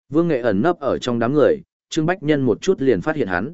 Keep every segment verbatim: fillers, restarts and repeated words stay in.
Vương Nghệ ẩn nấp ở trong đám người, Trương Bách Nhân một chút liền phát hiện hắn.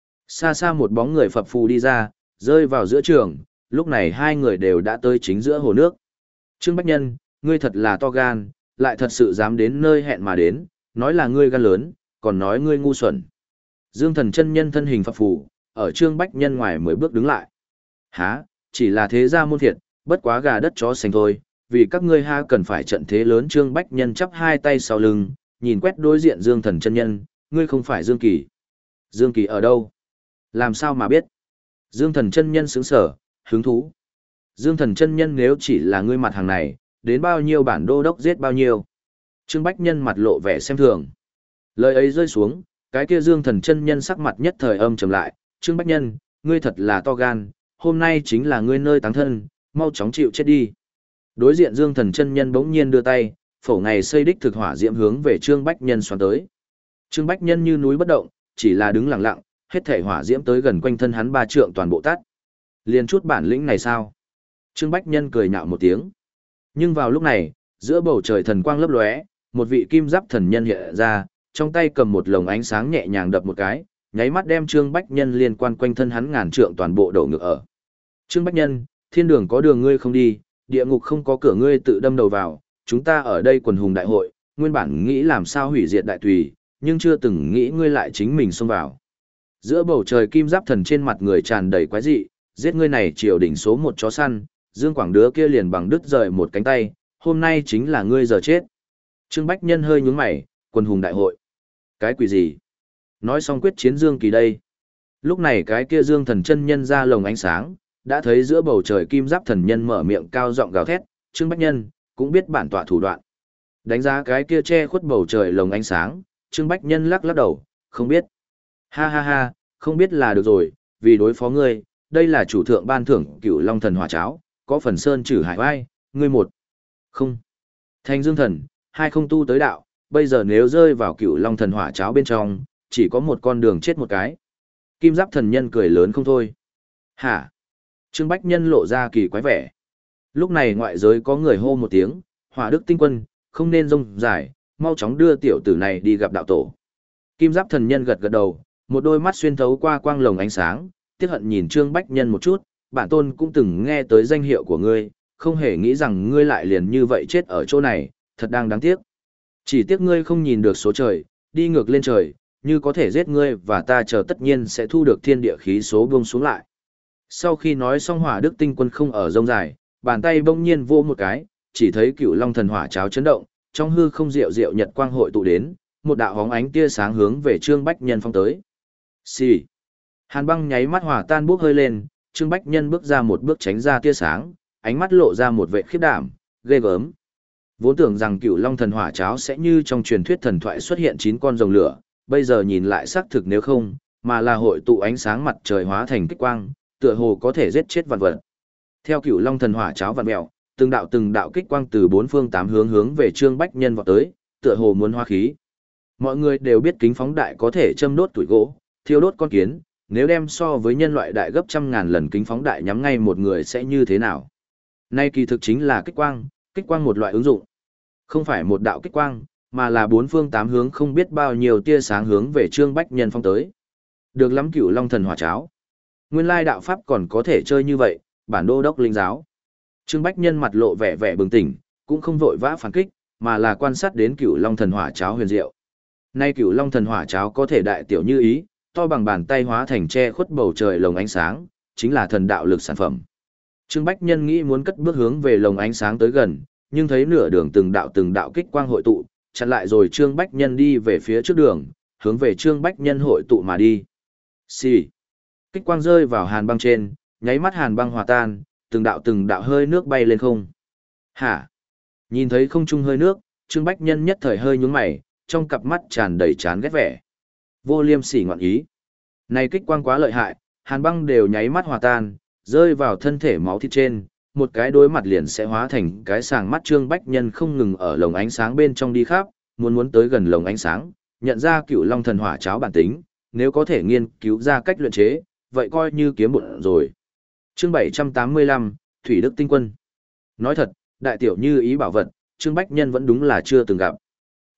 Xa xa một bóng người phập phù đi ra, rơi vào giữa trường, lúc này hai người đều đã tới chính giữa hồ nước. Trương Bách Nhân, ngươi thật là to gan, lại thật sự dám đến nơi hẹn mà đến, nói là ngươi gan lớn, còn nói ngươi ngu xuẩn. Dương Thần chân nhân thân hình phập phù, ở Trương Bách Nhân ngoài mới bước đứng lại. Hả, chỉ là thế gia môn thiệt, bất quá gà đất chó sành thôi, vì các ngươi ha cần phải trận thế lớn. Trương Bách Nhân chắp hai tay sau lưng, nhìn quét đối diện Dương Thần chân nhân, ngươi không phải Dương Kỳ. Dương Kỳ ở đâu? Làm sao mà biết? Dương Thần chân nhân sững sở, hứng thú. Dương Thần chân nhân nếu chỉ là ngươi mặt hàng này, đến bao nhiêu bản đô đốc giết bao nhiêu? Trương Bách Nhân mặt lộ vẻ xem thường. Lời ấy rơi xuống, cái kia Dương Thần chân nhân sắc mặt nhất thời âm trầm lại, Trương Bách Nhân, ngươi thật là to gan, hôm nay chính là ngươi nơi táng thân, mau chóng chịu chết đi. Đối diện Dương Thần chân nhân bỗng nhiên đưa tay, phổ ngày xây đích thực hỏa diễm hướng về Trương Bách Nhân xoắn tới. Trương Bách Nhân như núi bất động, chỉ là đứng lặng lặng, hết thể hỏa diễm tới gần quanh thân hắn ba trượng toàn bộ tắt. Liên chút bản lĩnh này sao? Trương Bách Nhân cười nhạo một tiếng. Nhưng vào lúc này, giữa bầu trời thần quang lấp lóe, một vị kim giáp thần nhân hiện ra, trong tay cầm một lồng ánh sáng nhẹ nhàng đập một cái, nháy mắt đem Trương Bách Nhân liên quan quanh thân hắn ngàn trượng toàn bộ đổ ngược ở. Trương Bách Nhân, thiên đường có đường ngươi không đi, địa ngục không có cửa ngươi tự đâm đầu vào, chúng ta ở đây quần hùng đại hội, nguyên bản nghĩ làm sao hủy diệt đại tùy, nhưng chưa từng nghĩ ngươi lại chính mình xông vào. Giữa bầu trời kim giáp thần trên mặt người tràn đầy quái dị, giết ngươi này triều đỉnh số một chó săn, Dương Quảng đứa kia liền bằng đứt rời một cánh tay, hôm nay chính là ngươi giờ chết. Trương Bách Nhân hơi nhướng mày, quần hùng đại hội. Cái quỷ gì? Nói xong quyết chiến Dương Kỳ đây. Lúc này cái kia Dương Thần chân nhân ra lồng ánh sáng, đã thấy giữa bầu trời kim giáp thần nhân mở miệng cao giọng gào thét, Trương Bách Nhân cũng biết bản tọa thủ đoạn. Đánh giá cái kia che khuất bầu trời lồng ánh sáng, Trương Bách Nhân lắc lắc đầu, không biết. Ha ha ha, không biết là được rồi, vì đối phó ngươi, đây là chủ thượng ban thưởng Cửu Long Thần Hỏa Cháo, có phần sơn trừ hải vai, ngươi một. Không. Thành Dương Thần, hai không tu tới đạo, bây giờ nếu rơi vào Cửu Long Thần Hỏa Cháo bên trong, chỉ có một con đường chết một cái. Kim Giáp thần nhân cười lớn không thôi. Hả? Trương Bách Nhân lộ ra kỳ quái vẻ. Lúc này ngoại giới có người hô một tiếng, Hỏa Đức Tinh Quân, không nên rông dài, mau chóng đưa tiểu tử này đi gặp đạo tổ. Kim Giáp thần nhân gật gật đầu, một đôi mắt xuyên thấu qua quang lồng ánh sáng, tiếc hận nhìn Trương Bách Nhân một chút, bản tôn cũng từng nghe tới danh hiệu của ngươi, không hề nghĩ rằng ngươi lại liền như vậy chết ở chỗ này, thật đang đáng tiếc. Chỉ tiếc ngươi không nhìn được số trời, đi ngược lên trời, như có thể giết ngươi và ta chờ tất nhiên sẽ thu được thiên địa khí số buông xuống lại. Sau khi nói xong Hỏa Đức Tinh Quân không ở rông dài, bàn tay bỗng nhiên vô một cái, chỉ thấy Cửu Long Thần Hỏa Cháo chấn động, trong hư không diệu diệu nhật quang hội tụ đến, một đạo hóng ánh tia sáng hướng về Trương Bách Nhân phong tới. Xì. Hàn băng nháy mắt hòa tan bốc hơi lên, Trương Bách Nhân bước ra một bước tránh ra tia sáng, ánh mắt lộ ra một vẻ khiếp đảm, ghê gớm. Vốn tưởng rằng Cửu Long Thần Hỏa Cháo sẽ như trong truyền thuyết thần thoại xuất hiện chín con rồng lửa, bây giờ nhìn lại xác thực nếu không, mà là hội tụ ánh sáng mặt trời hóa thành kích quang, tựa hồ có thể giết chết vạn vật. Theo Cửu Long Thần Hỏa Cháo vặn mèo, từng đạo từng đạo kích quang từ bốn phương tám hướng hướng về Trương Bách Nhân vọt tới, tựa hồ muốn hóa khí. Mọi người đều biết kính phóng đại có thể châm đốt tuổi gỗ, thiêu đốt con kiến, nếu đem so với nhân loại đại gấp trăm ngàn lần kính phóng đại nhắm ngay một người sẽ như thế nào? Nay kỳ thực chính là kích quang, kích quang một loại ứng dụng. Không phải một đạo kích quang, mà là bốn phương tám hướng không biết bao nhiêu tia sáng hướng về Trương Bách Nhân phong tới. Được lắm Cửu Long Thần Hỏa Cháo. Nguyên lai đạo pháp còn có thể chơi như vậy, bản đô đốc linh giáo. Trương Bách Nhân mặt lộ vẻ vẻ bừng tỉnh, cũng không vội vã phản kích, mà là quan sát đến Cửu Long Thần Hỏa Cháo huyền diệu. Nay Cửu Long Thần Hỏa Cháo có thể đại tiểu như ý, to bằng bàn tay hóa thành che khuất bầu trời lồng ánh sáng, chính là thần đạo lực sản phẩm. Trương Bách Nhân nghĩ muốn cất bước hướng về lồng ánh sáng tới gần, nhưng thấy nửa đường từng đạo từng đạo kích quang hội tụ, chặn lại rồi Trương Bách Nhân đi về phía trước đường, hướng về Trương Bách Nhân hội tụ mà đi. Xì. Kích quang rơi vào hàn băng trên, nháy mắt hàn băng hòa tan, từng đạo từng đạo hơi nước bay lên không. Hả? Nhìn thấy không trung hơi nước, Trương Bách Nhân nhất thời hơi nhướng mày, trong cặp mắt tràn đầy chán ghét vẻ. Vô liêm sỉ ngọn ý. Này kích quang quá lợi hại, hàn băng đều nháy mắt hòa tan, rơi vào thân thể máu thịt trên, một cái đối mặt liền sẽ hóa thành cái sàng mắt. Trương Bách Nhân không ngừng ở lồng ánh sáng bên trong đi khắp, muốn muốn tới gần lồng ánh sáng, nhận ra Cửu Long Thần Hỏa Cháo bản tính, nếu có thể nghiên cứu ra cách luyện chế, vậy coi như kiếm bộn rồi. Chương bảy trăm tám mươi lăm, Thủy Đức Tinh Quân. Nói thật, đại tiểu như ý bảo vật, Trương Bách Nhân vẫn đúng là chưa từng gặp.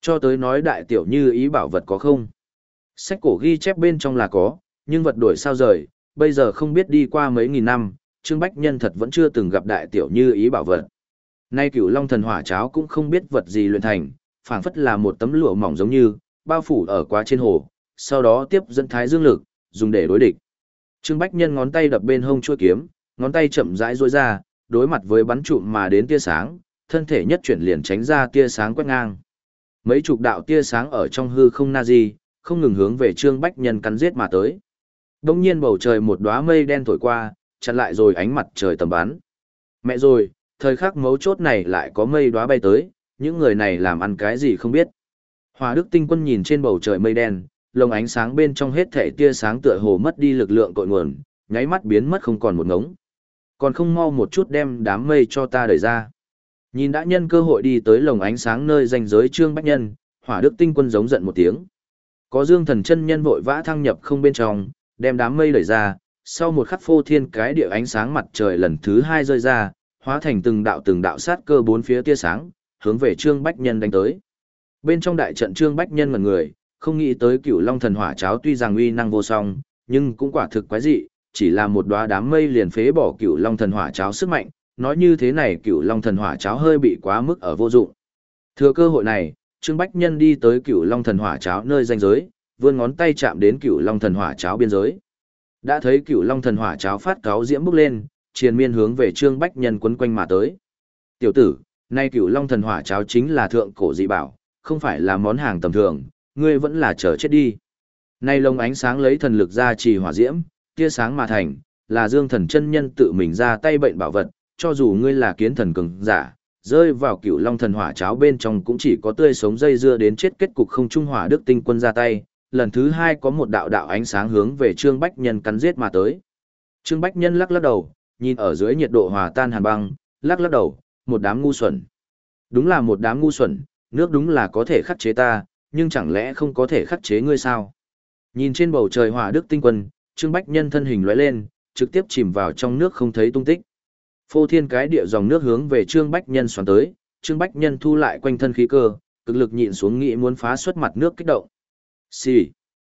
Cho tới nói đại tiểu như ý bảo vật có không? Sách cổ ghi chép bên trong là có, nhưng vật đổi sao rời, bây giờ không biết đi qua mấy nghìn năm, Trương Bách Nhân thật vẫn chưa từng gặp đại tiểu như ý bảo vật. Nay Cửu Long thần hỏa cháo cũng không biết vật gì luyện thành, phảng phất là một tấm lụa mỏng giống như, bao phủ ở quá trên hồ, sau đó tiếp dẫn thái dương lực, dùng để đối địch. Trương Bách Nhân ngón tay đập bên hông chuôi kiếm, ngón tay chậm rãi duỗi ra, đối mặt với bắn trụm mà đến tia sáng, thân thể nhất chuyển liền tránh ra tia sáng quét ngang. Mấy chục đạo tia sáng ở trong hư không na di, không ngừng hướng về Trương Bách Nhân cắn giết mà tới. Đông nhiên bầu trời một đóa mây đen thổi qua, chặn lại rồi ánh mặt trời tầm bắn. Mẹ rồi, thời khắc mấu chốt này lại có mây đóa bay tới, những người này làm ăn cái gì không biết. Hỏa Đức Tinh Quân nhìn trên bầu trời mây đen, lồng ánh sáng bên trong hết thảy tia sáng tựa hồ mất đi lực lượng cội nguồn, nháy mắt biến mất không còn một ngống. Còn không mau một chút đem đám mây cho ta đẩy ra. Nhìn đã nhân cơ hội đi tới lồng ánh sáng nơi ranh giới Trương Bách Nhân, Hỏa Đức Tinh Quân giống giận một tiếng. Có Dương Thần chân nhân vội vã thăng nhập không bên trong, đem đám mây đẩy ra, sau một khắc phô thiên cái địa ánh sáng mặt trời lần thứ hai rơi ra, hóa thành từng đạo từng đạo sát cơ bốn phía tia sáng, hướng về Trương Bách Nhân đánh tới. Bên trong đại trận Trương Bách Nhân ngẩn người, không nghĩ tới Cửu Long thần hỏa cháo tuy rằng uy năng vô song, nhưng cũng quả thực quái dị, chỉ là một đóa đám mây liền phế bỏ Cửu Long thần hỏa cháo sức mạnh, nói như thế này Cửu Long thần hỏa cháo hơi bị quá mức ở vô dụng. Thừa cơ hội này, Trương Bách Nhân đi tới Cửu Long thần hỏa cháo nơi ranh giới, vươn ngón tay chạm đến Cửu Long thần hỏa cháo biên giới. Đã thấy Cửu Long thần hỏa cháo phát cáo diễm bốc lên, triền miên hướng về Trương Bách Nhân quấn quanh mà tới. "Tiểu tử, nay Cửu Long thần hỏa cháo chính là thượng cổ dị bảo, không phải là món hàng tầm thường, ngươi vẫn là chờ chết đi." Nay lồng ánh sáng lấy thần lực ra trì hỏa diễm, tia sáng mà thành, là Dương Thần chân nhân tự mình ra tay bệnh bảo vật, cho dù ngươi là kiến thần cường giả, rơi vào Cửu Long thần hỏa cháo bên trong cũng chỉ có tươi sống dây dưa đến chết, kết cục không trung. Hỏa Đức Tinh Quân ra tay, lần thứ hai có một đạo đạo ánh sáng hướng về Trương Bách Nhân cắn giết mà tới. Trương Bách Nhân lắc lắc đầu, nhìn ở dưới nhiệt độ hòa tan hàn băng, lắc lắc đầu, một đám ngu xuẩn. Đúng là một đám ngu xuẩn, nước đúng là có thể khắc chế ta, nhưng chẳng lẽ không có thể khắc chế ngươi sao? Nhìn trên bầu trời Hỏa Đức Tinh Quân, Trương Bách Nhân thân hình lóe lên, trực tiếp chìm vào trong nước không thấy tung tích. Phô thiên cái địa dòng nước hướng về Trương Bách Nhân xoắn tới, Trương Bách Nhân thu lại quanh thân khí cơ, cực lực nhịn xuống nghĩ muốn phá xuất mặt nước kích động. Xì,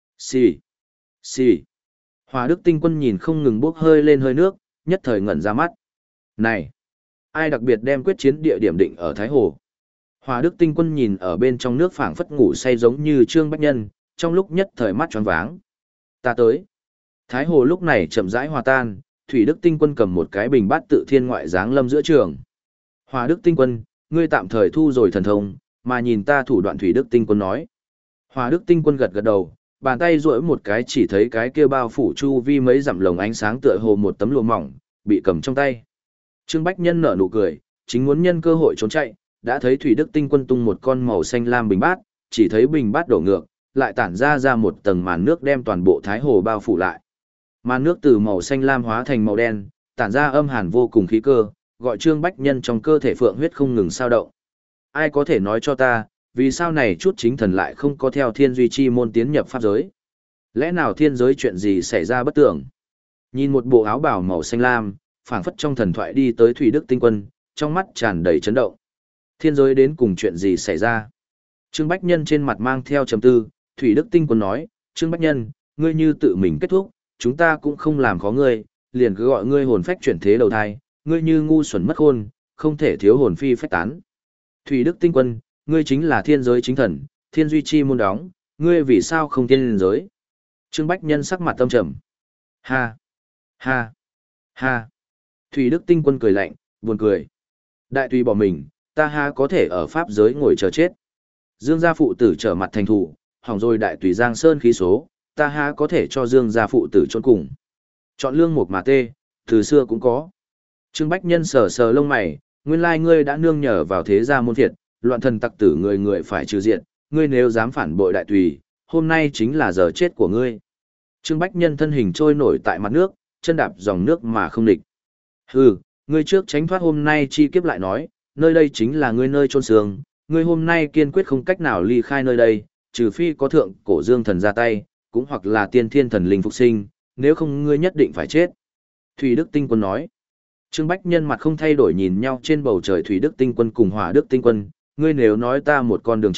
xì, xì. Hỏa Đức Tinh Quân nhìn không ngừng bốc hơi lên hơi nước, nhất thời ngẩn ra mắt. Này, ai đặc biệt đem quyết chiến địa điểm định ở Thái Hồ? Hỏa Đức Tinh Quân nhìn ở bên trong nước phảng phất ngủ say giống như Trương Bách Nhân, trong lúc nhất thời mắt tròn váng. Ta tới. Thái Hồ lúc này chậm rãi hòa tan, Thủy Đức Tinh Quân cầm một cái bình bát tự thiên ngoại giáng lâm giữa trường. Hỏa Đức Tinh Quân, ngươi tạm thời thu rồi thần thông, mà nhìn ta thủ đoạn. Thủy Đức Tinh Quân nói. Hỏa Đức Tinh Quân gật gật đầu, bàn tay duỗi một cái chỉ thấy cái kia bao phủ chu vi mấy dặm lồng ánh sáng tựa hồ một tấm lụa mỏng, bị cầm trong tay. Trương Bách Nhân nở nụ cười, chính muốn nhân cơ hội trốn chạy, đã thấy Thủy Đức Tinh Quân tung một con màu xanh lam bình bát, chỉ thấy bình bát đổ ngược, lại tản ra ra một tầng màn nước đem toàn bộ Thái Hồ bao phủ lại. Màn nước từ màu xanh lam hóa thành màu đen, tản ra âm hàn vô cùng khí cơ, gọi Trương Bách Nhân trong cơ thể phượng huyết không ngừng sao động. Ai có thể nói cho ta, vì sao này chút chính thần lại không có theo thiên duy chi môn tiến nhập pháp giới? Lẽ nào thiên giới chuyện gì xảy ra bất tưởng? Nhìn một bộ áo bào màu xanh lam, phảng phất trong thần thoại đi tới Thủy Đức Tinh Quân, trong mắt tràn đầy chấn động. Thiên giới đến cùng chuyện gì xảy ra? Trương Bách Nhân trên mặt mang theo trầm tư, Thủy Đức Tinh Quân nói, Trương Bách Nhân, ngươi như tự mình kết thúc, chúng ta cũng không làm khó ngươi, liền cứ gọi ngươi hồn phách chuyển thế đầu thai, ngươi như ngu xuẩn mất khôn, không thể thiếu hồn phi phách tán. Thủy Đức Tinh Quân, ngươi chính là thiên giới chính thần, thiên duy chi môn đóng, ngươi vì sao không tiên giới? Trương Bách Nhân sắc mặt tâm trầm. Ha, ha, ha. Thủy Đức Tinh Quân cười lạnh, buồn cười. Đại tùy bỏ mình, ta ha có thể ở pháp giới ngồi chờ chết. Dương gia phụ tử trở mặt thành thủ, hỏng rồi đại tùy giang sơn khí số, ta ha có thể cho Dương gia phụ tử chôn cùng. Chọn lương một mà tê, từ xưa cũng có. Trương Bách Nhân sờ sờ lông mày, nguyên lai ngươi đã nương nhờ vào thế gia môn thiệt, loạn thần tặc tử người người phải trừ diện, ngươi nếu dám phản bội đại tùy, hôm nay chính là giờ chết của ngươi. Trương Bách Nhân thân hình trôi nổi tại mặt nước, chân đạp dòng nước mà không địch. Hừ, ngươi trước tránh thoát hôm nay chi kiếp lại nói, nơi đây chính là ngươi nơi chôn xương, ngươi hôm nay kiên quyết không cách nào ly khai nơi đây, trừ phi có thượng cổ dương thần ra tay, cũng hoặc là tiên thiên thần linh phục sinh, nếu không ngươi nhất định phải chết. Thủy Đức Tinh Quân nói. Trương Bách Nhân mặt không thay đổi nhìn nhau trên bầu trời. Thủy Đức Tinh Quân cùng Hỏa Đức Tinh Quân, ngươi nếu nói ta một con đường chết,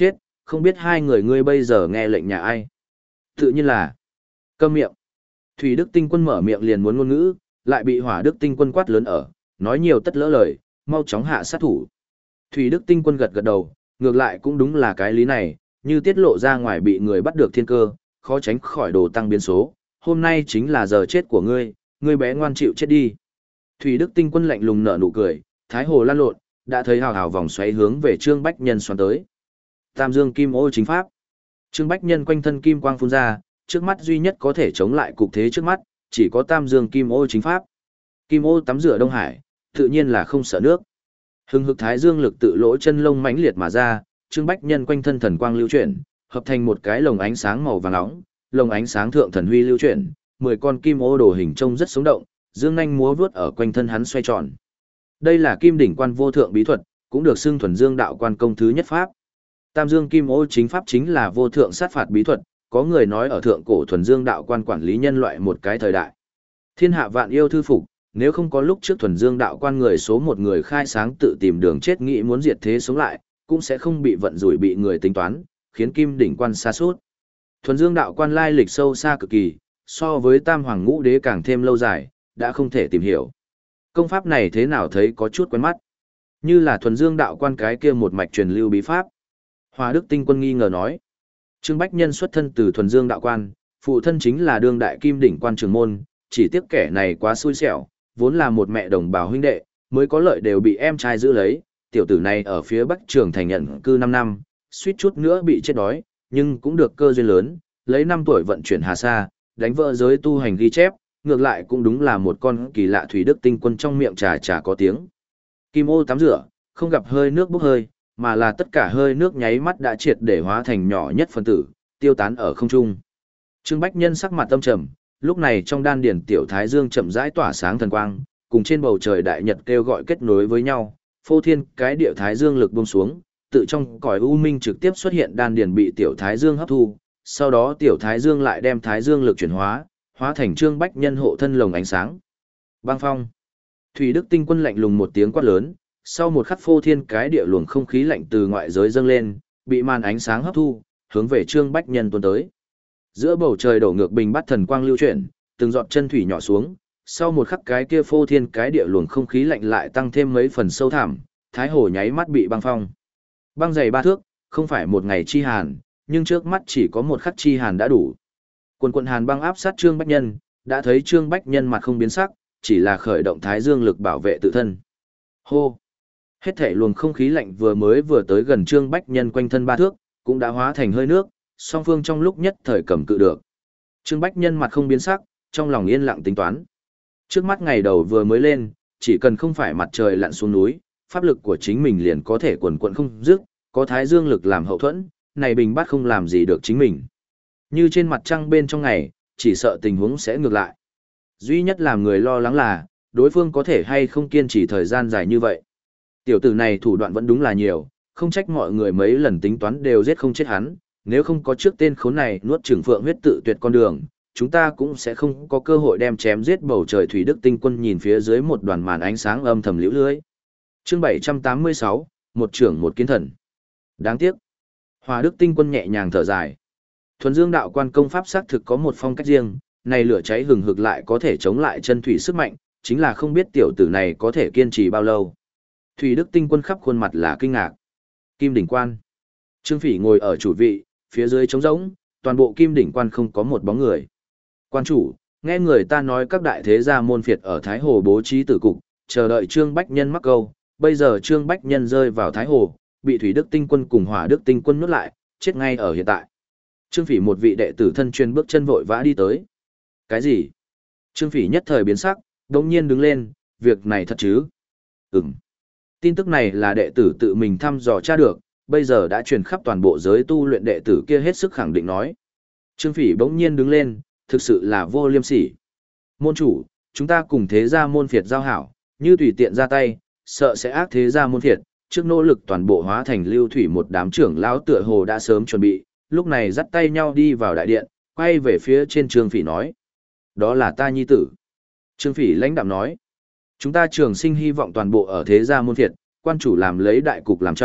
không biết hai người ngươi bây giờ nghe lệnh nhà ai? Tự nhiên là, câm miệng. Thủy Đức Tinh Quân mở miệng liền muốn ngôn ngữ, lại bị Hỏa Đức Tinh Quân quát lớn ở, nói nhiều tất lỡ lời, mau chóng hạ sát thủ. Thủy Đức Tinh Quân gật gật đầu, ngược lại cũng đúng là cái lý này, như tiết lộ ra ngoài bị người bắt được thiên cơ, khó tránh khỏi đồ tăng biến số, hôm nay chính là giờ chết của ngươi, ngươi bé ngoan chịu chết đi. Thủy Đức Tinh Quân lạnh lùng nở nụ cười, thái hồ lan lộn, đã thấy hào hào vòng xoáy hướng về Trương Bách Nhân xoắn tới. Tam Dương Kim Ô chính pháp. Trương Bách Nhân quanh thân kim quang phun ra, trước mắt duy nhất có thể chống lại cục thế trước mắt, chỉ có Tam Dương Kim Ô chính pháp. Kim Ô tắm rửa Đông Hải, tự nhiên là không sợ nước. Hưng hực thái dương lực tự lỗ chân lông mãnh liệt mà ra, Trương Bách Nhân quanh thân thần quang lưu chuyển, hợp thành một cái lồng ánh sáng màu vàng nóng, lồng ánh sáng thượng thần huy lưu chuyển, mười con kim ô đồ hình trông rất sống động, dương nhanh múa vuốt ở quanh thân hắn xoay tròn. Đây là Kim đỉnh quan vô thượng bí thuật, cũng được xưng thuần dương đạo quan công thứ nhất pháp. Tam Dương Kim Ô chính pháp chính là vô thượng sát phạt bí thuật, có người nói ở thượng cổ thuần dương đạo quan quản lý nhân loại một cái thời đại. Thiên hạ vạn yêu thư phục, nếu không có lúc trước thuần dương đạo quan người số một người khai sáng tự tìm đường chết nghĩ muốn diệt thế sống lại, cũng sẽ không bị vận rủi bị người tính toán, khiến Kim đỉnh quan sa sút. Thuần dương đạo quan lai lịch sâu xa cực kỳ, so với Tam Hoàng Ngũ Đế càng thêm lâu dài, đã không thể tìm hiểu. Công pháp này thế nào thấy có chút quen mắt, như là thuần dương đạo quan cái kia một mạch truyền lưu bí pháp. Hoa Đức Tinh Quân nghi ngờ nói, Trương Bách Nhân xuất thân từ thuần dương đạo quan, phụ thân chính là đương đại Kim đỉnh quan trưởng môn, chỉ tiếc kẻ này quá xui xẻo, vốn là một mẹ đồng bào huynh đệ, mới có lợi đều bị em trai giữ lấy, tiểu tử này ở phía Bắc Trường thành nhận cư năm năm, suýt chút nữa bị chết đói, nhưng cũng được cơ duyên lớn, lấy năm tuổi vận chuyển Hà Sa, đánh vỡ giới tu hành ghi chép, ngược lại cũng đúng là một con kỳ lạ Thủy Đức Tinh Quân trong miệng trà trà có tiếng. Kim ô tắm rửa, không gặp hơi nước bốc hơi, mà là tất cả hơi nước nháy mắt đã triệt để hóa thành nhỏ nhất phân tử, tiêu tán ở không trung. Trương Bách Nhân sắc mặt tâm trầm, lúc này trong đan điển tiểu thái dương chậm rãi tỏa sáng thần quang, cùng trên bầu trời đại nhật kêu gọi kết nối với nhau, phô thiên cái địa thái dương lực buông xuống, tự trong cõi u minh trực tiếp xuất hiện đan điển bị tiểu thái dương hấp thu, sau đó tiểu thái dương lại đem thái dương lực chuyển hóa, hóa thành Trương Bách Nhân hộ thân lồng ánh sáng. Băng phong. Thủy Đức Tinh Quân lạnh lùng một tiếng quát lớn, sau một khắc phô thiên cái địa luồng không khí lạnh từ ngoại giới dâng lên, bị màn ánh sáng hấp thu, hướng về Trương Bách Nhân tuôn tới. Giữa bầu trời đổ ngược bình bắt thần quang lưu chuyển, từng giọt chân thủy nhỏ xuống, sau một khắc cái kia phô thiên cái địa luồng không khí lạnh lại tăng thêm mấy phần sâu thẳm, thái hồ nháy mắt bị băng phong. Băng dày ba thước, không phải một ngày chi hàn, nhưng trước mắt chỉ có một khắc chi hàn đã đủ. Quần quần hàn băng áp sát Trương Bách Nhân, đã thấy Trương Bách Nhân mặt không biến sắc, chỉ là khởi động thái dương lực bảo vệ tự thân. Hô! Hết thể luồng không khí lạnh vừa mới vừa tới gần Trương Bách Nhân quanh thân ba thước, cũng đã hóa thành hơi nước, song phương trong lúc nhất thời cầm cự được. Trương Bách Nhân mặt không biến sắc, trong lòng yên lặng tính toán. Trước mắt ngày đầu vừa mới lên, chỉ cần không phải mặt trời lặn xuống núi, pháp lực của chính mình liền có thể quần quần không dứt, có thái dương lực làm hậu thuẫn, này bình bát không làm gì được chính mình. Như trên mặt trăng bên trong ngày, chỉ sợ tình huống sẽ ngược lại. Duy nhất làm người lo lắng là, đối phương có thể hay không kiên trì thời gian dài như vậy. Tiểu tử này thủ đoạn vẫn đúng là nhiều, không trách mọi người mấy lần tính toán đều giết không chết hắn, nếu không có trước tên khốn này nuốt chửng phượng huyết tự tuyệt con đường, chúng ta cũng sẽ không có cơ hội đem chém giết bầu trời Thủy Đức Tinh Quân nhìn phía dưới một đoàn màn ánh sáng âm thầm liễu lưới. Chương bảy trăm tám mươi sáu, một trưởng một kiến thần. Đáng tiếc. Hòa Đức Tinh Quân nhẹ nhàng thở dài. Thuần Dương đạo quan công pháp xác thực có một phong cách riêng, này lửa cháy hừng hực lại có thể chống lại chân thủy sức mạnh, chính là không biết tiểu tử này có thể kiên trì bao lâu. Thủy Đức Tinh Quân khắp khuôn mặt là kinh ngạc. Kim đỉnh quan. Trương Phỉ ngồi ở chủ vị, phía dưới trống rỗng, toàn bộ Kim đỉnh quan không có một bóng người. Quan chủ, nghe người ta nói các đại thế gia môn phiệt ở Thái Hồ bố trí tử cục, chờ đợi Trương Bách Nhân mắc câu, bây giờ Trương Bách Nhân rơi vào Thái Hồ, bị Thủy Đức Tinh Quân cùng Hỏa Đức Tinh Quân nuốt lại, chết ngay ở hiện tại. Trương Phỉ một vị đệ tử thân chuyên bước chân vội vã đi tới. Cái gì? Trương Phỉ nhất thời biến sắc, đột nhiên đứng lên, việc này thật chứ? Ừm. Tin tức này là đệ tử tự mình thăm dò tra được, bây giờ đã truyền khắp toàn bộ giới tu luyện, đệ tử kia hết sức khẳng định nói. Trương Phỉ bỗng nhiên đứng lên, thực sự là vô liêm sỉ. Môn chủ, chúng ta cùng thế gia môn phiệt giao hảo, như tùy tiện ra tay, sợ sẽ ác thế gia môn phiệt, trước nỗ lực toàn bộ hóa thành lưu thủy một đám trưởng lão tựa hồ đã sớm chuẩn bị, lúc này dắt tay nhau đi vào đại điện, quay về phía trên Trương Phỉ nói. Đó là ta nhi tử. Trương Phỉ lãnh đạm nói. Chúng ta trường sinh hy vọng toàn bộ ở thế gia môn phiệt, quan chủ làm lấy đại cục làm trọng,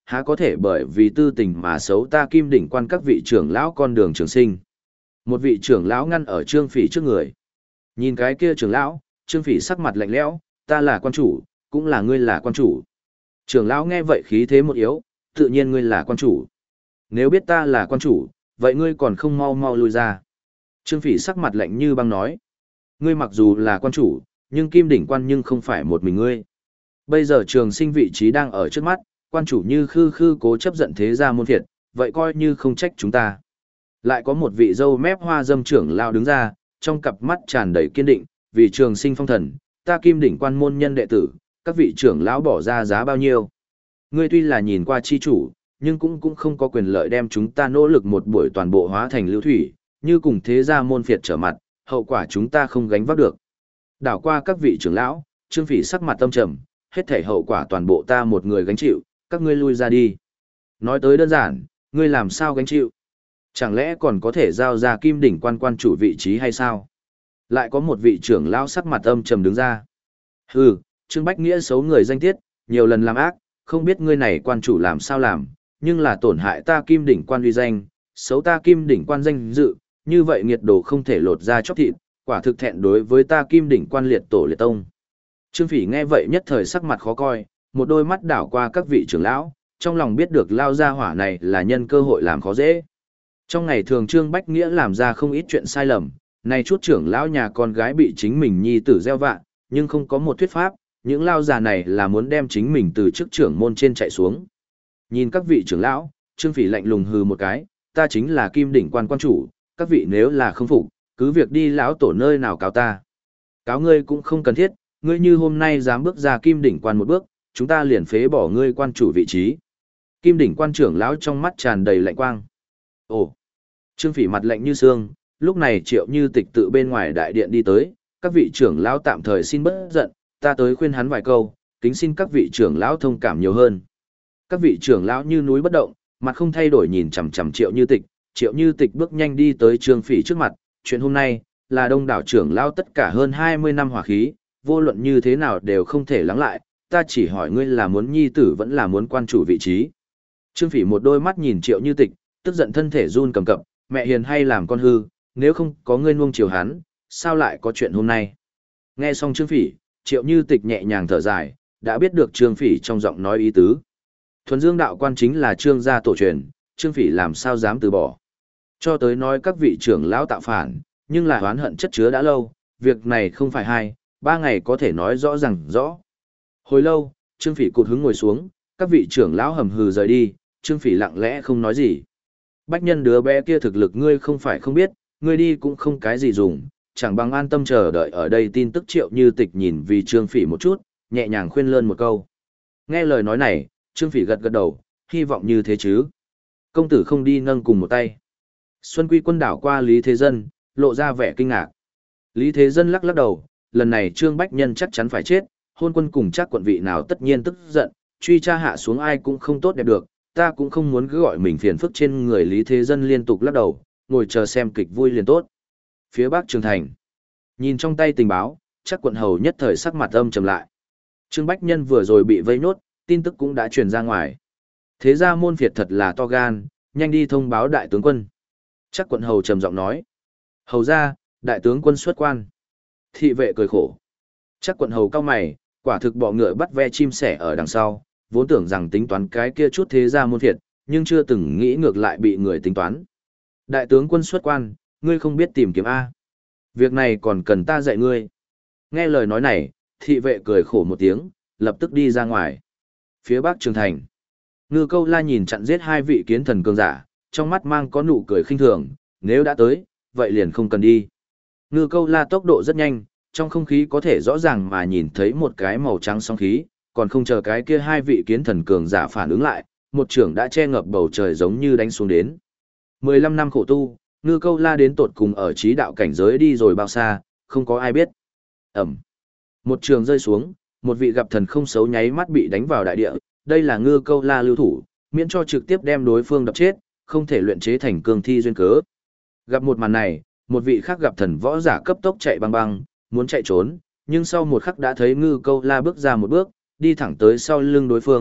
há có thể bởi vì tư tình mà xấu ta Kim Đỉnh Quan các vị trưởng lão con đường trường sinh. Một vị trưởng lão ngăn ở Trương Phỉ trước người. Nhìn cái kia trưởng lão, Trương Phỉ sắc mặt lạnh lẽo, ta là quan chủ, cũng là ngươi là quan chủ. Trưởng lão nghe vậy khí thế một yếu, tự nhiên ngươi là quan chủ. Nếu biết ta là quan chủ, vậy ngươi còn không mau mau lui ra. Trương Phỉ sắc mặt lạnh như băng nói. Ngươi mặc dù là quan chủ, nhưng Kim Đỉnh Quan nhưng không phải một mình ngươi. Bây giờ trường sinh vị trí đang ở trước mắt, quan chủ như khư khư cố chấp giận thế gia môn phiệt, vậy coi như không trách chúng ta. Lại có một vị dâu mép hoa dâm trưởng lao đứng ra, trong cặp mắt tràn đầy kiên định, vì trường sinh phong thần, ta Kim Đỉnh Quan môn nhân đệ tử, các vị trưởng lão bỏ ra giá bao nhiêu. Ngươi tuy là nhìn qua chi chủ, nhưng cũng cũng không có quyền lợi đem chúng ta nỗ lực một buổi toàn bộ hóa thành lưu thủy, như cùng thế gia môn phiệt trở mặt, hậu quả chúng ta không gánh vác được. Đảo qua các vị trưởng lão, Trương Phỉ sắc mặt tâm trầm, hết thảy hậu quả toàn bộ ta một người gánh chịu, các ngươi lui ra đi. Nói tới đơn giản, ngươi làm sao gánh chịu? Chẳng lẽ còn có thể giao ra Kim Đỉnh Quan quan chủ vị trí hay sao? Lại có một vị trưởng lão sắc mặt âm trầm đứng ra. Hừ, Trương Bách Nghĩa xấu người danh tiết, nhiều lần làm ác, không biết ngươi này quan chủ làm sao làm, nhưng là tổn hại ta Kim Đỉnh Quan uy danh, xấu ta Kim Đỉnh Quan danh dự, như vậy nghiệt đồ không thể lột ra chóc thịt, quả thực thẹn đối với ta Kim Đỉnh Quan liệt tổ liệt tông. Trương Phỉ nghe vậy nhất thời sắc mặt khó coi, một đôi mắt đảo qua các vị trưởng lão, trong lòng biết được lao gia hỏa này là nhân cơ hội làm khó dễ. Trong ngày thường Trương Bách Nghĩa làm ra không ít chuyện sai lầm, này chút trưởng lão nhà con gái bị chính mình nhi tử gieo vạ, nhưng không có một thuyết pháp, những lao già này là muốn đem chính mình từ chức trưởng môn trên chạy xuống. Nhìn các vị trưởng lão, Trương Phỉ lạnh lùng hừ một cái, ta chính là Kim Đỉnh Quan quan chủ, các vị nếu là không phục, cứ việc đi lão tổ nơi nào cáo ta. Cáo ngươi cũng không cần thiết, ngươi như hôm nay dám bước ra Kim Đỉnh Quan một bước, chúng ta liền phế bỏ ngươi quan chủ vị trí. Kim Đỉnh Quan trưởng lão trong mắt tràn đầy lạnh quang. Ồ! Trương Phỉ mặt lạnh như xương, lúc này Triệu Như Tịch tự bên ngoài đại điện đi tới, các vị trưởng lão tạm thời xin bớt giận, ta tới khuyên hắn vài câu, kính xin các vị trưởng lão thông cảm nhiều hơn. Các vị trưởng lão như núi bất động, mặt không thay đổi nhìn chằm chằm Triệu Như Tịch, Triệu Như Tịch bước nhanh đi tới Trương Phỉ trước mặt, chuyện hôm nay là đông đảo trưởng lão tất cả hơn hai mươi năm hỏa khí, vô luận như thế nào đều không thể lắng lại, ta chỉ hỏi ngươi là muốn nhi tử vẫn là muốn quan chủ vị trí. Trương Phỉ một đôi mắt nhìn Triệu Như Tịch, tức giận thân thể run cầm cập, mẹ hiền hay làm con hư, nếu không có ngươi nuông chiều hắn, sao lại có chuyện hôm nay. Nghe xong Trương Phỉ, Triệu Như Tịch nhẹ nhàng thở dài, đã biết được Trương Phỉ trong giọng nói ý tứ. Thuần Dương đạo quan chính là Trương gia tổ truyền, Trương Phỉ làm sao dám từ bỏ. Cho tới nói các vị trưởng lão tạo phản, nhưng là oán hận chất chứa đã lâu, việc này không phải hai, ba ngày có thể nói rõ ràng rõ. Hồi lâu, Trương Phỉ cụt hứng ngồi xuống, các vị trưởng lão hầm hừ rời đi, Trương Phỉ lặng lẽ không nói gì. Bách Nhân đứa bé kia thực lực ngươi không phải không biết, ngươi đi cũng không cái gì dùng, chẳng bằng an tâm chờ đợi ở đây tin tức. Triệu Như Tịch nhìn vì Trương Phỉ một chút, nhẹ nhàng khuyên lơn một câu. Nghe lời nói này, Trương Phỉ gật gật đầu, hy vọng như thế chứ. Công tử không đi nâng cùng một tay. Xuân Quy Quân đảo qua Lý Thế Dân, lộ ra vẻ kinh ngạc. Lý Thế Dân lắc lắc đầu, lần này Trương Bách Nhân chắc chắn phải chết, hôn quân cùng chắc quận vị nào tất nhiên tức giận, truy tra hạ xuống ai cũng không tốt đẹp được, ta cũng không muốn cứ gọi mình phiền phức trên người. Lý Thế Dân liên tục lắc đầu, ngồi chờ xem kịch vui liền tốt. Phía Bắc Trường Thành, nhìn trong tay tình báo, chắc quận hầu nhất thời sắc mặt âm trầm lại. Trương Bách Nhân vừa rồi bị vây nốt, tin tức cũng đã truyền ra ngoài. Thế ra môn phiệt thật là to gan, nhanh đi thông báo đại tướng quân. Chắc quận hầu trầm giọng nói. Hầu ra, đại tướng quân xuất quan. Thị vệ cười khổ. Chắc quận hầu cao mày, quả thực bọ ngựa bắt ve chim sẻ ở đằng sau, vốn tưởng rằng tính toán cái kia chút thế ra môn phiệt, nhưng chưa từng nghĩ ngược lại bị người tính toán. Đại tướng quân xuất quan, ngươi không biết tìm kiếm A. Việc này còn cần ta dạy ngươi. Nghe lời nói này, thị vệ cười khổ một tiếng, lập tức đi ra ngoài. Phía Bắc Trường Thành, Ngư Câu La nhìn chặn giết hai vị kiến thần cường giả, trong mắt mang có nụ cười khinh thường, nếu đã tới, vậy liền không cần đi. Ngư Câu La tốc độ rất nhanh, trong không khí có thể rõ ràng mà nhìn thấy một cái màu trắng sóng khí, còn không chờ cái kia hai vị kiến thần cường giả phản ứng lại, một trưởng đã che ngập bầu trời giống như đánh xuống đến. mười lăm năm khổ tu, Ngư Câu La đến tột cùng ở trí đạo cảnh giới đi rồi bao xa, không có ai biết. Ẩm. Một trường rơi xuống, một vị gặp thần không xấu nháy mắt bị đánh vào đại địa, đây là Ngư Câu La lưu thủ, miễn cho trực tiếp đem đối phương đập chết, không thể luyện chế thành cương thi duyên cớ. Gặp một màn này, một vị khác gặp thần võ giả cấp tốc chạy băng băng, muốn chạy trốn, nhưng sau một khắc đã thấy Ngư Câu La bước ra một bước, đi thẳng tới sau lưng đối phương,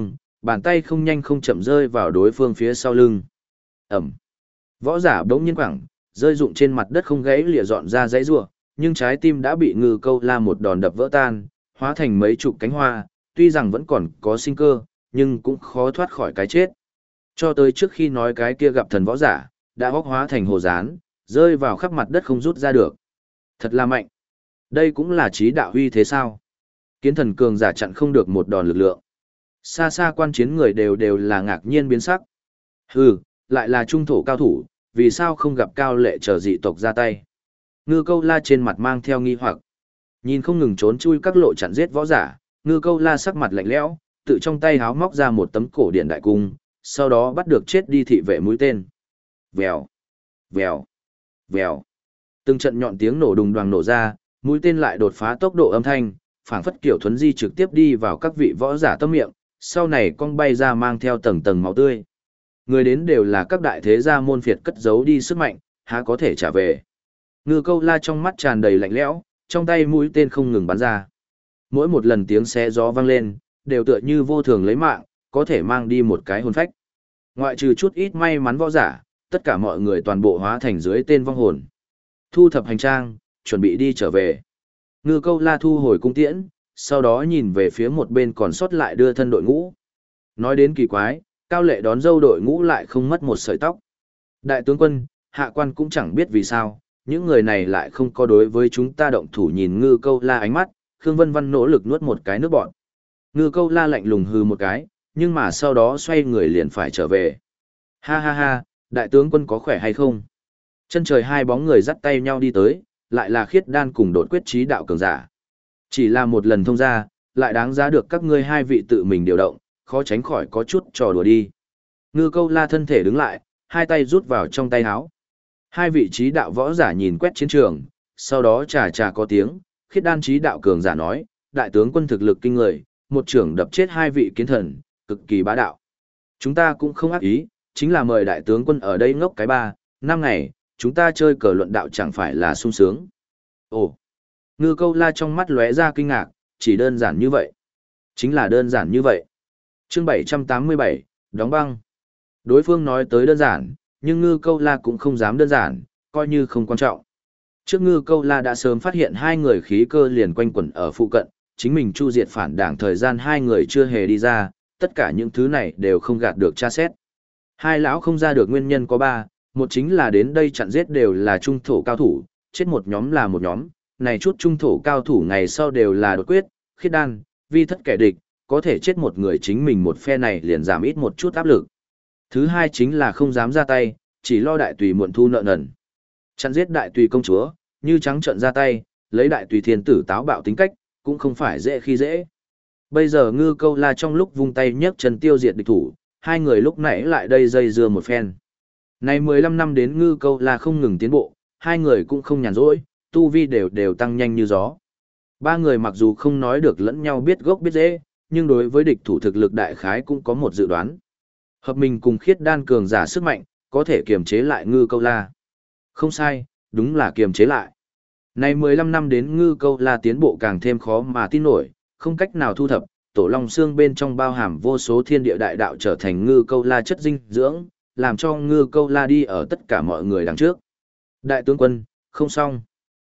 Bàn tay không nhanh không chậm rơi vào đối phương phía sau lưng. Ẩm. Võ giả đống nhiên quẳng, rơi rụng trên mặt đất không gãy lìa dọn ra dãy rủa, nhưng trái tim đã bị Ngư Câu La một đòn đập vỡ tan, hóa thành mấy chục cánh hoa, tuy rằng vẫn còn có sinh cơ, nhưng cũng khó thoát khỏi cái chết. Cho tới trước khi nói cái kia gặp thần võ giả, đã hốc hóa thành hồ dán, rơi vào khắp mặt đất không rút ra được. Thật là mạnh. Đây cũng là trí đạo huy thế sao? Kiến thần cường giả chặn không được một đòn lực lượng. Xa xa quan chiến người đều đều là ngạc nhiên biến sắc. Hừ, lại là trung thổ cao thủ, vì sao không gặp Cao Lệ chờ dị tộc ra tay? Ngư Câu La trên mặt mang theo nghi hoặc. Nhìn không ngừng trốn chui các lộ chặn giết võ giả, Ngư Câu La sắc mặt lạnh lẽo, tự trong tay háo móc ra một tấm cổ điện đại cung, sau đó bắt được chết đi thị vệ mũi tên. Vèo, vèo, vèo. Từng trận nhọn tiếng nổ đùng đoàng nổ ra, mũi tên lại đột phá tốc độ âm thanh, phảng phất kiểu thuấn di trực tiếp đi vào các vị võ giả tâm miệng, sau này cong bay ra mang theo tầng tầng máu tươi. Người đến đều là các đại thế gia môn phiệt cất giấu đi sức mạnh, há có thể trả về. Ngư Câu La trong mắt tràn đầy lạnh lẽo, trong tay mũi tên không ngừng bắn ra. Mỗi một lần tiếng xé gió vang lên, đều tựa như vô thường lấy mạng, có thể mang đi một cái hồn phách. Ngoại trừ chút ít may mắn võ giả, tất cả mọi người toàn bộ hóa thành dưới tên vong hồn. Thu thập hành trang, chuẩn bị đi trở về. Ngư Câu La thu hồi cung tiễn, sau đó nhìn về phía một bên còn sót lại đưa thân đội ngũ. Nói đến kỳ quái, Cao Lệ đón dâu đội ngũ lại không mất một sợi tóc. Đại tướng quân, hạ quan cũng chẳng biết vì sao, những người này lại không có đối với chúng ta động thủ. Nhìn Ngư Câu La ánh mắt, Khương Vân Văn nỗ lực nuốt một cái nước bọt. Ngư Câu La lạnh lùng hừ một cái, nhưng mà sau đó xoay người liền phải trở về. Ha ha ha, đại tướng quân có khỏe hay không? Chân trời hai bóng người dắt tay nhau đi tới, lại là Khiết Đan cùng Đột Quyết trí đạo cường giả. Chỉ là một lần thông ra, lại đáng giá được các ngươi hai vị tự mình điều động, khó tránh khỏi có chút trò đùa đi. Ngư Câu La thân thể đứng lại, hai tay rút vào trong tay áo. Hai vị trí đạo võ giả nhìn quét chiến trường, sau đó trà trà có tiếng, Khiết Đan trí đạo cường giả nói, đại tướng quân thực lực kinh người, một trưởng đập chết hai vị kiến thần, cực kỳ bá đạo. Chúng ta cũng không ác ý, chính là mời đại tướng quân ở đây ngốc cái ba, năm ngày, chúng ta chơi cờ luận đạo chẳng phải là sung sướng. Ồ, Ngư Câu La trong mắt lóe ra kinh ngạc, chỉ đơn giản như vậy. Chính là đơn giản như vậy. Chương bảy trăm tám mươi bảy, đóng băng. Đối phương nói tới đơn giản, nhưng Ngư Câu La cũng không dám đơn giản, coi như không quan trọng. Trước Ngư Câu La đã sớm phát hiện hai người khí cơ liền quanh quẩn ở phụ cận, chính mình chu diệt phản đảng thời gian hai người chưa hề đi ra, tất cả những thứ này đều không gạt được tra xét. Hai lão không ra được nguyên nhân có ba, một chính là đến đây chặn giết đều là trung thổ cao thủ, chết một nhóm là một nhóm, này chút trung thổ cao thủ ngày sau đều là Đột Quyết, Khiết Đan, vi thất kẻ địch, có thể chết một người chính mình một phe này liền giảm ít một chút áp lực. Thứ hai chính là không dám ra tay, chỉ lo đại tùy muộn thu nợ nần. Chặn giết đại tùy công chúa, như trắng trợn ra tay, lấy đại tùy thiên tử táo bạo tính cách, cũng không phải dễ khi dễ. Bây giờ Ngư Câu La trong lúc vung tay nhấc chân tiêu diệt địch thủ, hai người lúc nãy lại đây dây dưa một phen. Này mười lăm năm đến Ngư Câu La không ngừng tiến bộ, hai người cũng không nhàn rỗi, tu vi đều đều tăng nhanh như gió. Ba người mặc dù không nói được lẫn nhau biết gốc biết rễ, nhưng đối với địch thủ thực lực đại khái cũng có một dự đoán. Hợp mình cùng Khiết Đan cường giả sức mạnh, có thể kiềm chế lại Ngư Câu La. Không sai, đúng là kiềm chế lại. Này mười lăm năm đến Ngư Câu La tiến bộ càng thêm khó mà tin nổi, không cách nào thu thập, tổ long xương bên trong bao hàm vô số thiên địa đại đạo trở thành Ngư Câu La chất dinh dưỡng, làm cho Ngư Câu La đi ở tất cả mọi người đằng trước. Đại tướng quân, không xong.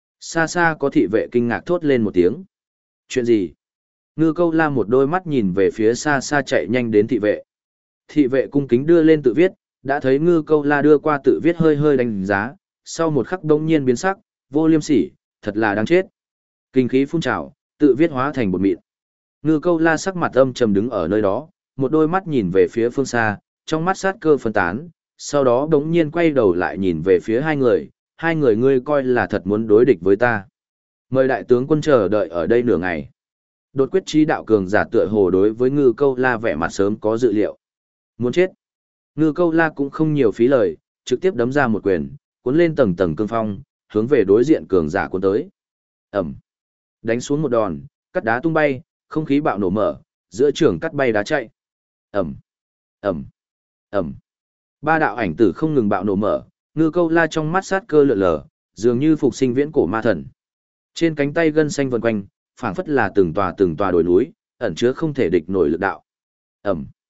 Xa xa có thị vệ kinh ngạc thốt lên một tiếng. Chuyện gì? Ngư Câu La một đôi mắt nhìn về phía xa xa chạy nhanh đến thị vệ. Thị vệ cung kính đưa lên tự viết, đã thấy Ngư Câu La đưa qua tự viết hơi hơi đánh giá, sau một khắc đông nhiên biến sắc, vô liêm sỉ, thật là đáng chết. Kinh khí phun trào, tự viết hóa thành bột mịn. Ngư Câu La sắc mặt âm trầm đứng ở nơi đó, một đôi mắt nhìn về phía phương xa, trong mắt sát cơ phân tán, sau đó đống nhiên quay đầu lại nhìn về phía hai người, hai người ngươi coi là thật muốn đối địch với ta. Mời đại tướng quân chờ đợi ở đây nửa ngày. Đột Quyết trí đạo cường giả tựa hồ đối với Ngư Câu La vẻ mặt sớm có dự liệu. Muốn chết. Ngư Câu La cũng không nhiều phí lời, trực tiếp đấm ra một quyền, cuốn lên tầng tầng cương phong, hướng về đối diện cường giả cuốn tới. Ẩm. Đánh xuống một đòn, cắt đá tung bay, không khí bạo nổ mở, giữa trường cắt bay đá chạy. Ẩm. Ẩm. Ẩm. Ba đạo ảnh tử không ngừng bạo nổ mở, Ngư Câu La trong mắt sát cơ lượn lờ, dường như phục sinh viễn cổ ma thần. Trên cánh tay gân xanh vần quanh, phảng phất là từng tòa từng tòa đồi núi, ẩn chứa không thể địch nổi lực đạo. Ẩm.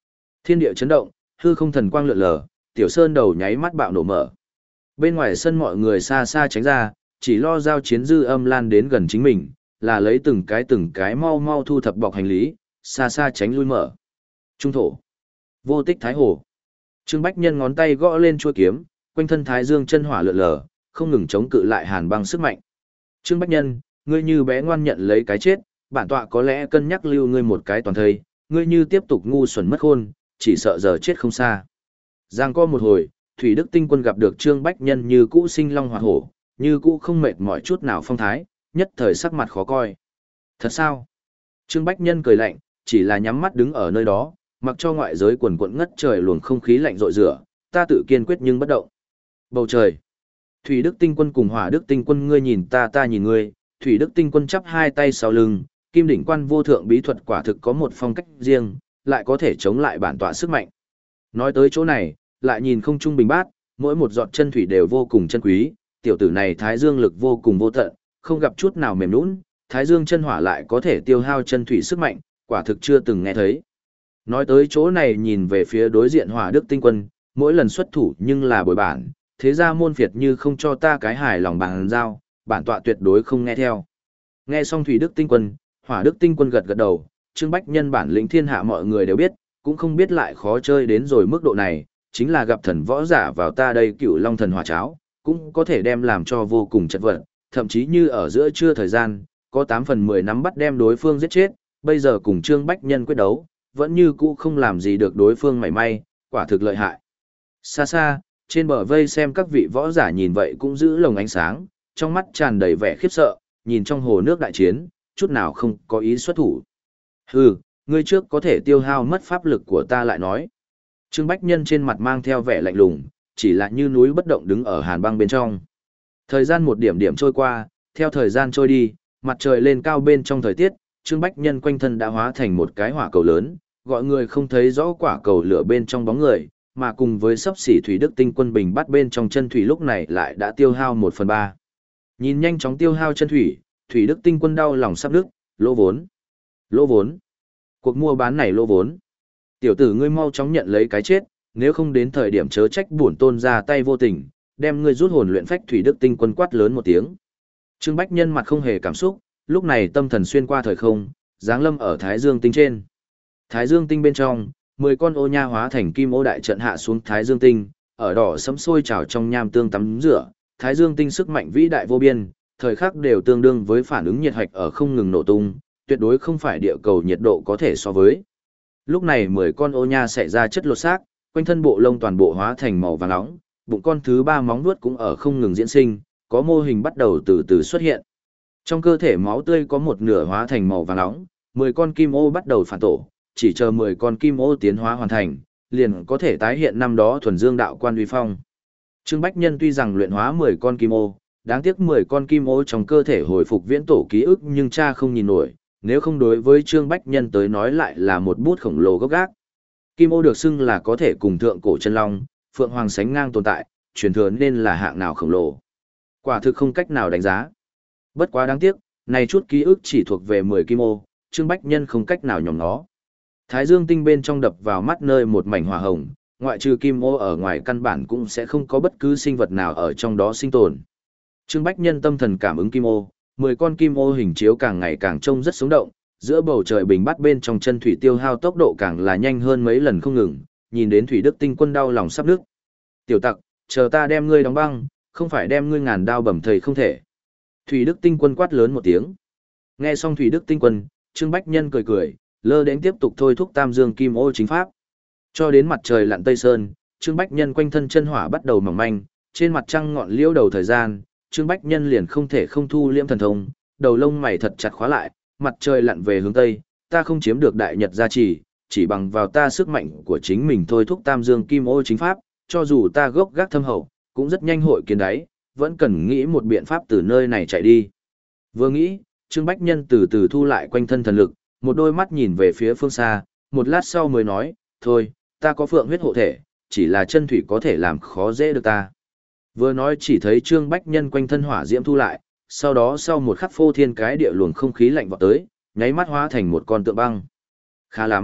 Thiên địa chấn động, hư không thần quang lượn lờ, tiểu sơn đầu nháy mắt bạo nổ mở. Bên ngoài sân mọi người xa xa tránh ra, chỉ lo giao chiến dư âm lan đến gần chính mình, là lấy từng cái từng cái mau mau thu thập bọc hành lý, xa xa tránh lui mở. Trung thổ, vô tích thái hồ. Trương Bách Nhân ngón tay gõ lên chuôi kiếm, quanh thân thái dương chân hỏa lượn lờ, không ngừng chống cự lại hàn băng sức mạnh. Trương Bách Nhân, ngươi như bé ngoan nhận lấy cái chết, bản tọa có lẽ cân nhắc lưu ngươi một cái toàn thây, ngươi như tiếp tục ngu xuẩn mất khôn, chỉ sợ giờ chết không xa. Giang co một hồi, Thủy Đức Tinh Quân gặp được Trương Bách Nhân như cũ sinh long hoạt hổ, như cũ không mệt mỏi chút nào phong thái, nhất thời sắc mặt khó coi. Thật sao? Trương Bách Nhân cười lạnh, chỉ là nhắm mắt đứng ở nơi đó, mặc cho ngoại giới quần quận ngất trời luồng không khí lạnh rội rửa, ta tự kiên quyết nhưng bất động. Bầu trời. Thủy Đức Tinh Quân cùng Hỏa Đức Tinh Quân ngươi nhìn ta ta nhìn ngươi, Thủy Đức Tinh Quân chắp hai tay sau lưng, Kim đỉnh quan vô thượng bí thuật quả thực có một phong cách riêng, lại có thể chống lại bản tọa sức mạnh. Nói tới chỗ này, lại nhìn không trung bình bát, mỗi một giọt chân thủy đều vô cùng chân quý, tiểu tử này thái dương lực vô cùng vô tận, không gặp chút nào mềm nhũn, thái dương chân hỏa lại có thể tiêu hao chân thủy sức mạnh, quả thực chưa từng nghe thấy. Nói tới chỗ này nhìn về phía đối diện Hỏa Đức Tinh Quân, mỗi lần xuất thủ nhưng là bồi bản, thế ra môn phiệt như không cho ta cái hài lòng bàn giao, bản tọa tuyệt đối không nghe theo. Nghe xong Thủy Đức Tinh Quân, Hỏa Đức Tinh Quân gật gật đầu, Trương Bách Nhân bản lĩnh thiên hạ mọi người đều biết, cũng không biết lại khó chơi đến rồi mức độ này, chính là gặp thần võ giả vào ta đây Cựu Long thần hỏa cháo, cũng có thể đem làm cho vô cùng chật vật, thậm chí như ở giữa trưa thời gian, có tám phần mười nắm bắt đem đối phương giết chết, bây giờ cùng Trương Bách Nhân quyết đấu, vẫn như cũ không làm gì được đối phương mảy may, quả thực lợi hại. Xa xa, trên bờ vây xem các vị võ giả nhìn vậy cũng giữ lồng ánh sáng, trong mắt tràn đầy vẻ khiếp sợ, nhìn trong hồ nước đại chiến, chút nào không có ý xuất thủ. Hừ, ngươi trước có thể tiêu hao mất pháp lực của ta lại nói. Trương Bách Nhân trên mặt mang theo vẻ lạnh lùng, chỉ là như núi bất động đứng ở hàn băng bên trong. Thời gian một điểm điểm trôi qua, theo thời gian trôi đi, mặt trời lên cao bên trong thời tiết, Trương Bách Nhân quanh thân đã hóa thành một cái hỏa cầu lớn, gọi người không thấy rõ quả cầu lửa bên trong bóng người, mà cùng với sắp xỉ Thủy Đức Tinh Quân bình bắt bên trong chân thủy lúc này lại đã tiêu hao một phần ba. Nhìn nhanh chóng tiêu hao chân thủy, Thủy Đức Tinh Quân đau lòng sắp đứt, lỗ vốn. Lỗ vốn. Cuộc mua bán này lỗ vốn. Tiểu tử ngươi mau chóng nhận lấy cái chết, nếu không đến thời điểm chớ trách bổn tôn ra tay vô tình, đem ngươi rút hồn luyện phách. Thủy Đức Tinh Quân quát lớn một tiếng. Trương Bách Nhân mặt không hề cảm xúc, lúc này tâm thần xuyên qua thời không, giáng lâm ở Thái Dương Tinh trên. Thái Dương Tinh bên trong, mười con ô nha hóa thành kim ô đại trận hạ xuống Thái Dương Tinh, ở đỏ sẫm sôi trào trong nham tương tắm rửa, Thái Dương Tinh sức mạnh vĩ đại vô biên, thời khắc đều tương đương với phản ứng nhiệt hạch ở không ngừng nổ tung, tuyệt đối không phải địa cầu nhiệt độ có thể so với. Lúc này mười con ô nha xảy ra chất lột xác, quanh thân bộ lông toàn bộ hóa thành màu vàng nóng, bụng con thứ ba móng vuốt cũng ở không ngừng diễn sinh, có mô hình bắt đầu từ từ xuất hiện. Trong cơ thể máu tươi có một nửa hóa thành màu vàng nóng, mười con kim ô bắt đầu phản tổ, chỉ chờ mười con kim ô tiến hóa hoàn thành, liền có thể tái hiện năm đó thuần dương đạo quan uy phong. Trương Bách Nhân tuy rằng luyện hóa mười con kim ô, đáng tiếc mười con kim ô trong cơ thể hồi phục viễn tổ ký ức nhưng cha không nhìn nổi, nếu không đối với Trương Bách Nhân tới nói lại là một bút khổng lồ gốc gác. Kim ô được xưng là có thể cùng thượng cổ chân long, phượng hoàng sánh ngang tồn tại, truyền thừa nên là hạng nào khổng lồ. Quả thực không cách nào đánh giá. Bất quá đáng tiếc, này chút ký ức chỉ thuộc về mười kim ô, Trương Bách Nhân không cách nào nhòm nó. Thái Dương Tinh bên trong đập vào mắt nơi một mảnh hỏa hồng, ngoại trừ kim ô ở ngoài căn bản cũng sẽ không có bất cứ sinh vật nào ở trong đó sinh tồn. Trương Bách Nhân tâm thần cảm ứng kim ô, mười con kim ô hình chiếu càng ngày càng trông rất sống động, giữa bầu trời bình bát bên trong chân thủy tiêu hao tốc độ càng là nhanh hơn mấy lần không ngừng, nhìn đến Thủy Đức Tinh Quân đau lòng sắp nứt. Tiểu tặc, chờ ta đem ngươi đóng băng, không phải đem ngươi ngàn đao bầm thầy không thể. Thủy Đức Tinh Quân quát lớn một tiếng. Nghe xong Thủy Đức Tinh Quân, Trương Bách Nhân cười cười, lơ đến tiếp tục thôi thúc Tam Dương Kim Ô chính pháp. Cho đến mặt trời lặn tây sơn, Trương Bách Nhân quanh thân chân hỏa bắt đầu mỏng manh, trên mặt trăng ngọn liễu đầu thời gian, Trương Bách Nhân liền không thể không thu liễm thần thông, đầu lông mày thật chặt khóa lại, mặt trời lặn về hướng tây, ta không chiếm được đại nhật gia trì, chỉ bằng vào ta sức mạnh của chính mình thôi thúc Tam Dương Kim Ô chính pháp, cho dù ta gốc gác thâm hậu, cũng rất nhanh hội kiến đáy, vẫn cần nghĩ một biện pháp từ nơi này chạy đi. Vừa nghĩ, Trương Bách Nhân từ từ thu lại quanh thân thần lực, một đôi mắt nhìn về phía phương xa, một lát sau mới nói, thôi, ta có phượng huyết hộ thể, chỉ là chân thủy có thể làm khó dễ được ta. Vừa nói chỉ thấy Trương Bách Nhân quanh thân hỏa diễm thu lại, sau đó sau một khắc phô thiên cái địa luồng không khí lạnh vọt tới, nháy mắt hóa thành một con tượng băng. Khá lắm,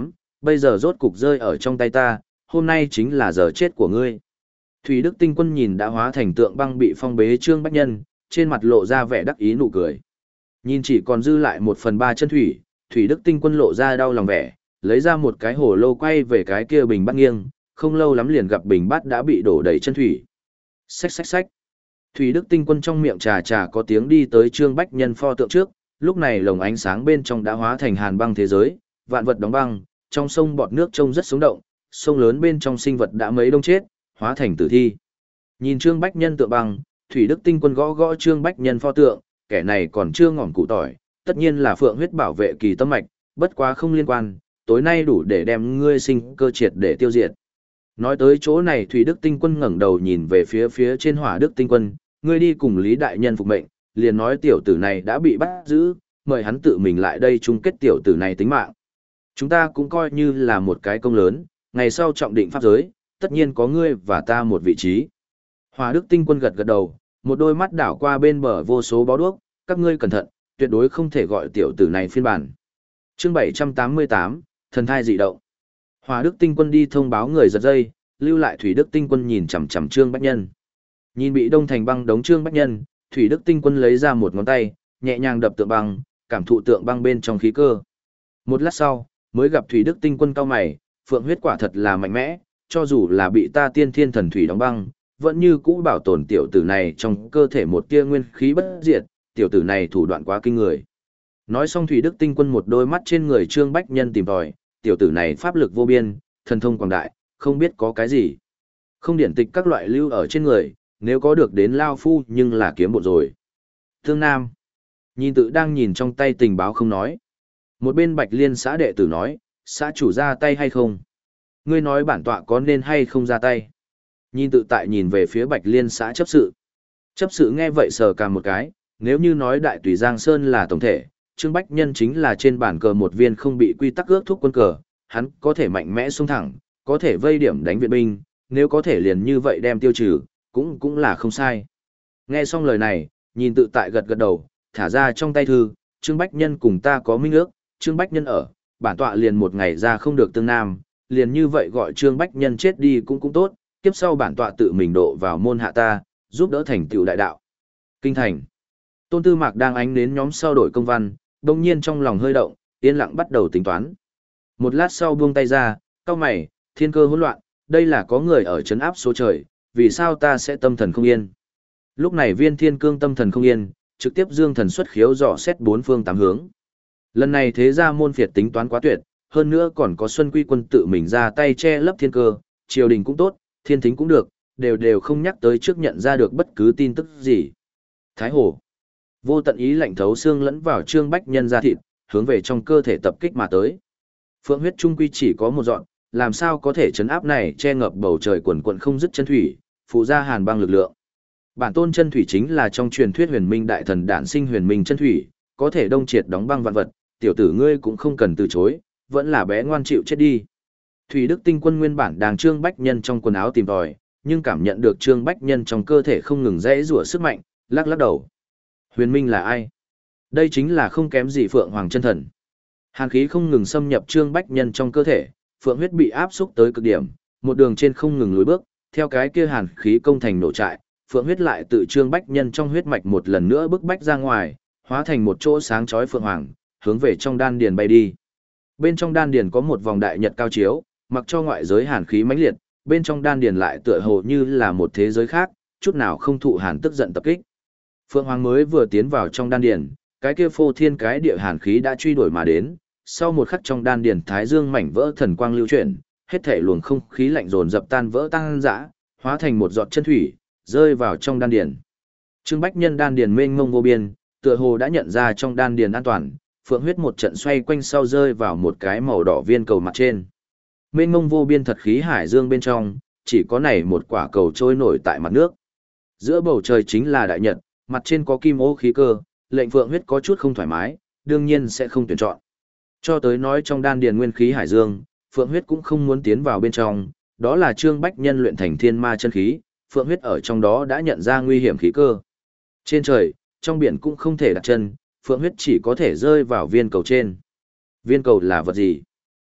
Bây giờ rốt cục rơi ở trong tay ta, hôm nay chính là giờ chết của ngươi. Thủy Đức Tinh Quân nhìn đã hóa thành tượng băng bị phong bế Trương Bách Nhân, trên mặt lộ ra vẻ đắc ý nụ cười. Nhìn chỉ còn dư lại một phần ba chân thủy, Thủy Đức Tinh Quân lộ ra đau lòng vẻ, lấy ra một cái hồ lô quay về cái kia bình bát nghiêng, không lâu lắm liền gặp bình bát đã bị đổ đầy chân thủy. Xách xách xách. Thủy Đức Tinh Quân trong miệng trà trà có tiếng đi tới Trương Bách Nhân pho tượng trước, lúc này lồng ánh sáng bên trong đã hóa thành hàn băng thế giới, vạn vật đóng băng, trong sông bọt nước trông rất sống động, sông lớn bên trong sinh vật đã mấy đông chết, hóa thành tử thi. Nhìn Trương Bách Nhân tượng băng, Thủy Đức Tinh Quân gõ gõ Trương Bách Nhân pho tượng, kẻ này còn chưa ngỏm củ tỏi, tất nhiên là phượng huyết bảo vệ kỳ tâm mạch, bất quá không liên quan, tối nay đủ để đem ngươi sinh cơ triệt để tiêu diệt. Nói tới chỗ này Thủy Đức Tinh Quân ngẩng đầu nhìn về phía phía trên Hỏa Đức Tinh Quân, ngươi đi cùng Lý Đại Nhân phục mệnh, liền nói tiểu tử này đã bị bắt giữ, mời hắn tự mình lại đây chung kết tiểu tử này tính mạng. Chúng ta cũng coi như là một cái công lớn, ngày sau trọng định pháp giới, tất nhiên có ngươi và ta một vị trí. Hỏa Đức Tinh Quân gật gật đầu, một đôi mắt đảo qua bên bờ vô số bó đuốc, các ngươi cẩn thận, tuyệt đối không thể gọi tiểu tử này phiên bản. Chương bảy trăm tám mươi tám, thần thai dị động. Hỏa Đức Tinh Quân đi thông báo người giật dây, lưu lại Thủy Đức Tinh Quân nhìn chằm chằm Trương Bách Nhân. Nhìn bị đông thành băng đống Trương Bách Nhân, Thủy Đức Tinh Quân lấy ra một ngón tay, nhẹ nhàng đập tượng băng, cảm thụ tượng băng bên trong khí cơ. Một lát sau, mới gặp Thủy Đức Tinh Quân cau mày, phượng huyết quả thật là mạnh mẽ, cho dù là bị ta tiên thiên thần thủy đóng băng, vẫn như cũ bảo tồn tiểu tử này trong cơ thể một tia nguyên khí bất diệt, tiểu tử này thủ đoạn quá kinh người. Nói xong Thủy Đức Tinh Quân một đôi mắt trên người Trương Bách Nhân tìm tòi, tiểu tử này pháp lực vô biên, thần thông quảng đại, không biết có cái gì. Không điển tịch các loại lưu ở trên người, nếu có được đến lao phu nhưng là kiếm bộ rồi. Thương Nam, nhìn tự đang nhìn trong tay tình báo không nói. Một bên Bạch Liên xã đệ tử nói, xã chủ ra tay hay không? Ngươi nói bản tọa có nên hay không ra tay? Nhìn tự tại nhìn về phía Bạch Liên xã chấp sự. Chấp sự nghe vậy sờ cả một cái, nếu như nói đại tùy Giang Sơn là tổng thể, Trương Bách Nhân chính là trên bàn cờ một viên không bị quy tắc ước thúc quân cờ, hắn có thể mạnh mẽ xông thẳng, có thể vây điểm đánh viện binh, nếu có thể liền như vậy đem tiêu trừ, cũng cũng là không sai. Nghe xong lời này, nhìn tự tại gật gật đầu, thả ra trong tay thư, Trương Bách Nhân cùng ta có minh ước, Trương Bách Nhân ở, bản tọa liền một ngày ra không được tương nam, liền như vậy gọi Trương Bách Nhân chết đi cũng cũng tốt, kiếp sau bản tọa tự mình độ vào môn hạ ta, giúp đỡ thành tựu đại đạo. Kinh thành. Tôn Tư Mạc đang ánh đến nhóm sau đổi công văn, đồng nhiên trong lòng hơi động, yên lặng bắt đầu tính toán. Một lát sau buông tay ra, cau mày, thiên cơ hỗn loạn, đây là có người ở trấn áp số trời, vì sao ta sẽ tâm thần không yên. Lúc này viên thiên cương tâm thần không yên, trực tiếp dương thần xuất khiếu dò xét bốn phương tám hướng. Lần này thế ra môn phiệt tính toán quá tuyệt, hơn nữa còn có Xuân Quy quân tự mình ra tay che lấp thiên cơ, triều đình cũng tốt, thiên thính cũng được, đều đều không nhắc tới trước nhận ra được bất cứ tin tức gì. Thái Hồ. Vô tận ý lạnh thấu xương lẫn vào Trương Bách Nhân ra thịt, hướng về trong cơ thể tập kích mà tới. Phượng huyết trung quy chỉ có một dọn, làm sao có thể chấn áp này che ngập bầu trời quần quần không dứt chân thủy, phụ ra hàn băng lực lượng. Bản tôn chân thủy chính là trong truyền thuyết huyền minh đại thần đản sinh huyền minh chân thủy, có thể đông triệt đóng băng vạn vật, tiểu tử ngươi cũng không cần từ chối, vẫn là bé ngoan chịu chết đi. Thủy Đức Tinh Quân nguyên bản đang Trương Bách Nhân trong quần áo tìm tòi, nhưng cảm nhận được Trương Bách Nhân trong cơ thể không ngừng rẽ rủa sức mạnh, lắc lắc đầu. Huyền minh là ai? Đây chính là không kém gì Phượng Hoàng chân thần. Hàn khí không ngừng xâm nhập Trương Bách Nhân trong cơ thể, phượng huyết bị áp xúc tới cực điểm, một đường trên không ngừng lùi bước, theo cái kia hàn khí công thành nổ trại, phượng huyết lại tự Trương Bách Nhân trong huyết mạch một lần nữa bức bách ra ngoài, hóa thành một chỗ sáng chói phượng hoàng, hướng về trong đan điền bay đi. Bên trong đan điền có một vòng đại nhật cao chiếu, mặc cho ngoại giới hàn khí mãnh liệt, bên trong đan điền lại tựa hồ như là một thế giới khác, chút nào không thụ hàn tức giận tập kích. Phượng hoàng mới vừa tiến vào trong đan điền, cái kia phô thiên cái địa hàn khí đã truy đuổi mà đến, sau một khắc trong đan điền thái dương mảnh vỡ thần quang lưu chuyển, hết thảy luồng không khí lạnh dồn dập tan vỡ tăng dã, hóa thành một giọt chân thủy, rơi vào trong đan điền. Trương Bách Nhân đan điền mênh mông vô biên, tựa hồ đã nhận ra trong đan điền an toàn, phượng huyết một trận xoay quanh sau rơi vào một cái màu đỏ viên cầu mặt trên. Mênh mông vô biên thật khí hải dương bên trong, chỉ có này một quả cầu trôi nổi tại mặt nước. Giữa bầu trời chính là đại nhật, mặt trên có kim ô khí cơ, lệnh phượng huyết có chút không thoải mái, đương nhiên sẽ không tuyển chọn. Cho tới nói trong đan điền nguyên khí hải dương, phượng huyết cũng không muốn tiến vào bên trong, đó là Trương Bách Nhân luyện thành thiên ma chân khí, phượng huyết ở trong đó đã nhận ra nguy hiểm khí cơ. Trên trời, trong biển cũng không thể đặt chân, phượng huyết chỉ có thể rơi vào viên cầu trên. Viên cầu là vật gì?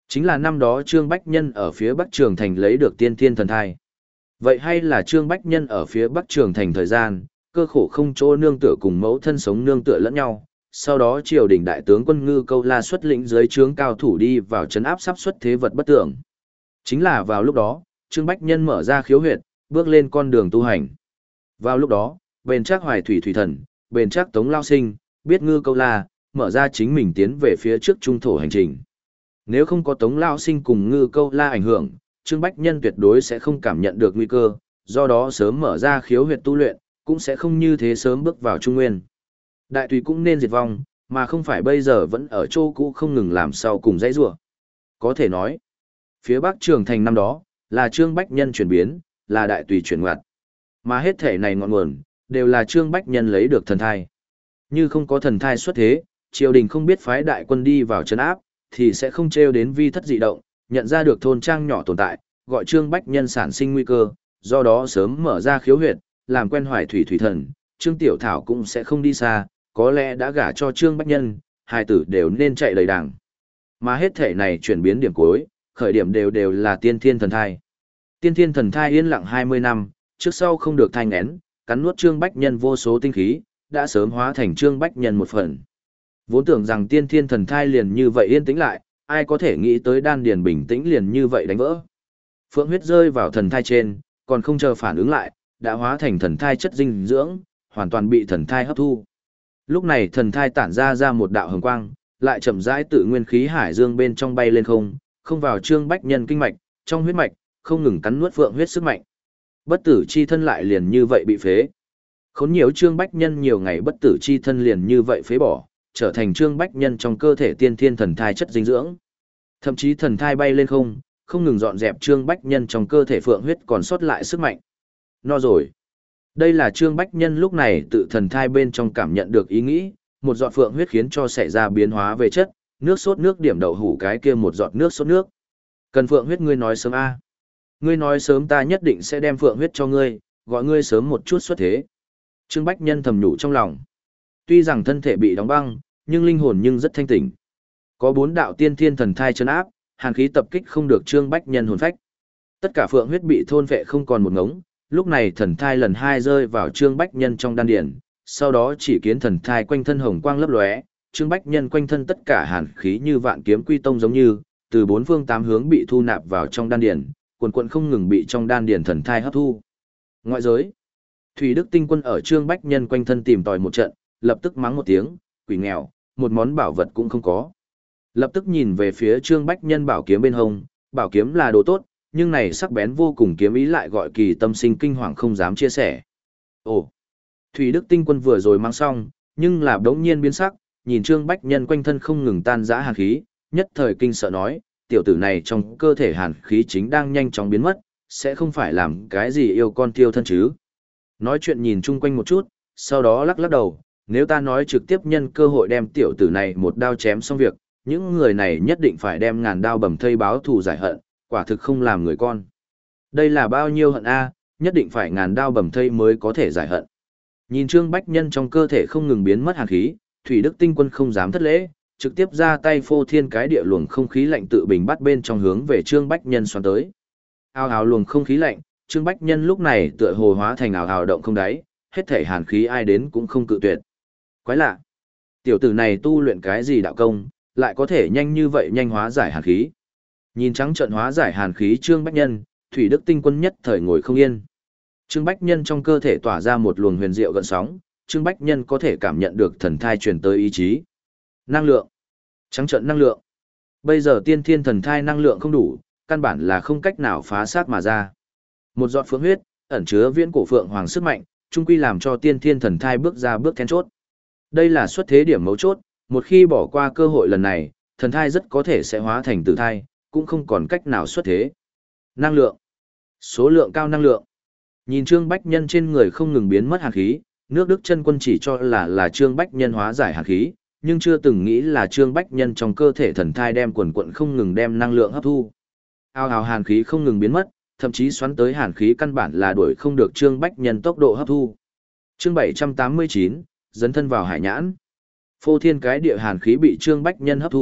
Chính là năm đó Trương Bách Nhân ở phía Bắc Trường Thành lấy được tiên thiên thần thai. Vậy hay là Trương Bách Nhân ở phía Bắc Trường Thành thời gian, cơ khổ không chỗ nương tựa cùng mẫu thân sống nương tựa lẫn nhau, sau đó triều đình đại tướng quân Ngư Câu La xuất lĩnh dưới trướng cao thủ đi vào trấn áp sắp xuất thế vật bất tưởng. Chính là vào lúc đó, Trương Bách Nhân mở ra khiếu huyệt, bước lên con đường tu hành. Vào lúc đó, bền chắc Hoài Thủy Thủy Thần, bền chắc Tống Lao Sinh, biết Ngư Câu La, mở ra chính mình tiến về phía trước trung thổ hành trình. Nếu không có Tống Lao Sinh cùng Ngư Câu La ảnh hưởng, Trương Bách Nhân tuyệt đối sẽ không cảm nhận được nguy cơ, do đó sớm mở ra khiếu huyệt tu luyện, cũng sẽ không như thế sớm bước vào Trung Nguyên. Đại Tùy cũng nên diệt vong, mà không phải bây giờ vẫn ở chỗ cũ không ngừng làm sau cùng dãy rủa. Có thể nói, phía Bắc Trường Thành năm đó, là Trương Bách Nhân chuyển biến, là Đại Tùy chuyển ngoặt. Mà hết thể này ngọn nguồn, đều là Trương Bách Nhân lấy được thần thai. Như không có thần thai xuất thế, triều đình không biết phái đại quân đi vào trấn áp, thì sẽ không trêu đến vi thất dị động, nhận ra được thôn trang nhỏ tồn tại, gọi Trương Bách Nhân sản sinh nguy cơ, do đó sớm mở ra khiếu huyệt, làm quen Hoài Thủy Thủy Thần, Trương Tiểu Thảo cũng sẽ không đi xa, có lẽ đã gả cho Trương Bách Nhân, hai tử đều nên chạy đầy đảng. Mà hết thể này chuyển biến điểm cuối, khởi điểm đều đều là tiên thiên thần thai. Tiên thiên thần thai yên lặng hai mươi năm, trước sau không được thai nghén, cắn nuốt Trương Bách Nhân vô số tinh khí, đã sớm hóa thành Trương Bách Nhân một phần. Vốn tưởng rằng tiên thiên thần thai liền như vậy yên tĩnh lại, ai có thể nghĩ tới đan điền bình tĩnh liền như vậy đánh vỡ. Phượng huyết rơi vào thần thai trên, còn không chờ phản ứng lại, đã hóa thành thần thai chất dinh dưỡng, hoàn toàn bị thần thai hấp thu. Lúc này thần thai tản ra ra một đạo hồng quang, lại chậm rãi tự nguyên khí hải dương bên trong bay lên không, không vào Trương Bách Nhân kinh mạch, trong huyết mạch, không ngừng cắn nuốt phượng huyết sức mạnh. Bất tử chi thân lại liền như vậy bị phế. Khốn nhiều Trương Bách Nhân nhiều ngày bất tử chi thân liền như vậy phế bỏ, trở thành Trương Bách Nhân trong cơ thể tiên thiên thần thai chất dinh dưỡng. Thậm chí thần thai bay lên không, không ngừng dọn dẹp Trương Bách Nhân trong cơ thể phượng huyết còn sót lại sức mạnh. No rồi. Đây là Trương Bách Nhân lúc này tự thần thai bên trong cảm nhận được ý nghĩ, một giọt phượng huyết khiến cho xảy ra biến hóa về chất, nước sốt nước điểm đậu hủ cái kia một giọt nước sốt nước. Cần phượng huyết ngươi nói sớm a. Ngươi nói sớm ta nhất định sẽ đem phượng huyết cho ngươi, gọi ngươi sớm một chút xuất thế. Trương Bách Nhân thầm nhủ trong lòng. Tuy rằng thân thể bị đóng băng, nhưng linh hồn nhưng rất thanh tỉnh. Có bốn đạo tiên thiên thần thai trấn áp, hàn khí tập kích không được Trương Bách Nhân hồn phách. Tất cả phượng huyết bị thôn vệ không còn một ngống, lúc này thần thai lần hai rơi vào Trương Bách Nhân trong đan điền, sau đó chỉ kiến thần thai quanh thân hồng quang lấp lóe, Trương Bách Nhân quanh thân tất cả hàn khí như vạn kiếm quy tông giống như, từ bốn phương tám hướng bị thu nạp vào trong đan điền, quần quần không ngừng bị trong đan điền thần thai hấp thu. Ngoại giới, Thủy Đức Tinh Quân ở Trương Bách Nhân quanh thân tìm tòi một trận, lập tức mắng một tiếng, quỷ nghèo, một món bảo vật cũng không có. Lập tức nhìn về phía Trương Bách Nhân bảo kiếm bên hông, bảo kiếm là đồ tốt, nhưng này sắc bén vô cùng kiếm ý lại gọi Kỳ tâm sinh kinh hoàng không dám chia sẻ. Ồ, Thủy Đức Tinh Quân vừa rồi mang xong, nhưng là đống nhiên biến sắc, nhìn Trương Bách Nhân quanh thân không ngừng tan rã hàn khí, nhất thời kinh sợ nói, tiểu tử này trong cơ thể hàn khí chính đang nhanh chóng biến mất, sẽ không phải làm cái gì yêu con tiêu thân chứ. Nói chuyện nhìn chung quanh một chút, sau đó lắc lắc đầu, nếu ta nói trực tiếp nhân cơ hội đem tiểu tử này một đao chém xong việc, những người này nhất định phải đem ngàn đao bầm thây báo thù giải hận, quả thực không làm người con. Đây là bao nhiêu hận a, nhất định phải ngàn đao bầm thây mới có thể giải hận. Nhìn Trương Bách Nhân trong cơ thể không ngừng biến mất hàn khí, Thủy Đức Tinh Quân không dám thất lễ, trực tiếp ra tay phô thiên cái địa luồng không khí lạnh tự bình bắt bên trong hướng về Trương Bách Nhân xoắn tới. Ao ào luồng không khí lạnh, Trương Bách Nhân lúc này tựa hồ hóa thành ào ào động không đáy, hết thể hàn khí ai đến cũng không cự tuyệt. Quái lạ, tiểu tử này tu luyện cái gì đạo công, lại có thể nhanh như vậy nhanh hóa giải hàn khí. Nhìn trắng trợn hóa giải hàn khí Trương Bách Nhân, Thủy Đức Tinh Quân nhất thời ngồi không yên. Trương Bách Nhân trong cơ thể tỏa ra một luồng huyền diệu gợn sóng, Trương Bách Nhân có thể cảm nhận được thần thai truyền tới ý chí. Năng lượng, trắng trợn năng lượng. Bây giờ tiên thiên thần thai năng lượng không đủ, căn bản là không cách nào phá sát mà ra. Một giọt phượng huyết, ẩn chứa viễn cổ phượng hoàng sức mạnh, chung quy làm cho tiên thiên thần thai bước ra bước then chốt. Đây là xuất thế điểm mấu chốt, một khi bỏ qua cơ hội lần này, thần thai rất có thể sẽ hóa thành tử thai, cũng không còn cách nào xuất thế. Năng lượng, số lượng cao năng lượng. Nhìn Trương Bách Nhân trên người không ngừng biến mất hàn khí, nước Đức Chân Quân chỉ cho là là Trương Bách Nhân hóa giải hàn khí, nhưng chưa từng nghĩ là Trương Bách Nhân trong cơ thể thần thai đem quần quận không ngừng đem năng lượng hấp thu. Ao ào hàn khí không ngừng biến mất, thậm chí xoắn tới hàn khí căn bản là đuổi không được Trương Bách Nhân tốc độ hấp thu. Chương bảy trăm tám mươi chín, dấn thân vào hải nhãn. Phô thiên cái địa hàn khí bị Trương Bách Nhân hấp thu,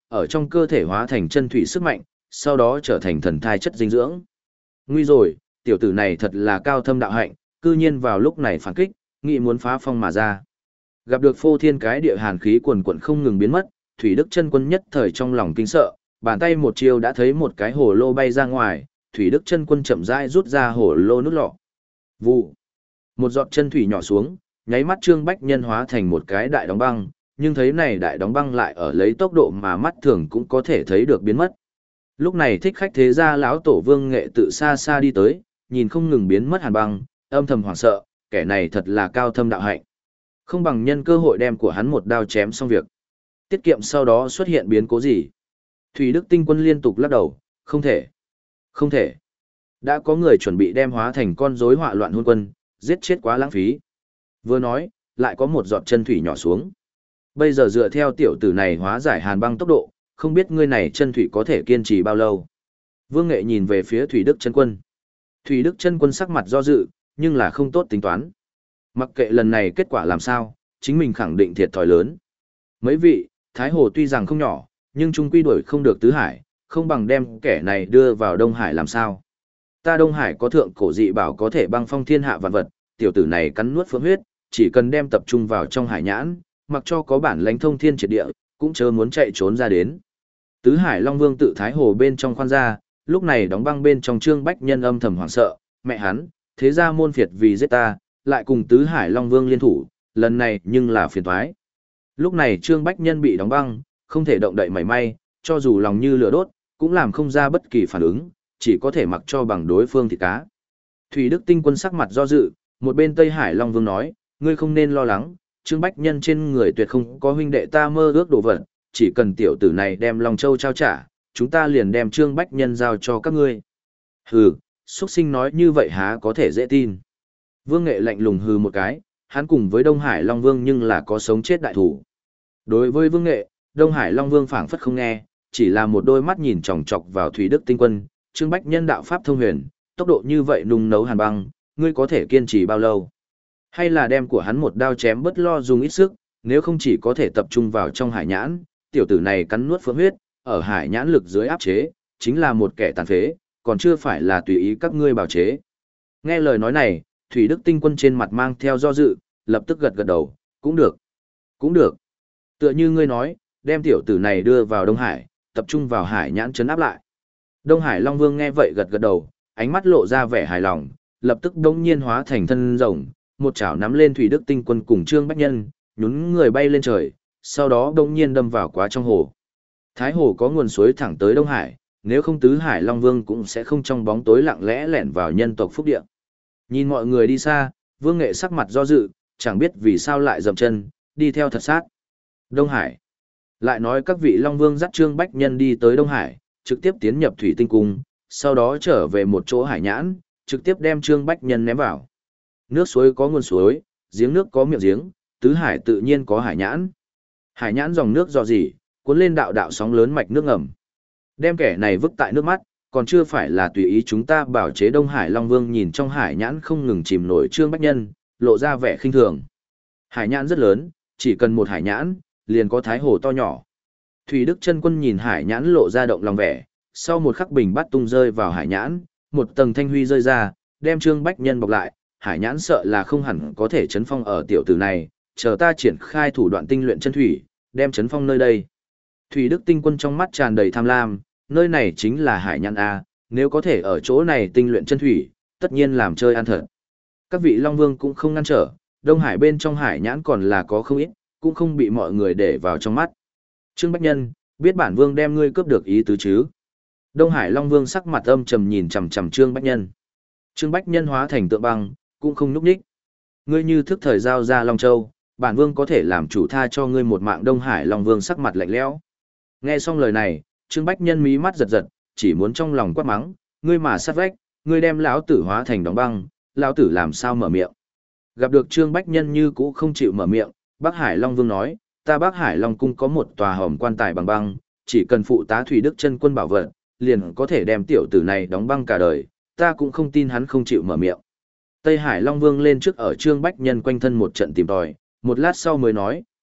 ở trong cơ thể hóa thành chân thủy sức mạnh, sau đó trở thành thần thai chất dinh dưỡng. Nguy rồi, tiểu tử này thật là cao thâm đạo hạnh, cư nhiên vào lúc này phản kích, nghĩ muốn phá phong mà ra. Gặp được phô thiên cái địa hàn khí quần quần không ngừng biến mất, Thủy Đức Chân Quân nhất thời trong lòng kinh sợ, bàn tay một chiêu đã thấy một cái hồ lô bay ra ngoài, Thủy Đức Chân Quân chậm rãi rút ra hồ lô nút lọ. Vụ. Một giọt chân thủy nhỏ xuống, nháy mắt Trương Bách Nhân hóa thành một cái đại đóng băng, nhưng thấy này đại đóng băng lại ở lấy tốc độ mà mắt thường cũng có thể thấy được biến mất. Lúc này thích khách thế gia lão tổ Vương Nghệ tự xa xa đi tới, nhìn không ngừng biến mất hàn băng, âm thầm hoảng sợ, kẻ này thật là cao thâm đạo hạnh. Không bằng nhân cơ hội đem của hắn một đao chém xong việc. Tiết kiệm sau đó xuất hiện biến cố gì? Thủy Đức Tinh Quân liên tục lắc đầu, không thể. Không thể. Đã có người chuẩn bị đem hóa thành con rối họa loạn hôn quân, giết chết quá lãng phí. Vừa nói, lại có một giọt chân thủy nhỏ xuống. Bây giờ dựa theo tiểu tử này hóa giải hàn băng tốc độ, không biết ngươi này chân thủy có thể kiên trì bao lâu. Vương Nghệ nhìn về phía Thủy Đức Chân Quân. Thủy Đức Chân Quân sắc mặt do dự, nhưng là không tốt tính toán. Mặc kệ lần này kết quả làm sao, chính mình khẳng định thiệt thòi lớn. Mấy vị, Thái Hồ tuy rằng không nhỏ, nhưng chung quy đuổi không được Tứ Hải, không bằng đem kẻ này đưa vào Đông Hải làm sao. Ta Đông Hải có thượng cổ dị bảo có thể băng phong thiên hạ vạn vật, tiểu tử này cắn nuốt phượng huyết, chỉ cần đem tập trung vào trong hải nhãn, mặc cho có bản lãnh thông thiên triệt địa, cũng chớ muốn chạy trốn ra đến. Tứ Hải Long Vương tự Thái Hồ bên trong khoan ra, lúc này đóng băng bên trong Trương Bách Nhân âm thầm hoảng sợ, mẹ hắn, thế ra môn phiệt vì giết ta, lại cùng Tứ Hải Long Vương liên thủ, lần này nhưng là phiền toái. Lúc này Trương Bách Nhân bị đóng băng, không thể động đậy mảy may, cho dù lòng như lửa đốt, cũng làm không ra bất kỳ phản ứng, chỉ có thể mặc cho bằng đối phương thịt cá. Thủy Đức Tinh Quân sắc mặt do dự, một bên Tây Hải Long Vương nói, ngươi không nên lo lắng, Trương Bách Nhân trên người tuyệt không có huynh đệ ta mơ ước đồ vật, chỉ cần tiểu tử này đem Long Châu trao trả, chúng ta liền đem Trương Bách Nhân giao cho các ngươi. Hừ, xuất sinh nói như vậy há có thể dễ tin. Vương Nghệ lạnh lùng hừ một cái, hắn cùng với Đông Hải Long Vương nhưng là có sống chết đại thủ. Đối với Vương Nghệ, Đông Hải Long Vương phảng phất không nghe, chỉ là một đôi mắt nhìn chòng chọc vào Thủy Đức Tinh Quân, Trương Bách Nhân đạo pháp thông huyền, tốc độ như vậy nung nấu hàn băng, ngươi có thể kiên trì bao lâu? Hay là đem của hắn một đao chém bất lo dùng ít sức, nếu không chỉ có thể tập trung vào trong hải nhãn, tiểu tử này cắn nuốt phượng huyết, ở hải nhãn lực dưới áp chế, chính là một kẻ tàn phế, còn chưa phải là tùy ý các ngươi bào chế. Nghe lời nói này, Thủy Đức Tinh Quân trên mặt mang theo do dự, lập tức gật gật đầu, cũng được, cũng được. Tựa như ngươi nói, đem tiểu tử này đưa vào Đông Hải, tập trung vào hải nhãn trấn áp lại. Đông Hải Long Vương nghe vậy gật gật đầu, ánh mắt lộ ra vẻ hài lòng, lập tức đông nhiên hóa thành thân rồng, một chảo nắm lên Thủy Đức Tinh Quân cùng Trương Bách Nhân, nhún người bay lên trời, sau đó đông nhiên đâm vào quá trong hồ. Thái hồ có nguồn suối thẳng tới Đông Hải, nếu không Tứ Hải Long Vương cũng sẽ không trong bóng tối lặng lẽ lẻn vào nhân tộc phúc địa. Nhìn mọi người đi xa, Vương Nghệ sắc mặt do dự, chẳng biết vì sao lại dậm chân, đi theo thật sát. Đông Hải. Lại nói các vị Long Vương dắt Trương Bách Nhân đi tới Đông Hải, trực tiếp tiến nhập Thủy Tinh Cung, sau đó trở về một chỗ hải nhãn, trực tiếp đem Trương Bách Nhân ném vào. Nước suối có nguồn suối, giếng nước có miệng giếng, Tứ Hải tự nhiên có hải nhãn. Hải nhãn dòng nước dò dỉ, cuốn lên đạo đạo sóng lớn mạch nước ngầm. Đem kẻ này vứt tại nước mắt, còn chưa phải là tùy ý chúng ta bảo chế. Đông Hải Long Vương nhìn trong hải nhãn không ngừng chìm nổi Trương Bách Nhân, lộ ra vẻ khinh thường. Hải nhãn rất lớn, chỉ cần một hải nhãn, liền có Thái hồ to nhỏ. Thủy Đức Chân Quân nhìn hải nhãn lộ ra động lòng vẻ, sau một khắc bình bắt tung rơi vào hải nhãn, một tầng thanh huy rơi ra, đem Trương Bách Nhân bọc lại, hải nhãn sợ là không hẳn có thể chấn phong ở tiểu tử này, chờ ta triển khai thủ đoạn tinh luyện chân thủy, đem chấn phong nơi đây. Thủy Đức Tinh Quân trong mắt tràn đầy tham lam, nơi này chính là hải nhãn A, nếu có thể ở chỗ này tinh luyện chân thủy, tất nhiên làm chơi ăn thật. Các vị Long Vương cũng không ngăn trở, Đông Hải bên trong hải nhãn còn là có không ít, cũng không bị mọi người để vào trong mắt. Trương Bách Nhân, biết bản vương đem ngươi cướp được ý tứ chứ? Đông Hải Long Vương sắc mặt âm trầm nhìn chằm chằm Trương Bách Nhân. Trương Bách Nhân hóa thành tượng băng, cũng không nhúc nhích. Ngươi như thức thời giao ra Long Châu, bản vương có thể làm chủ tha cho ngươi một mạng. Đông Hải Long Vương sắc mặt lạnh lẽo. Nghe xong lời này, Trương Bách Nhân mí mắt giật giật, chỉ muốn trong lòng quát mắng, ngươi mà sát vách, ngươi đem lão tử hóa thành đóng băng, lão tử làm sao mở miệng. Gặp được Trương Bách Nhân như cũ không chịu mở miệng, Bắc Hải Long Vương nói, ta Bắc Hải Long cung có một tòa hòm quan tài bằng băng, chỉ cần phụ tá Thủy Đức Chân Quân bảo vật, liền có thể đem tiểu tử này đóng băng cả đời, ta cũng không tin hắn không chịu mở miệng. Tây Hải Long Vương lên trước ở Trương Bách Nhân quanh thân một trận tìm tòi, một lát sau mới nói,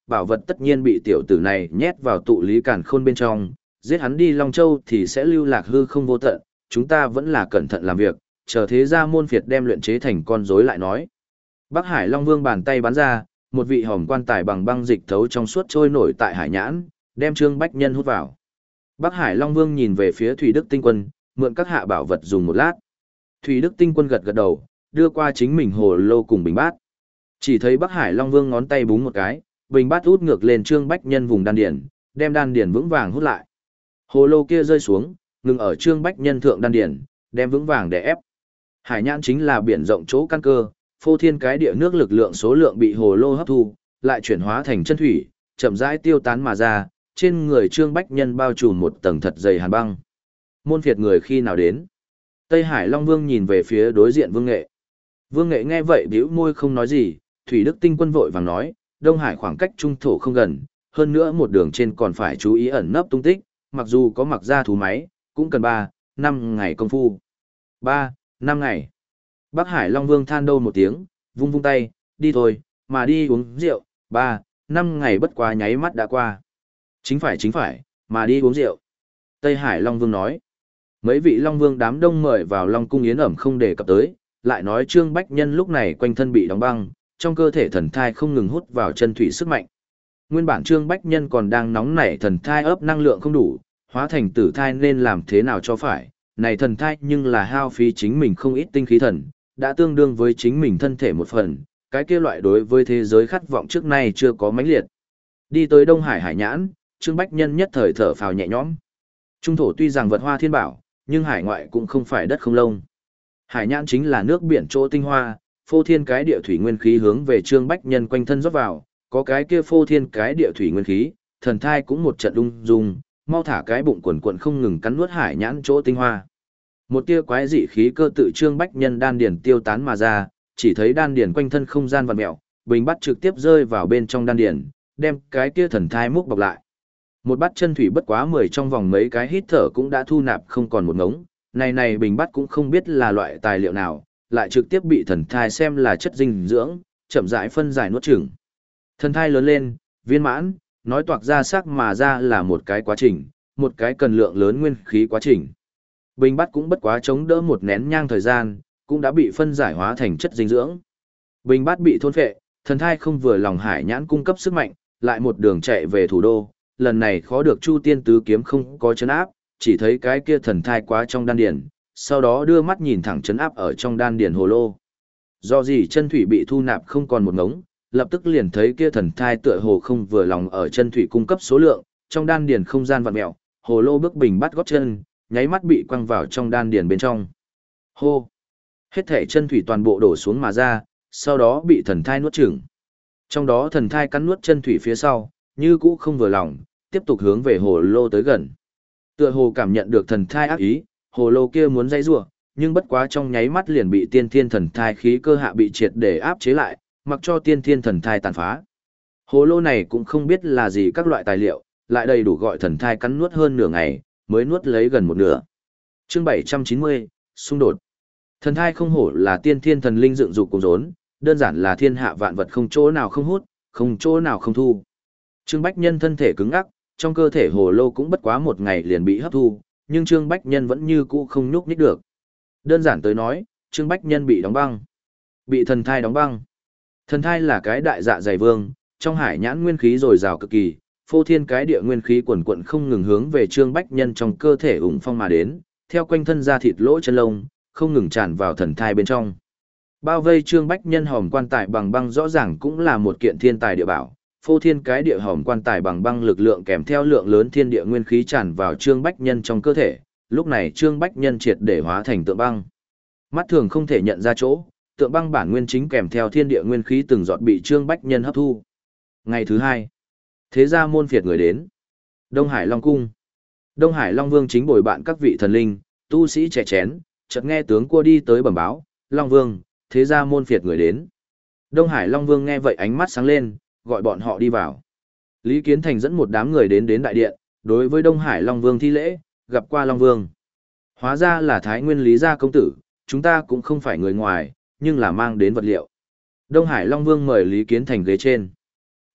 bảo vật tất nhiên bị tiểu tử này nhét vào tụ lý càn khôn bên trong, giết hắn đi Long Châu thì sẽ lưu lạc hư không vô tận, chúng ta vẫn là cẩn thận làm việc, chờ thế gia môn phiệt đem luyện chế thành con rối lại nói. Bắc Hải Long Vương bàn tay bắn ra, một vị hòm quan tài bằng băng dịch thấu trong suốt trôi nổi tại hải nhãn, đem Trương Bách Nhân hút vào. Bắc Hải Long Vương nhìn về phía Thủy Đức Tinh Quân, mượn các hạ bảo vật dùng một lát. Thủy Đức Tinh Quân gật gật đầu, đưa qua chính mình hồ lô cùng bình bát. Chỉ thấy Bắc Hải Long Vương ngón tay búng một cái, bình bát út ngược lên Trương Bách Nhân vùng đan điển, đem đan điển vững vàng hút lại. Hồ lô kia rơi xuống, ngừng ở Trương Bách Nhân thượng đan điển, đem vững vàng để ép. Hải nhãn chính là biển rộng chỗ căn cơ, phô thiên cái địa nước lực lượng số lượng bị hồ lô hấp thu, lại chuyển hóa thành chân thủy, chậm rãi tiêu tán mà ra, trên người Trương Bách Nhân bao trùm một tầng thật dày hàn băng. Môn phiệt người khi nào đến? Tây Hải Long Vương nhìn về phía đối diện Vương Nghệ. Vương Nghệ nghe vậy bĩu môi không nói gì, Thủy Đức Tinh Quân vội vàng nói, Đông Hải khoảng cách trung thổ không gần, hơn nữa một đường trên còn phải chú ý ẩn nấp tung tích, mặc dù có mặc ra thú máy, cũng cần ba, năm ngày công phu. ba, năm ngày. Bắc Hải Long Vương than đâu một tiếng, vung vung tay, đi thôi, mà đi uống rượu, ba, năm ngày bất quá nháy mắt đã qua. Chính phải chính phải, mà đi uống rượu. Tây Hải Long Vương nói. Mấy vị Long Vương đám đông mời vào Long Cung yến ẩm không đề cập tới, lại nói Trương Bách Nhân lúc này quanh thân bị đóng băng, trong cơ thể thần thai không ngừng hút vào chân thủy sức mạnh. Nguyên bản Trương Bách Nhân còn đang nóng nảy thần thai ấp năng lượng không đủ, hóa thành tử thai nên làm thế nào cho phải, này thần thai nhưng là hao phí chính mình không ít tinh khí thần, đã tương đương với chính mình thân thể một phần, cái kia loại đối với thế giới khát vọng trước nay chưa có mãnh liệt. Đi tới Đông Hải hải nhãn, Trương Bách Nhân nhất thời thở phào nhẹ nhõm. Trung thổ tuy rằng vật hoa thiên bảo, nhưng hải ngoại cũng không phải đất không lông. Hải nhãn chính là nước biển chỗ tinh hoa, phô thiên cái địa thủy nguyên khí hướng về Trương Bách Nhân quanh thân rót vào, có cái kia phô thiên cái địa thủy nguyên khí, thần thai cũng một trận ung dung, mau thả cái bụng quần quần không ngừng cắn nuốt hải nhãn chỗ tinh hoa. Một tia quái dị khí cơ tự Trương Bách Nhân đan điền tiêu tán mà ra, chỉ thấy đan điền quanh thân không gian vặn mèo, bình bắt trực tiếp rơi vào bên trong đan điền, đem cái kia thần thai múc bọc lại. Một bát chân thủy bất quá mười trong vòng mấy cái hít thở cũng đã thu nạp không còn một ngống, này này bình bắt cũng không biết là loại tài liệu nào, lại trực tiếp bị thần thai xem là chất dinh dưỡng, chậm rãi phân giải nuốt chửng. Thần thai lớn lên, viên mãn, nói toạc ra sắc mà ra là một cái quá trình, một cái cần lượng lớn nguyên khí quá trình. Bình bắt cũng bất quá chống đỡ một nén nhang thời gian, cũng đã bị phân giải hóa thành chất dinh dưỡng. Bình bát bị thôn phệ, thần thai không vừa lòng hải nhãn cung cấp sức mạnh, lại một đường chạy về thủ đô, lần này khó được Chu Tiên tứ kiếm không có chấn áp, chỉ thấy cái kia thần thai quá trong đan điền, sau đó đưa mắt nhìn thẳng chấn áp ở trong đan điền hồ lô. Do gì chân thủy bị thu nạp không còn một ngống, lập tức liền thấy kia thần thai tựa hồ không vừa lòng ở chân thủy cung cấp số lượng, trong đan điền không gian vặn mèo, hồ lô bước bình bắt gót chân, nháy mắt bị quăng vào trong đan điền bên trong. Hô! Hết thể chân thủy toàn bộ đổ xuống mà ra, sau đó bị thần thai nuốt chửng. Trong đó thần thai cắn nuốt chân thủy phía sau, như cũ không vừa lòng, tiếp tục hướng về hồ lô tới gần. Tựa hồ cảm nhận được thần thai ác ý, hồ lô kia muốn dãy rủa, nhưng bất quá trong nháy mắt liền bị tiên thiên thần thai khí cơ hạ bị triệt để áp chế lại, mặc cho tiên thiên thần thai tàn phá. Hồ lô này cũng không biết là gì các loại tài liệu, lại đầy đủ gọi thần thai cắn nuốt hơn nửa ngày, mới nuốt lấy gần một nửa. Chương bảy trăm chín mươi, xung đột. Thần thai không hổ là tiên thiên thần linh dựng dục cùng rốn, đơn giản là thiên hạ vạn vật không chỗ nào không hút, không chỗ nào không thu. Trương Bách Nhân thân thể cứng ngắc, trong cơ thể hồ lô cũng bất quá một ngày liền bị hấp thu, nhưng Trương Bách Nhân vẫn như cũ không nhúc nhích được. Đơn giản tới nói, Trương Bách Nhân bị đóng băng. Bị thần thai đóng băng. Thần thai là cái đại dạ dày vương, trong hải nhãn nguyên khí dồi dào cực kỳ, phô thiên cái địa nguyên khí quần quận không ngừng hướng về Trương Bách Nhân trong cơ thể ủng phong mà đến, theo quanh thân da thịt lỗ chân lông, không ngừng tràn vào thần thai bên trong. Bao vây Trương Bách Nhân hòm quan tài bằng băng rõ ràng cũng là một kiện thiên tài địa bảo, phô thiên cái địa hòm quan tài bằng băng lực lượng kèm theo lượng lớn thiên địa nguyên khí tràn vào Trương Bách Nhân trong cơ thể, lúc này Trương Bách Nhân triệt để hóa thành tượng băng. Mắt thường không thể nhận ra chỗ, tượng băng bản nguyên chính kèm theo thiên địa nguyên khí từng giọt bị Trương Bách Nhân hấp thu. Ngày thứ hai, thế gia môn phiệt người đến. Đông Hải Long Cung. Đông Hải Long Vương chính bồi bạn các vị thần linh, tu sĩ trẻ chén, chợt nghe tướng cua đi tới bẩm báo, Long Vương, thế gia môn phiệt người đến. Đông Hải Long Vương nghe vậy ánh mắt sáng lên, gọi bọn họ đi vào. Lý Kiến Thành dẫn một đám người đến đến đại điện, đối với Đông Hải Long Vương thi lễ, gặp qua Long Vương. Hóa ra là Thái Nguyên Lý gia công tử, chúng ta cũng không phải người ngoài, nhưng là mang đến vật liệu. Đông Hải Long Vương mời Lý Kiến Thành ghế trên.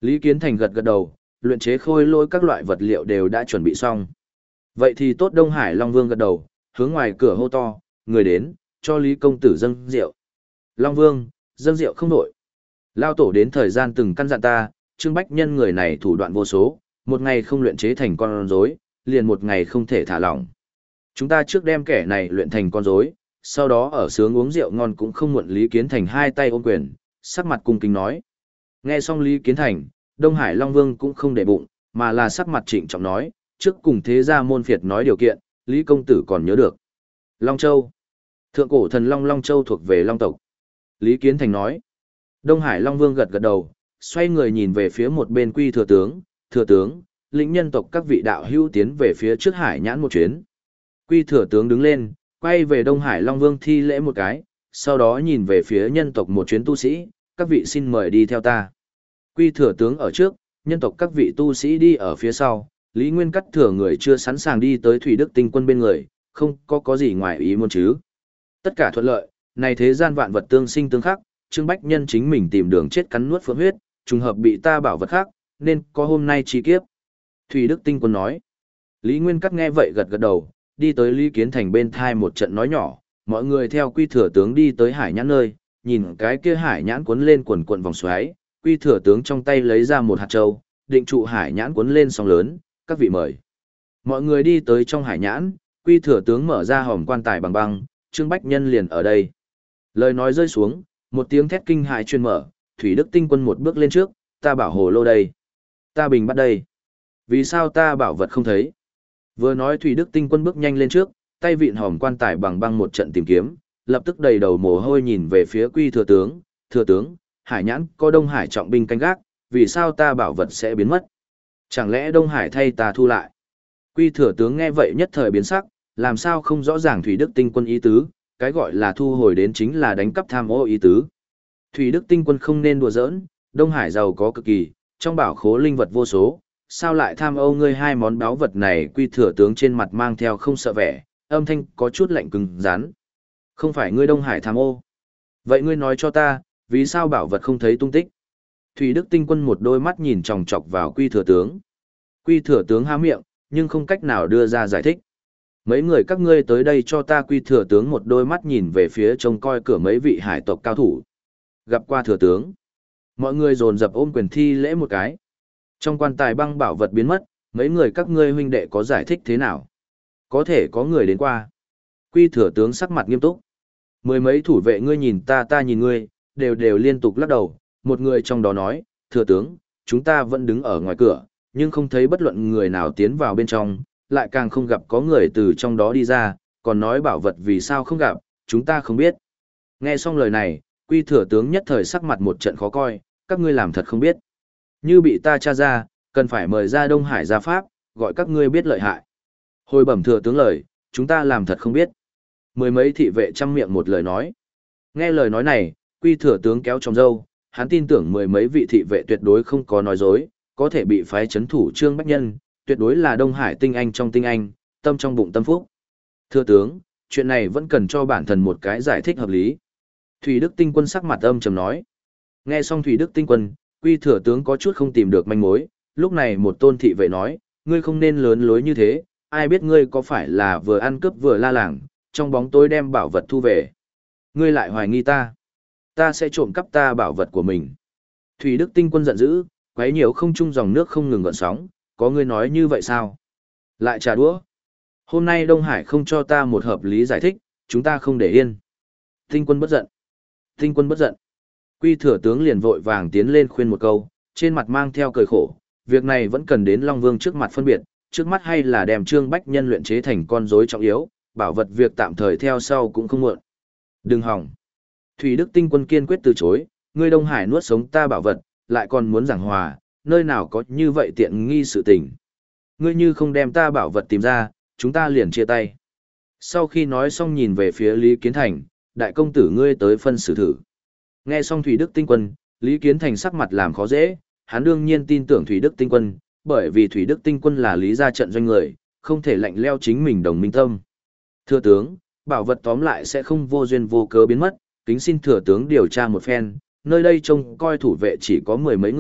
Lý Kiến Thành gật gật đầu, luyện chế khôi lỗi các loại vật liệu đều đã chuẩn bị xong. Vậy thì tốt. Đông Hải Long Vương gật đầu, hướng ngoài cửa hô to, người đến, cho Lý công tử dâng rượu. Long Vương, dâng rượu không đổi. Lao tổ đến thời gian từng căn dặn ta, Trương Bách Nhân người này thủ đoạn vô số, một ngày không luyện chế thành con rối, liền một ngày không thể thả lỏng. Chúng ta trước đem kẻ này luyện thành con rối, sau đó ở sướng uống rượu ngon cũng không muộn. Lý Kiến Thành hai tay ôm quyền, sắc mặt cung kính nói. Nghe xong Lý Kiến Thành, Đông Hải Long Vương cũng không để bụng, mà là sắc mặt trịnh trọng nói, trước cùng thế gia môn phiệt nói điều kiện, Lý công tử còn nhớ được. Long Châu. Thượng cổ thần Long Long Châu thuộc về Long tộc. Lý Kiến Thành nói. Đông Hải Long Vương gật gật đầu, xoay người nhìn về phía một bên Quy thừa tướng, thừa tướng, lĩnh nhân tộc các vị đạo hữu tiến về phía trước Hải Nhãn một chuyến. Quy thừa tướng đứng lên, quay về Đông Hải Long Vương thi lễ một cái, sau đó nhìn về phía nhân tộc một chuyến tu sĩ, các vị xin mời đi theo ta. Quy thừa tướng ở trước, nhân tộc các vị tu sĩ đi ở phía sau, Lý Nguyên Cắt thừa người chưa sẵn sàng đi tới Thủy Đức Tinh Quân bên người, không có có gì ngoài ý muốn chứ. Tất cả thuận lợi, này thế gian vạn vật tương sinh tương khắc, Trương Bách Nhân chính mình tìm đường chết cắn nuốt phượng huyết, trùng hợp bị ta bảo vật khác, nên có hôm nay chi kiếp. Thủy Đức Tinh Quân nói. Lý Nguyên Cắt nghe vậy gật gật đầu, đi tới Lý Kiến Thành bên thai một trận nói nhỏ, mọi người theo Quy thừa tướng đi tới Hải Nhãn nơi, nhìn cái kia Hải Nhãn cuốn lên quần quần vòng xoáy, Quy thừa tướng trong tay lấy ra một hạt châu, định trụ Hải Nhãn cuốn lên sóng lớn, các vị mời. Mọi người đi tới trong Hải Nhãn, Quy thừa tướng mở ra hòm quan tài bằng băng, Trương Bách Nhân liền ở đây. Lời nói rơi xuống, một tiếng thét kinh hãi truyền mở, Thủy Đức Tinh Quân một bước lên trước, ta bảo hồ lô đây, ta bình bắt đây. Vì sao ta bảo vật không thấy? Vừa nói Thủy Đức Tinh Quân bước nhanh lên trước, tay vịn hòm quan tài bằng băng một trận tìm kiếm, lập tức đầy đầu mồ hôi nhìn về phía Quy thừa tướng, thừa tướng, Hải Nhãn có Đông Hải trọng binh canh gác, vì sao ta bảo vật sẽ biến mất? Chẳng lẽ Đông Hải thay ta thu lại? Quy thừa tướng nghe vậy nhất thời biến sắc, làm sao không rõ ràng Thủy Đức Tinh Quân ý tứ, cái gọi là thu hồi đến chính là đánh cắp tham ô ý tứ. Thủy Đức Tinh Quân không nên đùa giỡn, Đông Hải giàu có cực kỳ, trong bảo khố linh vật vô số, sao lại tham ô ngươi hai món báu vật này? Quy thừa tướng trên mặt mang theo không sợ vẻ, âm thanh có chút lạnh cứng rắn. Không phải ngươi Đông Hải tham ô. Vậy ngươi nói cho ta, vì sao bảo vật không thấy tung tích? Thủy Đức Tinh Quân một đôi mắt nhìn chòng chọc vào Quy thừa tướng. Quy thừa tướng há miệng, nhưng không cách nào đưa ra giải thích. Mấy người các ngươi tới đây cho ta. Quy thừa tướng một đôi mắt nhìn về phía trông coi cửa mấy vị hải tộc cao thủ. Gặp qua thừa tướng. Mọi người dồn dập ôm quyền thi lễ một cái. Trong quan tài băng bảo vật biến mất, mấy người các ngươi huynh đệ có giải thích thế nào? Có thể có người đến qua. Quy thừa tướng sắc mặt nghiêm túc. Mười mấy thủ vệ ngươi nhìn ta ta nhìn ngươi, đều đều liên tục lắc đầu. Một người trong đó nói, thừa tướng, chúng ta vẫn đứng ở ngoài cửa, nhưng không thấy bất luận người nào tiến vào bên trong, lại càng không gặp có người từ trong đó đi ra, còn nói bảo vật vì sao không gặp, chúng ta không biết. Nghe xong lời này, Quy thừa tướng nhất thời sắc mặt một trận khó coi, các ngươi làm thật không biết. Như bị ta tra ra, cần phải mời ra Đông Hải gia pháp, gọi các ngươi biết lợi hại. Hồi bẩm thừa tướng lời, chúng ta làm thật không biết. Mười mấy thị vệ chăm miệng một lời nói. Nghe lời nói này, Quy thừa tướng kéo trong râu, hắn tin tưởng mười mấy vị thị vệ tuyệt đối không có nói dối, có thể bị phái chấn thủ Trương Bách Nhân, tuyệt đối là Đông Hải tinh anh trong tinh anh, tâm trong bụng tâm phúc. Thưa tướng, chuyện này vẫn cần cho bản thân một cái giải thích hợp lý. Thủy Đức Tinh Quân sắc mặt âm trầm nói. Nghe xong Thủy Đức Tinh Quân, Quy thừa tướng có chút không tìm được manh mối, lúc này một tôn thị vệ nói, ngươi không nên lớn lối như thế, ai biết ngươi có phải là vừa ăn cướp vừa la làng, trong bóng tối đem bảo vật thu về. Ngươi lại hoài nghi ta, ta sẽ trộm cắp ta bảo vật của mình. Thủy Đức Tinh Quân giận dữ, quấy nhiễu không trung dòng nước không ngừng gợn sóng, có ngươi nói như vậy sao? Lại trả đũa. Hôm nay Đông Hải không cho ta một hợp lý giải thích, chúng ta không để yên. Tinh Quân bất giận. Tinh Quân bất giận. Quy thừa tướng liền vội vàng tiến lên khuyên một câu, trên mặt mang theo cười khổ, việc này vẫn cần đến Long Vương trước mặt phân biệt, trước mắt hay là đem Trương Bách Nhân luyện chế thành con rối trọng yếu, bảo vật việc tạm thời theo sau cũng không muộn. Đừng hỏng. Thủy Đức Tinh Quân kiên quyết từ chối, ngươi Đông Hải nuốt sống ta bảo vật, lại còn muốn giảng hòa, nơi nào có như vậy tiện nghi sự tình. Ngươi như không đem ta bảo vật tìm ra, chúng ta liền chia tay. Sau khi nói xong nhìn về phía Lý Kiến Thành, đại công tử ngươi tới phân xử thử. Nghe xong Thủy Đức Tinh Quân, Lý Kiến Thành sắc mặt làm khó dễ, hắn đương nhiên tin tưởng Thủy Đức Tinh Quân, bởi vì Thủy Đức Tinh Quân là lý gia trận doanh người, không thể lạnh leo chính mình đồng minh tâm. Thưa tướng, bảo vật tóm lại sẽ không vô duyên vô cớ biến mất, kính xin thừa tướng điều tra một phen, nơi đây trông coi thủ vệ chỉ có mười mấy người,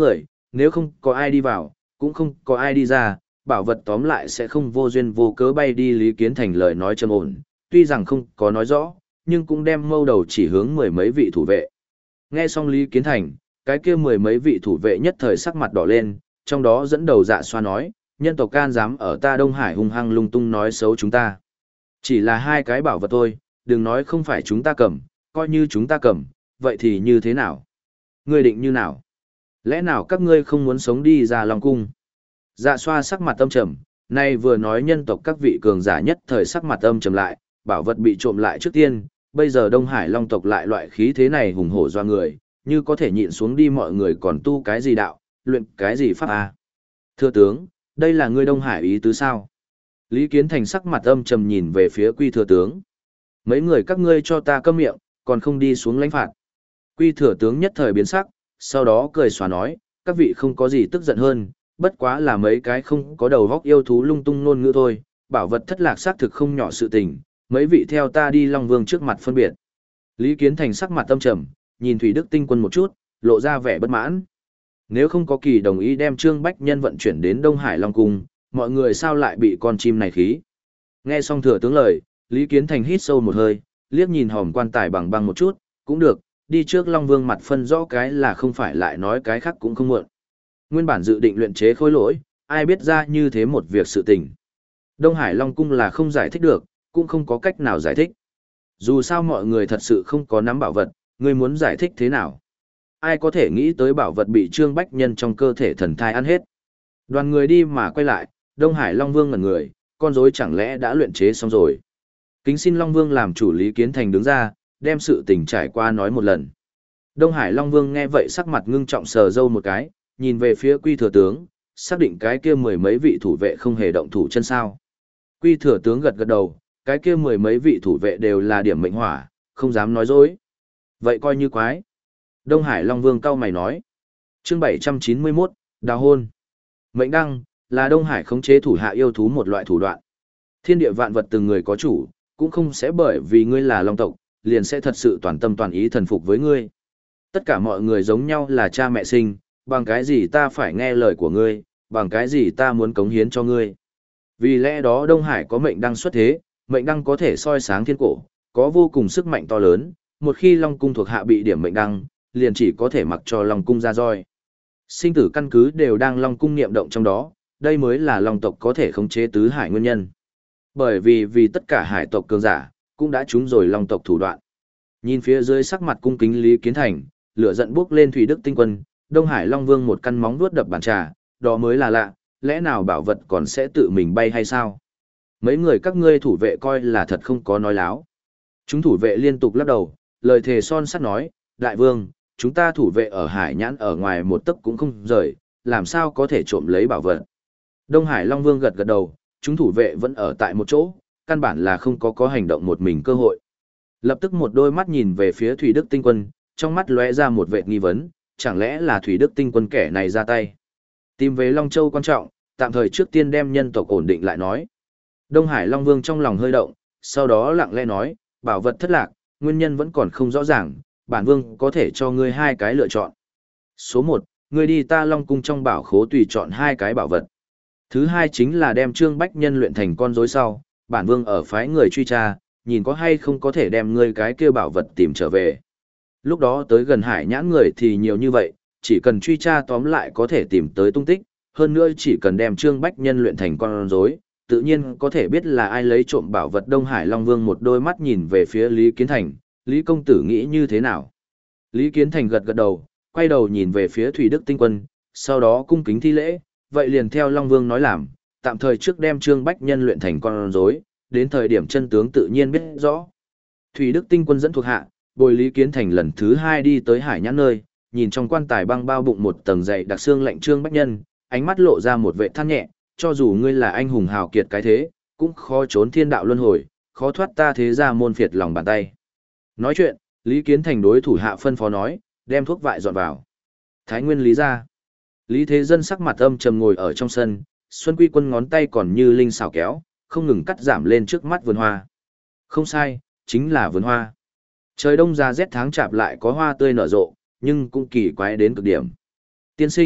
nếu không có ai đi vào, cũng không có ai đi ra, bảo vật tóm lại sẽ không vô duyên vô cớ bay đi. Lý Kiến Thành lời nói trầm ổn, tuy rằng không có nói rõ, nhưng cũng đem mâu đầu chỉ hướng mười mấy vị thủ vệ. Nghe xong Lý Kiến Thành, cái kia mười mấy vị thủ vệ nhất thời sắc mặt đỏ lên, trong đó dẫn đầu Dạ Xoa nói, nhân tộc can dám ở ta Đông Hải hung hăng lung tung nói xấu chúng ta. Chỉ là hai cái bảo vật thôi, đừng nói không phải chúng ta cầm, coi như chúng ta cầm, vậy thì như thế nào? Ngươi định như nào? Lẽ nào các ngươi không muốn sống đi ra Long Cung? Dạ Xoa sắc mặt âm trầm, nay vừa nói nhân tộc các vị cường giả nhất thời sắc mặt âm trầm lại, bảo vật bị trộm lại trước tiên, bây giờ Đông Hải Long tộc lại loại khí thế này hùng hổ doa người, như có thể nhịn xuống đi mọi người còn tu cái gì đạo, luyện cái gì pháp à? Thưa tướng, đây là ngươi Đông Hải ý tứ sao? Lý Kiến Thành sắc mặt âm trầm nhìn về phía Quy thừa tướng. Mấy người các ngươi cho ta câm miệng, còn không đi xuống lãnh phạt. Quy thừa tướng nhất thời biến sắc, sau đó cười xòa nói, các vị không có gì tức giận hơn, bất quá là mấy cái không có đầu góc yêu thú lung tung ngôn ngữ thôi, bảo vật thất lạc xác thực không nhỏ sự tình, mấy vị theo ta đi Long Vương trước mặt phân biệt. Lý Kiến Thành sắc mặt âm trầm, nhìn Thủy Đức Tinh Quân một chút, lộ ra vẻ bất mãn. Nếu không có kỳ đồng ý đem Trương Bách Nhân vận chuyển đến Đông Hải Long Cung, mọi người sao lại bị con chim này khí? Nghe xong thừa tướng lời, Lý Kiến Thành hít sâu một hơi, liếc nhìn hòm quan tài bằng băng một chút, cũng được, đi trước Long Vương mặt phân rõ cái là không phải lại nói cái khác cũng không muộn. Nguyên bản dự định luyện chế khối lỗi, ai biết ra như thế một việc sự tình. Đông Hải Long Cung là không giải thích được, cũng không có cách nào giải thích. Dù sao mọi người thật sự không có nắm bảo vật, người muốn giải thích thế nào? Ai có thể nghĩ tới bảo vật bị Trương Bách Nhân trong cơ thể thần thai ăn hết? Đoàn người đi mà quay lại, Đông Hải Long Vương ngẩn người, con rối chẳng lẽ đã luyện chế xong rồi? Kính xin Long Vương làm chủ. Lý Kiến Thành đứng ra, đem sự tình trải qua nói một lần. Đông Hải Long Vương nghe vậy sắc mặt ngưng trọng sờ râu một cái, nhìn về phía Quy thừa tướng, xác định cái kia mười mấy vị thủ vệ không hề động thủ chân sao. Quy thừa tướng gật gật đầu, cái kia mười mấy vị thủ vệ đều là điểm mệnh hỏa, không dám nói dối. Vậy coi như quái. Đông Hải Long Vương cau mày nói. Chương bảy trăm chín mươi mốt, đào hôn. Mệnh đăng, là Đông Hải khống chế thủ hạ yêu thú một loại thủ đoạn. Thiên địa vạn vật từng người có chủ, cũng không sẽ bởi vì ngươi là Long tộc, liền sẽ thật sự toàn tâm toàn ý thần phục với ngươi. Tất cả mọi người giống nhau là cha mẹ sinh, bằng cái gì ta phải nghe lời của ngươi, bằng cái gì ta muốn cống hiến cho ngươi. Vì lẽ đó Đông Hải có mệnh đăng xuất thế, mệnh đăng có thể soi sáng thiên cổ, có vô cùng sức mạnh to lớn, một khi Long cung thuộc hạ bị điểm mệnh đăng, liền chỉ có thể mặc cho Long cung ra roi. Sinh tử căn cứ đều đang Long cung niệm động trong đó, đây mới là Long tộc có thể khống chế tứ hải nguyên nhân. Bởi vì vì tất cả hải tộc cường giả, cũng đã trúng rồi Long tộc thủ đoạn. Nhìn phía dưới sắc mặt cung kính Lý Kiến Thành, lửa giận bước lên Thủy Đức Tinh Quân, Đông Hải Long Vương một căn móng vuốt đập bàn trà, đó mới là lạ, lẽ nào bảo vật còn sẽ tự mình bay hay sao? Mấy người các ngươi thủ vệ coi là thật không có nói láo. Chúng thủ vệ liên tục lắc đầu, lời thề son sắt nói, Đại Vương, chúng ta thủ vệ ở Hải Nhãn ở ngoài một tấc cũng không rời, làm sao có thể trộm lấy bảo vật. Đông Hải Long Vương gật gật đầu, chúng thủ vệ vẫn ở tại một chỗ, căn bản là không có có hành động một mình cơ hội. Lập tức một đôi mắt nhìn về phía Thủy Đức Tinh Quân, trong mắt lóe ra một vệt nghi vấn, chẳng lẽ là Thủy Đức Tinh Quân kẻ này ra tay. Tìm về Long Châu quan trọng, tạm thời trước tiên đem nhân tộc ổn định lại nói. Đông Hải Long Vương trong lòng hơi động, sau đó lặng lẽ nói, bảo vật thất lạc, nguyên nhân vẫn còn không rõ ràng, bản vương có thể cho ngươi hai cái lựa chọn. Số một, ngươi đi ta Long cung trong bảo khố tùy chọn hai cái bảo vật. Thứ hai chính là đem Trương Bách Nhân luyện thành con rối sau, bản vương ở phái người truy tra, nhìn có hay không có thể đem ngươi cái kia bảo vật tìm trở về. Lúc đó tới gần Hải Nhãn người thì nhiều như vậy, chỉ cần truy tra tóm lại có thể tìm tới tung tích, hơn nữa chỉ cần đem Trương Bách Nhân luyện thành con rối, tự nhiên có thể biết là ai lấy trộm bảo vật. Đông Hải Long Vương một đôi mắt nhìn về phía Lý Kiến Thành, Lý công tử nghĩ như thế nào? Lý Kiến Thành gật gật đầu, quay đầu nhìn về phía Thủy Đức Tinh Quân, sau đó cung kính thi lễ, vậy liền theo Long Vương nói làm, tạm thời trước đem Trương Bách Nhân luyện thành con rối, đến thời điểm chân tướng tự nhiên biết rõ. Thủy Đức Tinh Quân dẫn thuộc hạ, bồi Lý Kiến Thành lần thứ hai đi tới Hải Nhãn nơi, nhìn trong quan tài băng bao bụng một tầng dày đặc xương lạnh Trương Bách Nhân, ánh mắt lộ ra một vẻ than nhẹ, cho dù ngươi là anh hùng hào kiệt cái thế, cũng khó trốn thiên đạo luân hồi, khó thoát ta thế ra môn phiệt lòng bàn tay. Nói chuyện, Lý Kiến Thành đối thủ hạ phân phó nói, đem thuốc vại dọn vào. Thái Nguyên Lý ra. Lý Thế Dân sắc mặt âm trầm ngồi ở trong sân, Xuân Quy Quân ngón tay còn như linh xào kéo, không ngừng cắt giảm lên trước mắt vườn hoa. Không sai, chính là vườn hoa. Trời đông ra rét tháng chạp lại có hoa tươi nở rộ, nhưng cũng kỳ quái đến cực điểm. Tiên sinh,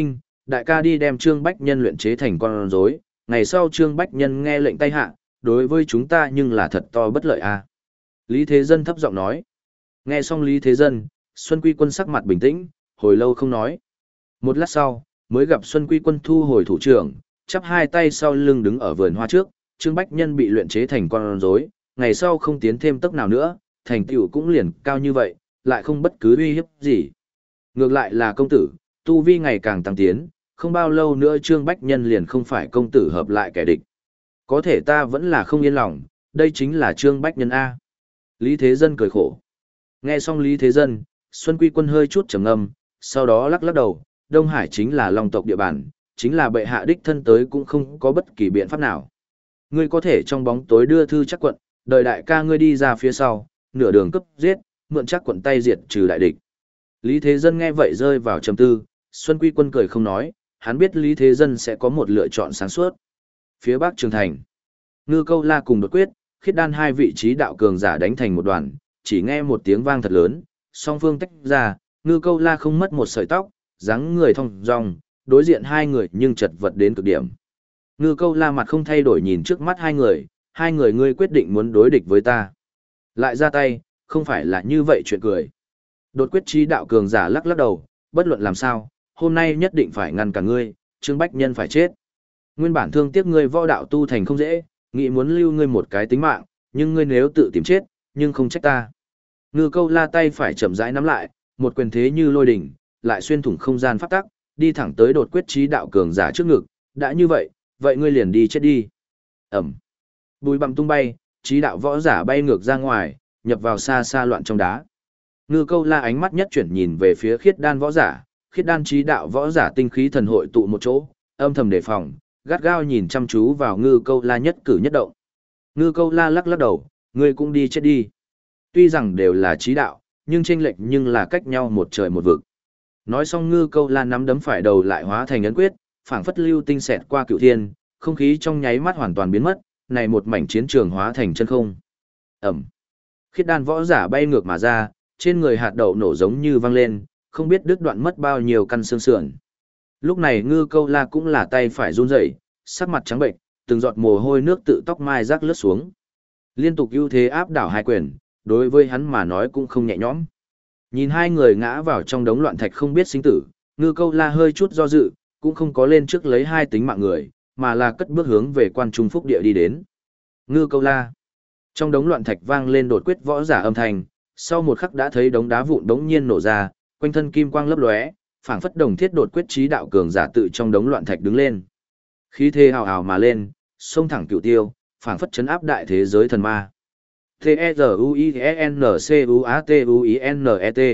đại ca đi đem Trương Bách Nhân luyện chế thành con rối, ngày sau Trương Bách Nhân nghe lệnh tay hạ, đối với chúng ta nhưng là thật to bất lợi a. Lý Thế Dân thấp giọng nói. Nghe xong Lý Thế Dân, Xuân Quy Quân sắc mặt bình tĩnh, hồi lâu không nói. Một lát sau, mới gặp Xuân Quy Quân thu hồi thủ trưởng, chắp hai tay sau lưng đứng ở vườn hoa trước, Trương Bách Nhân bị luyện chế thành con rối, ngày sau không tiến thêm tốc nào nữa, thành tựu cũng liền cao như vậy, lại không bất cứ uy hiếp gì. Ngược lại là công tử, tu vi ngày càng tăng tiến, không bao lâu nữa Trương Bách Nhân liền không phải công tử hợp lại kẻ địch. Có thể ta vẫn là không yên lòng, đây chính là Trương Bách Nhân A. Lý Thế Dân cười khổ. Nghe xong Lý Thế Dân, Xuân Quy Quân hơi chút trầm ngâm, sau đó lắc lắc đầu, Đông Hải chính là Long tộc địa bàn, chính là bệ hạ đích thân tới cũng không có bất kỳ biện pháp nào. Ngươi có thể trong bóng tối đưa thư chắc quận, đợi đại ca ngươi đi ra phía sau, nửa đường cấp giết, mượn chắc quận tay diệt trừ đại địch. Lý Thế Dân nghe vậy rơi vào trầm tư, Xuân Quy Quân cười không nói, hắn biết Lý Thế Dân sẽ có một lựa chọn sáng suốt. Phía Bắc Trường Thành, Ngư Câu La cùng đột quyết, khiết đan hai vị trí đạo cường giả đánh thành một đoàn, chỉ nghe một tiếng vang thật lớn, song phương tách ra, Ngư Câu La không mất một sợi tóc, dáng người thong dong, đối diện hai người nhưng chật vật đến cực điểm. Ngư Câu La mặt không thay đổi nhìn trước mắt hai người, hai người ngươi quyết định muốn đối địch với ta. Lại ra tay, không phải là như vậy chuyện cười. Đột quyết trí đạo cường giả lắc lắc đầu, bất luận làm sao, hôm nay nhất định phải ngăn cả ngươi, Trương Bách Nhân phải chết. Nguyên bản thương tiếc ngươi võ đạo tu thành không dễ, nghĩ muốn lưu ngươi một cái tính mạng, nhưng ngươi nếu tự tìm chết, nhưng không trách ta. Ngư Câu La tay phải chậm rãi nắm lại, một quyền thế như lôi đỉnh, lại xuyên thủng không gian pháp tắc, đi thẳng tới đột quyết trí đạo cường giả trước ngực, đã như vậy, vậy ngươi liền đi chết đi. Ẩm. Bùi bặm tung bay, trí đạo võ giả bay ngược ra ngoài, nhập vào xa xa loạn trong đá. Ngư Câu La ánh mắt nhất chuyển nhìn về phía khiết đan võ giả, khiết đan trí đạo võ giả tinh khí thần hội tụ một chỗ, âm thầm đề phòng, gắt gao nhìn chăm chú vào Ngư Câu La nhất cử nhất động. Ngư Câu La lắc lắc đầu, ngươi cũng đi chết đi. Tuy rằng đều là trí đạo, nhưng chênh lệch nhưng là cách nhau một trời một vực. Nói xong Ngư Câu La nắm đấm phải đầu lại hóa thành ấn quyết, phảng phất lưu tinh xẹt qua cửu thiên, không khí trong nháy mắt hoàn toàn biến mất, này một mảnh chiến trường hóa thành chân không. Ẩm. Khiết đan võ giả bay ngược mà ra, trên người hạt đậu nổ giống như văng lên, không biết đứt đoạn mất bao nhiêu căn xương sườn. Lúc này Ngư Câu La cũng là tay phải run rẩy, sắc mặt trắng bệnh, từng giọt mồ hôi nước tự tóc mai rác lướt xuống. Liên tục ưu thế áp đảo hai quyền, đối với hắn mà nói cũng không nhẹ nhõm. Nhìn hai người ngã vào trong đống loạn thạch không biết sinh tử, Ngư Câu La hơi chút do dự, cũng không có lên trước lấy hai tính mạng người, mà là cất bước hướng về quan trung phúc địa đi đến. Ngư Câu La. Trong đống loạn thạch vang lên đột quyết võ giả âm thanh, sau một khắc đã thấy đống đá vụn đống nhiên nổ ra, quanh thân kim quang lấp lóe, phảng phất đồng thiết đột quyết trí đạo cường giả tự trong đống loạn thạch đứng lên. Khí thế hào hào mà lên, xông thẳng cửu tiêu, phảng phất chấn áp đại thế giới thần ma. T E Z U I E N C U A T U I N E T.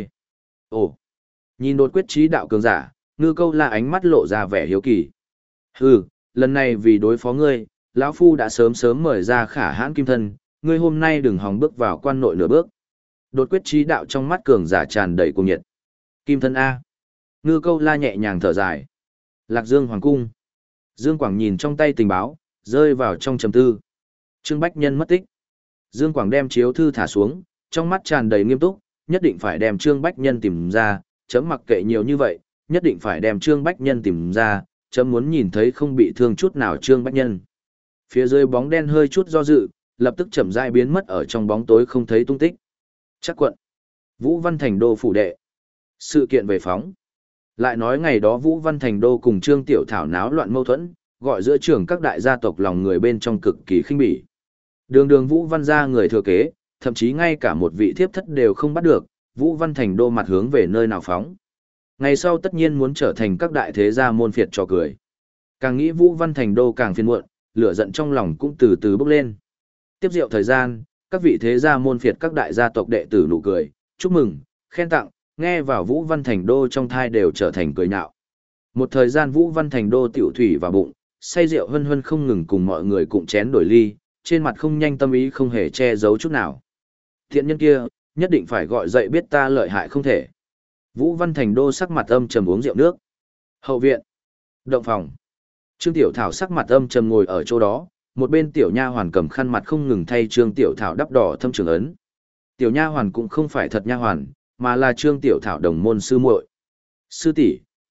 Ồ. Nhìn đột quyết trí đạo cường giả, Ngư Câu La ánh mắt lộ ra vẻ hiếu kỳ. Hừ, lần này vì đối phó ngươi, lão phu đã sớm sớm mời ra Khả Hãn Kim Thân, ngươi hôm nay đừng hòng bước vào quan nội nửa bước. Đột quyết trí đạo trong mắt cường giả tràn đầy cuồng nhiệt. Kim Thân A. Ngư Câu La nhẹ nhàng thở dài. Lạc Dương Hoàng Cung. Dương Quảng nhìn trong tay tình báo, rơi vào trong trầm tư. Trương Bách Nhân mất tích. Dương Quảng đem chiếu thư thả xuống, trong mắt tràn đầy nghiêm túc, nhất định phải đem Trương Bách Nhân tìm ra, chấm mặc kệ nhiều như vậy, nhất định phải đem Trương Bách Nhân tìm ra, chấm muốn nhìn thấy không bị thương chút nào Trương Bách Nhân. Phía dưới bóng đen hơi chút do dự, lập tức chậm rãi biến mất ở trong bóng tối không thấy tung tích. Chắc quận. Vũ Văn Thành đô phủ đệ. Sự kiện về phóng. Lại nói ngày đó Vũ Văn Thành đô cùng Trương Tiểu Thảo náo loạn mâu thuẫn, gọi giữa trưởng các đại gia tộc lòng người bên trong cực kỳ khinh bỉ. Đường đường Vũ Văn gia người thừa kế, thậm chí ngay cả một vị thiếp thất đều không bắt được, Vũ Văn Thành đô mặt hướng về nơi nào phóng. Ngày sau tất nhiên muốn trở thành các đại thế gia môn phiệt trò cười. Càng nghĩ Vũ Văn Thành đô càng phiền muộn, lửa giận trong lòng cũng từ từ bốc lên. Tiếp rượu thời gian, các vị thế gia môn phiệt các đại gia tộc đệ tử nụ cười, chúc mừng, khen tặng, nghe vào Vũ Văn Thành đô trong thai đều trở thành cười nhạo. Một thời gian Vũ Văn Thành đô tiểu thủy vào bụng, say rượu hân hân không ngừng cùng mọi người cụm chén đổi ly, trên mặt không nhanh tâm ý không hề che giấu chút nào. Thiện nhân kia, nhất định phải gọi dậy biết ta lợi hại không thể. Vũ Văn Thành đô sắc mặt âm trầm uống rượu nước. Hậu viện. Động phòng. Trương Tiểu Thảo sắc mặt âm trầm ngồi ở chỗ đó, một bên tiểu nha hoàn cầm khăn mặt không ngừng thay Trương Tiểu Thảo đắp đỏ thâm trường ấn. Tiểu nha hoàn cũng không phải thật nha hoàn, mà là Trương Tiểu Thảo đồng môn sư muội. Sư tỷ,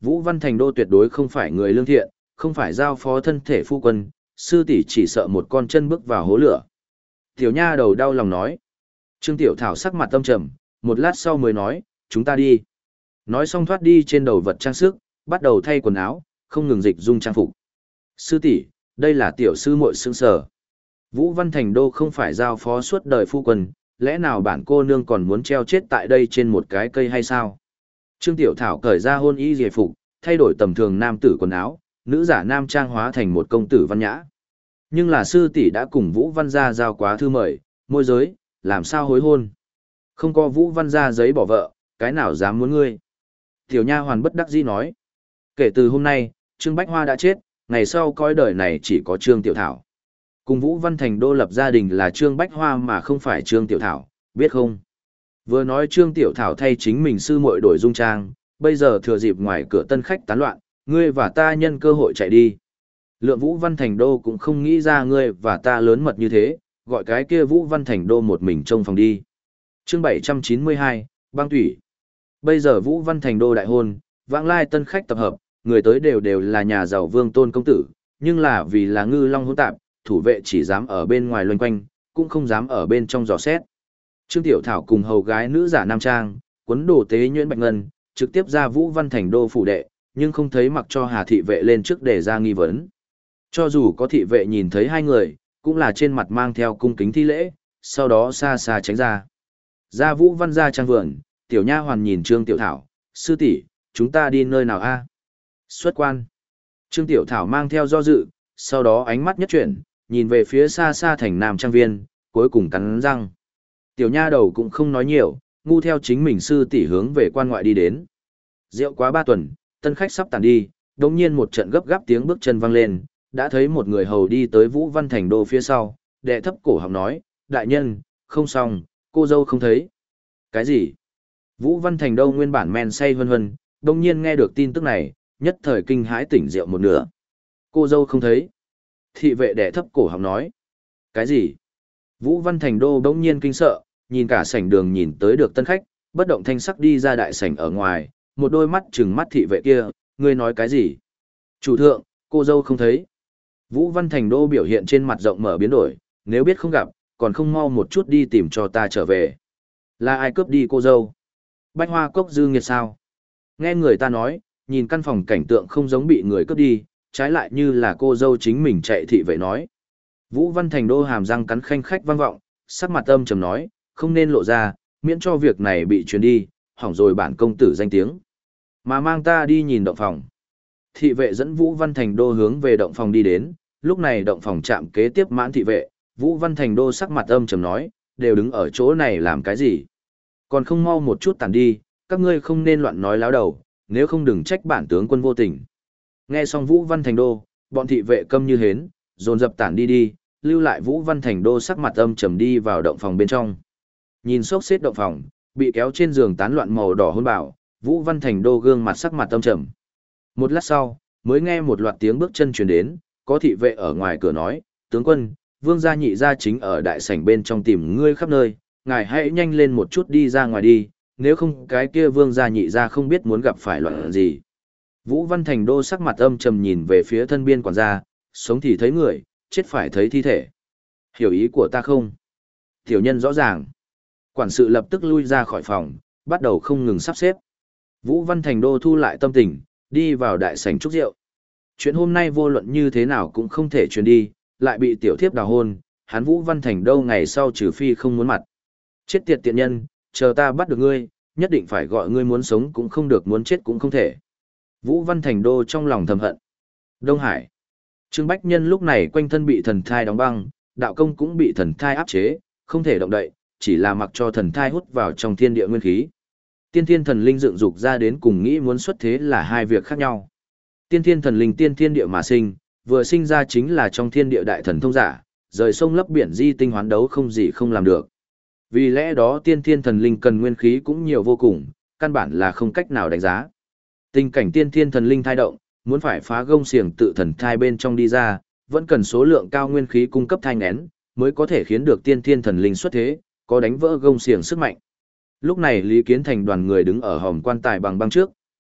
Vũ Văn Thành Đô tuyệt đối không phải người lương thiện, không phải giao phó thân thể phu quân, sư tỷ chỉ sợ một con chân bước vào hố lửa. Tiểu nha đầu đau lòng nói. Trương Tiểu Thảo sắc mặt tâm trầm, một lát sau mới nói, chúng ta đi. Nói xong thoát đi trên đầu vật trang sức, bắt đầu thay quần áo, không ngừng dịch dung trang phục. Sư tỷ, đây là tiểu sư muội sướng sở. Vũ Văn Thành Đô không phải giao phó suốt đời phu quân, lẽ nào bản cô nương còn muốn treo chết tại đây trên một cái cây hay sao? Trương Tiểu Thảo cởi ra hôn y giải phục, thay đổi tầm thường nam tử quần áo, nữ giả nam trang hóa thành một công tử văn nhã. Nhưng là sư tỷ đã cùng Vũ Văn gia giao quá thư mời, môi giới, làm sao hối hôn? Không có Vũ Văn gia giấy bỏ vợ, cái nào dám muốn ngươi? Tiểu nha hoàn bất đắc dĩ nói. Kể từ hôm nay, Trương Bách Hoa đã chết, ngày sau coi đời này chỉ có Trương Tiểu Thảo. Cùng Vũ Văn Thành Đô lập gia đình là Trương Bách Hoa mà không phải Trương Tiểu Thảo, biết không? Vừa nói Trương Tiểu Thảo thay chính mình sư muội đổi dung trang, bây giờ thừa dịp ngoài cửa tân khách tán loạn, ngươi và ta nhân cơ hội chạy đi. Lượng Vũ Văn Thành Đô cũng không nghĩ ra ngươi và ta lớn mật như thế, gọi cái kia Vũ Văn Thành Đô một mình trông phòng đi. Chương bảy trăm chín mươi hai, băng thủy. Bây giờ Vũ Văn Thành Đô đại hôn, vãng lai tân khách tập hợp, người tới đều đều là nhà giàu vương tôn công tử, nhưng là vì là ngư long hỗn tạp, thủ vệ chỉ dám ở bên ngoài loanh quanh, cũng không dám ở bên trong dò xét. Trương Tiểu Thảo cùng hầu gái nữ giả nam trang, quấn đồ tế nhuyễn bạch ngân, trực tiếp ra Vũ Văn Thành Đô phủ đệ, nhưng không thấy mặc cho Hà thị vệ lên trước để ra nghi vấn. Cho dù có thị vệ nhìn thấy hai người, cũng là trên mặt mang theo cung kính thi lễ, sau đó xa xa tránh ra. Ra Vũ Văn gia trang vườn, tiểu nha hoàn nhìn Trương Tiểu Thảo, sư tỷ, chúng ta đi nơi nào a? Xuất quan. Trương Tiểu Thảo mang theo do dự, sau đó ánh mắt nhất chuyển, nhìn về phía xa xa thành nam trang viên, cuối cùng cắn răng. Tiểu nha đầu cũng không nói nhiều, ngu theo chính mình sư tỷ hướng về quan ngoại đi đến. Rượu quá ba tuần, tân khách sắp tàn đi, đột nhiên một trận gấp gáp tiếng bước chân vang lên, đã thấy một người hầu đi tới Vũ Văn Thành Đô phía sau, đệ thấp cổ họng nói, đại nhân, không xong, cô dâu không thấy. Cái gì? Vũ Văn Thành Đô nguyên bản men say hân hân, đột nhiên nghe được tin tức này, nhất thời kinh hãi tỉnh rượu một nửa. Cô dâu không thấy. Thị vệ đệ thấp cổ họng nói. Cái gì? Vũ Văn Thành Đô bỗng nhiên kinh sợ, nhìn cả sảnh đường nhìn tới được tân khách, bất động thanh sắc đi ra đại sảnh ở ngoài, một đôi mắt trừng mắt thị vệ kia, ngươi nói cái gì? Chủ thượng, cô dâu không thấy. Vũ Văn Thành Đô biểu hiện trên mặt rộng mở biến đổi, nếu biết không gặp, còn không mau một chút đi tìm cho ta trở về. Là ai cướp đi cô dâu? Bách Hoa Cốc dư nghiệt sao? Nghe người ta nói, nhìn căn phòng cảnh tượng không giống bị người cướp đi, trái lại như là cô dâu chính mình chạy thị vệ nói. Vũ Văn Thành Đô hàm răng cắn khanh khách vang vọng, sắc mặt âm trầm nói, không nên lộ ra, miễn cho việc này bị truyền đi, hỏng rồi bản công tử danh tiếng. Mà mang ta đi nhìn động phòng. Thị vệ dẫn Vũ Văn Thành Đô hướng về động phòng đi đến, lúc này động phòng chạm kế tiếp mãn thị vệ, Vũ Văn Thành Đô sắc mặt âm trầm nói, đều đứng ở chỗ này làm cái gì? Còn không mau một chút tàn đi, các ngươi không nên loạn nói láo đầu, nếu không đừng trách bản tướng quân vô tình. Nghe xong Vũ Văn Thành Đô, bọn thị vệ câm như hến, dồn dập tản đi đi, lưu lại Vũ Văn Thành Đô sắc mặt âm trầm đi vào động phòng bên trong. Nhìn xốc xếp động phòng, bị kéo trên giường tán loạn màu đỏ hôn bảo, Vũ Văn Thành Đô gương mặt sắc mặt âm trầm. Một lát sau, mới nghe một loạt tiếng bước chân truyền đến, có thị vệ ở ngoài cửa nói, tướng quân, vương gia nhị gia chính ở đại sảnh bên trong tìm ngươi khắp nơi, ngài hãy nhanh lên một chút đi ra ngoài đi, nếu không cái kia vương gia nhị gia không biết muốn gặp phải loạn gì. Vũ Văn Thành Đô sắc mặt âm trầm nhìn về phía thân biên quản gia, sống thì thấy người, chết phải thấy thi thể. Hiểu ý của ta không? Tiểu nhân rõ ràng. Quản sự lập tức lui ra khỏi phòng, bắt đầu không ngừng sắp xếp. Vũ Văn Thành Đô thu lại tâm tình, đi vào đại sảnh chúc rượu. Chuyện hôm nay vô luận như thế nào cũng không thể truyền đi, lại bị tiểu thiếp đào hôn, hắn Vũ Văn Thành Đô ngày sau trừ phi không muốn mặt. Chết tiệt tiện nhân, chờ ta bắt được ngươi, nhất định phải gọi ngươi muốn sống cũng không được muốn chết cũng không thể. Vũ Văn Thành Đô trong lòng thầm hận. Đông Hải. Trương Bách Nhân lúc này quanh thân bị thần thai đóng băng, đạo công cũng bị thần thai áp chế, không thể động đậy, chỉ là mặc cho thần thai hút vào trong thiên địa nguyên khí. Tiên thiên thần linh dựng dục ra đến cùng nghĩ muốn xuất thế là hai việc khác nhau. Tiên thiên thần linh tiên thiên địa mà sinh, vừa sinh ra chính là trong thiên địa đại thần thông giả, rời sông lấp biển di tinh hoán đấu không gì không làm được. Vì lẽ đó tiên thiên thần linh cần nguyên khí cũng nhiều vô cùng, căn bản là không cách nào đánh giá. Tình cảnh tiên thiên thần linh thai động, muốn phải phá gông xiềng tự thần thai bên trong đi ra, vẫn cần số lượng cao nguyên khí cung cấp thai nghén, mới có thể khiến được tiên thiên thần linh xuất thế, có đánh vỡ gông xiềng sức mạnh. Lúc này Lý Kiến Thành đoàn người đứng ở hòm quan tài bằng băng trước,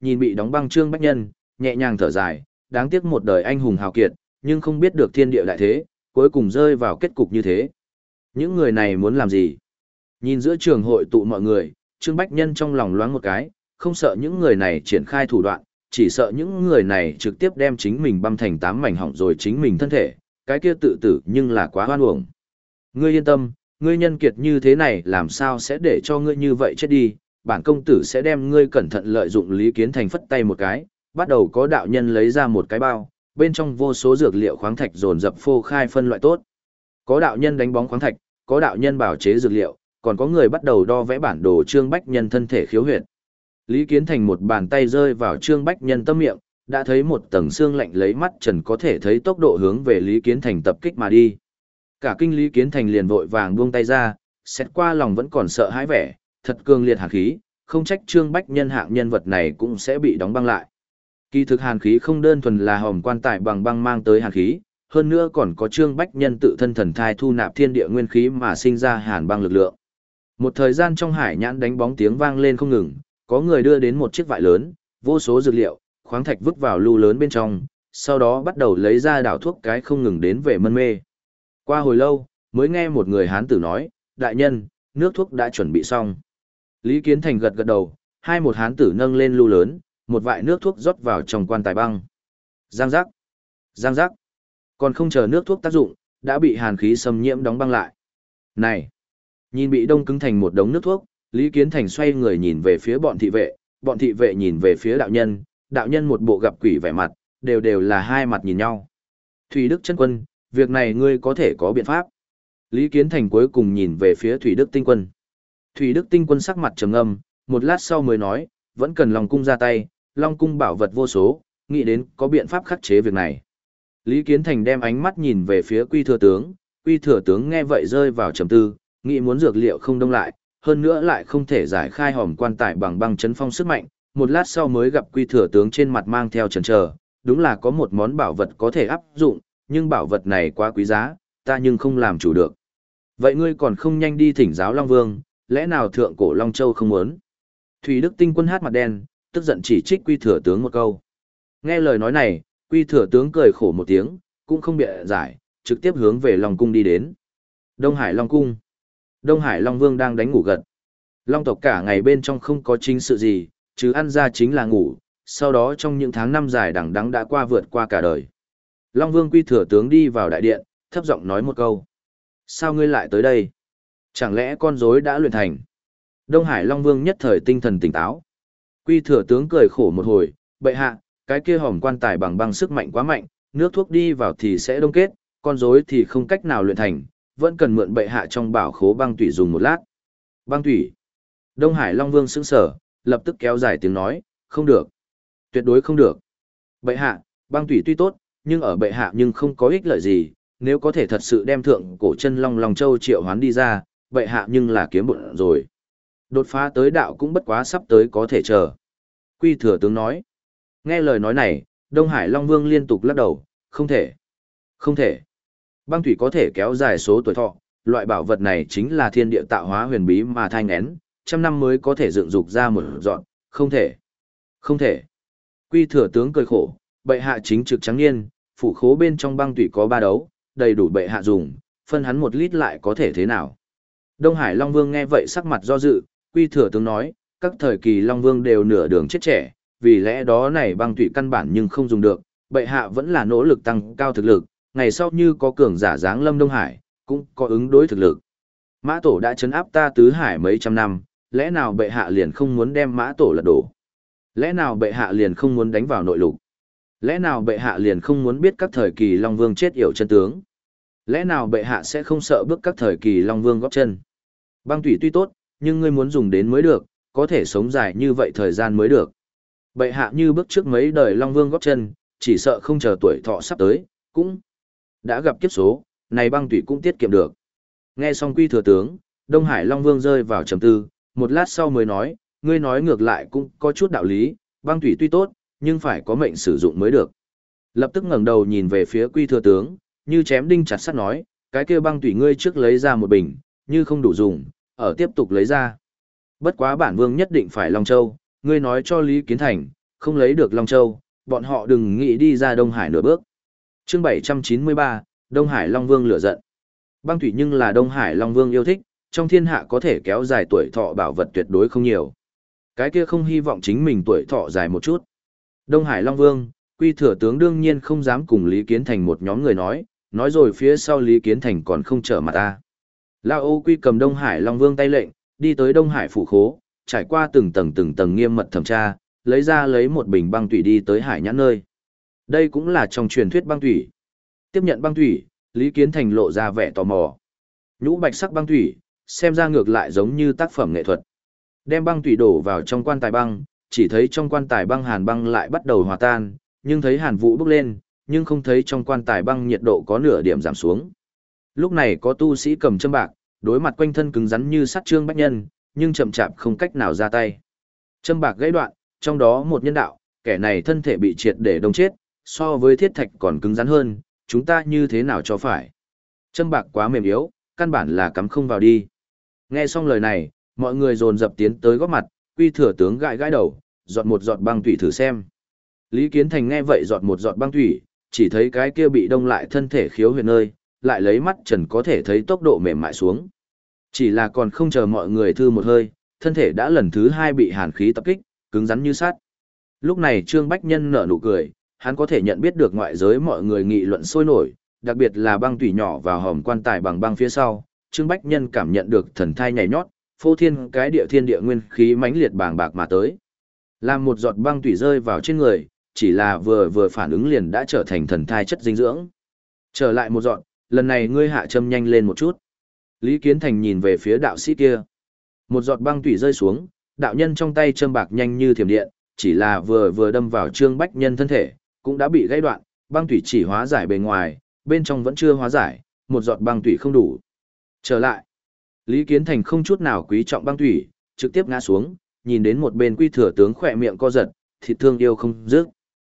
nhìn bị đóng băng Trương Bách Nhân, nhẹ nhàng thở dài, đáng tiếc một đời anh hùng hào kiệt, nhưng không biết được thiên địa đại thế, cuối cùng rơi vào kết cục như thế. Những người này muốn làm gì? Nhìn giữa trường hội tụ mọi người, Trương Bách Nhân trong lòng loáng một cái, không sợ những người này triển khai thủ đoạn, chỉ sợ những người này trực tiếp đem chính mình băm thành tám mảnh hỏng rồi chính mình thân thể, cái kia tự tử nhưng là quá hoan uổng. Ngươi yên tâm, ngươi nhân kiệt như thế này làm sao sẽ để cho ngươi như vậy chết đi, bản công tử sẽ đem ngươi cẩn thận lợi dụng. Lý Kiến Thành phất tay một cái, bắt đầu có đạo nhân lấy ra một cái bao, bên trong vô số dược liệu khoáng thạch dồn dập phô khai phân loại tốt. Có đạo nhân đánh bóng khoáng thạch, có đạo nhân bảo chế dược liệu, còn có người bắt đầu đo vẽ bản đồ Trương Bách Nhân thân thể khiếu huyệt. Lý Kiến Thành một bàn tay rơi vào Trương Bách Nhân tâm miệng, đã thấy một tầng xương lạnh lấy mắt trần có thể thấy tốc độ hướng về Lý Kiến Thành tập kích mà đi. Cả kinh Lý Kiến Thành liền vội vàng buông tay ra, xét qua lòng vẫn còn sợ hãi vẻ, thật cường liệt hàn khí, không trách Trương Bách Nhân hạng nhân vật này cũng sẽ bị đóng băng lại. Kỳ thực hàn khí không đơn thuần là hòm quan tài bằng băng mang tới hàn khí, hơn nữa còn có Trương Bách Nhân tự thân thần thai thu nạp thiên địa nguyên khí mà sinh ra hàn băng lực lượng. Một thời gian trong hải nhãn đánh bóng tiếng vang lên không ngừng, có người đưa đến một chiếc vại lớn, vô số dược liệu, khoáng thạch vứt vào lu lớn bên trong, sau đó bắt đầu lấy ra đảo thuốc cái không ngừng đến về mân mê. Qua hồi lâu, mới nghe một người hán tử nói, đại nhân, nước thuốc đã chuẩn bị xong. Lý Kiến Thành gật gật đầu, hai một hán tử nâng lên lu lớn, một vại nước thuốc rót vào trong quan tài băng. Giang giác, giang giác, còn không chờ nước thuốc tác dụng, đã bị hàn khí xâm nhiễm đóng băng lại. Này, nhìn bị đông cứng thành một đống nước thuốc, Lý Kiến Thành xoay người nhìn về phía bọn thị vệ, bọn thị vệ nhìn về phía đạo nhân, đạo nhân một bộ gặp quỷ vẻ mặt, đều đều là hai mặt nhìn nhau. Thủy Đức chân quân, việc này ngươi có thể có biện pháp. Lý Kiến Thành cuối cùng nhìn về phía Thủy Đức tinh quân. Thủy Đức tinh quân sắc mặt trầm ngâm, một lát sau mới nói, vẫn cần Long cung ra tay, Long cung bảo vật vô số, nghĩ đến có biện pháp khắc chế việc này. Lý Kiến Thành đem ánh mắt nhìn về phía Quy thừa tướng, Quy thừa tướng nghe vậy rơi vào trầm tư, nghĩ muốn dược liệu không đông lại, hơn nữa lại không thể giải khai hòm quan tài bằng băng chấn phong sức mạnh, một lát sau mới gặp Quy thừa tướng trên mặt mang theo chần chờ, đúng là có một món bảo vật có thể áp dụng, nhưng bảo vật này quá quý giá, ta nhưng không làm chủ được. Vậy ngươi còn không nhanh đi thỉnh giáo Long Vương, lẽ nào thượng cổ Long Châu không muốn? Thủy Đức tinh quân hát mặt đen, tức giận chỉ trích Quy thừa tướng một câu. Nghe lời nói này, Quy thừa tướng cười khổ một tiếng, cũng không bịa giải, trực tiếp hướng về Long cung đi đến. Đông Hải Long cung. Đông Hải Long Vương đang đánh ngủ gật. Long tộc cả ngày bên trong không có chính sự gì, chứ ăn ra chính là ngủ, sau đó trong những tháng năm dài đằng đẵng đã qua vượt qua cả đời. Long Vương Quy thừa tướng đi vào đại điện, thấp giọng nói một câu. Sao ngươi lại tới đây? Chẳng lẽ con rối đã luyện thành? Đông Hải Long Vương nhất thời tinh thần tỉnh táo. Quy thừa tướng cười khổ một hồi, bệ hạ, cái kia hòm quan tài bằng băng sức mạnh quá mạnh, nước thuốc đi vào thì sẽ đông kết, con rối thì không cách nào luyện thành, vẫn cần mượn bệ hạ trong bảo khố băng tủy dùng một lát. Băng tủy. Đông Hải Long Vương sững sờ, lập tức kéo dài tiếng nói, không được. Tuyệt đối không được. Bệ hạ, băng tủy tuy tốt, nhưng ở bệ hạ nhưng không có ích lợi gì, nếu có thể thật sự đem thượng cổ chân long Long Châu triệu hoán đi ra, bệ hạ nhưng là kiếm bụng rồi. Đột phá tới đạo cũng bất quá sắp tới có thể chờ. Quy thừa tướng nói. Nghe lời nói này, Đông Hải Long Vương liên tục lắc đầu, không thể. Không thể. Băng thủy có thể kéo dài số tuổi thọ, loại bảo vật này chính là thiên địa tạo hóa huyền bí mà thai nghén, trăm năm mới có thể dựng dục ra một dọn, không thể. Không thể. Quy thừa tướng cười khổ, bệ hạ chính trực trắng niên, phủ khố bên trong băng thủy có ba đấu, đầy đủ bệ hạ dùng, phân hắn một lít lại có thể thế nào. Đông Hải Long Vương nghe vậy sắc mặt do dự, Quy thừa tướng nói, các thời kỳ Long Vương đều nửa đường chết trẻ, vì lẽ đó này băng thủy căn bản nhưng không dùng được, bệ hạ vẫn là nỗ lực tăng cao thực lực, ngày sau như có cường giả giáng lâm Đông Hải, cũng có ứng đối thực lực. Mã Tổ đã trấn áp ta tứ hải mấy trăm năm, lẽ nào bệ hạ liền không muốn đem Mã Tổ lật đổ? Lẽ nào bệ hạ liền không muốn đánh vào nội lục? Lẽ nào bệ hạ liền không muốn biết các thời kỳ Long Vương chết yểu chân tướng? Lẽ nào bệ hạ sẽ không sợ bước các thời kỳ Long Vương góp chân? Băng thủy tuy tốt, nhưng ngươi muốn dùng đến mới được, có thể sống dài như vậy thời gian mới được. Bệ hạ như bước trước mấy đời Long Vương góp chân, chỉ sợ không chờ tuổi thọ sắp tới, cũng đã gặp kiếp số, này băng thủy cũng tiết kiệm được. Nghe xong Quy thừa tướng, Đông Hải Long Vương rơi vào trầm tư, một lát sau mới nói, ngươi nói ngược lại cũng có chút đạo lý, băng thủy tuy tốt, nhưng phải có mệnh sử dụng mới được. Lập tức ngẩng đầu nhìn về phía Quy thừa tướng, như chém đinh chặt sắt nói, cái kia băng thủy ngươi trước lấy ra một bình, như không đủ dùng, ở tiếp tục lấy ra. Bất quá bản vương nhất định phải Long Châu, ngươi nói cho Lý Kiến Thành, không lấy được Long Châu, bọn họ đừng nghĩ đi ra Đông Hải nửa bước. Chương bảy trăm chín mươi ba, Đông Hải Long Vương lửa giận. Băng thủy nhưng là Đông Hải Long Vương yêu thích, trong thiên hạ có thể kéo dài tuổi thọ bảo vật tuyệt đối không nhiều. Cái kia không hy vọng chính mình tuổi thọ dài một chút. Đông Hải Long Vương, Quy Thừa Tướng đương nhiên không dám cùng Lý Kiến Thành một nhóm người nói, nói rồi phía sau Lý Kiến Thành còn không trở mặt ta. Lao Ô Quy cầm Đông Hải Long Vương tay lệnh, đi tới Đông Hải phủ khố, trải qua từng tầng từng tầng nghiêm mật thẩm tra, lấy ra lấy một bình băng thủy đi tới hải nhãn nơi. Đây cũng là trong truyền thuyết băng thủy. Tiếp nhận băng thủy, Lý Kiến Thành lộ ra vẻ tò mò. Nhũ bạch sắc băng thủy, xem ra ngược lại giống như tác phẩm nghệ thuật. Đem băng thủy đổ vào trong quan tài băng, chỉ thấy trong quan tài băng hàn băng lại bắt đầu hòa tan, nhưng thấy hàn vũ bốc lên, nhưng không thấy trong quan tài băng nhiệt độ có nửa điểm giảm xuống. Lúc này có tu sĩ cầm châm bạc, đối mặt quanh thân cứng rắn như sắt Trương Bách Nhân, nhưng chậm chạp không cách nào ra tay. Châm bạc gãy đoạn, trong đó một nhân đạo, kẻ này thân thể bị triệt để đông chết, so với thiết thạch còn cứng rắn hơn, chúng ta như thế nào cho phải. Châm bạc quá mềm yếu, căn bản là cắm không vào đi. Nghe xong lời này, mọi người dồn dập tiến tới góp mặt, Quy Thừa Tướng gãi gãi đầu, giọt một giọt băng thủy thử xem. Lý Kiến Thành nghe vậy giọt một giọt băng thủy, chỉ thấy cái kia bị đông lại thân thể khiếu huyệt nơi, lại lấy mắt trần có thể thấy tốc độ mềm mại xuống. Chỉ là còn không chờ mọi người thư một hơi, thân thể đã lần thứ hai bị hàn khí tập kích, cứng rắn như sắt. Lúc này Trương Bách Nhân nở nụ cười, hắn có thể nhận biết được ngoại giới mọi người nghị luận sôi nổi, đặc biệt là băng thủy nhỏ vào hòm quan tài bằng băng phía sau, Trương Bách Nhân cảm nhận được thần thai nhảy nhót, phô thiên cái địa thiên địa nguyên khí mãnh liệt bàng bạc mà tới. Làm một giọt băng thủy rơi vào trên người, chỉ là vừa vừa phản ứng liền đã trở thành thần thai chất dinh dưỡng. Trở lại một giọt, lần này ngươi hạ châm nhanh lên một chút. Lý Kiến Thành nhìn về phía đạo sĩ kia. Một giọt băng thủy rơi xuống, đạo nhân trong tay châm bạc nhanh như thiểm điện, chỉ là vừa vừa đâm vào Trương Bách Nhân thân thể, cũng đã bị gãy đoạn, băng thủy chỉ hóa giải bề ngoài, bên trong vẫn chưa hóa giải, một giọt băng thủy không đủ. Trở lại. Lý Kiến Thành không chút nào quý trọng băng thủy, trực tiếp ngã xuống, nhìn đến một bên Quy Thừa Tướng khỏe miệng co giật, thịt thương yêu không dứt.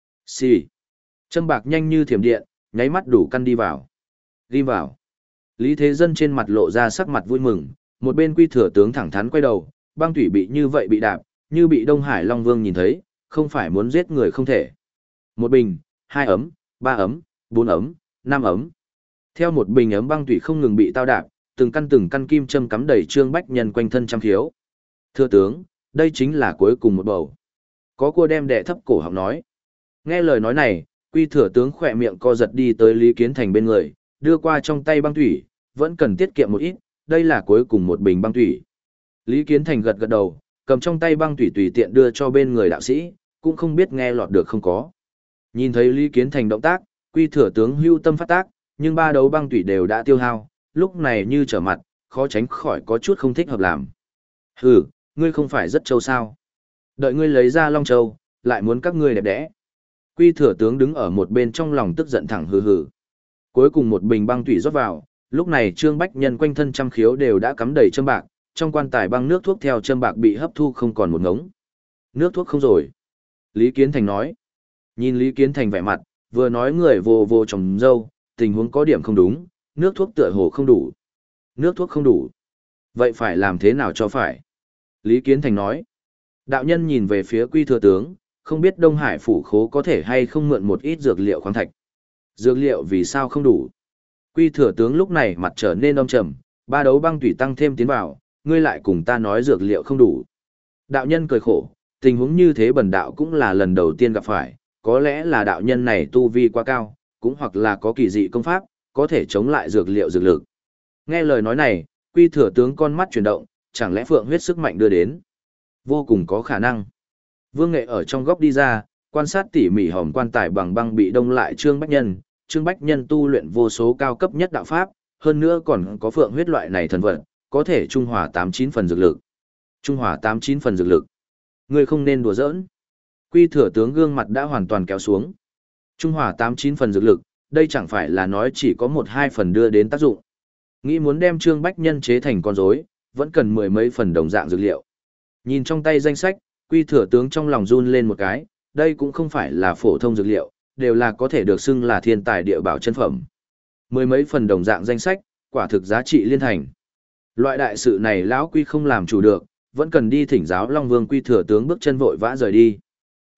Xì. Châm bạc nhanh như thiểm điện, nháy mắt đủ căn đi vào. Ghim vào. Lý Thế Dân trên mặt lộ ra sắc mặt vui mừng, một bên Quy Thừa Tướng thẳng thắn quay đầu, băng thủy bị như vậy bị đạp, như bị Đông Hải Long Vương nhìn thấy, không phải muốn giết người không thể. Một bình, hai ấm, ba ấm, bốn ấm, năm ấm. Theo một bình ấm băng thủy không ngừng bị tao đạp, từng căn từng căn kim châm cắm đầy Trương Bách Nhân quanh thân trăm khiếu. Thưa tướng, đây chính là cuối cùng một bầu. Có cô đem đệ thấp cổ họng nói. Nghe lời nói này, Quy Thừa Tướng khỏe miệng co giật đi tới Lý Kiến Thành bên người, đưa qua trong tay băng thủy, vẫn cần tiết kiệm một ít, đây là cuối cùng một bình băng thủy. Lý Kiến Thành gật gật đầu, cầm trong tay băng thủy tùy tiện đưa cho bên người đạo sĩ, cũng không biết nghe lọt được không có. Nhìn thấy Lý Kiến Thành động tác, Quy Thừa Tướng hưu tâm phát tác, nhưng ba đấu băng thủy đều đã tiêu hao, lúc này như trở mặt, khó tránh khỏi có chút không thích hợp làm. Hừ, ngươi không phải rất trâu sao? Đợi ngươi lấy ra Long Châu, lại muốn các ngươi đẹp đẽ. Quy Thừa Tướng đứng ở một bên trong lòng tức giận thẳng hừ hừ. Cuối cùng một bình băng thủy rót vào, lúc này Trương Bách Nhân quanh thân trăm khiếu đều đã cắm đầy châm bạc, trong quan tài băng nước thuốc theo châm bạc bị hấp thu không còn một ngống. Nước thuốc không rồi. Lý Kiến Thành nói. Nhìn Lý Kiến Thành vẻ mặt, vừa nói người vô vô trồng dâu, tình huống có điểm không đúng, nước thuốc tựa hồ không đủ. Nước thuốc không đủ. Vậy phải làm thế nào cho phải? Lý Kiến Thành nói. Đạo nhân nhìn về phía Quy Thừa Tướng, không biết Đông Hải phủ khố có thể hay không mượn một ít dược liệu khoáng thạch. Dược liệu vì sao không đủ? Quy Thừa Tướng lúc này mặt trở nên âm trầm, ba đấu băng thủy tăng thêm tiến vào, ngươi lại cùng ta nói dược liệu không đủ. Đạo nhân cười khổ, tình huống như thế bần đạo cũng là lần đầu tiên gặp phải, có lẽ là đạo nhân này tu vi quá cao, cũng hoặc là có kỳ dị công pháp, có thể chống lại dược liệu dược lực. Nghe lời nói này, Quy Thừa Tướng con mắt chuyển động, chẳng lẽ phượng huyết sức mạnh đưa đến? Vô cùng có khả năng. Vương Nghệ ở trong góc đi ra, quan sát tỉ mỉ hòm quan tài bằng băng bị đông lại Trương Bách Nhân. Trương Bách Nhân tu luyện vô số cao cấp nhất đạo pháp, hơn nữa còn có phượng huyết loại này thần vật, có thể trung hòa tám chín phần dược lực. Trung hòa tám chín phần dược lực. Ngươi không nên đùa giỡn. Quy Thừa Tướng gương mặt đã hoàn toàn kéo xuống. Trung hòa tám chín phần dược lực, đây chẳng phải là nói chỉ có một hai phần đưa đến tác dụng. Nghĩ muốn đem Trương Bách Nhân chế thành con rối, vẫn cần mười mấy phần đồng dạng dược liệu. Nhìn trong tay danh sách, Quy Thừa Tướng trong lòng run lên một cái, đây cũng không phải là phổ thông dược liệu, đều là có thể được xưng là thiên tài địa bảo chân phẩm. Mười mấy phần đồng dạng danh sách, quả thực giá trị liên thành. Loại đại sự này lão Quy không làm chủ được, vẫn cần đi thỉnh giáo Long Vương. Quy Thừa Tướng bước chân vội vã rời đi.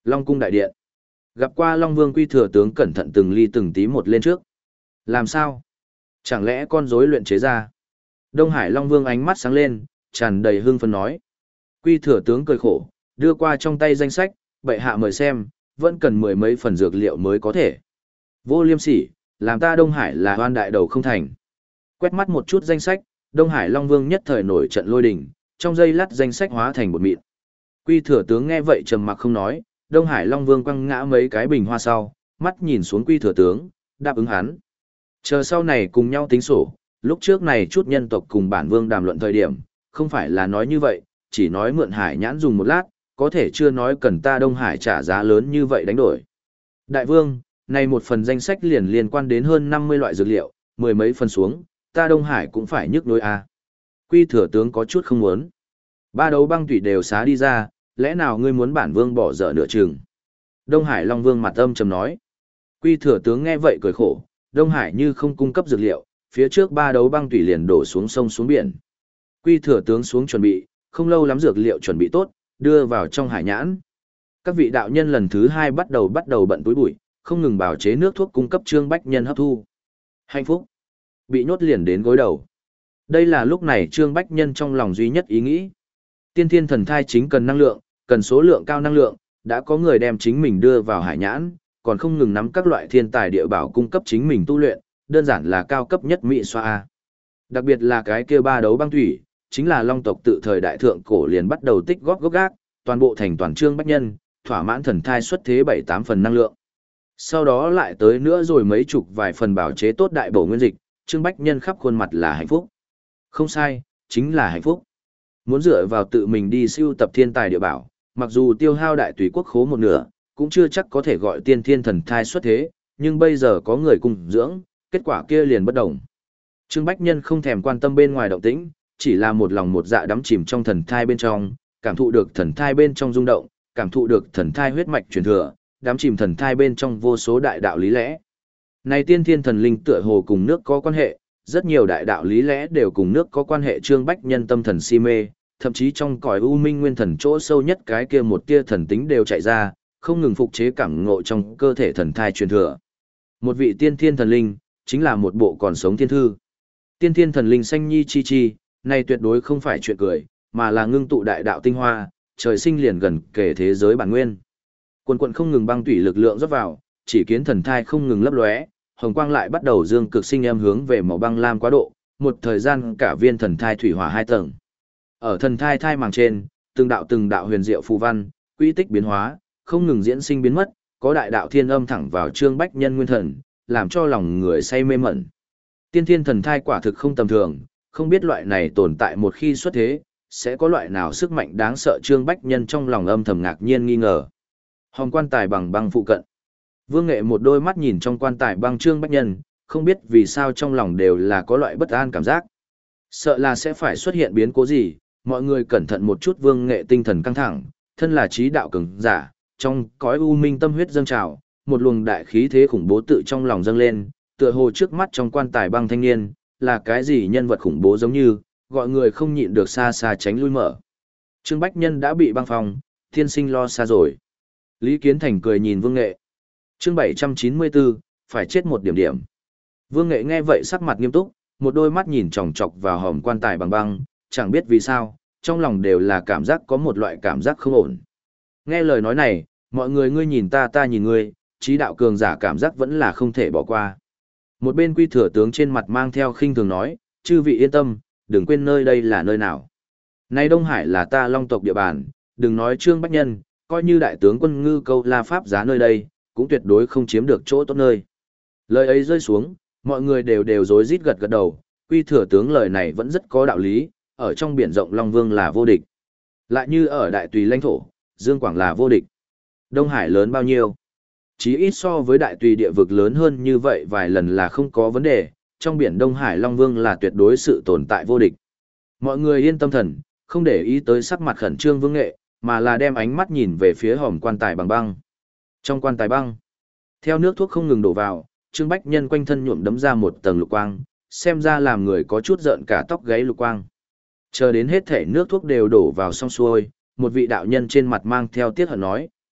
Long cung đại điện. Gặp qua Long Vương Quy Thừa tướng cẩn thận từng ly từng tí một lên trước. Làm sao? Chẳng lẽ con rối luyện chế ra? Đông Hải Long Vương ánh mắt sáng lên, tràn đầy hưng phấn nói. Quy Thừa tướng cười khổ, đưa qua trong tay danh sách, bệ hạ mời xem, vẫn cần mười mấy phần dược liệu mới có thể. Vô liêm sỉ, làm ta Đông Hải là hoan đại đầu không thành. Quét mắt một chút danh sách, Đông Hải Long Vương nhất thời nổi trận lôi đình, trong giây lát danh sách hóa thành bột mịn. Quy Thừa tướng nghe vậy trầm mặc không nói, Đông Hải Long Vương quăng ngã mấy cái bình hoa sau, mắt nhìn xuống Quy Thừa tướng, đáp ứng hắn. Chờ sau này cùng nhau tính sổ, lúc trước này chút nhân tộc cùng bản vương đàm luận thời điểm, không phải là nói như vậy, chỉ nói mượn hải nhãn dùng một lát, có thể chưa nói cần ta Đông Hải trả giá lớn như vậy đánh đổi. Đại vương, này một phần danh sách liền liên quan đến hơn năm mươi loại dược liệu, mười mấy phần xuống, ta Đông Hải cũng phải nhức nhối a. Quy Thừa tướng có chút không muốn. Ba đấu băng thủy đều xá đi ra, lẽ nào ngươi muốn bản vương bỏ dở nửa chừng? Đông Hải Long Vương mặt âm trầm nói. Quy Thừa tướng nghe vậy cười khổ, Đông Hải như không cung cấp dược liệu, phía trước ba đấu băng thủy liền đổ xuống sông xuống biển. Quy Thừa tướng xuống chuẩn bị, không lâu lắm dược liệu chuẩn bị tốt, đưa vào trong hải nhãn. Các vị đạo nhân lần thứ hai bắt đầu bắt đầu bận túi bụi, không ngừng bào chế nước thuốc cung cấp Trương Bách Nhân hấp thu. Hạnh phúc. Bị nhốt liền đến gối đầu. Đây là lúc này Trương Bách Nhân trong lòng duy nhất ý nghĩ. Tiên thiên thần thai chính cần năng lượng, cần số lượng cao năng lượng, đã có người đem chính mình đưa vào hải nhãn, còn không ngừng nắm các loại thiên tài địa bảo cung cấp chính mình tu luyện, đơn giản là cao cấp nhất mỹ xoa. Đặc biệt là cái kia ba đấu băng thủy, chính là long tộc tự thời đại thượng cổ liền bắt đầu tích góp gốc gác, toàn bộ thành toàn Trương Bách Nhân, thỏa mãn thần thai xuất thế bảy tám phần năng lượng. Sau đó lại tới nữa rồi mấy chục vài phần bảo chế tốt đại bổ nguyên dịch, Trương Bách Nhân khắp khuôn mặt là hạnh phúc. Không sai, chính là hạnh phúc. Muốn dựa vào tự mình đi siêu tập thiên tài địa bảo, mặc dù tiêu hao đại tùy quốc khố một nửa, cũng chưa chắc có thể gọi tiên thiên thần thai xuất thế, nhưng bây giờ có người cùng dưỡng, kết quả kia liền bất đồng. Trương Bách Nhân không thèm quan tâm bên ngoài động tĩnh, chỉ là một lòng một dạ đắm chìm trong thần thai bên trong, cảm thụ được thần thai bên trong rung động, cảm thụ được thần thai huyết mạch truyền thừa, đắm chìm thần thai bên trong vô số đại đạo lý lẽ. Này tiên thiên thần linh tựa hồ cùng nước có quan hệ, rất nhiều đại đạo lý lẽ đều cùng nước có quan hệ. Trương Bách Nhân tâm thần si mê, thậm chí trong cõi u minh nguyên thần chỗ sâu nhất cái kia một tia thần tính đều chạy ra, không ngừng phục chế cảm ngộ trong cơ thể thần thai truyền thừa. Một vị tiên thiên thần linh, chính là một bộ còn sống thiên thư. Tiên thiên thần linh sanh nhi chi chi, này tuyệt đối không phải chuyện cười, mà là ngưng tụ đại đạo tinh hoa, trời sinh liền gần kể thế giới bản nguyên. Quần quần không ngừng băng tủy lực lượng rót vào, chỉ kiến thần thai không ngừng lấp lóe, hồng quang lại bắt đầu dương cực sinh em hướng về màu băng lam quá độ, một thời gian cả viên thần thai thủy hỏa hai tầng. Ở thần thai thai màng trên, từng đạo từng đạo huyền diệu phù văn, quy tích biến hóa, không ngừng diễn sinh biến mất, có đại đạo thiên âm thẳng vào Trương Bách Nhân nguyên thần, làm cho lòng người say mê mẩn. Tiên thiên thần thai quả thực không tầm thường, không biết loại này tồn tại một khi xuất thế, sẽ có loại nào sức mạnh đáng sợ. Trương Bách Nhân trong lòng âm thầm ngạc nhiên nghi ngờ. Hòm quan tài bằng băng phụ cận. Vương Nghệ một đôi mắt nhìn trong quan tài băng Trương Bách Nhân, không biết vì sao trong lòng đều là có loại bất an cảm giác. Sợ là sẽ phải xuất hiện biến cố gì, mọi người cẩn thận một chút. Vương Nghệ tinh thần căng thẳng, thân là trí đạo cường giả, trong cõi u minh tâm huyết dâng trào, một luồng đại khí thế khủng bố tự trong lòng dâng lên, tựa hồ trước mắt trong quan tài băng thanh niên, là cái gì nhân vật khủng bố giống như, gọi người không nhịn được xa xa tránh lui mở. Trương Bách Nhân đã bị băng phong, thiên sinh lo xa rồi. Lý Kiến Thành cười nhìn Vương Nghệ. Chương bảy trăm chín mươi bốn, phải chết một điểm điểm. Vương Nghệ nghe vậy sắc mặt nghiêm túc, một đôi mắt nhìn chòng chọc vào hòm quan tài bằng băng, chẳng biết vì sao, trong lòng đều là cảm giác có một loại cảm giác không ổn. Nghe lời nói này, mọi người ngươi nhìn ta ta nhìn ngươi, trí đạo cường giả cảm giác vẫn là không thể bỏ qua. Một bên Quy Thừa tướng trên mặt mang theo khinh thường nói, chư vị yên tâm, đừng quên nơi đây là nơi nào. Nay Đông Hải là ta Long tộc địa bàn, đừng nói Trương Bách Nhân, coi như đại tướng quân Ngư Câu La Pháp giá nơi đây, cũng tuyệt đối không chiếm được chỗ tốt nơi. Lời ấy rơi xuống, mọi người đều đều rối rít gật gật đầu, Quy Thừa tướng lời này vẫn rất có đạo lý, ở trong biển rộng Long Vương là vô địch. Lại như ở đại tùy lãnh thổ, Dương Quảng là vô địch. Đông Hải lớn bao nhiêu? Chí ít so với đại tùy địa vực lớn hơn như vậy vài lần là không có vấn đề, trong biển Đông Hải Long Vương là tuyệt đối sự tồn tại vô địch. Mọi người yên tâm thần, không để ý tới sắc mặt khẩn trương Vương Nghệ, mà là đem ánh mắt nhìn về phía hòm quan tài bằng băng. Trong quan tài băng, theo nước thuốc không ngừng đổ vào, Trương Bách Nhân quanh thân nhuộm đấm ra một tầng lục quang, xem ra làm người có chút giận cả tóc gáy lục quang. Chờ đến hết thể nước thuốc đều đổ vào xong xuôi, một vị đạo nhân trên mặt mang theo tiếc hận nói,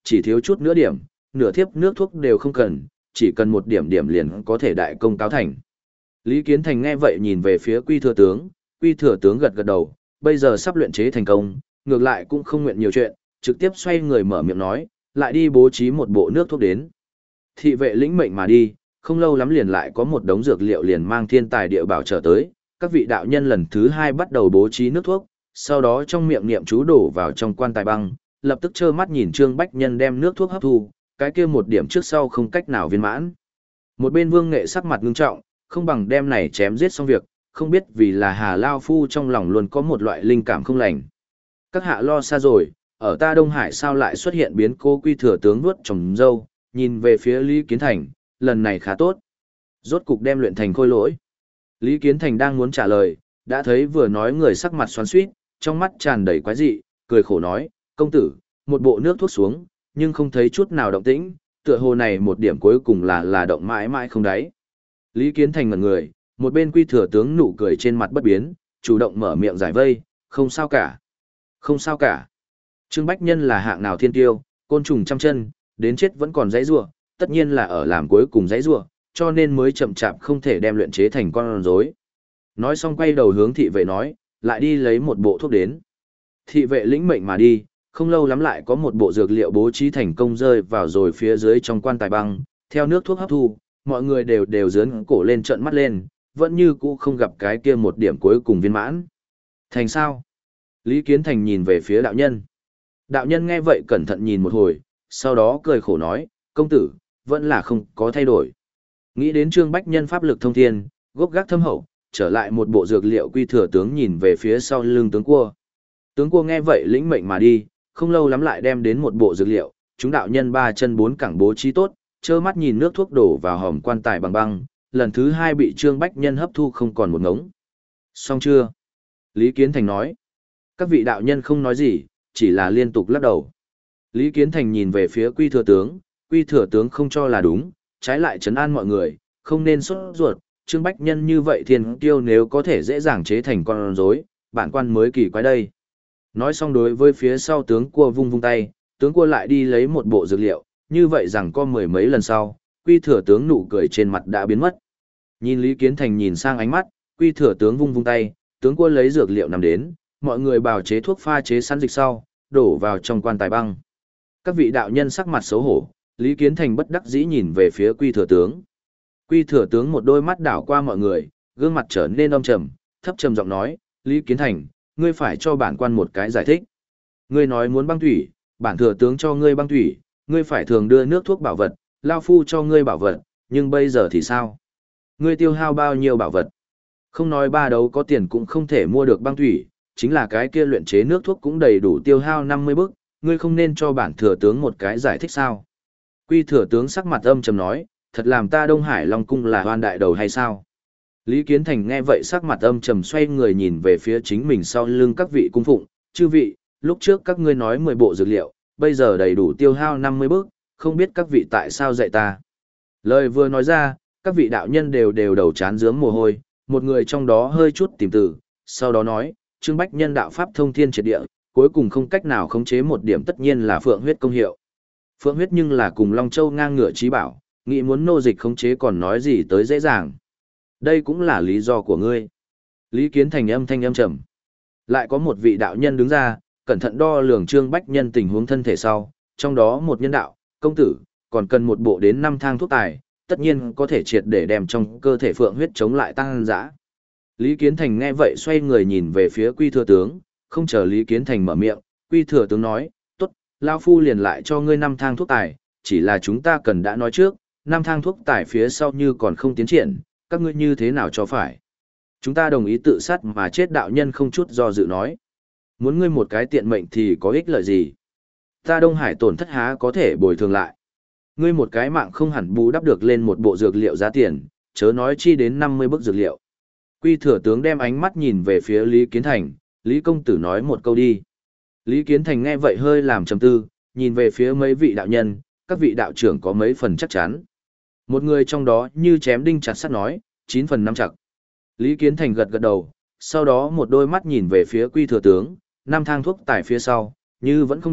chỉ thiếu chút nữa điểm, nửa thiếp nước thuốc đều không cần, chỉ cần một điểm điểm liền có thể đại công cáo thành. Lý Kiến Thành nghe vậy nhìn về phía Quy Thừa Tướng, Quy Thừa Tướng gật gật đầu, bây giờ sắp luyện chế thành công, ngược lại cũng không nguyện nhiều chuyện, trực tiếp xoay người mở miệng nói, lại đi bố trí một bộ nước thuốc đến. Thị vệ lĩnh mệnh mà đi, không lâu lắm liền lại có một đống dược liệu liền mang thiên tài địa bảo trở tới, các vị đạo nhân lần thứ hai bắt đầu bố trí nước thuốc, sau đó trong miệng niệm chú đổ vào trong quan tài băng, lập tức trơ mắt nhìn Trương Bách Nhân đem nước thuốc hấp thu, cái kia một điểm trước sau không cách nào viên mãn. Một bên Vương Nghệ sắc mặt ngưng trọng, không bằng đem này chém giết xong việc, không biết vì là Hà Lao Phu trong lòng luôn có một loại linh cảm không lành. Các hạ lo xa rồi, ở ta Đông Hải sao lại xuất hiện biến cố? Quy Thừa Tướng nuốt trồng dâu, nhìn về phía Lý Kiến Thành, lần này khá tốt. Rốt cục đem luyện thành khôi lỗi. Lý Kiến Thành đang muốn trả lời, đã thấy vừa nói người sắc mặt xoắn xuýt, trong mắt tràn đầy quái dị, cười khổ nói, công tử, một bộ nước thuốc xuống, nhưng không thấy chút nào động tĩnh, tựa hồ này một điểm cuối cùng là là động mãi mãi không đáy. Lý Kiến Thành ngẩn người, một bên Quy Thừa Tướng nụ cười trên mặt bất biến, chủ động mở miệng giải vây, không sao cả. Không sao cả. Trương Bách Nhân là hạng nào thiên tiêu, côn trùng trăm chân, đến chết vẫn còn giãy giụa, tất nhiên là ở làm cuối cùng giãy giụa, cho nên mới chậm chạp không thể đem luyện chế thành con rối. Nói xong quay đầu hướng thị vệ nói, lại đi lấy một bộ thuốc đến. Thị vệ lĩnh mệnh mà đi, không lâu lắm lại có một bộ dược liệu bố trí thành công rơi vào rồi phía dưới trong quan tài băng, theo nước thuốc hấp thu, mọi người đều đều dướn cổ lên trợn mắt lên, vẫn như cũ không gặp cái kia một điểm cuối cùng viên mãn. Thành sao? Lý Kiến Thành nhìn về phía đạo nhân. Đạo nhân nghe vậy cẩn thận nhìn một hồi, sau đó cười khổ nói, công tử, vẫn là không có thay đổi. Nghĩ đến Trương Bách Nhân pháp lực thông thiên, gốc gác thâm hậu, trở lại một bộ dược liệu. Quy Thừa Tướng nhìn về phía sau lưng tướng cua. Tướng cua nghe vậy lĩnh mệnh mà đi, không lâu lắm lại đem đến một bộ dược liệu, chúng đạo nhân ba chân bốn cẳng bố trí tốt, trơ mắt nhìn nước thuốc đổ vào hòm quan tài bằng băng, lần thứ hai bị Trương Bách Nhân hấp thu không còn một ngống. Xong chưa? Lý Kiến Thành nói. Các vị đạo nhân không nói gì, chỉ là liên tục lắc đầu. Lý Kiến Thành nhìn về phía Quy Thừa Tướng, Quy Thừa Tướng không cho là đúng, trái lại trấn an mọi người, không nên sốt ruột, Trương Bách Nhân như vậy thiên kiêu nếu có thể dễ dàng chế thành con rối, bản quan mới kỳ quái đây. Nói xong đối với phía sau tướng cua vung vung tay, tướng cua lại đi lấy một bộ dược liệu, như vậy rằng có mười mấy lần sau, Quy Thừa Tướng nụ cười trên mặt đã biến mất. Nhìn Lý Kiến Thành nhìn sang ánh mắt, Quy Thừa Tướng vung vung tay, tướng cua lấy dược liệu nằm đến, mọi người bào chế thuốc pha chế sẵn dịch sau, đổ vào trong quan tài băng. Các vị đạo nhân sắc mặt xấu hổ, Lý Kiến Thành bất đắc dĩ nhìn về phía Quy Thừa Tướng. Quy Thừa Tướng một đôi mắt đảo qua mọi người, gương mặt trở nên âm trầm, thấp trầm giọng nói, Lý Kiến Thành, ngươi phải cho bản quan một cái giải thích. Ngươi nói muốn băng thủy, bản thừa tướng cho ngươi băng thủy, ngươi phải thường đưa nước thuốc bảo vật, lao phu cho ngươi bảo vật, nhưng bây giờ thì sao? Ngươi tiêu hao bao nhiêu bảo vật? Không nói ba đấu có tiền cũng không thể mua được băng thủy, chính là cái kia luyện chế nước thuốc cũng đầy đủ tiêu hao năm mươi bức, ngươi không nên cho bản thừa tướng một cái giải thích sao? Quy Thừa Tướng sắc mặt âm trầm nói, thật làm ta Đông Hải Long Cung là hoan đại đầu hay sao? Lý Kiến Thành nghe vậy sắc mặt âm trầm xoay người nhìn về phía chính mình sau lưng các vị cung phụng, chư vị, lúc trước các ngươi nói mười bộ dược liệu, bây giờ đầy đủ tiêu hao năm mươi bước, không biết các vị tại sao dạy ta. Lời vừa nói ra, các vị đạo nhân đều đều đầu chán rướm mồ hôi, một người trong đó hơi chút tìm từ, sau đó nói, Trương Bách Nhân đạo pháp thông thiên triệt địa, cuối cùng không cách nào khống chế một điểm tất nhiên là phượng huyết công hiệu. Phượng huyết nhưng là cùng Long Châu ngang ngửa trí bảo, nghĩ muốn nô dịch khống chế còn nói gì tới dễ dàng. Đây cũng là lý do của ngươi. Lý Kiến Thành âm thanh âm trầm. Lại có một vị đạo nhân đứng ra, cẩn thận đo lường Trương Bách Nhân tình huống thân thể sau, trong đó một nhân đạo, công tử, còn cần một bộ đến năm thang thuốc tài, tất nhiên có thể triệt để đem trong cơ thể phượng huyết chống lại tăng dã. Lý Kiến Thành nghe vậy xoay người nhìn về phía Quy Thừa Tướng, không chờ Lý Kiến Thành mở miệng, Quy Thừa Tướng nói, tốt, lao phu liền lại cho ngươi năm thang thuốc tài, chỉ là chúng ta cần đã nói trước, năm thang thuốc tài phía sau như còn không tiến triển, các ngươi như thế nào cho phải. Chúng ta đồng ý tự sát mà chết. Đạo nhân không chút do dự nói. Muốn ngươi một cái tiện mệnh thì có ích lợi gì? Ta Đông Hải tổn thất há có thể bồi thường lại. Ngươi một cái mạng không hẳn bù đắp được lên một bộ dược liệu giá tiền, chớ nói chi đến năm mươi bức dược liệu. Quy Thừa Tướng đem ánh mắt nhìn về phía Lý Kiến Thành, Lý Công Tử nói một câu đi. Lý Kiến Thành nghe vậy hơi làm trầm tư, nhìn về phía mấy vị đạo nhân, các vị đạo trưởng có mấy phần chắc chắn. Một người trong đó như chém đinh chặt sắt nói, chín phần năm chặt. Lý Kiến Thành gật gật đầu, sau đó một đôi mắt nhìn về phía Quy Thừa Tướng, năm thang thuốc tải phía sau, như vẫn không được,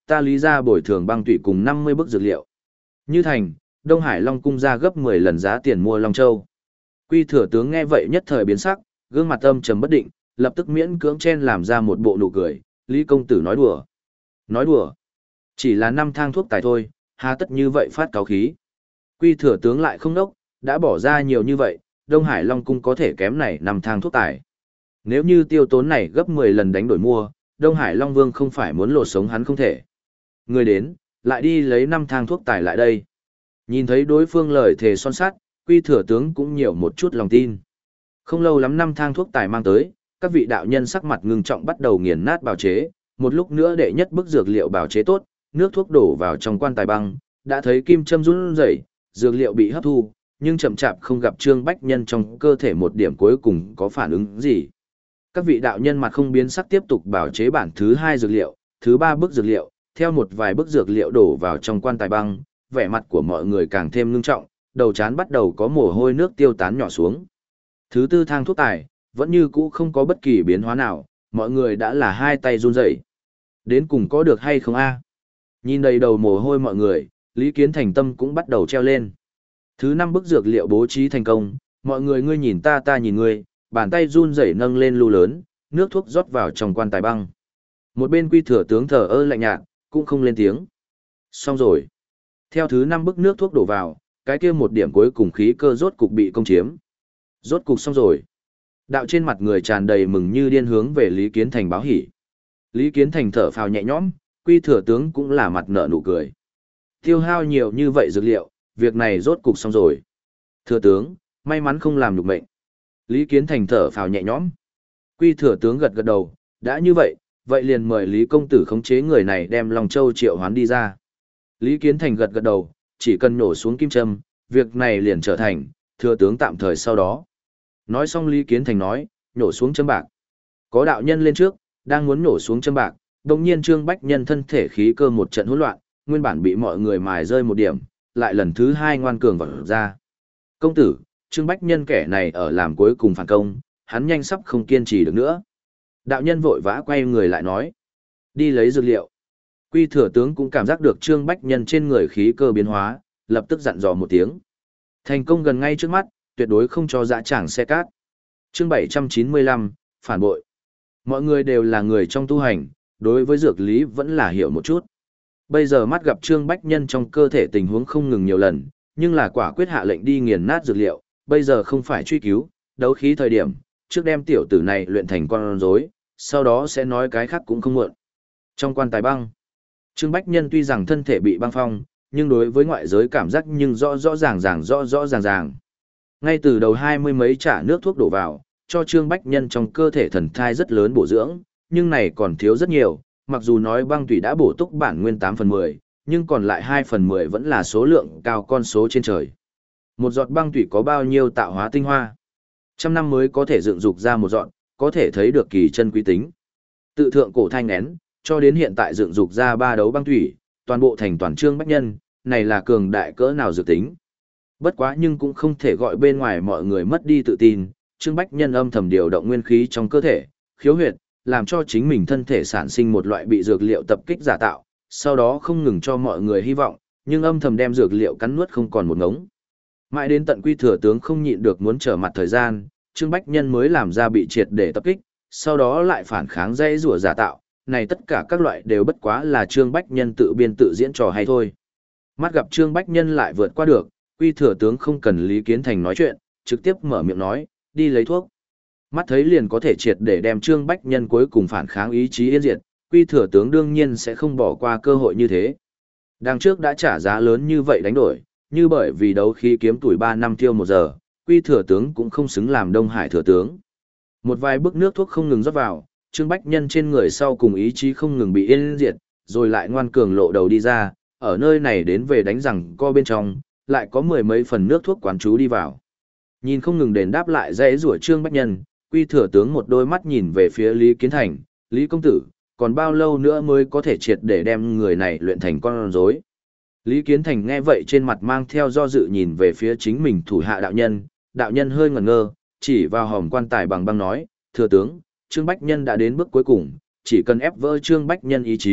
ta lý ra bồi thường băng tụy cùng năm mươi bức dược liệu. Như thành, Đông Hải Long cung ra gấp mười lần giá tiền mua Long Châu. Quy thừa tướng nghe vậy nhất thời biến sắc, gương mặt âm trầm bất định, lập tức miễn cưỡng chen làm ra một bộ nụ cười, Lý công tử nói đùa. Nói đùa. Chỉ là năm thang thuốc tài thôi, hà tất như vậy phát cáo khí. Quy thừa tướng lại không đốc, đã bỏ ra nhiều như vậy, Đông Hải Long cung có thể kém này năm thang thuốc tài. Nếu như tiêu tốn này gấp mười lần đánh đổi mua, Đông Hải Long Vương không phải muốn lột sống hắn không thể. Người đến, lại đi lấy năm thang thuốc tài lại đây. Nhìn thấy đối phương lời thề son sắt, Quy thừa tướng cũng nhiều một chút lòng tin. Không lâu lắm năm thang thuốc tài mang tới, các vị đạo nhân sắc mặt ngưng trọng bắt đầu nghiền nát bào chế, một lúc nữa đệ nhất bức dược liệu bào chế tốt, nước thuốc đổ vào trong quan tài băng, đã thấy kim châm run rẩy, dược liệu bị hấp thu, nhưng chậm chạp không gặp Trương Bách Nhân trong cơ thể một điểm cuối cùng có phản ứng gì. Các vị đạo nhân mặt không biến sắc tiếp tục bào chế bản thứ hai dược liệu, thứ ba bức dược liệu, theo một vài bức dược liệu đổ vào trong quan tài băng, vẻ mặt của mọi người càng thêm ngưng trọng, đầu trán bắt đầu có mồ hôi nước tiêu tán nhỏ xuống. Thứ tư thang thuốc tài, vẫn như cũ không có bất kỳ biến hóa nào, mọi người đã là hai tay run rẩy. Đến cùng có được hay không a? Nhìn đầy đầu mồ hôi mọi người, Lý Kiến Thành tâm cũng bắt đầu treo lên. Thứ năm bức dược liệu bố trí thành công, mọi người ngươi nhìn ta ta nhìn ngươi, bàn tay run rẩy nâng lên lu lớn, nước thuốc rót vào trong quan tài băng. Một bên Quy thừa tướng thờ ơ lạnh nhạt, cũng không lên tiếng. Xong rồi. Theo thứ năm bức nước thuốc đổ vào, cái kia một điểm cuối cùng khí cơ rốt cục bị công chiếm. Rốt cục xong rồi. Đạo trên mặt người tràn đầy mừng như điên hướng về Lý Kiến Thành báo hỉ. Lý Kiến Thành thở phào nhẹ nhõm, Quy thừa tướng cũng là mặt nở nụ cười. Tiêu hao nhiều như vậy dược liệu, việc này rốt cục xong rồi. Thừa tướng, may mắn không làm nhục mệnh. Lý Kiến Thành thở phào nhẹ nhõm. Quy thừa tướng gật gật đầu, đã như vậy, vậy liền mời Lý công tử khống chế người này đem Long Châu triệu hoán đi ra. Lý Kiến Thành gật gật đầu, chỉ cần nổ xuống kim châm, việc này liền trở thành, thừa tướng tạm thời sau đó. Nói xong Lý Kiến Thành nói, nổ xuống châm bạc. Có đạo nhân lên trước, đang muốn nổ xuống châm bạc, đồng nhiên Trương Bách Nhân thân thể khí cơ một trận hỗn loạn, nguyên bản bị mọi người mài rơi một điểm, lại lần thứ hai ngoan cường vọt ra. Công tử, Trương Bách Nhân kẻ này ở làm cuối cùng phản công, hắn nhanh sắp không kiên trì được nữa. Đạo nhân vội vã quay người lại nói, đi lấy dược liệu. Quy thừa tướng cũng cảm giác được Trương Bách Nhân trên người khí cơ biến hóa, lập tức dặn dò một tiếng. Thành công gần ngay trước mắt, tuyệt đối không cho dã tràng xe cát. Chương bảy trăm chín mươi lăm, phản bội. Mọi người đều là người trong tu hành, đối với dược lý vẫn là hiểu một chút. Bây giờ mắt gặp Trương Bách Nhân trong cơ thể tình huống không ngừng nhiều lần, nhưng là quả quyết hạ lệnh đi nghiền nát dược liệu, bây giờ không phải truy cứu, đấu khí thời điểm, trước đem tiểu tử này luyện thành con rối, sau đó sẽ nói cái khác cũng không muộn. Trong quan tài băng, Trương Bách Nhân tuy rằng thân thể bị băng phong, nhưng đối với ngoại giới cảm giác nhưng rõ rõ ràng ràng rõ rõ ràng ràng. Ngay từ đầu hai mươi mấy trả nước thuốc đổ vào, cho Trương Bách Nhân trong cơ thể thần thai rất lớn bổ dưỡng, nhưng này còn thiếu rất nhiều, mặc dù nói băng tủy đã bổ túc bản nguyên tám phần mười, nhưng còn lại hai phần mười vẫn là số lượng cao con số trên trời. Một giọt băng tủy có bao nhiêu tạo hóa tinh hoa? Trăm năm mới có thể dựng dục ra một giọt, có thể thấy được kỳ chân quý tính. Tự thượng cổ thanh nén, cho đến hiện tại dựng dục ra ba đấu băng tủy, toàn bộ thành toàn Trương Bách Nhân, này là cường đại cỡ nào dự tính. Bất quá nhưng cũng không thể gọi bên ngoài mọi người mất đi tự tin, Trương Bách Nhân âm thầm điều động nguyên khí trong cơ thể, khiếu huyệt, làm cho chính mình thân thể sản sinh một loại bị dược liệu tập kích giả tạo, sau đó không ngừng cho mọi người hy vọng, nhưng âm thầm đem dược liệu cắn nuốt không còn một ngống. Mãi đến tận Quy thừa tướng không nhịn được muốn trở mặt thời gian, Trương Bách Nhân mới làm ra bị triệt để tập kích, sau đó lại phản kháng dây rùa giả tạo, này tất cả các loại đều bất quá là Trương Bách Nhân tự biên tự diễn trò hay thôi. Mắt gặp Trương Bách Nhân lại vượt qua được, Quy thừa tướng không cần Lý Kiến Thành nói chuyện, trực tiếp mở miệng nói, đi lấy thuốc. Mắt thấy liền có thể triệt để đem Trương Bách Nhân cuối cùng phản kháng ý chí yên diệt, Quy thừa tướng đương nhiên sẽ không bỏ qua cơ hội như thế. Đằng trước đã trả giá lớn như vậy đánh đổi, như bởi vì đấu khí kiếm tuổi ba năm tiêu một giờ, Quy thừa tướng cũng không xứng làm Đông Hải thừa tướng. Một vài bức nước thuốc không ngừng rót vào, Trương Bách Nhân trên người sau cùng ý chí không ngừng bị yên diệt, rồi lại ngoan cường lộ đầu đi ra, ở nơi này đến về đánh rằng co bên trong, lại có mười mấy phần nước thuốc quán chú đi vào. Nhìn không ngừng đền đáp lại dãy rủa Trương Bách Nhân, Quy thừa tướng một đôi mắt nhìn về phía Lý Kiến Thành, Lý công tử, còn bao lâu nữa mới có thể triệt để đem người này luyện thành con rối? Lý Kiến Thành nghe vậy trên mặt mang theo do dự nhìn về phía chính mình thủ hạ đạo nhân, đạo nhân hơi ngẩn ngơ, chỉ vào hòm quan tài bằng băng nói, thừa tướng, Trương Bách Nhân đã đến bước cuối cùng, chỉ cần ép vỡ Trương Bách Nhân ý chí,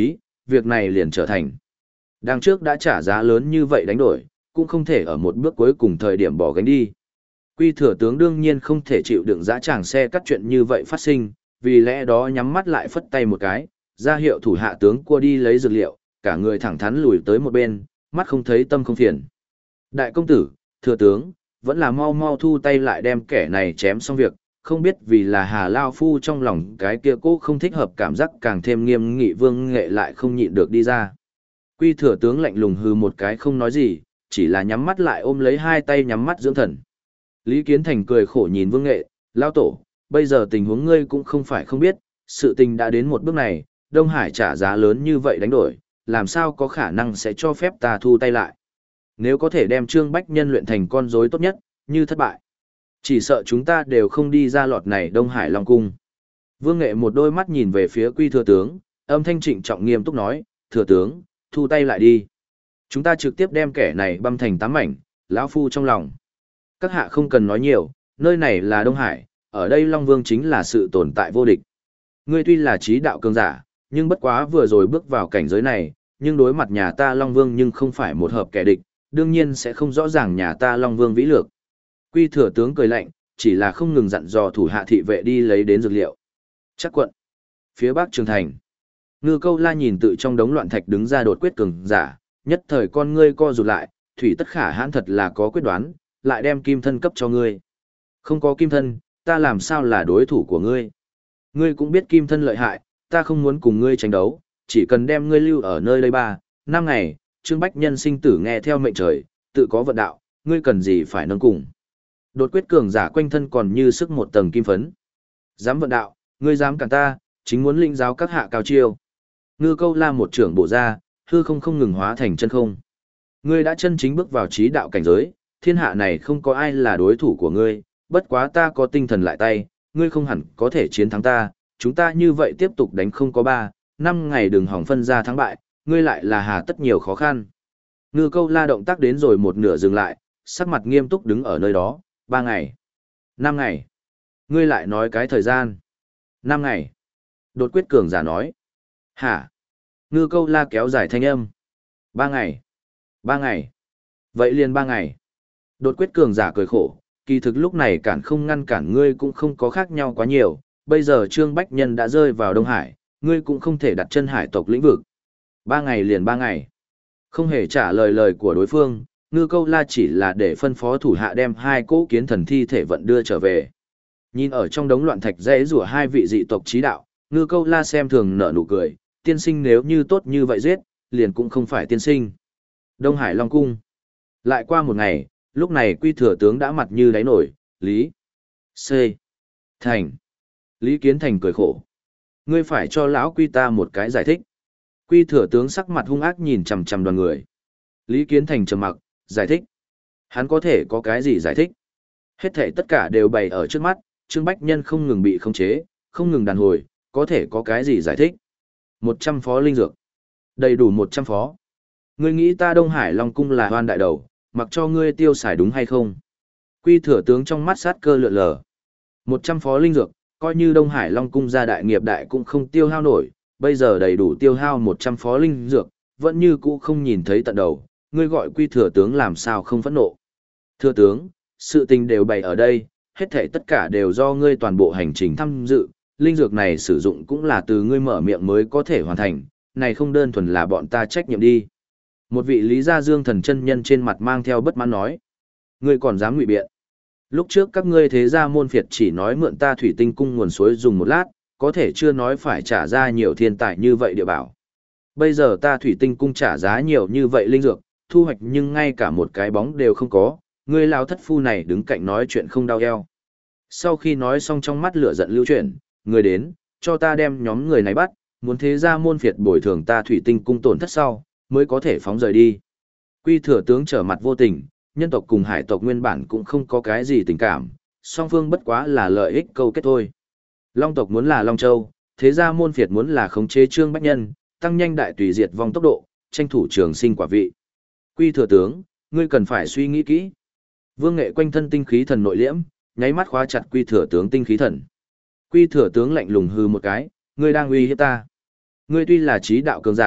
việc này liền trở thành. Đằng trước đã trả giá lớn như vậy đánh đổi, cũng không thể ở một bước cuối cùng thời điểm bỏ gánh đi. Quy thừa tướng đương nhiên không thể chịu đựng dã tràng xe cắt chuyện như vậy phát sinh, vì lẽ đó nhắm mắt lại phất tay một cái, ra hiệu thủ hạ tướng cua đi lấy dược liệu, cả người thẳng thắn lùi tới một bên, mắt không thấy tâm không phiền. Đại công tử, thừa tướng, vẫn là mau mau thu tay lại đem kẻ này chém xong việc, không biết vì là Hà Lao Phu trong lòng cái kia cố không thích hợp cảm giác càng thêm nghiêm nghị Vương Nghệ lại không nhịn được đi ra. Quy thừa tướng lạnh lùng hừ một cái không nói gì, chỉ là nhắm mắt lại ôm lấy hai tay nhắm mắt dưỡng thần. Lý Kiến Thành cười khổ nhìn Vương Nghệ, Lao Tổ, bây giờ tình huống ngươi cũng không phải không biết, sự tình đã đến một bước này, Đông Hải trả giá lớn như vậy đánh đổi, làm sao có khả năng sẽ cho phép ta thu tay lại. Nếu có thể đem Trương Bách Nhân luyện thành con rối tốt nhất, như thất bại. Chỉ sợ chúng ta đều không đi ra lọt này Đông Hải Long Cung. Vương Nghệ một đôi mắt nhìn về phía Quy thừa tướng, âm thanh trịnh trọng nghiêm túc nói, thừa tướng, thu tay lại đi. Chúng ta trực tiếp đem kẻ này băm thành tám mảnh, lão phu trong lòng. Các hạ không cần nói nhiều, nơi này là Đông Hải, ở đây Long Vương chính là sự tồn tại vô địch. Ngươi tuy là trí đạo cường giả, nhưng bất quá vừa rồi bước vào cảnh giới này, nhưng đối mặt nhà ta Long Vương nhưng không phải một hợp kẻ địch, đương nhiên sẽ không rõ ràng nhà ta Long Vương vĩ lược. Quy thừa tướng cười lạnh, chỉ là không ngừng dặn dò thủ hạ thị vệ đi lấy đến dược liệu. Chắc quận. Phía bắc Trường Thành. Ngư Câu La nhìn tự trong đống loạn thạch đứng ra đột quyết cường giả, nhất thời con ngươi co rụt lại, thủy tất khả hãn thật là có quyết đoán, lại đem kim thân cấp cho ngươi. Không có kim thân, ta làm sao là đối thủ của ngươi? Ngươi cũng biết kim thân lợi hại, ta không muốn cùng ngươi tranh đấu, chỉ cần đem ngươi lưu ở nơi đây ba, năm ngày, Trương Bách Nhân sinh tử nghe theo mệnh trời, tự có vận đạo, ngươi cần gì phải nâng cùng. Đột quyết cường giả quanh thân còn như sức một tầng kim phấn. Dám vận đạo, ngươi dám cản ta, chính muốn linh giáo các hạ cao chiêu. Ngư Câu La một trưởng bổ ra, hư không không ngừng hóa thành chân không. Ngươi đã chân chính bước vào trí đạo cảnh giới, thiên hạ này không có ai là đối thủ của ngươi, bất quá ta có tinh thần lại tay, ngươi không hẳn có thể chiến thắng ta, chúng ta như vậy tiếp tục đánh không có ba, năm ngày đừng hỏng phân ra thắng bại, ngươi lại là hà tất nhiều khó khăn. Ngư Câu La động tác đến rồi một nửa dừng lại, sắc mặt nghiêm túc đứng ở nơi đó, ba ngày, năm ngày, ngươi lại nói cái thời gian, năm ngày. Đột quyết cường giả nói, hả? Ngư Câu La kéo dài thanh âm, ba ngày, ba ngày, vậy liền ba ngày. Đột quyết cường giả cười khổ, kỳ thực lúc này cản không ngăn cản ngươi cũng không có khác nhau quá nhiều, bây giờ Trương Bách Nhân đã rơi vào Đông Hải, ngươi cũng không thể đặt chân hải tộc lĩnh vực. Ba ngày liền ba ngày. Không hề trả lời lời của đối phương, Ngư Câu La chỉ là để phân phó thủ hạ đem hai cỗ kiến thần thi thể vận đưa trở về. Nhìn ở trong đống loạn thạch rẽ rủa hai vị dị tộc trí đạo, Ngư Câu La xem thường nở nụ cười, tiên sinh nếu như tốt như vậy giết, liền cũng không phải tiên sinh. Đông Hải Long Cung. Lại qua một ngày, lúc này Quy thừa tướng đã mặt như đáy nổi, Lý. C. Thành. Lý Kiến Thành cười khổ. Ngươi phải cho lão Quy ta một cái giải thích. Quy thừa tướng sắc mặt hung ác nhìn chằm chằm đoàn người. Lý Kiến Thành trầm mặc, giải thích. Hắn có thể có cái gì giải thích? Hết thể tất cả đều bày ở trước mắt, Trương Bách Nhân không ngừng bị khống chế, không ngừng đàn hồi, có thể có cái gì giải thích? Một trăm phó linh dược. Đầy đủ một trăm phó. Ngươi nghĩ ta Đông Hải Long Cung là hoan đại đầu, mặc cho ngươi tiêu xài đúng hay không? Quy thừa tướng trong mắt sát cơ lượn lờ. Một trăm phó linh dược, coi như Đông Hải Long Cung gia đại nghiệp đại cũng không tiêu hao nổi, bây giờ đầy đủ tiêu hao một trăm phó linh dược, vẫn như cũ không nhìn thấy tận đầu, ngươi gọi Quy thừa tướng làm sao không phẫn nộ. Thừa tướng, sự tình đều bày ở đây, hết thảy tất cả đều do ngươi toàn bộ hành trình tham dự, linh dược này sử dụng cũng là từ ngươi mở miệng mới có thể hoàn thành, này không đơn thuần là bọn ta trách nhiệm đi. Một vị Lý Gia Dương thần chân nhân trên mặt mang theo bất mãn nói, ngươi còn dám ngụy biện. Lúc trước các ngươi thế gia môn phiệt chỉ nói mượn ta thủy tinh cung nguồn suối dùng một lát, có thể chưa nói phải trả ra nhiều thiên tài như vậy địa bảo. Bây giờ ta thủy tinh cung trả giá nhiều như vậy linh dược, thu hoạch nhưng ngay cả một cái bóng đều không có, ngươi lão thất phu này đứng cạnh nói chuyện không đau eo. Sau khi nói xong trong mắt lửa giận lưu chuyển, người đến, cho ta đem nhóm người này bắt, muốn thế gia môn phiệt bồi thường ta thủy tinh cung tổn thất sau, mới có thể phóng rời đi. Quy thừa tướng trở mặt vô tình, nhân tộc cùng hải tộc nguyên bản cũng không có cái gì tình cảm, song phương bất quá là lợi ích câu kết thôi. Long tộc muốn là Long Châu, thế gia môn phiệt muốn là khống chế Trương Bách Nhân, tăng nhanh đại tùy diệt vong tốc độ, tranh thủ trường sinh quả vị. Quy thừa tướng, ngươi cần phải suy nghĩ kỹ. Vương Nghệ quanh thân tinh khí thần nội liễm, nháy mắt khóa chặt Quy thừa tướng tinh khí thần. Quy thừa tướng lạnh lùng hừ một cái, ngươi đang uy hiếp ta. Ngươi tuy là trí đạo cường giả,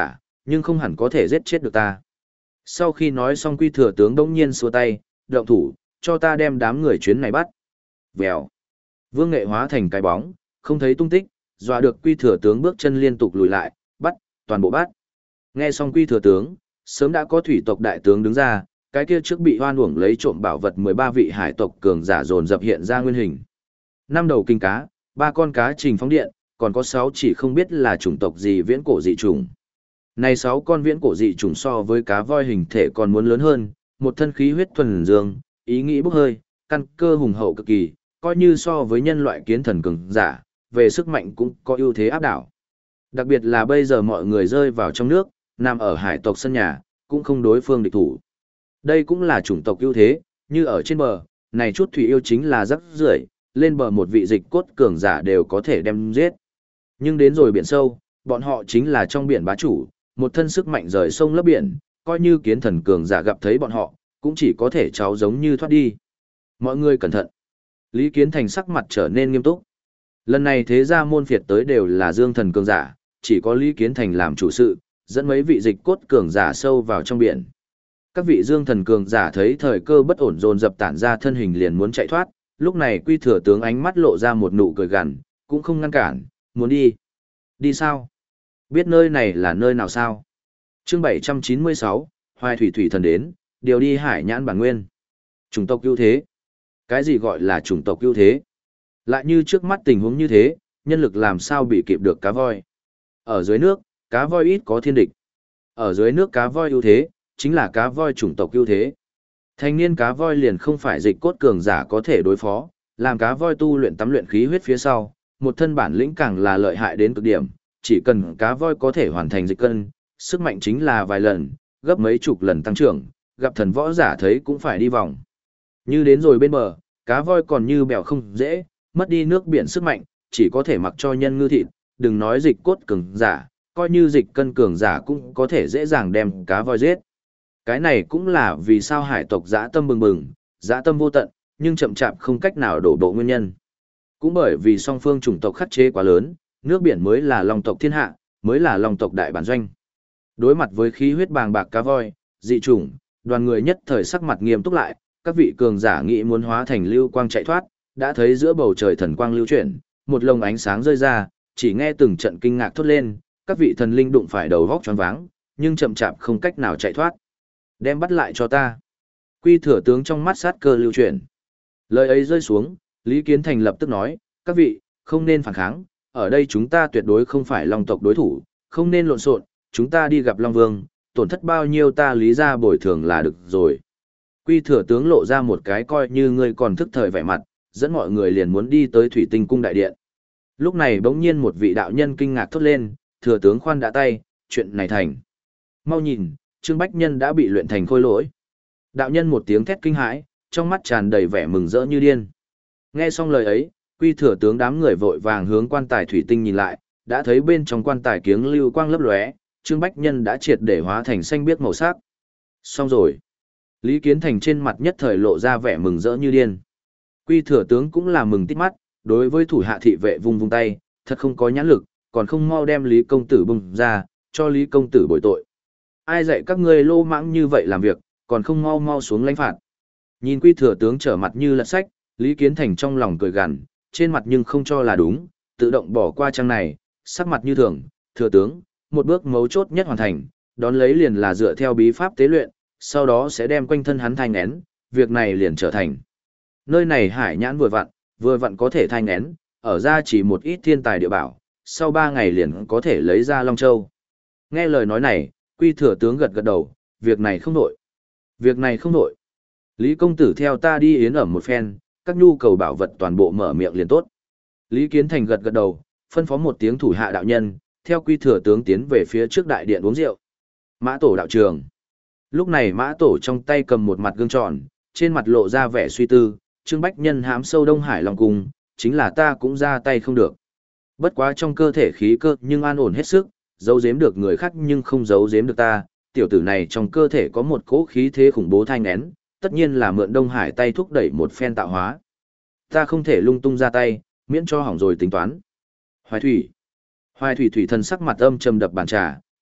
nhưng không hẳn có thể giết chết được ta. Sau khi nói xong Quy Thừa Tướng đống nhiên xua tay, động thủ, cho ta đem đám người chuyến này bắt. Vèo. Vương Nghệ hóa thành cái bóng, không thấy tung tích, dọa được Quy Thừa Tướng bước chân liên tục lùi lại, bắt, toàn bộ bắt. Nghe xong Quy Thừa Tướng, sớm đã có thủy tộc đại tướng đứng ra, cái kia trước bị hoan uổng lấy trộm bảo vật mười ba vị hải tộc cường giả dồn dập hiện ra nguyên hình. Năm đầu kinh cá, ba con cá trình phóng điện, còn có sáu chỉ không biết là chủng tộc gì viễn cổ dị chủng. Này sáu con viễn cổ dị chủng so với cá voi hình thể còn muốn lớn hơn, một thân khí huyết thuần dương, ý nghĩ bốc hơi, căn cơ hùng hậu cực kỳ, coi như so với nhân loại kiến thần cường giả, về sức mạnh cũng có ưu thế áp đảo. Đặc biệt là bây giờ mọi người rơi vào trong nước, nằm ở hải tộc sân nhà, cũng không đối phương địch thủ. Đây cũng là chủng tộc ưu thế, như ở trên bờ, này chút thủy yêu chính là rắc rưởi, lên bờ một vị dịch cốt cường giả đều có thể đem giết. Nhưng đến rồi biển sâu, bọn họ chính là trong biển bá chủ, một thân sức mạnh rời sông lấp biển, coi như kiến thần cường giả gặp thấy bọn họ, cũng chỉ có thể cháu giống như thoát đi. Mọi người cẩn thận. Lý Kiến Thành sắc mặt trở nên nghiêm túc. Lần này thế gia môn phiệt tới đều là dương thần cường giả, chỉ có Lý Kiến Thành làm chủ sự, dẫn mấy vị dịch cốt cường giả sâu vào trong biển. Các vị dương thần cường giả thấy thời cơ bất ổn dồn dập tản ra thân hình liền muốn chạy thoát, lúc này Quy Thừa Tướng ánh mắt lộ ra một nụ cười gằn, cũng không ngăn cản, muốn đi. Đi sao? Biết nơi này là nơi nào sao? Chương bảy trăm chín mươi sáu, Hoài Thủy Thủy Thần đến, điều đi hải nhãn bản nguyên. Chủng tộc ưu thế. Cái gì gọi là chủng tộc ưu thế? Lại như trước mắt tình huống như thế, nhân lực làm sao bị kịp được cá voi? Ở dưới nước, cá voi ít có thiên địch. Ở dưới nước cá voi ưu thế, chính là cá voi chủng tộc ưu thế. Thanh niên cá voi liền không phải dịch cốt cường giả có thể đối phó, làm cá voi tu luyện tắm luyện khí huyết phía sau, một thân bản lĩnh càng là lợi hại đến cực điểm, chỉ cần cá voi có thể hoàn thành dịch cân, sức mạnh chính là vài lần, gấp mấy chục lần tăng trưởng, gặp thần võ giả thấy cũng phải đi vòng. Như đến rồi bên bờ, cá voi còn như bèo không dễ, mất đi nước biển sức mạnh, chỉ có thể mặc cho nhân ngư thịt, đừng nói dịch cốt cường giả, coi như dịch cân cường giả cũng có thể dễ dàng đem cá voi giết. Cái này cũng là vì sao hải tộc dã tâm bừng bừng, dã tâm vô tận, nhưng chậm chạp không cách nào đổ bộ nguyên nhân. Cũng bởi vì song phương chủng tộc khắc chế quá lớn, nước biển mới là long tộc thiên hạ, mới là long tộc đại bản doanh. Đối mặt với khí huyết bàng bạc cá voi, dị chủng, đoàn người nhất thời sắc mặt nghiêm túc lại, các vị cường giả nghĩ muốn hóa thành lưu quang chạy thoát, đã thấy giữa bầu trời thần quang lưu chuyển, một lồng ánh sáng rơi ra, chỉ nghe từng trận kinh ngạc thốt lên, các vị thần linh đụng phải đầu vóc choáng váng, nhưng chậm chạp không cách nào chạy thoát. Đem bắt lại cho ta. Quy Thừa Tướng trong mắt sát cơ lưu chuyển. Lời ấy rơi xuống, Lý Kiến Thành lập tức nói, các vị, không nên phản kháng, ở đây chúng ta tuyệt đối không phải Long tộc đối thủ, không nên lộn xộn, chúng ta đi gặp Long Vương, tổn thất bao nhiêu ta lý ra bồi thường là được rồi. Quy Thừa Tướng lộ ra một cái coi như ngươi còn thức thời vẻ mặt, dẫn mọi người liền muốn đi tới Thủy Tinh Cung đại điện. Lúc này bỗng nhiên một vị đạo nhân kinh ngạc thốt lên, Thừa Tướng khoan đã tay, chuyện này thành. Mau nhìn, Trương Bách Nhân đã bị luyện thành khôi lỗi. Đạo nhân một tiếng thét kinh hãi, trong mắt tràn đầy vẻ mừng rỡ như điên. Nghe xong lời ấy, Quy Thừa Tướng đám người vội vàng hướng quan tài thủy tinh nhìn lại, đã thấy bên trong quan tài kiếng lưu quang lấp lóe, Trương Bách Nhân đã triệt để hóa thành xanh biếc màu sắc. Xong rồi. Lý Kiến Thành trên mặt nhất thời lộ ra vẻ mừng rỡ như điên. Quy Thừa Tướng cũng là mừng tít mắt, đối với thủ hạ thị vệ vung vung tay, thật không có nhãn lực, còn không mau đem Lý công tử bung ra, cho Lý công tử bồi tội. Ai dạy các ngươi lô mãng như vậy làm việc, còn không mau mau xuống lãnh phạt. Nhìn Quy Thừa Tướng trở mặt như lật sách, Lý Kiến Thành trong lòng cười gằn, trên mặt nhưng không cho là đúng, tự động bỏ qua trang này, sắc mặt như thường, Thừa Tướng, một bước mấu chốt nhất hoàn thành, đón lấy liền là dựa theo bí pháp tế luyện, sau đó sẽ đem quanh thân hắn thai nghén, việc này liền trở thành. Nơi này hải nhãn vừa vặn, vừa vặn có thể thai nghén, ở ra chỉ một ít thiên tài địa bảo, sau ba ngày liền có thể lấy ra Long Châu. Nghe lời nói này, Quy Thừa Tướng gật gật đầu, việc này không nổi. Việc này không nổi. Lý công tử theo ta đi yến ẩm một phen, các nhu cầu bảo vật toàn bộ mở miệng liền tốt. Lý Kiến Thành gật gật đầu, phân phó một tiếng thủ hạ đạo nhân, theo Quy Thừa Tướng tiến về phía trước đại điện uống rượu. Mã Tổ đạo trường. Lúc này Mã Tổ trong tay cầm một mặt gương tròn, trên mặt lộ ra vẻ suy tư, Trương Bách Nhân hám sâu Đông Hải Long Cung, chính là ta cũng ra tay không được. Bất quá trong cơ thể khí cơ nhưng an ổn hết sức, giấu giếm được người khác nhưng không giấu giếm được ta, tiểu tử này trong cơ thể có một cỗ khí thế khủng bố thai nghén, tất nhiên là mượn Đông Hải tay thúc đẩy một phen tạo hóa. Ta không thể lung tung ra tay, miễn cho hỏng rồi tính toán. Hoài Thủy. Hoài Thủy thủy thần sắc mặt âm trầm đập bàn trà,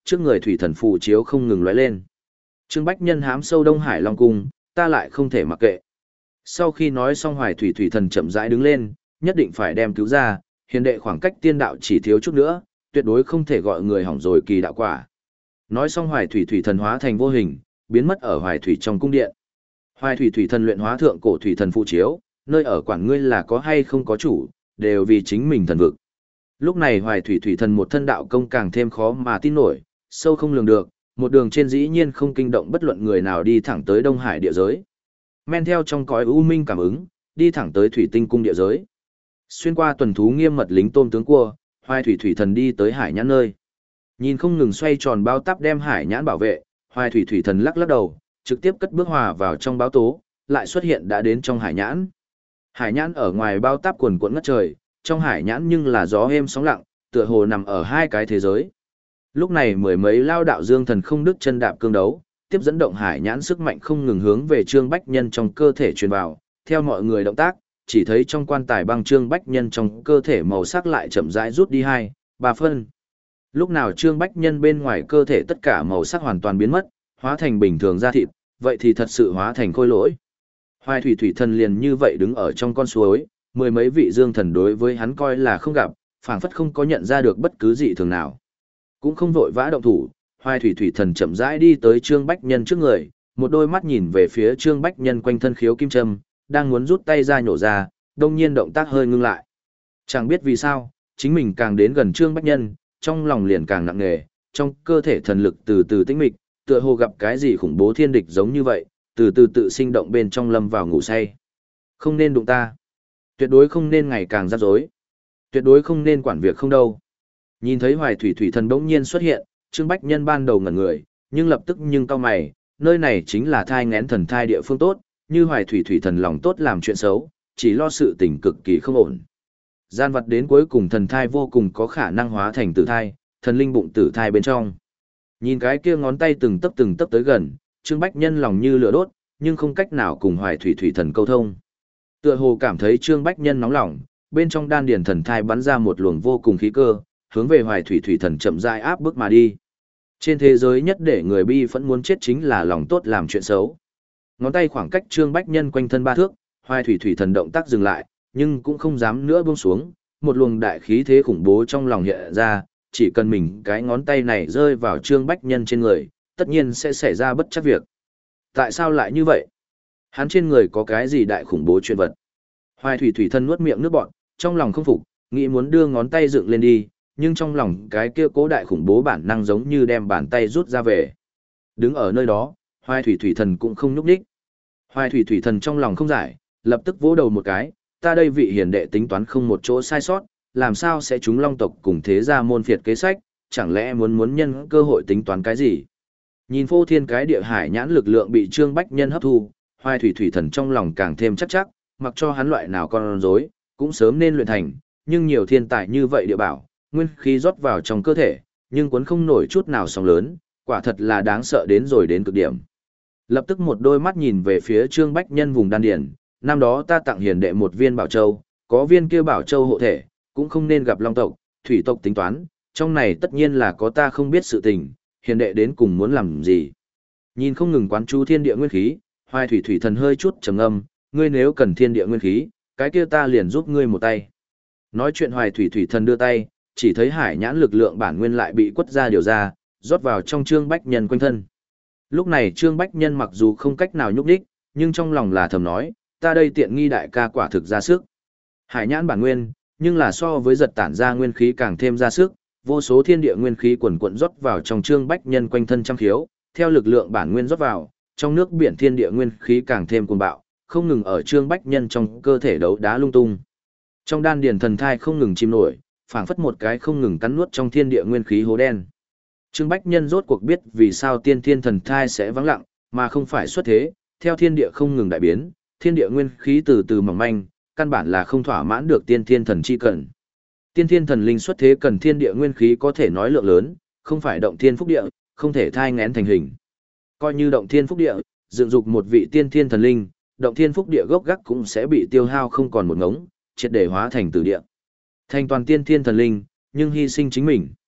trước người thủy thần phù chiếu không ngừng lóe lên. Trương Bách Nhân hám sâu Đông Hải Long cung, ta lại không thể mặc kệ. Sau khi nói xong Hoài Thủy Thủy thần chậm rãi đứng lên, nhất định phải đem cứu ra, hiền đệ khoảng cách tiên đạo chỉ thiếu chút nữa, tuyệt đối không thể gọi người hỏng rồi kỳ đạo quả. Nói xong Hoài Thủy Thủy thần hóa thành vô hình, biến mất ở Hoài Thủy trong cung điện. Hoài Thủy Thủy thần luyện hóa thượng cổ thủy thần phụ chiếu, nơi ở quản ngươi là có hay không có chủ, đều vì chính mình thần vực. Lúc này Hoài Thủy Thủy thần một thân đạo công càng thêm khó mà tin nổi, sâu không lường được, một đường trên dĩ nhiên không kinh động bất luận người nào đi thẳng tới Đông Hải địa giới. Men theo trong cõi u minh cảm ứng, đi thẳng tới Thủy Tinh cung địa giới. Xuyên qua tuần thú nghiêm mật lính tôm tướng cua, Hoài Thủy Thủy thần đi tới hải nhãn nơi. Nhìn không ngừng xoay tròn bao táp đem hải nhãn bảo vệ, Hoài Thủy Thủy thần lắc lắc đầu, trực tiếp cất bước hòa vào trong báo tố, lại xuất hiện đã đến trong hải nhãn. Hải nhãn ở ngoài bao táp quần cuộn ngất trời, trong hải nhãn nhưng là gió êm sóng lặng, tựa hồ nằm ở hai cái thế giới. Lúc này mười mấy lao đạo dương thần không đứt chân đạp cương đấu, tiếp dẫn động hải nhãn sức mạnh không ngừng hướng về Trương Bách Nhân trong cơ thể truyền vào, theo mọi người động tác, chỉ thấy trong quan tài băng Trương Bách Nhân trong cơ thể màu sắc lại chậm rãi rút đi hai, ba phân. Lúc nào Trương Bách Nhân bên ngoài cơ thể tất cả màu sắc hoàn toàn biến mất, hóa thành bình thường da thịt, vậy thì thật sự hóa thành khôi lỗi. Hoài Thủy Thủy thần liền như vậy đứng ở trong con suối, mười mấy vị dương thần đối với hắn coi là không gặp, phảng phất không có nhận ra được bất cứ dị thường nào. Cũng không vội vã động thủ, Hoài Thủy Thủy thần chậm rãi đi tới Trương Bách Nhân trước người, một đôi mắt nhìn về phía Trương Bách Nhân quanh thân khiếu kim châm, đang muốn rút tay ra nhổ ra, đông nhiên động tác hơi ngưng lại. Chẳng biết vì sao, chính mình càng đến gần Trương Bách Nhân, trong lòng liền càng nặng nề, trong cơ thể thần lực từ từ tĩnh mịch, tựa hồ gặp cái gì khủng bố thiên địch giống như vậy, từ từ tự sinh động bên trong lâm vào ngủ say. Không nên đụng ta. Tuyệt đối không nên ngày càng rắc rối. Tuyệt đối không nên quản việc không đâu. Nhìn thấy Hoài Thủy Thủy thần bỗng nhiên xuất hiện, Trương Bách Nhân ban đầu ngẩn người, nhưng lập tức nhưng cau mày, nơi này chính là thai nghén thần thai địa phương tốt, như Hoài Thủy Thủy thần lòng tốt làm chuyện xấu, chỉ lo sự tình cực kỳ không ổn. Gian vật đến cuối cùng thần thai vô cùng có khả năng hóa thành tử thai, thần linh bụng tử thai bên trong. Nhìn cái kia ngón tay từng tấc từng tấc tới gần, Trương Bách Nhân lòng như lửa đốt, nhưng không cách nào cùng Hoài Thủy Thủy thần câu thông. Tựa hồ cảm thấy Trương Bách Nhân nóng lòng, bên trong đan điền thần thai bắn ra một luồng vô cùng khí cơ, hướng về Hoài Thủy Thủy thần chậm rãi áp bức mà đi. Trên thế giới nhất để người bi phẫn muốn chết chính là lòng tốt làm chuyện xấu. Ngón tay khoảng cách Trương Bách Nhân quanh thân ba thước, Hoài Thủy Thủy thần động tác dừng lại, nhưng cũng không dám nữa buông xuống, một luồng đại khí thế khủng bố trong lòng hiện ra, chỉ cần mình cái ngón tay này rơi vào Trương Bách Nhân trên người, tất nhiên sẽ xảy ra bất chắc việc. Tại sao lại như vậy? Hắn trên người có cái gì đại khủng bố chuyện vật? Hoài Thủy Thủy thân nuốt miệng nước bọt, trong lòng không phục, nghĩ muốn đưa ngón tay dựng lên đi, nhưng trong lòng cái kia cố đại khủng bố bản năng giống như đem bàn tay rút ra về. Đứng ở nơi đó, Hoài Thủy Thủy thần cũng không nhúc nhích. Hoài Thủy Thủy thần trong lòng không giải, lập tức vỗ đầu một cái, ta đây vị hiền đệ tính toán không một chỗ sai sót, làm sao sẽ chúng long tộc cùng thế gia môn phiệt kế sách, chẳng lẽ muốn muốn nhân cơ hội tính toán cái gì? Nhìn phô thiên cái địa hải nhãn lực lượng bị Trương Bách Nhân hấp thu, Hoài Thủy Thủy thần trong lòng càng thêm chắc chắc, mặc cho hắn loại nào con rối, cũng sớm nên luyện thành, nhưng nhiều thiên tài như vậy địa bảo, nguyên khí rót vào trong cơ thể, nhưng cuốn không nổi chút nào sóng lớn, quả thật là đáng sợ đến rồi đến cực điểm. Lập tức một đôi mắt nhìn về phía Trương Bách Nhân vùng đan điền, năm đó ta tặng hiền đệ một viên bảo châu, có viên kia bảo châu hộ thể, cũng không nên gặp long tộc, thủy tộc tính toán, trong này tất nhiên là có ta không biết sự tình, hiền đệ đến cùng muốn làm gì. Nhìn không ngừng quán chú thiên địa nguyên khí, Hoài Thủy Thủy thần hơi chút trầm ngâm, ngươi nếu cần thiên địa nguyên khí, cái kia ta liền giúp ngươi một tay. Nói chuyện Hoài Thủy Thủy thần đưa tay, chỉ thấy hải nhãn lực lượng bản nguyên lại bị quất ra điều ra, rót vào trong Trương Bách Nhân quanh thân. Lúc này Trương Bách Nhân mặc dù không cách nào nhúc đích, nhưng trong lòng là thầm nói, ta đây tiện nghi đại ca quả thực ra sức. Hải nhãn bản nguyên, nhưng là so với giật tản ra nguyên khí càng thêm ra sức, vô số thiên địa nguyên khí quần quận rót vào trong Trương Bách Nhân quanh thân trăm khiếu, theo lực lượng bản nguyên rót vào, trong nước biển thiên địa nguyên khí càng thêm cuồng bạo, không ngừng ở Trương Bách Nhân trong cơ thể đấu đá lung tung. Trong đan điền thần thai không ngừng chìm nổi, phảng phất một cái không ngừng cắn nuốt trong thiên địa nguyên khí hố đen. Trương Bách Nhân rốt cuộc biết vì sao tiên thiên thần thai sẽ vắng lặng, mà không phải xuất thế, theo thiên địa không ngừng đại biến, thiên địa nguyên khí từ từ mỏng manh, căn bản là không thỏa mãn được tiên thiên thần chi cần. Tiên thiên thần linh xuất thế cần thiên địa nguyên khí có thể nói lượng lớn, không phải động thiên phúc địa, không thể thai ngén thành hình. Coi như động thiên phúc địa, dựng dục một vị tiên thiên thần linh, động thiên phúc địa gốc gác cũng sẽ bị tiêu hao không còn một ngống, triệt để hóa thành tử địa. Thành toàn tiên thiên thần linh, nhưng hy sinh chính mình.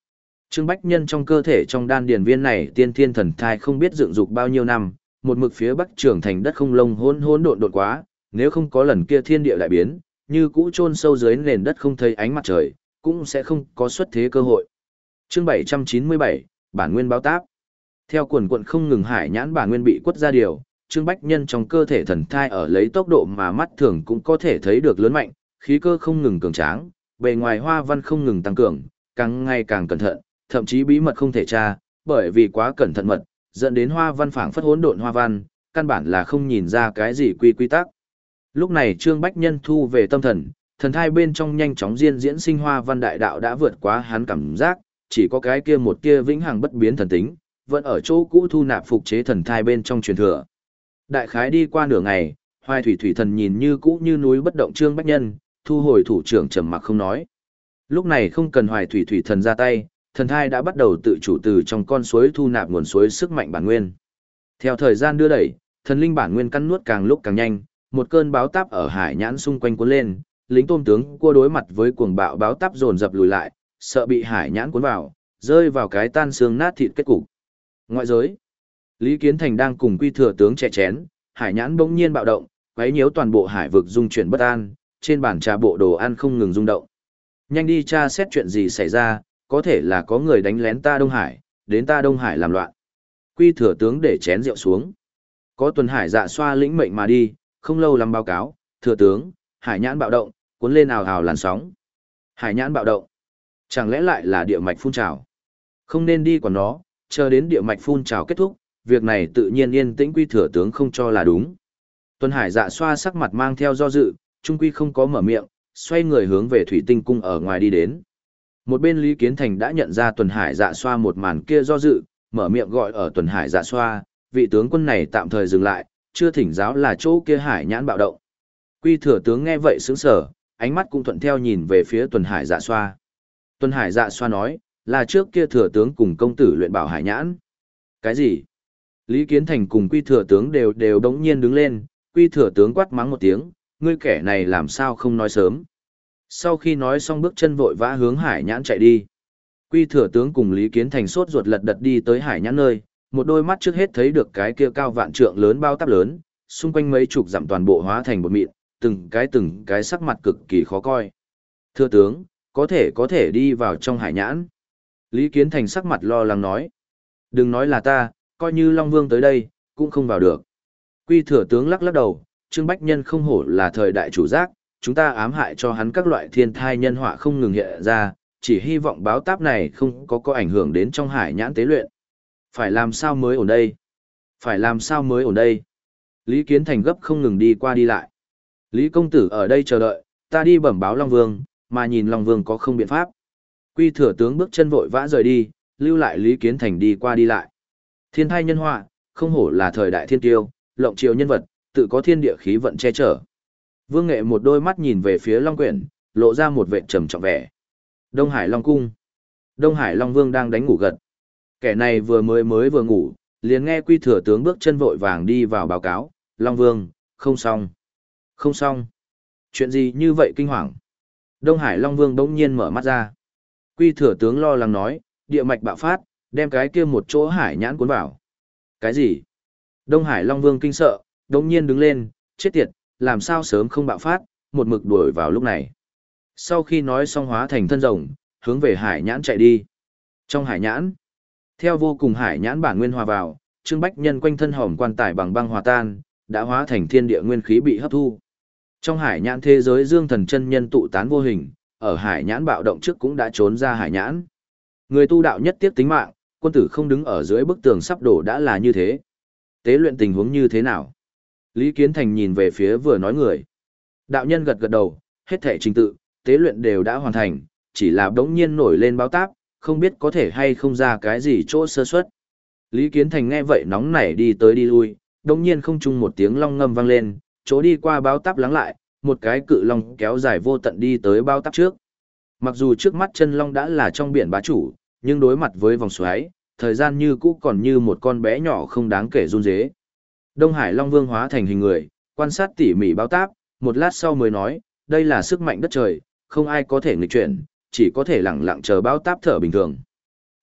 Trương Bách Nhân trong cơ thể trong đan điền viên này tiên thiên thần thai không biết dựng dục bao nhiêu năm, một mực phía bắc trưởng thành đất không lông hỗn hỗn độn độn quá, nếu không có lần kia thiên địa đại biến, như cũ chôn sâu dưới nền đất không thấy ánh mặt trời, cũng sẽ không có xuất thế cơ hội. Chương bảy trăm chín mươi bảy, bản nguyên báo táp. Theo quần quận không ngừng hải nhãn bản nguyên bị quất ra điều, Trương Bách Nhân trong cơ thể thần thai ở lấy tốc độ mà mắt thường cũng có thể thấy được lớn mạnh, khí cơ không ngừng cường tráng, bề ngoài hoa văn không ngừng tăng cường, càng ngày càng cẩn thận, thậm chí bí mật không thể tra, bởi vì quá cẩn thận mật, dẫn đến hoa văn phảng phất hỗn độn hoa văn, căn bản là không nhìn ra cái gì quy quy tắc. Lúc này Trương Bách Nhân thu về tâm thần, thần thai bên trong nhanh chóng diễn diễn sinh hoa văn đại đạo đã vượt quá hắn cảm giác, chỉ có cái kia một kia vĩnh hằng bất biến thần tính, vẫn ở chỗ cũ thu nạp phục chế thần thai bên trong truyền thừa. Đại khái đi qua nửa ngày, Hoài Thủy Thủy Thần nhìn như cũ như núi bất động Trương Bách Nhân, thu hồi thủ trưởng trầm mặc không nói. Lúc này không cần Hoài Thủy Thủy Thần ra tay, thần thai đã bắt đầu tự chủ từ trong con suối thu nạp nguồn suối sức mạnh bản nguyên. Theo thời gian đưa đẩy, thần linh bản nguyên cắn nuốt càng lúc càng nhanh, một cơn báo táp ở hải nhãn xung quanh cuốn lên, lính tôm tướng cua đối mặt với cuồng bạo báo táp dồn dập lùi lại, sợ bị hải nhãn cuốn vào, rơi vào cái tan xương nát thịt kết cục. Ngoại giới, Lý Kiến Thành đang cùng Quy Thừa tướng chè chén, hải nhãn bỗng nhiên bạo động, quấy nhiễu toàn bộ hải vực dung chuyển bất an, trên bàn trà bộ đồ ăn không ngừng rung động. Nhanh đi tra xét chuyện gì xảy ra, có thể là có người đánh lén ta Đông Hải, đến ta Đông Hải làm loạn. Quy Thừa tướng để chén rượu xuống. Có tuần hải dạ xoa lĩnh mệnh mà đi, không lâu làm báo cáo, thừa tướng, hải nhãn bạo động, cuốn lên ào ào làn sóng. Hải nhãn bạo động. Chẳng lẽ lại là địa mạch phun trào? Không nên đi quản nó, chờ đến địa mạch phun trào kết thúc, việc này tự nhiên yên tĩnh. Quy Thừa tướng không cho là đúng. Tuần hải dạ xoa sắc mặt mang theo do dự, trung quy không có mở miệng, xoay người hướng về thủy tinh cung ở ngoài đi đến. Một bên Lý Kiến Thành đã nhận ra tuần hải dạ xoa một màn kia do dự, mở miệng gọi ở tuần hải dạ xoa, vị tướng quân này tạm thời dừng lại, chưa thỉnh giáo là chỗ kia hải nhãn bạo động. Quy Thừa tướng nghe vậy sững sờ, ánh mắt cũng thuận theo nhìn về phía tuần hải dạ xoa. Tuần hải dạ xoa nói, là trước kia thừa tướng cùng công tử luyện bảo hải nhãn. Cái gì? Lý Kiến Thành cùng Quy Thừa tướng đều đều đống nhiên đứng lên, Quy Thừa tướng quát mắng một tiếng, ngươi kẻ này làm sao không nói sớm. Sau khi nói xong bước chân vội vã hướng hải nhãn chạy đi. Quy Thừa tướng cùng Lý Kiến Thành sốt ruột lật đật đi tới hải nhãn nơi, một đôi mắt trước hết thấy được cái kia cao vạn trượng lớn bao táp lớn, xung quanh mấy chục dặm toàn bộ hóa thành bột mịn, từng cái từng cái sắc mặt cực kỳ khó coi. Thưa tướng, có thể có thể đi vào trong hải nhãn. Lý Kiến Thành sắc mặt lo lắng nói. Đừng nói là ta, coi như Long Vương tới đây, cũng không vào được. Quy Thừa tướng lắc lắc đầu, Trương Bách Nhân không hổ là thời đại chủ giác, chúng ta ám hại cho hắn các loại thiên thai nhân họa không ngừng hiện ra, chỉ hy vọng báo táp này không có có ảnh hưởng đến trong hải nhãn tế luyện. Phải làm sao mới ổn đây? Phải làm sao mới ổn đây? Lý Kiến Thành gấp không ngừng đi qua đi lại. Lý công tử ở đây chờ đợi, ta đi bẩm báo Long Vương, mà nhìn Long Vương có không biện pháp. Quy Thừa tướng bước chân vội vã rời đi, lưu lại Lý Kiến Thành đi qua đi lại. Thiên thai nhân họa, không hổ là thời đại thiên tiêu, lộng triều nhân vật, tự có thiên địa khí vận che chở. Vương Nghệ một đôi mắt nhìn về phía Long Quyển, lộ ra một vẻ trầm trọng vẻ. Đông Hải Long Cung. Đông Hải Long Vương đang đánh ngủ gật. Kẻ này vừa mới mới vừa ngủ, liền nghe Quy Thừa tướng bước chân vội vàng đi vào báo cáo, Long Vương, không xong. Không xong. Chuyện gì như vậy kinh hoàng? Đông Hải Long Vương bỗng nhiên mở mắt ra. Quy Thừa tướng lo lắng nói, địa mạch bạo phát, đem cái kia một chỗ hải nhãn cuốn vào. Cái gì? Đông Hải Long Vương kinh sợ, bỗng nhiên đứng lên, chết tiệt, làm sao sớm không bạo phát, một mực đuổi vào lúc này. Sau khi nói xong hóa thành thân rồng, hướng về hải nhãn chạy đi. Trong hải nhãn, theo vô cùng hải nhãn bản nguyên hòa vào, Trương Bách Nhân quanh thân hòm quan tài bằng băng hòa tan, đã hóa thành thiên địa nguyên khí bị hấp thu. Trong hải nhãn thế giới Dương Thần chân nhân tụ tán vô hình, ở hải nhãn bạo động trước cũng đã trốn ra hải nhãn. Người tu đạo nhất tiếp tính mạng, quân tử không đứng ở dưới bức tường sắp đổ đã là như thế. Tế luyện tình huống như thế nào? Lý Kiến Thành nhìn về phía vừa nói người. Đạo nhân gật gật đầu, hết thảy trình tự, tế luyện đều đã hoàn thành, chỉ là đống nhiên nổi lên báo táp, không biết có thể hay không ra cái gì chỗ sơ suất. Lý Kiến Thành nghe vậy nóng nảy đi tới đi lui, đống nhiên không trung một tiếng long ngâm vang lên, chỗ đi qua báo táp lắng lại, một cái cự long kéo dài vô tận đi tới báo táp trước. Mặc dù trước mắt chân long đã là trong biển bá chủ, nhưng đối mặt với vòng xoáy, thời gian như cũ còn như một con bé nhỏ không đáng kể run rế. Đông Hải Long Vương hóa thành hình người, quan sát tỉ mỉ báo táp, một lát sau mới nói, đây là sức mạnh đất trời, không ai có thể nghịch chuyển, chỉ có thể lặng lặng chờ báo táp thở bình thường.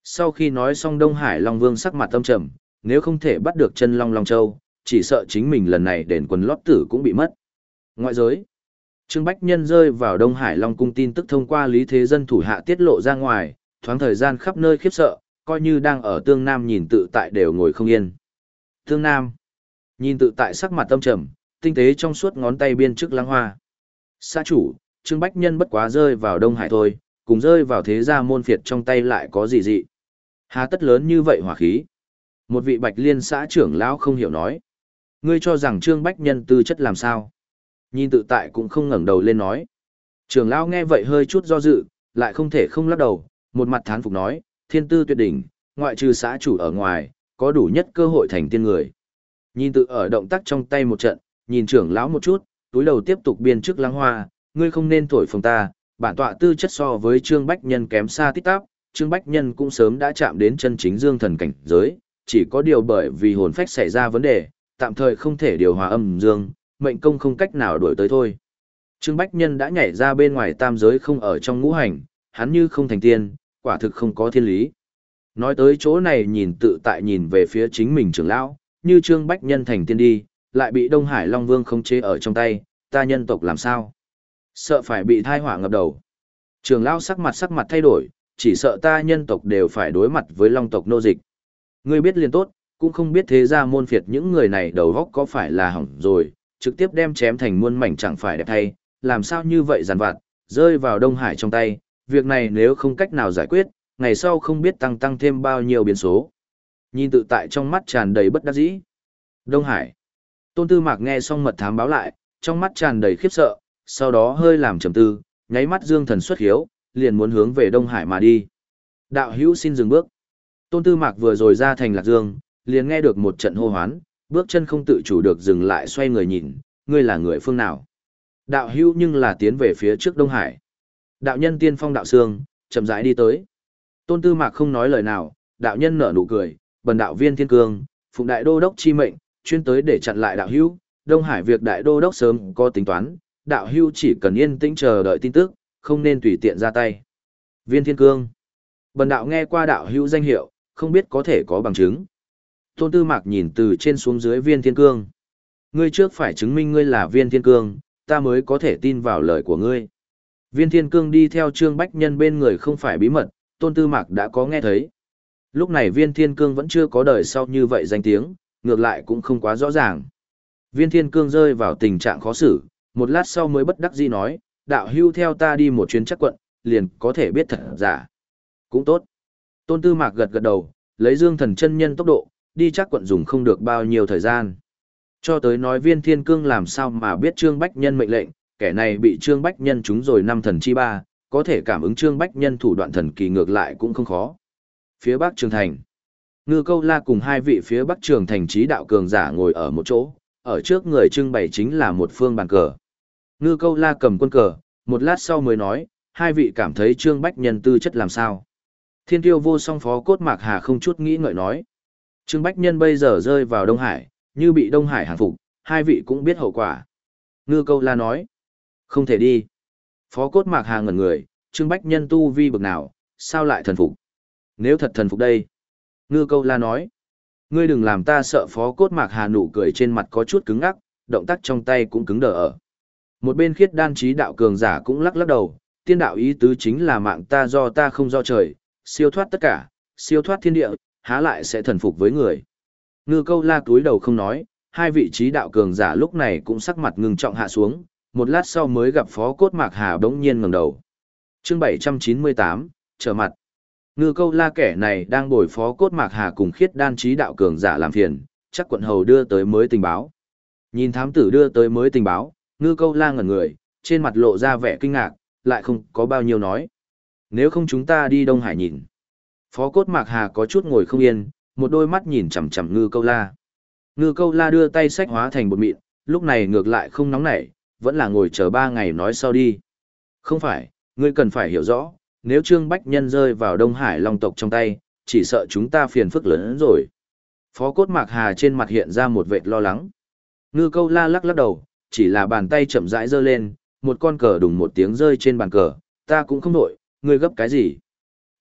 Sau khi nói xong Đông Hải Long Vương sắc mặt âm trầm, nếu không thể bắt được chân Long Long Châu, chỉ sợ chính mình lần này đền quần lót tử cũng bị mất. Ngoại giới, Trương Bách Nhân rơi vào Đông Hải Long Cung tin tức thông qua Lý Thế Dân thủ hạ tiết lộ ra ngoài, thoáng thời gian khắp nơi khiếp sợ, coi như đang ở Tương Nam nhìn tự tại đều ngồi không yên. Tương Nam, nhìn tự tại sắc mặt âm trầm, tinh tế trong suốt ngón tay biên chức lăng hoa. Xã chủ, Trương Bách Nhân bất quá rơi vào Đông Hải thôi, cùng rơi vào thế gia môn phiệt trong tay lại có gì dị. Hà tất lớn như vậy hỏa khí. Một vị Bạch Liên xã trưởng lão không hiểu nói. Ngươi cho rằng Trương Bách Nhân tư chất làm sao? Nhìn tự tại cũng không ngẩng đầu lên nói. Trưởng lão nghe vậy hơi chút do dự, lại không thể không lắc đầu, một mặt thán phục nói, thiên tư tuyệt đỉnh, ngoại trừ xã chủ ở ngoài, có đủ nhất cơ hội thành tiên người. Nhìn tự ở động tác trong tay một trận, nhìn trưởng lão một chút, túi đầu tiếp tục biên chức lăng hoa, ngươi không nên thổi phồng ta, bản tọa tư chất so với Trương Bách Nhân kém xa tít tắp, Trương Bách Nhân cũng sớm đã chạm đến chân chính dương thần cảnh giới, chỉ có điều bởi vì hồn phách xảy ra vấn đề, tạm thời không thể điều hòa âm dương, mệnh công không cách nào đổi tới thôi. Trương Bách Nhân đã nhảy ra bên ngoài tam giới không ở trong ngũ hành, hắn như không thành tiên, quả thực không có thiên lý. Nói tới chỗ này nhìn tự tại nhìn về phía chính mình trưởng lão, như Trương Bách Nhân thành tiên đi, lại bị Đông Hải Long Vương khống chế ở trong tay, ta nhân tộc làm sao? Sợ phải bị thai họa ngập đầu. Trưởng lão sắc mặt sắc mặt thay đổi, chỉ sợ ta nhân tộc đều phải đối mặt với Long tộc nô dịch. Ngươi biết liền tốt, cũng không biết thế ra môn phiệt những người này đầu góc có phải là hỏng rồi, trực tiếp đem chém thành muôn mảnh chẳng phải đẹp thay, làm sao như vậy giàn vặt, rơi vào Đông Hải trong tay, việc này nếu không cách nào giải quyết, ngày sau không biết tăng tăng thêm bao nhiêu biến số. Nhìn tự tại trong mắt tràn đầy bất đắc dĩ. Đông Hải. Tôn Tư Mạc nghe xong mật thám báo lại, trong mắt tràn đầy khiếp sợ, sau đó hơi làm trầm tư, nháy mắt dương thần xuất hiếu, liền muốn hướng về Đông Hải mà đi. Đạo hữu xin dừng bước. Tôn Tư Mạc vừa rồi ra thành Lạc Dương, liền nghe được một trận hô hoán, bước chân không tự chủ được dừng lại xoay người nhìn, ngươi là người phương nào? Đạo hữu nhưng là tiến về phía trước Đông Hải. Đạo nhân tiên phong đạo sương, chậm rãi đi tới. Tôn Tư Mạc không nói lời nào, đạo nhân nở nụ cười, bần đạo Viên Thiên Cương, phụng đại đô đốc chi mệnh, chuyên tới để chặn lại đạo hữu, Đông Hải việc đại đô đốc sớm có tính toán, đạo hữu chỉ cần yên tĩnh chờ đợi tin tức, không nên tùy tiện ra tay. Viên Thiên Cương. Bần đạo nghe qua đạo hữu danh hiệu, không biết có thể có bằng chứng. Tôn Tư Mạc nhìn từ trên xuống dưới Viên Thiên Cương. Ngươi trước phải chứng minh ngươi là Viên Thiên Cương, ta mới có thể tin vào lời của ngươi. Viên Thiên Cương đi theo Trương Bách Nhân bên người không phải bí mật, Tôn Tư Mạc đã có nghe thấy. Lúc này Viên Thiên Cương vẫn chưa có đời sau như vậy danh tiếng, ngược lại cũng không quá rõ ràng. Viên Thiên Cương rơi vào tình trạng khó xử, một lát sau mới bất đắc dĩ nói, đạo hưu theo ta đi một chuyến chắc quận, liền có thể biết thật giả. Cũng tốt. Tôn Tư Mạc gật gật đầu, lấy dương thần chân nhân tốc độ, đi chắc quận dùng không được bao nhiêu thời gian. Cho tới nói Viên Thiên Cương làm sao mà biết Trương Bách Nhân mệnh lệnh, kẻ này bị Trương Bách Nhân trúng rồi năm thần chi ba, có thể cảm ứng Trương Bách Nhân thủ đoạn thần kỳ ngược lại cũng không khó. Phía Bắc Trường Thành, Ngư Câu La cùng hai vị phía Bắc Trường Thành trí đạo cường giả ngồi ở một chỗ, ở trước người trưng bày chính là một phương bàn cờ. Ngư Câu La cầm quân cờ, một lát sau mới nói, hai vị cảm thấy Trương Bách Nhân tư chất làm sao? Thiên Tiêu Vô Song Phó Cốt Mạc Hà không chút nghĩ ngợi nói, Trương Bách Nhân bây giờ rơi vào Đông Hải, như bị Đông Hải hàng phục, hai vị cũng biết hậu quả. Ngư Câu La nói, không thể đi. Phó Cốt Mạc Hà ngẩn người, Trương Bách Nhân tu vi bực nào, sao lại thần phục? Nếu thật thần phục đây. Ngư Câu La nói, ngươi đừng làm ta sợ. Phó Cốt Mạc Hà nụ cười trên mặt có chút cứng ngắc, động tác trong tay cũng cứng đờ ở. Một bên khiết đan trí đạo cường giả cũng lắc lắc đầu, tiên đạo ý tứ chính là mạng ta do ta không do trời, siêu thoát tất cả, siêu thoát thiên địa, há lại sẽ thần phục với người. Ngư Câu La cúi đầu không nói, hai vị trí đạo cường giả lúc này cũng sắc mặt ngưng trọng hạ xuống, một lát sau mới gặp Phó Cốt Mạc Hà bỗng nhiên ngẩng đầu. Chương bảy trăm chín mươi tám, trở mặt. Ngư Câu La kẻ này đang bồi Phó Cốt Mạc Hà cùng khiết đan trí đạo cường giả làm phiền, chắc quận hầu đưa tới mới tình báo. Nhìn thám tử đưa tới mới tình báo, Ngư Câu La ngẩn người, trên mặt lộ ra vẻ kinh ngạc, lại không có bao nhiêu nói. Nếu không chúng ta đi Đông Hải nhìn. Phó Cốt Mạc Hà có chút ngồi không yên, một đôi mắt nhìn chằm chằm Ngư Câu La. Ngư Câu La đưa tay sách hóa thành bột mịn, lúc này ngược lại không nóng nảy, vẫn là ngồi chờ ba ngày nói sau đi. Không phải, ngươi cần phải hiểu rõ, nếu Trương Bách Nhân rơi vào Đông Hải Long tộc trong tay, chỉ sợ chúng ta phiền phức lớn hơn rồi. Phó Cốt Mạc Hà trên mặt hiện ra một vệt lo lắng. Ngư Câu La lắc lắc đầu, chỉ là bàn tay chậm rãi giơ lên, một con cờ đùng một tiếng rơi trên bàn cờ, ta cũng không nổi, ngươi gấp cái gì?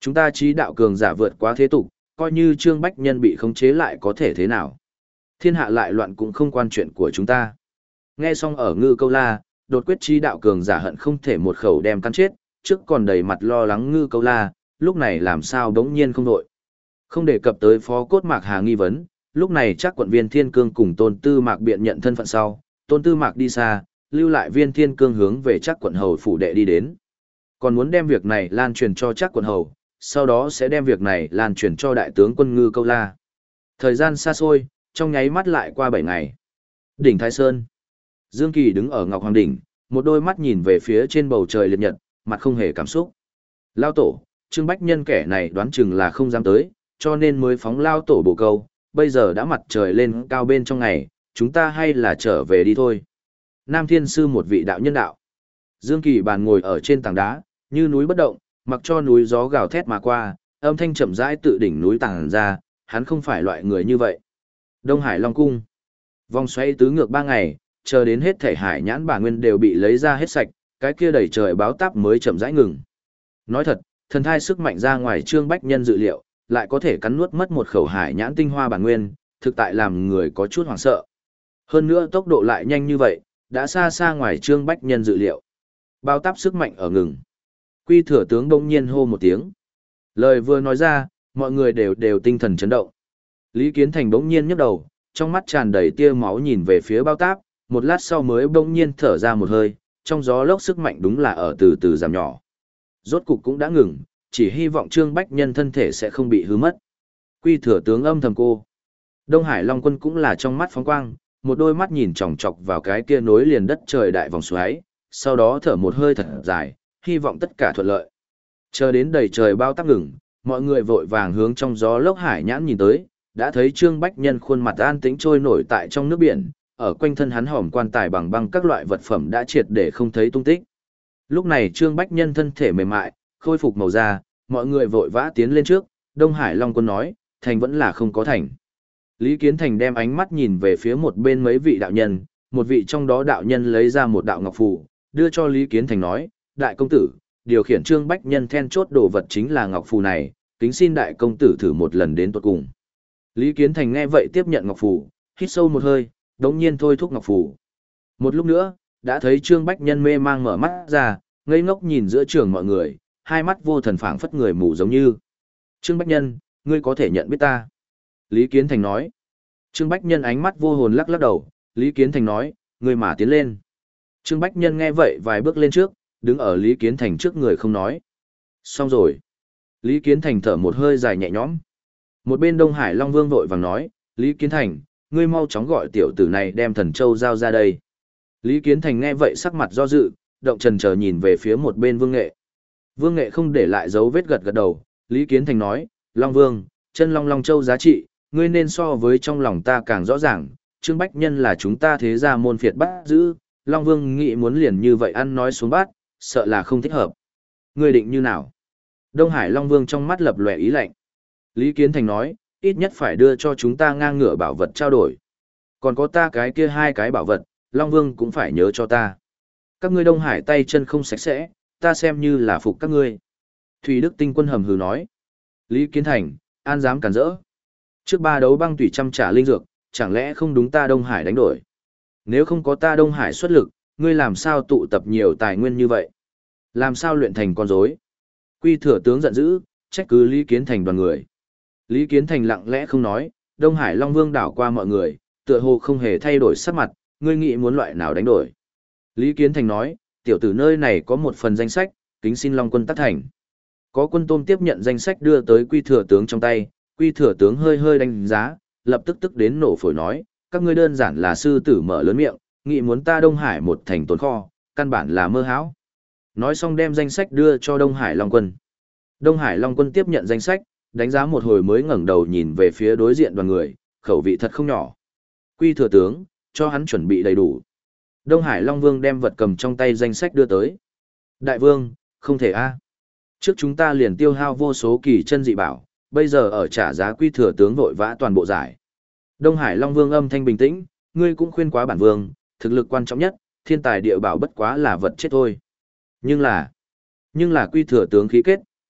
Chúng ta trí đạo cường giả vượt quá thế tục, coi như Trương Bách Nhân bị khống chế lại có thể thế nào. Thiên hạ lại loạn cũng không quan chuyện của chúng ta. Nghe xong ở Ngư Câu La, đột quyết trí đạo cường giả hận không thể một khẩu đem cắn chết, trước còn đầy mặt lo lắng Ngư Câu La, lúc này làm sao đống nhiên không đội. Không đề cập tới phó cốt Mạc Hà nghi vấn, lúc này chắc quận viên Thiên Cương cùng Tôn Tư Mạc biện nhận thân phận sau, Tôn Tư Mạc đi xa, lưu lại viên Thiên Cương hướng về chắc quận hầu phủ đệ đi đến. Còn muốn đem việc này lan truyền cho chắc quận hầu, sau đó sẽ đem việc này lan truyền cho đại tướng quân Ngư Câu La. Thời gian xa xôi, trong nháy mắt lại qua bảy ngày. Đỉnh Thái Sơn. Dương Kỳ đứng ở Ngọc Hoàng Đỉnh, một đôi mắt nhìn về phía trên bầu trời liệt nhật, mặt không hề cảm xúc. Lao tổ, Trương Bách Nhân kẻ này đoán chừng là không dám tới, cho nên mới phóng Lao tổ bổ câu, bây giờ đã mặt trời lên cao bên trong ngày, chúng ta hay là trở về đi thôi. Nam Thiên Sư một vị đạo nhân đạo. Dương Kỳ bàn ngồi ở trên tảng đá, như núi bất động, mặc cho núi gió gào thét mà qua, âm thanh chậm rãi tự đỉnh núi tàng ra, hắn không phải loại người như vậy. Đông Hải Long Cung. Vòng xoay tứ ngược ba ngày, chờ đến hết thể hải nhãn bà nguyên đều bị lấy ra hết sạch, cái kia đẩy trời báo táp mới chậm rãi ngừng. Nói thật, thần thai sức mạnh ra ngoài Trương Bách Nhân dự liệu, lại có thể cắn nuốt mất một khẩu hải nhãn tinh hoa bản nguyên, thực tại làm người có chút hoảng sợ. Hơn nữa tốc độ lại nhanh như vậy, đã xa xa ngoài Trương Bách Nhân dự liệu. Báo táp sức mạnh ở ngừng. Quy thừa tướng đông nhiên hô một tiếng. Lời vừa nói ra, mọi người đều đều tinh thần chấn động. Lý Kiến Thành bỗng nhiên nhấc đầu, trong mắt tràn đầy tia máu nhìn về phía bao táp, một lát sau mới bỗng nhiên thở ra một hơi, trong gió lốc sức mạnh đúng là ở từ từ giảm nhỏ. Rốt cục cũng đã ngừng, chỉ hy vọng Trương Bách Nhân thân thể sẽ không bị hư mất. Quy thừa tướng âm thầm cô. Đông Hải Long Quân cũng là trong mắt phóng quang, một đôi mắt nhìn chòng chọc vào cái kia nối liền đất trời đại vòng xoáy, sau đó thở một hơi thật dài, hy vọng tất cả thuận lợi. Chờ đến đầy trời bao táp ngừng, mọi người vội vàng hướng trong gió lốc hải nhãn nhìn tới, đã thấy Trương Bách Nhân khuôn mặt an tĩnh trôi nổi tại trong nước biển, ở quanh thân hắn hòm quan tài bằng băng các loại vật phẩm đã triệt để không thấy tung tích. Lúc này Trương Bách Nhân thân thể mềm mại, khôi phục màu da, mọi người vội vã tiến lên trước, Đông Hải Long Quân nói, thành vẫn là không có thành. Lý Kiến Thành đem ánh mắt nhìn về phía một bên mấy vị đạo nhân, một vị trong đó đạo nhân lấy ra một đạo ngọc phù, đưa cho Lý Kiến Thành nói, đại công tử, điều khiển Trương Bách Nhân then chốt đồ vật chính là ngọc phù này, kính xin đại công tử thử một lần đến tuột cùng. Lý Kiến Thành nghe vậy tiếp nhận ngọc phù, hít sâu một hơi, đống nhiên thôi thúc ngọc phù. Một lúc nữa, đã thấy Trương Bách Nhân mê mang mở mắt ra, ngây ngốc nhìn giữa trường mọi người, hai mắt vô thần phảng phất người mù giống như. Trương Bách Nhân, ngươi có thể nhận biết ta. Lý Kiến Thành nói. Trương Bách Nhân ánh mắt vô hồn lắc lắc đầu, Lý Kiến Thành nói, ngươi mà tiến lên. Trương Bách Nhân nghe vậy vài bước lên trước, đứng ở Lý Kiến Thành trước người không nói. Xong rồi. Lý Kiến Thành thở một hơi dài nhẹ nhõm. Một bên Đông Hải Long Vương vội vàng nói, Lý Kiến Thành, ngươi mau chóng gọi tiểu tử này đem thần châu giao ra đây. Lý Kiến Thành nghe vậy sắc mặt do dự, động trần chờ nhìn về phía một bên Vương Nghệ. Vương Nghệ không để lại dấu vết gật gật đầu, Lý Kiến Thành nói, Long Vương, chân Long Long Châu giá trị, ngươi nên so với trong lòng ta càng rõ ràng, Trương Bách Nhân là chúng ta thế gia môn phiệt bắt giữ, Long Vương nghĩ muốn liền như vậy ăn nói xuống bát, sợ là không thích hợp. Ngươi định như nào? Đông Hải Long Vương trong mắt lập lòe ý lạnh. Lý Kiến Thành nói, ít nhất phải đưa cho chúng ta ngang ngửa bảo vật trao đổi. Còn có ta cái kia hai cái bảo vật, Long Vương cũng phải nhớ cho ta. Các ngươi Đông Hải tay chân không sạch sẽ, ta xem như là phục các ngươi. Thủy Đức Tinh Quân hầm hừ nói. Lý Kiến Thành, an dám cản rỡ. Trước ba đấu băng tùy trăm trả linh dược, chẳng lẽ không đúng ta Đông Hải đánh đổi? Nếu không có ta Đông Hải xuất lực, ngươi làm sao tụ tập nhiều tài nguyên như vậy? Làm sao luyện thành con rối? Quy thừa tướng giận dữ, trách cứ Lý Kiến Thành đoàn người. Lý Kiến Thành lặng lẽ không nói, Đông Hải Long Vương đảo qua mọi người, tựa hồ không hề thay đổi sắc mặt, ngươi nghĩ muốn loại nào đánh đổi. Lý Kiến Thành nói, tiểu tử nơi này có một phần danh sách, kính xin Long Quân tác thành. Có quân tôm tiếp nhận danh sách đưa tới Quy thừa tướng trong tay, Quy thừa tướng hơi hơi đánh giá, lập tức tức đến nổ phổi nói, các ngươi đơn giản là sư tử mở lớn miệng, nghĩ muốn ta Đông Hải một thành tồn kho, căn bản là mơ hão. Nói xong đem danh sách đưa cho Đông Hải Long Quân. Đông Hải Long Quân tiếp nhận danh sách, đánh giá một hồi mới ngẩng đầu nhìn về phía đối diện đoàn người, khẩu vị thật không nhỏ. Quy thừa tướng, cho hắn chuẩn bị đầy đủ. Đông Hải Long Vương đem vật cầm trong tay danh sách đưa tới. Đại vương, không thể a. Trước chúng ta liền tiêu hao vô số kỳ chân dị bảo, bây giờ ở trả giá Quy thừa tướng vội vã toàn bộ giải. Đông Hải Long Vương âm thanh bình tĩnh, ngươi cũng khuyên quá bản vương, thực lực quan trọng nhất, thiên tài địa bảo bất quá là vật chết thôi. Nhưng là, nhưng là Quy thừa tướng khí kết,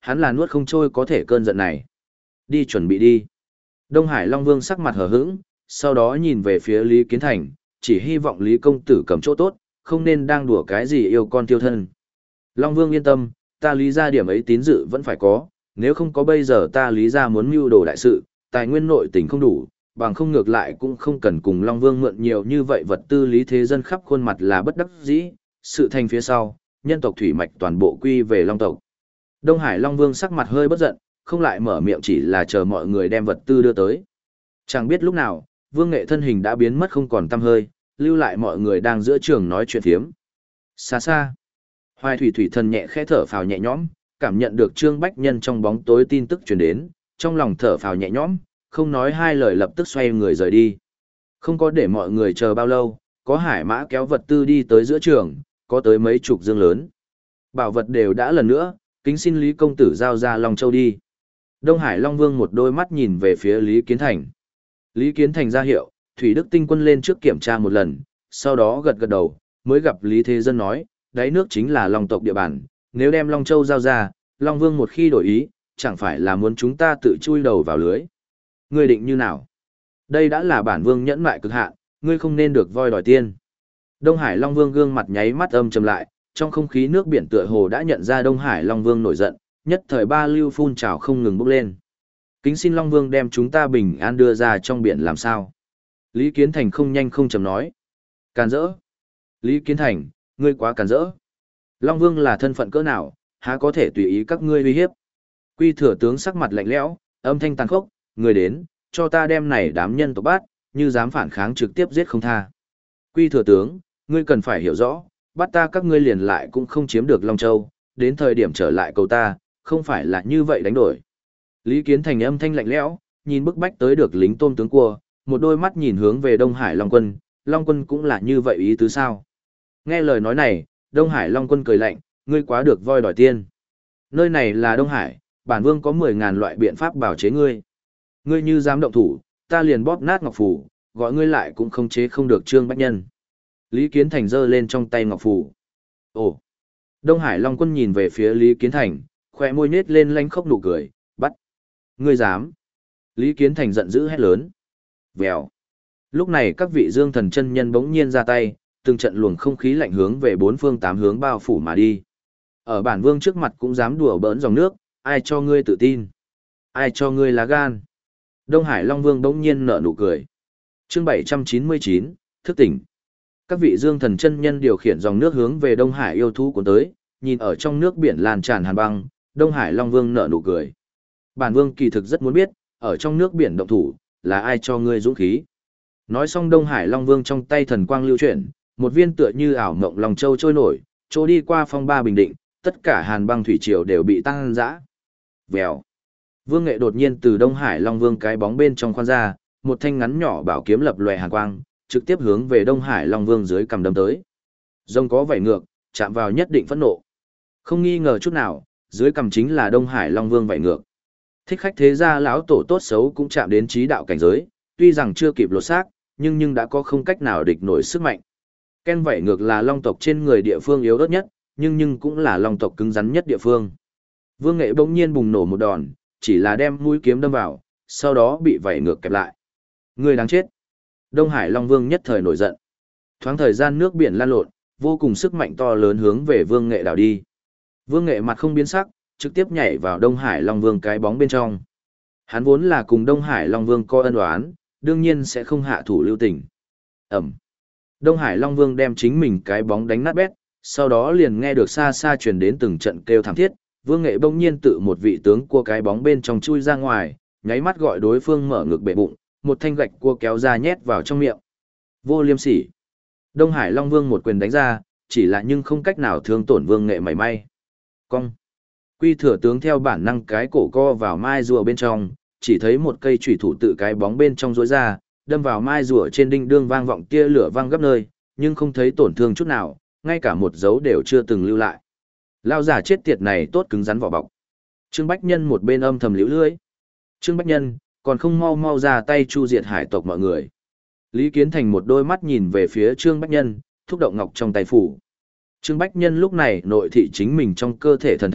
hắn là nuốt không trôi có thể cơn giận này. Đi chuẩn bị đi. Đông Hải Long Vương sắc mặt hờ hững, sau đó nhìn về phía Lý Kiến Thành, chỉ hy vọng Lý công tử cầm chỗ tốt, không nên đang đùa cái gì yêu con tiêu thân. Long Vương yên tâm, ta Lý gia điểm ấy tín dự vẫn phải có, nếu không có bây giờ ta Lý gia muốn mưu đồ đại sự, tài nguyên nội tình không đủ, bằng không ngược lại cũng không cần cùng Long Vương mượn nhiều như vậy vật tư. Lý thế dân khắp khuôn mặt là bất đắc dĩ, sự thành phía sau, nhân tộc thủy mạch toàn bộ quy về Long tộc. Đông Hải Long Vương sắc mặt hơi bất giận, không lại mở miệng, chỉ là chờ mọi người đem vật tư đưa tới. Chẳng biết lúc nào, Vương Nghệ thân hình đã biến mất không còn tăm hơi, lưu lại mọi người đang giữa trường nói chuyện thiếm. Xa xa, Hoài Thủy Thủy Thần nhẹ khẽ thở phào nhẹ nhõm, cảm nhận được Trương Bách Nhân trong bóng tối tin tức truyền đến, trong lòng thở phào nhẹ nhõm, không nói hai lời lập tức xoay người rời đi. Không có để mọi người chờ bao lâu, có hải mã kéo vật tư đi tới giữa trường, có tới mấy chục dương lớn. Bảo vật đều đã lần nữa, kính xin Lý công tử giao ra Long Châu đi. Đông Hải Long Vương một đôi mắt nhìn về phía Lý Kiến Thành. Lý Kiến Thành ra hiệu, Thủy Đức Tinh Quân lên trước kiểm tra một lần, sau đó gật gật đầu, mới gặp Lý Thế Dân nói, đáy nước chính là Long tộc địa bàn, nếu đem Long Châu giao ra, Long Vương một khi đổi ý, chẳng phải là muốn chúng ta tự chui đầu vào lưới. Ngươi định như nào? Đây đã là bản vương nhẫn mại cực hạn, ngươi không nên được voi đòi tiên. Đông Hải Long Vương gương mặt nháy mắt âm trầm lại, trong không khí nước biển tựa hồ đã nhận ra Đông Hải Long Vương nổi giận, nhất thời ba lưu phun trào không ngừng bốc lên. Kính xin Long Vương đem chúng ta bình an đưa ra trong biển làm sao? Lý Kiến Thành không nhanh không chậm nói. Càn rỡ. Lý Kiến Thành, ngươi quá càn rỡ. Long Vương là thân phận cỡ nào, há có thể tùy ý các ngươi uy hiếp. Quy thừa tướng sắc mặt lạnh lẽo, âm thanh tàn khốc, người đến, cho ta đem này đám nhân tộc bắt, như dám phản kháng trực tiếp giết không tha. Quy thừa tướng, ngươi cần phải hiểu rõ, bắt ta các ngươi liền lại cũng không chiếm được Long Châu, đến thời điểm trở lại cầu ta, không phải là như vậy đánh đổi. Lý Kiến Thành âm thanh lạnh lẽo, nhìn bức bách tới được lính tôm tướng cua, một đôi mắt nhìn hướng về Đông Hải Long Quân, Long Quân cũng là như vậy ý tứ sao? Nghe lời nói này, Đông Hải Long Quân cười lạnh, ngươi quá được voi đòi tiên. Nơi này là Đông Hải, bản vương có mười ngàn loại biện pháp bảo chế ngươi. Ngươi như dám động thủ, ta liền bóp nát ngọc phù, gọi ngươi lại cũng không chế không được Trương Bách Nhân. Lý Kiến Thành giơ lên trong tay ngọc phù. Ồ! Đông Hải Long Quân nhìn về phía Lý Kiến Thành, khỏe môi nết lên lanh khóc nụ cười, bắt. Ngươi dám! Lý Kiến Thành giận dữ hét lớn. Vèo! Lúc này các vị dương thần chân nhân bỗng nhiên ra tay, từng trận luồng không khí lạnh hướng về bốn phương tám hướng bao phủ mà đi. Ở bản vương trước mặt cũng dám đùa bỡn dòng nước, ai cho ngươi tự tin? Ai cho ngươi lá gan? Đông Hải Long Vương bỗng nhiên nở nụ cười. Chương bảy trăm chín mươi chín, thức tỉnh. Các vị dương thần chân nhân điều khiển dòng nước hướng về Đông Hải yêu thú cuốn tới, nhìn ở trong nước biển lan tràn hàn băng, Đông Hải Long Vương nở nụ cười. Bản vương kỳ thực rất muốn biết, ở trong nước biển động thủ, là ai cho ngươi dũng khí? Nói xong Đông Hải Long Vương trong tay thần quang lưu chuyển, một viên tựa như ảo mộng lòng châu trôi nổi, trôi đi qua phong ba bình định, tất cả hàn băng thủy triều đều bị tăng dã. Vèo. Vương Nghệ đột nhiên từ Đông Hải Long Vương cái bóng bên trong khoan ra, một thanh ngắn nhỏ bảo kiếm lập lòe hàn quang, trực tiếp hướng về Đông Hải Long Vương dưới cầm đâm tới. Rồng có vảy ngược, chạm vào nhất định phẫn nộ. Không nghi ngờ chút nào, dưới cầm chính là Đông Hải Long Vương vảy ngược. Thích khách thế gia lão tổ tốt xấu cũng chạm đến trí đạo cảnh giới, tuy rằng chưa kịp lột xác, nhưng nhưng đã có không cách nào địch nổi sức mạnh. Ken vảy ngược là long tộc trên người địa phương yếu ớt nhất, nhưng nhưng cũng là long tộc cứng rắn nhất địa phương. Vương Nghệ bỗng nhiên bùng nổ một đòn, chỉ là đem mũi kiếm đâm vào, sau đó bị vảy ngược kẹp lại. Người đáng chết. Đông Hải Long Vương nhất thời nổi giận. Thoáng thời gian nước biển lan lộn, vô cùng sức mạnh to lớn hướng về Vương Nghệ đảo đi. Vương Nghệ mặt không biến sắc, trực tiếp nhảy vào Đông Hải Long Vương cái bóng bên trong. Hắn vốn là cùng Đông Hải Long Vương có ân oán, đương nhiên sẽ không hạ thủ lưu tình. Ẩm. Đông Hải Long Vương đem chính mình cái bóng đánh nát bét, sau đó liền nghe được xa xa truyền đến từng trận kêu thảm thiết. Vương Nghệ bỗng nhiên tự một vị tướng cua cái bóng bên trong chui ra ngoài, nháy mắt gọi đối phương mở ngực bể bụng, một thanh gạch cua kéo ra nhét vào trong miệng. Vô liêm sỉ. Đông Hải Long Vương một quyền đánh ra, chỉ là nhưng không cách nào thương tổn Vương Nghệ mảy may. Cong. Quy thừa tướng theo bản năng cái cổ co vào mai rùa bên trong, chỉ thấy một cây chủy thủ tự cái bóng bên trong rối ra, đâm vào mai rùa trên đinh đương vang vọng tia lửa vang gấp nơi, nhưng không thấy tổn thương chút nào, ngay cả một dấu đều chưa từng lưu lại. Lao giả chết tiệt này tốt cứng rắn vỏ bọc. Trương Bách Nhân một bên âm thầm liễu lưỡi. Trương Bách Nhân, còn không mau mau ra tay chu diệt hải tộc mọi người. Lý Kiến Thành một đôi mắt nhìn về phía Trương Bách Nhân, thúc động ngọc trong tay phủ. Trương Bách Nhân lúc này nội thị chính mình trong cơ thể thần thai,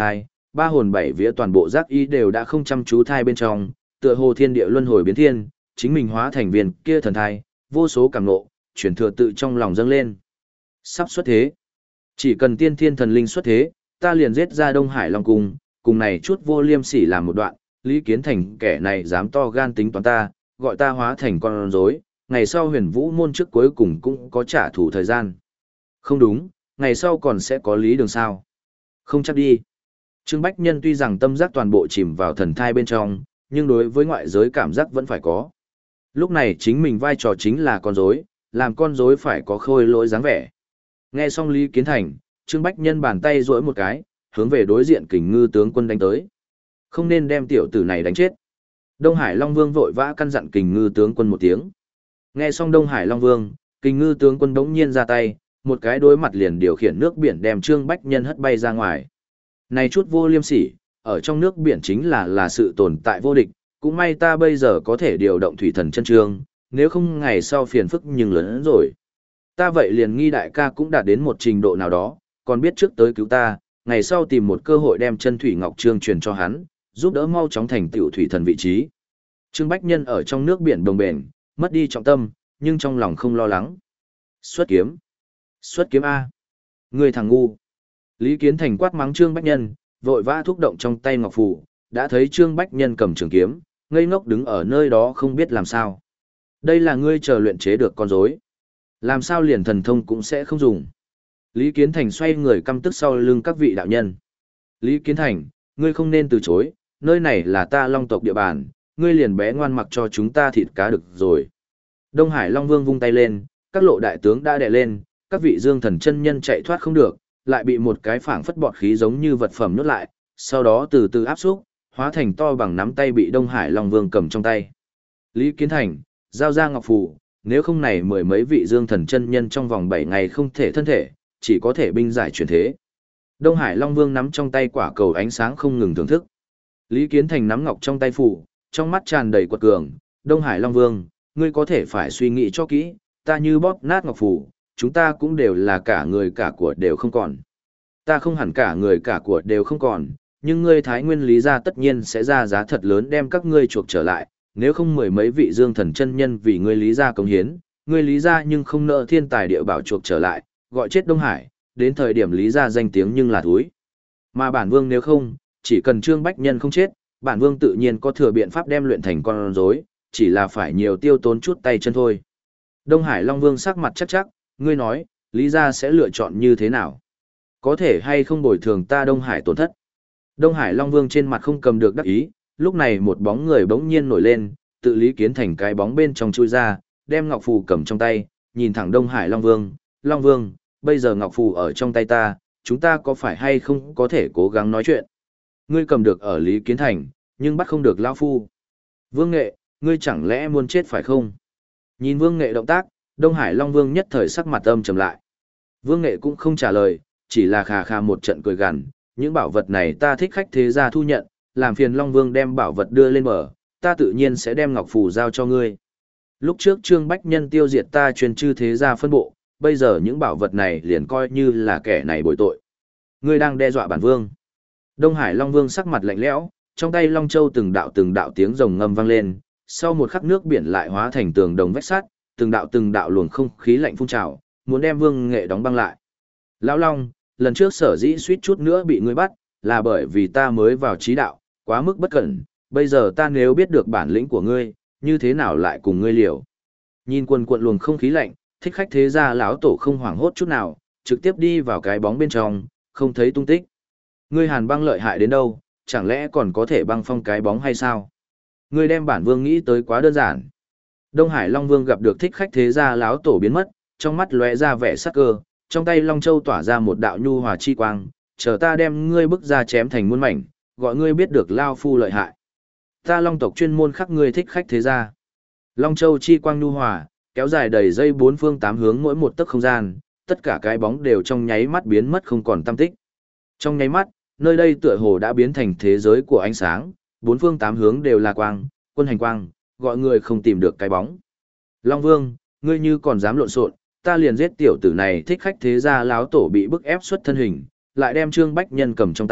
ba hồn bảy vía toàn bộ giác ý đều đã không chăm chú thai bên trong, tựa hồ thiên địa luân hồi biến thiên, chính mình hóa thành viên kia thần thai, vô số cảm ngộ, chuyển thừa tự trong lòng dâng lên. Sắp xuất thế. Chỉ cần tiên thiên thần linh xuất thế, ta liền giết ra Đông Hải Long Cung, cùng này chút vô liêm sỉ làm một đoạn, Lý Kiến Thành kẻ này dám to gan tính toán ta, gọi ta hóa thành con rối, ngày sau huyền vũ môn trước cuối cùng cũng có trả thù thời gian. Không đúng, ngày sau còn sẽ có lý đường sao. Không chắc đi. Trương Bách Nhân tuy rằng tâm giác toàn bộ chìm vào thần thai bên trong, nhưng đối với ngoại giới cảm giác vẫn phải có. Lúc này chính mình vai trò chính là con rối, làm con rối phải có khôi lỗi dáng vẻ. Nghe xong Lý Kiến Thành, Trương Bách Nhân bàn tay duỗi một cái, hướng về đối diện Kình Ngư tướng quân đánh tới. Không nên đem tiểu tử này đánh chết. Đông Hải Long Vương vội vã căn dặn Kình Ngư tướng quân một tiếng. Nghe xong Đông Hải Long Vương, Kình Ngư tướng quân đống nhiên ra tay, một cái đối mặt liền điều khiển nước biển đem Trương Bách Nhân hất bay ra ngoài. Này chút vô liêm sỉ, ở trong nước biển chính là là sự tồn tại vô địch, cũng may ta bây giờ có thể điều động thủy thần chân trương, nếu không ngày sau phiền phức nhưng lớn hơn rồi. Ta vậy liền nghi đại ca cũng đạt đến một trình độ nào đó, còn biết trước tới cứu ta, ngày sau tìm một cơ hội đem chân thủy ngọc trương truyền cho hắn, giúp đỡ mau chóng thành tựu thủy thần vị trí. Trương Bách Nhân ở trong nước biển đồng bền, mất đi trọng tâm, nhưng trong lòng không lo lắng. Xuất kiếm. Xuất kiếm A. Người thằng ngu. Lý Kiến Thành quát mắng Trương Bách Nhân, vội vã thúc động trong tay ngọc phù, đã thấy Trương Bách Nhân cầm trường kiếm, ngây ngốc đứng ở nơi đó không biết làm sao. Đây là ngươi chờ luyện chế được con rối, làm sao liền thần thông cũng sẽ không dùng. Lý Kiến Thành xoay người căm tức sau lưng các vị đạo nhân. Lý Kiến Thành, ngươi không nên từ chối, nơi này là ta Long tộc địa bàn, ngươi liền bé ngoan mặc cho chúng ta thịt cá được rồi. Đông Hải Long Vương vung tay lên, các lộ đại tướng đã đè lên, các vị dương thần chân nhân chạy thoát không được, lại bị một cái phảng phất bọt khí giống như vật phẩm nhốt lại, sau đó từ từ áp xúc, hóa thành to bằng nắm tay bị Đông Hải Long Vương cầm trong tay. Lý Kiến Thành, giao ra ngọc phù, nếu không này mười mấy vị dương thần chân nhân trong vòng bảy ngày không thể thân thể, chỉ có thể binh giải chuyển thế. Đông Hải Long Vương nắm trong tay quả cầu ánh sáng không ngừng thưởng thức. Lý Kiến Thành nắm ngọc trong tay phù, trong mắt tràn đầy quật cường, Đông Hải Long Vương, ngươi có thể phải suy nghĩ cho kỹ, ta như bóp nát ngọc phù, chúng ta cũng đều là cả người cả của đều không còn. Ta không hẳn cả người cả của đều không còn, nhưng ngươi Thái Nguyên Lý gia tất nhiên sẽ ra giá thật lớn đem các ngươi chuộc trở lại, nếu không mười mấy vị dương thần chân nhân vì ngươi Lý gia cống hiến, ngươi Lý gia nhưng không nợ thiên tài địa bảo chuộc trở lại, gọi chết Đông Hải, đến thời điểm Lý gia danh tiếng nhưng là thúi. Mà bản vương nếu không, chỉ cần Trương Bách Nhân không chết, bản vương tự nhiên có thừa biện pháp đem luyện thành con rối, chỉ là phải nhiều tiêu tốn chút tay chân thôi. Đông Hải Long Vương sắc mặt chắc chắc, ngươi nói, Lý gia sẽ lựa chọn như thế nào? Có thể hay không bồi thường ta Đông Hải tổn thất? Đông Hải Long Vương trên mặt không cầm được đắc ý, lúc này một bóng người bỗng nhiên nổi lên, tự Lý Kiến Thành cái bóng bên trong chui ra, đem ngọc phù cầm trong tay, nhìn thẳng Đông Hải Long Vương, Long Vương, bây giờ ngọc phù ở trong tay ta, chúng ta có phải hay không có thể cố gắng nói chuyện? Ngươi cầm được ở Lý Kiến Thành, nhưng bắt không được Lão Phu. Vương Nghệ, ngươi chẳng lẽ muốn chết phải không? Nhìn Vương Nghệ động tác, Đông Hải Long Vương nhất thời sắc mặt âm trầm lại. Vương Nghệ cũng không trả lời, chỉ là khà khà một trận cười gằn, những bảo vật này ta thích khách thế gia thu nhận, làm phiền Long Vương đem bảo vật đưa lên bờ, ta tự nhiên sẽ đem ngọc phù giao cho ngươi. Lúc trước Trương Bách Nhân tiêu diệt ta truyền chư thế gia phân bộ, bây giờ những bảo vật này liền coi như là kẻ này bội tội. Ngươi đang đe dọa bản vương. Đông Hải Long Vương sắc mặt lạnh lẽo, trong tay Long Châu từng đạo từng đạo tiếng rồng ngâm vang lên, sau một khắc nước biển lại hóa thành tường đồng vách sắt, từng đạo từng đạo luồng không khí lạnh phun trào, muốn đem Vương Nghệ đóng băng lại. Lão Long, lần trước sở dĩ suýt chút nữa bị ngươi bắt, là bởi vì ta mới vào trí đạo, quá mức bất cẩn, bây giờ ta nếu biết được bản lĩnh của ngươi, như thế nào lại cùng ngươi liều. Nhìn quần quận luồng không khí lạnh, thích khách thế gia lão tổ không hoảng hốt chút nào, trực tiếp đi vào cái bóng bên trong, không thấy tung tích. Ngươi hàn băng lợi hại đến đâu, chẳng lẽ còn có thể băng phong cái bóng hay sao? Ngươi đem bản vương nghĩ tới quá đơn giản. Đông Hải Long Vương gặp được thích khách thế gia lão tổ biến mất, trong mắt lóe ra vẻ sắc cơ, trong tay Long Châu tỏa ra một đạo nhu hòa chi quang, chờ ta đem ngươi bức ra chém thành muôn mảnh, gọi ngươi biết được Lao Phu lợi hại. Ta Long tộc chuyên môn khắc ngươi thích khách thế gia. Long Châu chi quang nhu hòa, kéo dài đầy dây bốn phương tám hướng mỗi một tấc không gian, tất cả cái bóng đều trong nháy mắt biến mất không còn tăm tích. Trong nháy mắt, nơi đây tựa hồ đã biến thành thế giới của ánh sáng, bốn phương tám hướng đều là quang, quân hành quang, gọi người không tìm được cái bóng. Long Vương, ngươi như còn dám lộn xộn, ta liền giết tiểu tử này thích khách thế gia láo tổ bị bức ép xuất thân hình, lại đem Trương Bách Nhân cầm trong tay,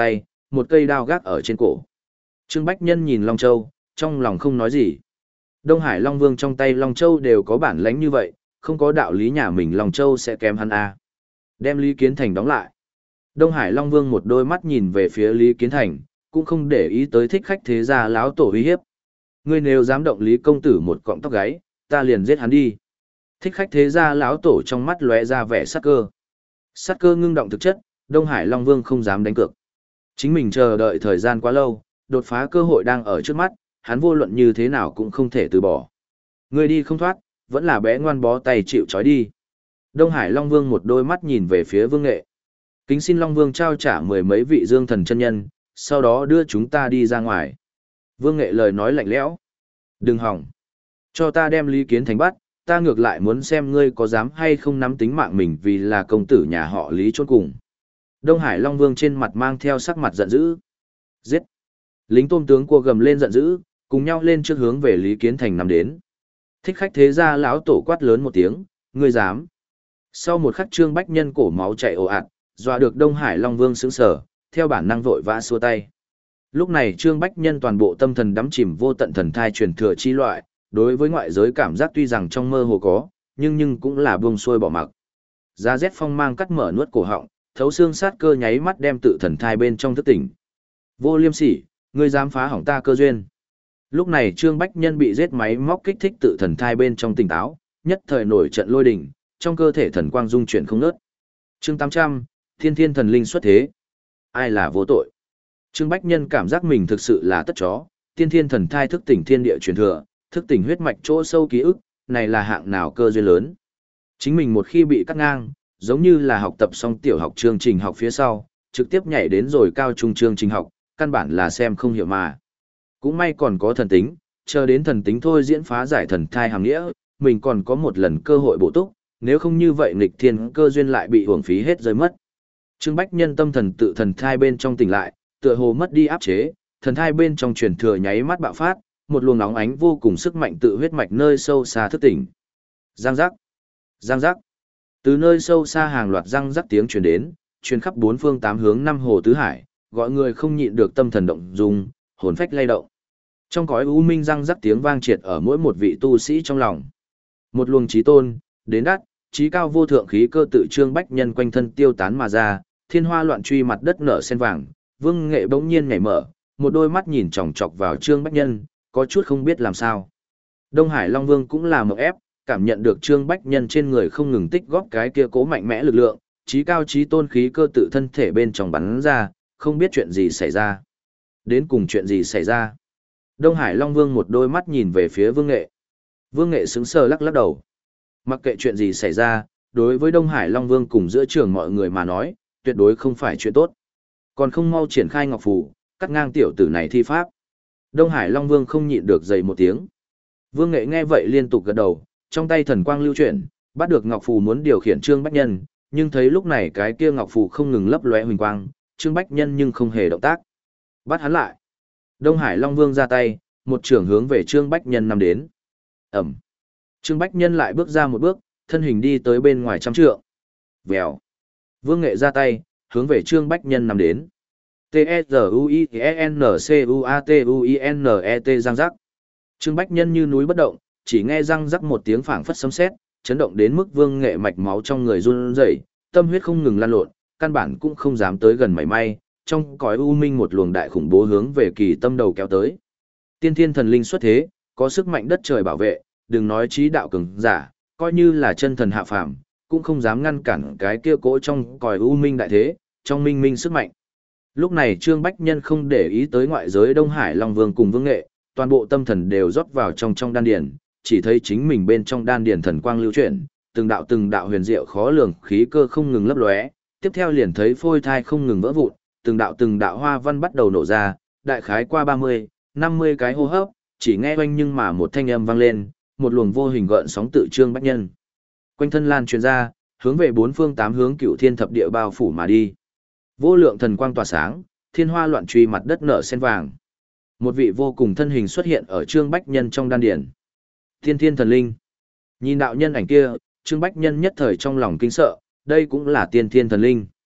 một cây đao gác ở trên cổ. Trương Bách Nhân nhìn Long Châu, trong lòng không nói gì. Đông Hải Long Vương trong tay Long Châu đều có bản lãnh như vậy, không có đạo lý nhà mình Long Châu sẽ kém hắn a. Đem Lý Kiến Thành đóng lại. Đông Hải Long Vương một đôi mắt nhìn về phía Lý Kiến Thành, cũng không để ý tới thích khách thế gia láo tổ uy hiếp. Ngươi nếu dám động Lý công tử một cọng tóc gáy, ta liền giết hắn đi. Thích khách thế gia láo tổ trong mắt lóe ra vẻ sát cơ. Sát cơ ngưng động thực chất, Đông Hải Long Vương không dám đánh cược. Chính mình chờ đợi thời gian quá lâu, đột phá cơ hội đang ở trước mắt, hắn vô luận như thế nào cũng không thể từ bỏ. Ngươi đi không thoát, vẫn là bé ngoan bó tay chịu trói đi. Đông Hải Long Vương một đôi mắt nhìn về phía Vương Nghệ. Kính xin Long Vương trao trả mười mấy vị dương thần chân nhân, sau đó đưa chúng ta đi ra ngoài. Vương Nghệ lời nói lạnh lẽo. Đừng hỏng. Cho ta đem Lý Kiến Thành bắt, ta ngược lại muốn xem ngươi có dám hay không nắm tính mạng mình vì là công tử nhà họ Lý chôn cùng. Đông Hải Long Vương trên mặt mang theo sắc mặt giận dữ. Giết. Lính tôm tướng cua gầm lên giận dữ, cùng nhau lên trước hướng về Lý Kiến Thành nằm đến. Thích khách thế gia lão tổ quát lớn một tiếng, ngươi dám. Sau một khắc Trương Bách Nhân cổ máu chảy ồ ạt, dọa được Đông Hải Long Vương sững sờ, theo bản năng vội vã xua tay. Lúc này Trương Bách Nhân toàn bộ tâm thần đắm chìm vô tận thần thai truyền thừa chi loại, đối với ngoại giới cảm giác tuy rằng trong mơ hồ có, nhưng nhưng cũng là buông xuôi bỏ mặc. Giá rét phong mang cắt mở nuốt cổ họng, thấu xương sát cơ nháy mắt đem tự thần thai bên trong thức tỉnh. Vô Liêm Sỉ, ngươi dám phá hỏng ta cơ duyên. Lúc này Trương Bách Nhân bị giết máy móc kích thích tự thần thai bên trong tỉnh táo, nhất thời nổi trận lôi đình, trong cơ thể thần quang dung chuyển không ngớt. Chương tám trăm, Thiên Thiên thần linh xuất thế. Ai là vô tội? Trương Bách Nhân cảm giác mình thực sự là tất chó, Tiên Thiên thần thai thức tỉnh thiên địa truyền thừa, thức tỉnh huyết mạch chỗ sâu ký ức, này là hạng nào cơ duyên lớn. Chính mình một khi bị cắt ngang, giống như là học tập xong tiểu học chương trình học phía sau, trực tiếp nhảy đến rồi cao trung chương trình học, căn bản là xem không hiểu mà. Cũng may còn có thần tính, chờ đến thần tính thôi diễn phá giải thần thai hàng nghĩa, mình còn có một lần cơ hội bổ túc, nếu không như vậy nghịch thiên cơ duyên lại bị uổng phí hết rơi mất. Trương Bách Nhân tâm thần tự thần thai bên trong tỉnh lại, tựa hồ mất đi áp chế, thần thai bên trong truyền thừa nháy mắt bạo phát, một luồng nóng ánh vô cùng sức mạnh tự huyết mạch nơi sâu xa thức tỉnh. Giang giác, giang giác. Từ nơi sâu xa hàng loạt răng rắc tiếng truyền đến, truyền khắp bốn phương tám hướng năm hồ tứ hải, gọi người không nhịn được tâm thần động dung, hồn phách lay động. Trong cõi u minh răng rắc tiếng vang triệt ở mỗi một vị tu sĩ trong lòng. Một luồng chí tôn, đến đắt, chí cao vô thượng khí cơ tự Trương Bách Nhân quanh thân tiêu tán mà ra, thiên hoa loạn truy mặt đất nở sen vàng, Vương Nghệ bỗng nhiên nhảy mở, một đôi mắt nhìn chòng chọc vào Trương Bách Nhân, có chút không biết làm sao. Đông Hải Long Vương cũng là một ép, cảm nhận được Trương Bách Nhân trên người không ngừng tích góp cái kia cố mạnh mẽ lực lượng, chí cao chí tôn khí cơ tự thân thể bên trong bắn ra, không biết chuyện gì xảy ra. Đến cùng chuyện gì xảy ra? Đông Hải Long Vương một đôi mắt nhìn về phía Vương Nghệ. Vương Nghệ sững sờ lắc lắc đầu. Mặc kệ chuyện gì xảy ra, đối với Đông Hải Long Vương cùng giữa trường mọi người mà nói, tuyệt đối không phải chuyện tốt. Còn không mau triển khai ngọc phù, cắt ngang tiểu tử này thi pháp. Đông Hải Long Vương không nhịn được dày một tiếng. Vương Nghệ nghe vậy liên tục gật đầu, trong tay thần quang lưu chuyển, bắt được ngọc phù muốn điều khiển Trương Bách Nhân, nhưng thấy lúc này cái kia ngọc phù không ngừng lấp lóe huỳnh quang, Trương Bách Nhân nhưng không hề động tác. Bắt hắn lại. Đông Hải Long Vương ra tay, một trường hướng về Trương Bách Nhân nằm đến. Ẩm. Trương Bách Nhân lại bước ra một bước, thân hình đi tới bên ngoài trăm trượng. Vèo. Vương Nghệ ra tay, hướng về Trương Bách Nhân nằm đến. T-E-Z-U-I-N-C-U-A-T-U-I-N-E-T răng rắc. Trương Bách Nhân như núi bất động, chỉ nghe răng rắc một tiếng phảng phất sấm sét, chấn động đến mức Vương Nghệ mạch máu trong người run rẩy, tâm huyết không ngừng lan lộn, căn bản cũng không dám tới gần mảy may, trong cõi u minh một luồng đại khủng bố hướng về kỳ tâm đầu kéo tới. Tiên Thiên thần linh xuất thế, có sức mạnh đất trời bảo vệ, đừng nói trí đạo cường giả, coi như là chân thần hạ phàm, cũng không dám ngăn cản cái kia cỗ trong cõi u minh đại thế, trong minh minh sức mạnh. Lúc này Trương Bách Nhân không để ý tới ngoại giới Đông Hải Long Vương cùng Vương Nghệ, toàn bộ tâm thần đều rót vào trong trong đan điền, chỉ thấy chính mình bên trong đan điền thần quang lưu chuyển, từng đạo từng đạo huyền diệu khó lường khí cơ không ngừng lấp lóe, tiếp theo liền thấy phôi thai không ngừng vỡ vụn, từng đạo từng đạo hoa văn bắt đầu nổ ra, đại khái qua ba mươi, năm mươi cái hô hấp, chỉ nghe oanh nhưng mà một thanh âm vang lên, một luồng vô hình gợn sóng tự Trương Bách Nhân quanh thân lan truyền ra, hướng về bốn phương tám hướng cửu thiên thập địa bao phủ mà đi. Vô lượng thần quang tỏa sáng, thiên hoa loạn truy mặt đất nở sen vàng. Một vị vô cùng thân hình xuất hiện ở Trương Bách Nhân trong đan điển. Tiên Thiên thần linh. Nhìn đạo nhân ảnh kia, Trương Bách Nhân nhất thời trong lòng kinh sợ, đây cũng là Tiên Thiên thần linh.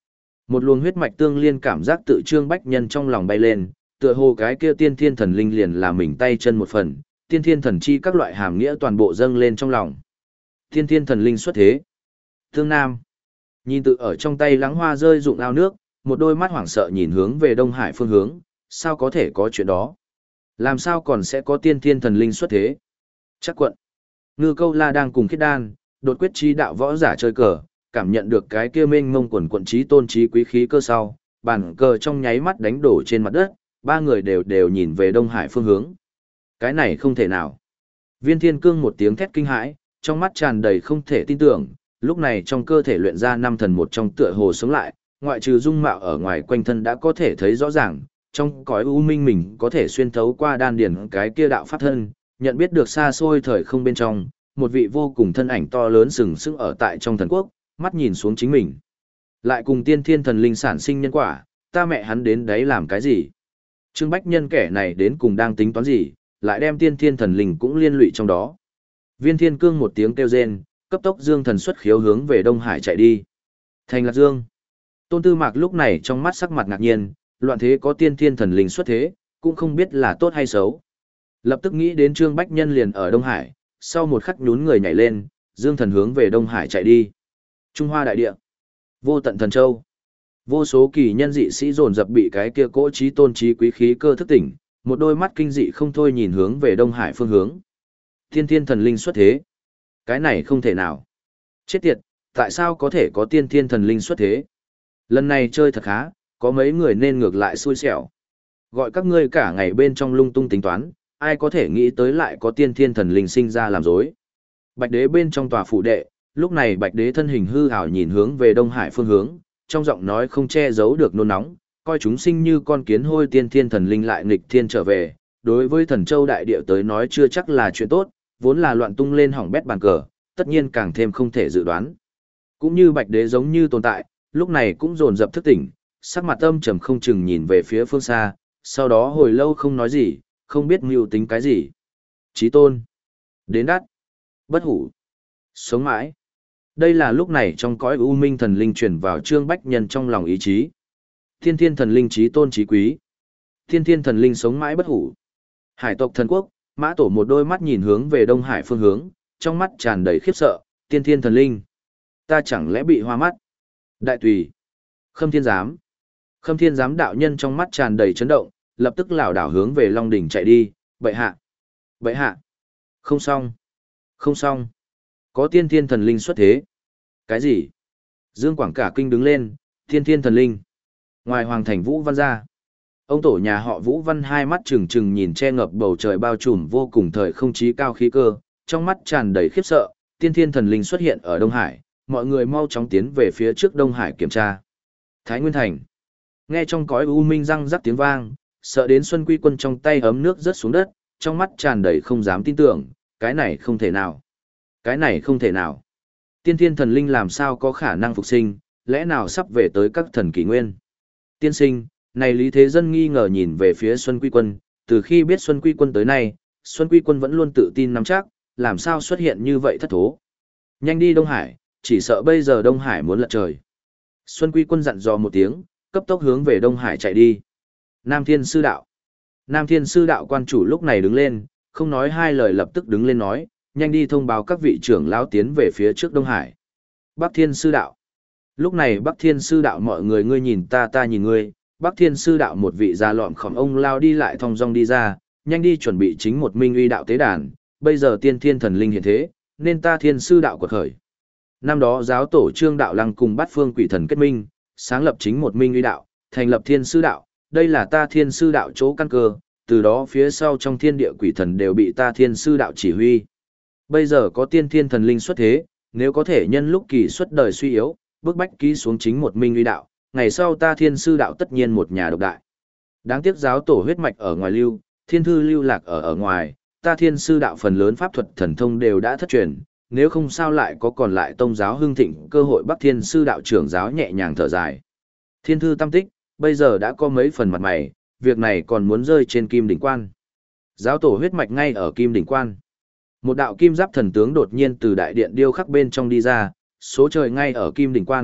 Một luồng huyết mạch tương liên cảm giác tự Trương Bách Nhân trong lòng bay lên, tựa hồ cái kia tiên thiên thần linh liền là mình tay chân một phần, tiên thiên thần chi các loại hàm nghĩa toàn bộ dâng lên trong lòng. Tiên thiên thần linh xuất thế. Tương Nam. Nhìn tự ở trong tay lắng hoa rơi rụng ao nước, một đôi mắt hoảng sợ nhìn hướng về Đông Hải phương hướng, sao có thể có chuyện đó? Làm sao còn sẽ có tiên thiên thần linh xuất thế? Chắc quận. Ngư Câu La đang cùng Khiết Đan, đột quyết chi đạo võ giả chơi cờ, cảm nhận được cái kia mênh mông quần quận trí tôn trí quý khí cơ sau, bàn cờ trong nháy mắt đánh đổ trên mặt đất, ba người đều đều nhìn về Đông Hải phương hướng. Cái này không thể nào. Viên Thiên Cương một tiếng thét kinh hãi, trong mắt tràn đầy không thể tin tưởng, lúc này trong cơ thể luyện ra năm thần một trong tựa hồ sống lại, ngoại trừ dung mạo ở ngoài quanh thân đã có thể thấy rõ ràng, trong cõi u minh mình có thể xuyên thấu qua đan điền cái kia đạo pháp thân, nhận biết được xa xôi thời không bên trong, một vị vô cùng thân ảnh to lớn sừng sững ở tại trong thần quốc, mắt nhìn xuống chính mình. Lại cùng tiên thiên thần linh sản sinh nhân quả, ta mẹ hắn đến đấy làm cái gì? Trương Bách Nhân kẻ này đến cùng đang tính toán gì, lại đem tiên thiên thần linh cũng liên lụy trong đó. Viên Thiên Cương một tiếng kêu rên, cấp tốc dương thần xuất khiếu hướng về Đông Hải chạy đi. Thành Lạc Dương. Tôn Tư Mạc lúc này trong mắt sắc mặt ngạc nhiên, loạn thế có tiên thiên thần linh xuất thế, cũng không biết là tốt hay xấu. Lập tức nghĩ đến Trương Bách Nhân liền ở Đông Hải, sau một khắc nhún người nhảy lên, dương thần hướng về Đông Hải chạy đi. Trung Hoa đại địa, vô tận thần châu. Vô số kỳ nhân dị sĩ dồn dập bị cái kia cỗ trí tôn trí quý khí cơ thức tỉnh, một đôi mắt kinh dị không thôi nhìn hướng về Đông Hải phương hướng. Tiên thiên thần linh xuất thế. Cái này không thể nào. Chết tiệt, tại sao có thể có tiên thiên thần linh xuất thế? Lần này chơi thật khá, có mấy người nên ngược lại xui xẻo. Gọi các ngươi cả ngày bên trong lung tung tính toán, ai có thể nghĩ tới lại có tiên thiên thần linh sinh ra làm dối. Bạch đế bên trong tòa phủ đệ, lúc này bạch đế thân hình hư ảo nhìn hướng về Đông Hải phương hướng, trong giọng nói không che giấu được nôn nóng, coi chúng sinh như con kiến hôi tiên thiên thần linh lại nghịch thiên trở về, đối với thần châu đại địa tới nói chưa chắc là chuyện tốt, vốn là loạn tung lên hỏng bét bàn cờ, tất nhiên càng thêm không thể dự đoán. Cũng như bạch đế giống như tồn tại, lúc này cũng dồn dập thức tỉnh, sắc mặt âm trầm không chừng nhìn về phía phương xa, sau đó hồi lâu không nói gì, không biết mưu tính cái gì. Chí tôn, đến đắt, bất hủ, sống mãi. Đây là lúc này trong cõi u minh thần linh truyền vào Trương Bách Nhân trong lòng ý chí. Thiên thiên thần linh chí tôn chí quý. Thiên thiên thần linh sống mãi bất hủ. Hải tộc thần quốc, Mã Tổ một đôi mắt nhìn hướng về Đông Hải phương hướng, trong mắt tràn đầy khiếp sợ, tiên thiên thần linh. Ta chẳng lẽ bị hoa mắt? Đại tùy. Khâm thiên giám. Khâm thiên giám đạo nhân trong mắt tràn đầy chấn động, lập tức lảo đảo hướng về Long Đỉnh chạy đi, bệ hạ. Bệ hạ. Không xong. Không xong. Có tiên thiên thần linh xuất thế. Cái gì? Dương Quảng cả kinh đứng lên, tiên thiên thần linh. Ngoài hoàng thành Vũ Văn ra. Ông tổ nhà họ Vũ Văn hai mắt trừng trừng nhìn che ngập bầu trời bao trùm vô cùng thời không chí cao khí cơ, trong mắt tràn đầy khiếp sợ, tiên thiên thần linh xuất hiện ở Đông Hải, mọi người mau chóng tiến về phía trước Đông Hải kiểm tra. Thái Nguyên Thành. Nghe trong cõi u minh răng rắc tiếng vang, sợ đến Xuân Quy Quân trong tay ấm nước rớt xuống đất, trong mắt tràn đầy không dám tin tưởng, cái này không thể nào. Cái này không thể nào. Tiên thiên thần linh làm sao có khả năng phục sinh, lẽ nào sắp về tới các thần kỷ nguyên. Tiên sinh, này Lý Thế Dân nghi ngờ nhìn về phía Xuân Quy Quân, từ khi biết Xuân Quy Quân tới nay, Xuân Quy Quân vẫn luôn tự tin nắm chắc, làm sao xuất hiện như vậy thất thố. Nhanh đi Đông Hải, chỉ sợ bây giờ Đông Hải muốn lật trời. Xuân Quy Quân dặn dò một tiếng, cấp tốc hướng về Đông Hải chạy đi. Nam Thiên Sư Đạo. Nam Thiên Sư Đạo quan chủ lúc này đứng lên, không nói hai lời lập tức đứng lên nói, nhanh đi thông báo các vị trưởng lão tiến về phía trước Đông Hải. Bắc Thiên Sư Đạo. Lúc này Bắc Thiên Sư Đạo mọi người ngươi nhìn ta ta nhìn ngươi, Bắc Thiên Sư Đạo một vị già lọm khỏm ông lao đi lại thong dong đi ra, nhanh đi chuẩn bị chính một minh uy đạo tế đàn, bây giờ tiên thiên thần linh hiện thế, nên ta Thiên Sư Đạo quật khởi. Năm đó giáo tổ Trương Đạo Lăng cùng Bát Phương Quỷ Thần kết minh, sáng lập chính một minh uy đạo, thành lập Thiên Sư Đạo, đây là ta Thiên Sư Đạo chỗ căn cơ, từ đó phía sau trong thiên địa quỷ thần đều bị ta Thiên Sư Đạo chỉ huy. Bây giờ có tiên thiên thần linh xuất thế, nếu có thể nhân lúc kỳ xuất đời suy yếu, bước bách ký xuống chính một minh uy đạo, ngày sau ta Thiên Sư Đạo tất nhiên một nhà độc đại. Đáng tiếc giáo tổ huyết mạch ở ngoài lưu, thiên thư lưu lạc ở ở ngoài, ta Thiên Sư Đạo phần lớn pháp thuật thần thông đều đã thất truyền, nếu không sao lại có còn lại tông giáo hưng thịnh cơ hội Bắc Thiên Sư Đạo trưởng giáo nhẹ nhàng thở dài. Thiên thư tam tích, bây giờ đã có mấy phần mặt mày, việc này còn muốn rơi trên Kim Đỉnh Quan. Giáo tổ huyết mạch ngay ở Kim Đỉnh Quan. Một đạo kim giáp thần tướng đột nhiên từ đại điện điêu khắc bên trong đi ra, số trời ngay ở Kim Đỉnh Quan,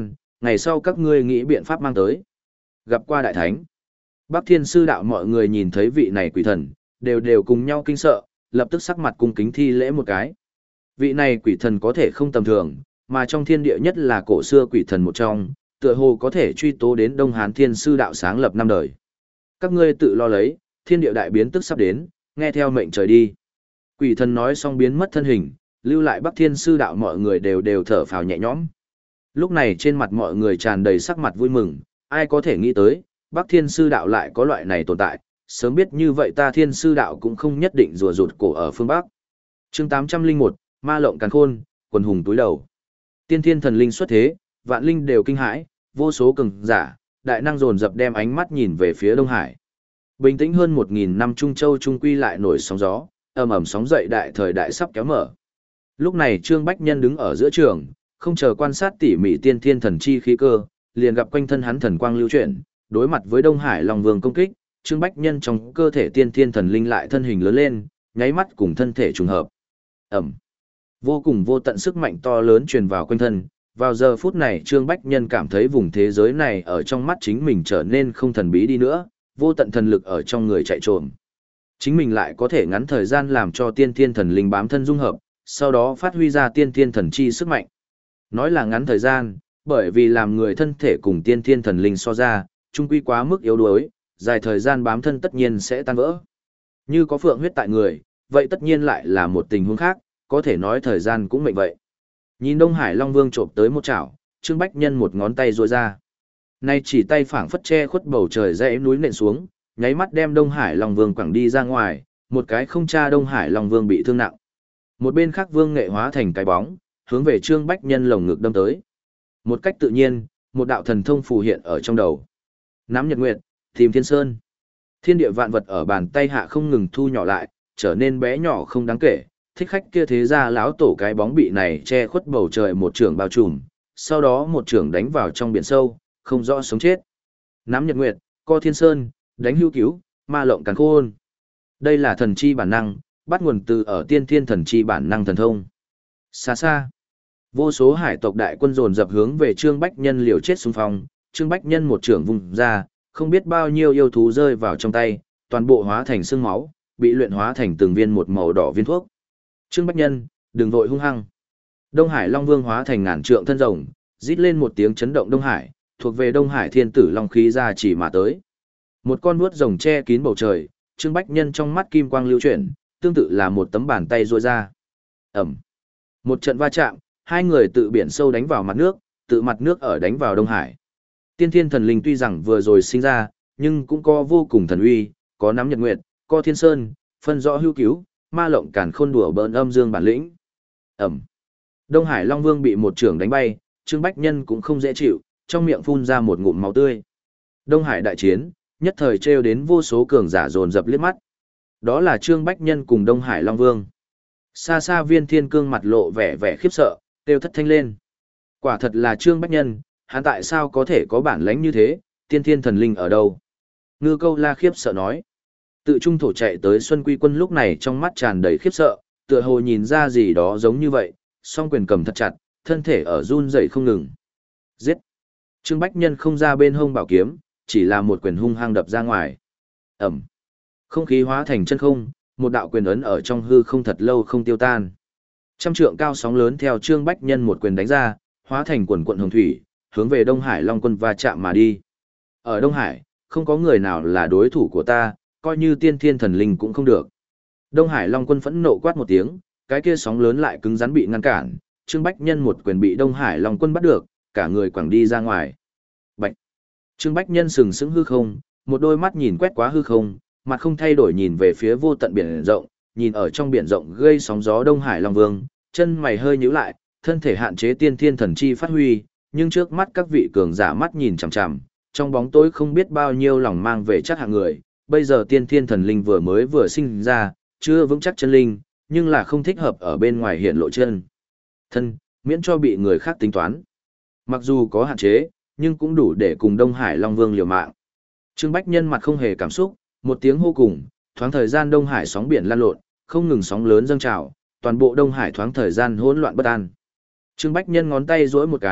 ngày sau các ngươi nghĩ biện pháp mang tới. Gặp qua đại thánh. Bắc Thiên Sư Đạo mọi người nhìn thấy vị này quỷ thần, đều đều cùng nhau kinh sợ, lập tức sắc mặt cung kính thi lễ một cái. Vị này quỷ thần có thể không tầm thường, mà trong thiên địa nhất là cổ xưa quỷ thần một trong, tựa hồ có thể truy tố đến Đông Hán Thiên Sư Đạo sáng lập năm đời. Các ngươi tự lo lấy, thiên địa đại biến tức sắp đến, nghe theo mệnh trời đi. Quỷ thần nói xong biến mất thân hình, lưu lại Bắc Thiên Sư Đạo mọi người đều đều thở phào nhẹ nhõm. Lúc này trên mặt mọi người tràn đầy sắc mặt vui mừng, ai có thể nghĩ tới, Bắc Thiên Sư Đạo lại có loại này tồn tại, sớm biết như vậy ta Thiên Sư Đạo cũng không nhất định rùa rụt cổ ở phương Bắc. Chương tám trăm lẻ một, Ma Lộng Càn Khôn, quần hùng túi đầu. Tiên thiên thần linh xuất thế, vạn linh đều kinh hãi, vô số cường giả, đại năng dồn dập đem ánh mắt nhìn về phía Đông Hải. Bình tĩnh hơn một nghìn năm Trung Châu trung quy lại nổi sóng gió, ầm ầm sóng dậy đại thời đại sắp kéo mở. Lúc này Trương Bách Nhân đứng ở giữa trường, không chờ quan sát tỉ mỉ tiên thiên thần chi khí cơ, liền gặp quanh thân hắn thần quang lưu chuyển, đối mặt với Đông Hải Long Vương công kích, Trương Bách Nhân trong cơ thể tiên thiên thần linh lại thân hình lớn lên, nháy mắt cùng thân thể trùng hợp. Ầm. Vô cùng vô tận sức mạnh to lớn truyền vào quanh thân, vào giờ phút này Trương Bách Nhân cảm thấy vùng thế giới này ở trong mắt chính mình trở nên không thần bí đi nữa, vô tận thần lực ở trong người chạy trồm. Chính mình lại có thể ngắn thời gian làm cho tiên thiên thần linh bám thân dung hợp, sau đó phát huy ra tiên thiên thần chi sức mạnh. Nói là ngắn thời gian, bởi vì làm người thân thể cùng tiên thiên thần linh so ra, trung quy quá mức yếu đuối, dài thời gian bám thân tất nhiên sẽ tan vỡ. Như có phượng huyết tại người, vậy tất nhiên lại là một tình huống khác, có thể nói thời gian cũng mệnh vậy. Nhìn Đông Hải Long Vương chộp tới một chảo, Trương Bách Nhân một ngón tay duỗi ra. Nay chỉ tay phảng phất che khuất bầu trời dãy núi nện xuống, nháy mắt đem Đông Hải Long Vương quẳng đi ra ngoài, một cái không tra Đông Hải Long Vương bị thương nặng. Một bên khác Vương Nghệ hóa thành cái bóng, hướng về Trương Bách Nhân lồng ngực đâm tới. Một cách tự nhiên, một đạo thần thông phù hiện ở trong đầu. Nắm Nhật Nguyệt, tìm Thiên Sơn. Thiên địa vạn vật ở bàn tay hạ không ngừng thu nhỏ lại, trở nên bé nhỏ không đáng kể. Thích khách kia thế ra lão tổ cái bóng bị này che khuất bầu trời một trường bao trùm, sau đó một trường đánh vào trong biển sâu, không rõ sống chết. Nắm Nhật Nguyệt, co Thiên Sơn, đánh hưu cứu, ma lộng càn khôn. Đây là thần chi bản năng, bắt nguồn từ ở tiên thiên thần chi bản năng thần thông. Xa xa, vô số hải tộc đại quân dồn dập hướng về Trương Bách Nhân liều chết xung phong, Trương Bách Nhân một trường vùng ra, không biết bao nhiêu yêu thú rơi vào trong tay, toàn bộ hóa thành xương máu, bị luyện hóa thành từng viên một màu đỏ viên thuốc. Trương Bách Nhân, đừng vội hung hăng. Đông Hải Long Vương hóa thành ngàn trượng thân rồng, rít lên một tiếng chấn động Đông Hải, thuộc về Đông Hải Thiên Tử Long khí ra chỉ mà tới. Một con vuốt rồng che kín bầu trời, Trương Bách Nhân trong mắt kim quang lưu chuyển, tương tự là một tấm bàn tay duỗi ra. Ầm. Một trận va chạm, hai người tự biển sâu đánh vào mặt nước, tự mặt nước ở đánh vào Đông Hải. Tiên thiên thần linh tuy rằng vừa rồi sinh ra, nhưng cũng có vô cùng thần uy, có nắm Nhật Nguyệt, có Thiên Sơn, phân rõ hữu cứu, ma lộng càn khôn đùa bỡn âm dương bản lĩnh. Ẩm. Đông Hải Long Vương bị một trưởng đánh bay, Trương Bách Nhân cũng không dễ chịu, trong miệng phun ra một ngụm máu tươi. Đông Hải đại chiến, nhất thời trêu đến vô số cường giả dồn dập liếc mắt. Đó là Trương Bách Nhân cùng Đông Hải Long Vương. Xa xa Viên Thiên Cương mặt lộ vẻ vẻ khiếp sợ, kêu thất thanh lên. Quả thật là Trương Bách Nhân, hắn tại sao có thể có bản lãnh như thế, tiên thiên thần linh ở đâu? Ngư Câu La khiếp sợ nói. Tự trung thổ chạy tới Xuân Quy Quân lúc này trong mắt tràn đầy khiếp sợ, tựa hồ nhìn ra gì đó giống như vậy, song quyền cầm thật chặt, thân thể ở run rẩy không ngừng. Giết! Trương Bách Nhân không ra bên hông bảo kiếm, chỉ là một quyền hung hăng đập ra ngoài. Ẩm! Không khí hóa thành chân không, một đạo quyền ấn ở trong hư không thật lâu không tiêu tan. Trăm trượng cao sóng lớn theo Trương Bách Nhân một quyền đánh ra, hóa thành quần quận hồng thủy, hướng về Đông Hải Long Quân va chạm mà đi. Ở Đông Hải, không có người nào là đối thủ của ta, coi như tiên thiên thần linh cũng không được. Đông Hải Long Quân phẫn nộ quát một tiếng, cái kia sóng lớn lại cứng rắn bị ngăn cản, Trương Bách Nhân một quyền bị Đông Hải Long Quân bắt được, cả người quẳng đi ra ngoài. Bạch! Trương Bách Nhân sừng sững hư không, một đôi mắt nhìn quét quá hư không, mặt không thay đổi nhìn về phía vô tận biển rộng, nhìn ở trong biển rộng gây sóng gió Đông Hải Long Vương, chân mày hơi nhíu lại, thân thể hạn chế tiên thiên thần chi phát huy, nhưng trước mắt các vị cường giả mắt nhìn chằm chằm, trong bóng tối không biết bao nhiêu lòng mang về chắc hạng người, bây giờ tiên thiên thần linh vừa mới vừa sinh ra, chưa vững chắc chân linh, nhưng là không thích hợp ở bên ngoài hiện lộ chân thân, miễn cho bị người khác tính toán. Mặc dù có hạn chế, nhưng cũng đủ để cùng Đông Hải Long Vương liều mạng. Trương Bách Nhân mặt không hề cảm xúc, một tiếng hô cùng, thoáng thời gian Đông Hải sóng biển lan lộn, không ngừng sóng lớn dâng trào, toàn bộ Đông Hải thoáng thời gian hỗn loạn bất an. Trương Bách Nhân ngón tay duỗi một cái,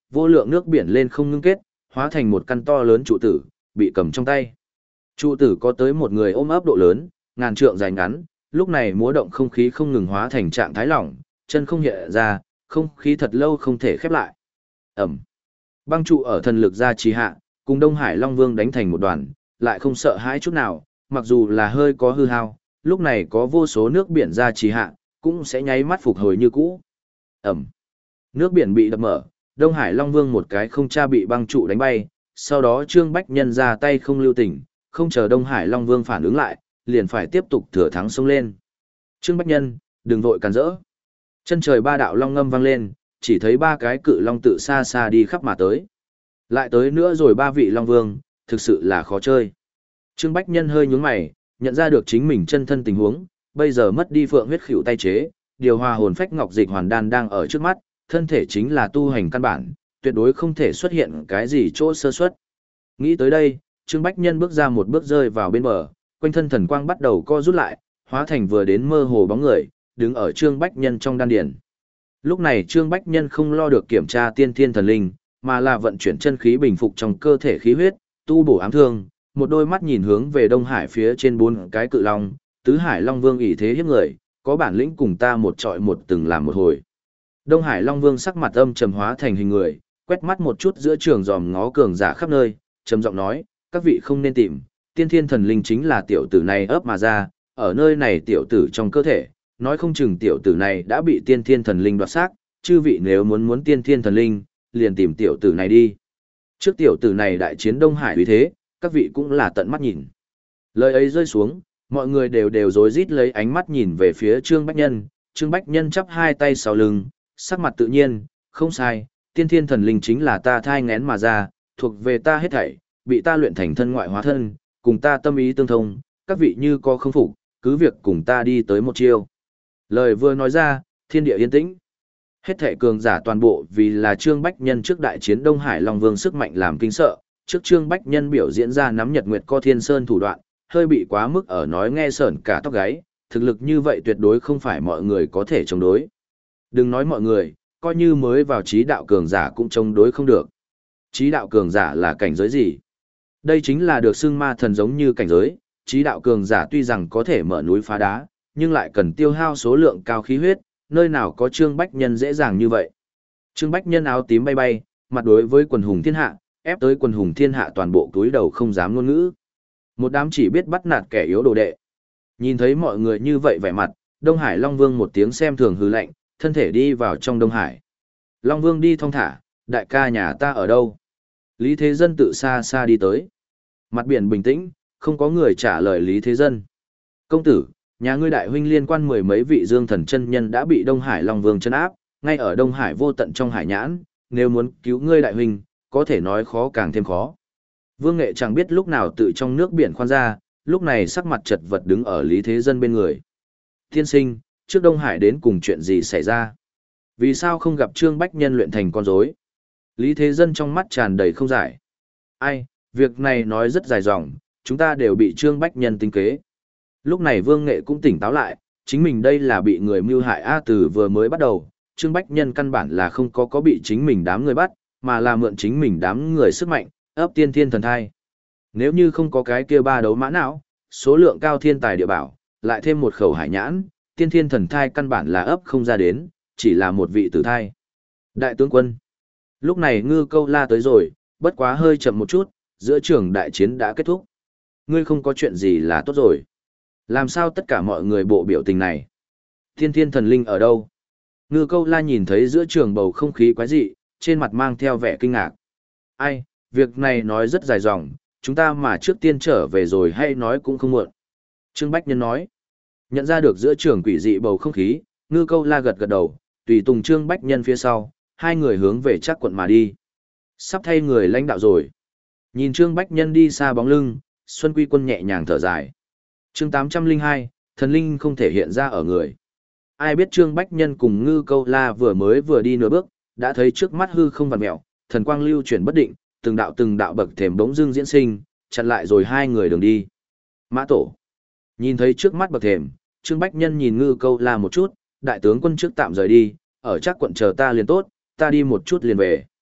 vô lượng nước biển lên không ngưng kết, hóa thành một căn to lớn trụ tử, bị cầm trong tay. Trụ tử có tới một người ôm ấp độ lớn, ngàn trượng dài ngắn, lúc này múa động không khí không ngừng hóa thành trạng thái lỏng, chân không hiện ra, không khí thật lâu không thể khép lại. Ẩm. Băng trụ ở thần lực gia trì hạ, cùng Đông Hải Long Vương đánh thành một đoàn, lại không sợ hãi chút nào, mặc dù là hơi có hư hao, lúc này có vô số nước biển gia trì hạ, cũng sẽ nháy mắt phục hồi như cũ. Ẩm. Nước biển bị đập mở, Đông Hải Long Vương một cái không tra bị băng trụ đánh bay, sau đó Trương Bách Nhân ra tay không lưu tình, không chờ Đông Hải Long Vương phản ứng lại, liền phải tiếp tục thừa thắng xông lên. Trương Bách Nhân, đừng vội cản rỡ. Chân trời ba đạo long ngâm vang lên, chỉ thấy ba cái cự long tự xa xa đi khắp mà tới. Lại tới nữa rồi ba vị long vương, thực sự là khó chơi. Trương Bách Nhân hơi nhướng mày, nhận ra được chính mình chân thân tình huống, bây giờ mất đi phượng huyết khỉu tay chế, điều hòa hồn phách ngọc dịch hoàn đan đang ở trước mắt, thân thể chính là tu hành căn bản, tuyệt đối không thể xuất hiện cái gì chỗ sơ suất. Nghĩ tới đây, Trương Bách Nhân bước ra một bước rơi vào bên bờ, quanh thân thần quang bắt đầu co rút lại, hóa thành vừa đến mơ hồ bóng người, đứng ở Trương Bách Nhân trong đan điển. Lúc này Trương Bách Nhân không lo được kiểm tra tiên thiên thần linh, mà là vận chuyển chân khí bình phục trong cơ thể khí huyết, tu bổ ám thương, một đôi mắt nhìn hướng về Đông Hải phía trên bốn cái cự long, tứ hải long vương ỷ thế hiếp người, có bản lĩnh cùng ta một trọi một từng làm một hồi. Đông Hải long vương sắc mặt âm trầm hóa thành hình người, quét mắt một chút giữa trường dòm ngó cường giả khắp nơi, trầm giọng nói, các vị không nên tìm, tiên thiên thần linh chính là tiểu tử này ấp mà ra, ở nơi này tiểu tử trong cơ thể, nói không chừng tiểu tử này đã bị tiên thiên thần linh đoạt xác, chư vị nếu muốn muốn tiên thiên thần linh, liền tìm tiểu tử này đi. Trước tiểu tử này đại chiến Đông Hải uy thế, các vị cũng là tận mắt nhìn. Lời ấy rơi xuống, mọi người đều đều rối rít lấy ánh mắt nhìn về phía Trương Bách Nhân, Trương Bách Nhân chắp hai tay sau lưng, sắc mặt tự nhiên, không sai, tiên thiên thần linh chính là ta thai ngén mà ra, thuộc về ta hết thảy, bị ta luyện thành thân ngoại hóa thân, cùng ta tâm ý tương thông, các vị như có không phục, cứ việc cùng ta đi tới một chiêu. Lời vừa nói ra, thiên địa yên tĩnh. Hết thảy cường giả toàn bộ vì là Trương Bách Nhân trước đại chiến Đông Hải Long Vương sức mạnh làm kinh sợ, trước Trương Bách Nhân biểu diễn ra nắm Nhật Nguyệt Co Thiên Sơn thủ đoạn, hơi bị quá mức ở nói nghe sởn cả tóc gáy, thực lực như vậy tuyệt đối không phải mọi người có thể chống đối. Đừng nói mọi người, coi như mới vào trí đạo cường giả cũng chống đối không được. Trí đạo cường giả là cảnh giới gì? Đây chính là được xưng ma thần giống như cảnh giới, trí đạo cường giả tuy rằng có thể mở núi phá đá, nhưng lại cần tiêu hao số lượng cao khí huyết, nơi nào có Trương Bách Nhân dễ dàng như vậy. Trương Bách Nhân áo tím bay bay, mặt đối với quần hùng thiên hạ, ép tới quần hùng thiên hạ toàn bộ túi đầu không dám ngôn ngữ. Một đám chỉ biết bắt nạt kẻ yếu đồ đệ. Nhìn thấy mọi người như vậy vẻ mặt, Đông Hải Long Vương một tiếng xem thường hư lạnh, thân thể đi vào trong Đông Hải. Long Vương đi thong thả, đại ca nhà ta ở đâu? Lý Thế Dân tự xa xa đi tới. Mặt biển bình tĩnh, không có người trả lời Lý Thế Dân. Công tử, nhà ngươi đại huynh liên quan mười mấy vị dương thần chân nhân đã bị Đông Hải Long Vương trấn áp, ngay ở Đông Hải vô tận trong hải nhãn, nếu muốn cứu ngươi đại huynh, có thể nói khó càng thêm khó. Vương Nghệ chẳng biết lúc nào tự trong nước biển khoan ra, lúc này sắc mặt chật vật đứng ở Lý Thế Dân bên người. Tiên sinh, trước Đông Hải đến cùng chuyện gì xảy ra? Vì sao không gặp Trương Bách Nhân luyện thành con rối? Lý Thế Dân trong mắt tràn đầy không giải. Ai, việc này nói rất dài dòng, chúng ta đều bị Trương Bách Nhân tính kế. Lúc này Vương Nghệ cũng tỉnh táo lại, chính mình đây là bị người mưu hại A từ vừa mới bắt đầu, Trương Bách Nhân căn bản là không có có bị chính mình đám người bắt, mà là mượn chính mình đám người sức mạnh, ấp tiên thiên thần thai. Nếu như không có cái kia ba đấu mã não, số lượng cao thiên tài địa bảo, lại thêm một khẩu hải nhãn, tiên thiên thần thai căn bản là ấp không ra đến, chỉ là một vị tử thai. Đại tướng quân. Lúc này Ngư Câu La tới rồi, bất quá hơi chậm một chút, giữa trường đại chiến đã kết thúc. Ngươi không có chuyện gì là tốt rồi. Làm sao tất cả mọi người bộ biểu tình này? Tiên thiên thần linh ở đâu? Ngư Câu La nhìn thấy giữa trường bầu không khí quái dị, trên mặt mang theo vẻ kinh ngạc. Ai, việc này nói rất dài dòng, chúng ta mà trước tiên trở về rồi hay nói cũng không muộn. Trương Bách Nhân nói. Nhận ra được giữa trường quỷ dị bầu không khí, Ngư Câu La gật gật đầu, tùy tùng Trương Bách Nhân phía sau, hai người hướng về chắc quận mà đi. Sắp thay người lãnh đạo rồi. Nhìn Trương Bách Nhân đi xa bóng lưng, Xuân Quy Quân nhẹ nhàng thở dài. Chương tám trăm linh hai, thần linh không thể hiện ra ở người. Ai biết Trương Bách Nhân cùng Ngư Câu La vừa mới vừa đi nửa bước, đã thấy trước mắt hư không vặn mèo, thần quang lưu chuyển bất định, từng đạo từng đạo bậc thềm bỗng dưng diễn sinh, chặn lại rồi hai người đường đi. Mã Tổ. Nhìn thấy trước mắt bậc thềm, Trương Bách Nhân nhìn Ngư Câu La một chút, đại tướng quân trước tạm rời đi, ở chắc quận chờ ta liền tốt, ta đi một chút liền về.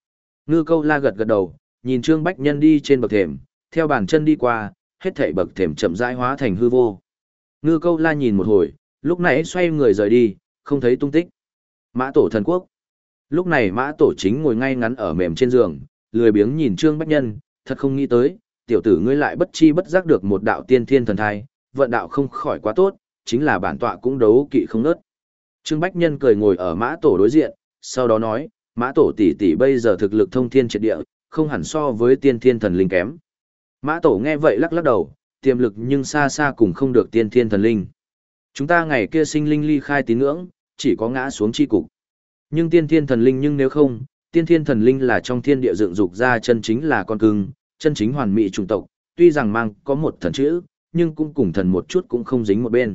Ngư Câu La gật gật đầu, nhìn Trương Bách Nhân đi trên bậc thềm, theo bàn chân đi qua, hết thảy bậc thềm chậm rãi hóa thành hư vô. Ngư Câu La nhìn một hồi, lúc này xoay người rời đi, không thấy tung tích. Mã Tổ thần quốc. Lúc này Mã Tổ chính ngồi ngay ngắn ở mềm trên giường, lười biếng nhìn Trương Bách Nhân, thật không nghĩ tới, tiểu tử ngươi lại bất chi bất giác được một đạo tiên thiên thần thai, vận đạo không khỏi quá tốt, chính là bản tọa cũng đấu kỵ không nớt. Trương Bách Nhân cười ngồi ở Mã Tổ đối diện, sau đó nói, Mã Tổ tỷ tỷ bây giờ thực lực thông thiên triệt địa, không hẳn so với tiên thiên thần linh kém. Mã Tổ nghe vậy lắc lắc đầu, tiềm lực nhưng xa xa cùng không được tiên thiên thần linh. Chúng ta ngày kia sinh linh ly khai tín ngưỡng, chỉ có ngã xuống chi cục. Nhưng tiên thiên thần linh nhưng nếu không, tiên thiên thần linh là trong thiên địa dựng dục ra chân chính là con cưng, chân chính hoàn mỹ chủng tộc, tuy rằng mang có một thần chữ, nhưng cũng cùng thần một chút cũng không dính một bên.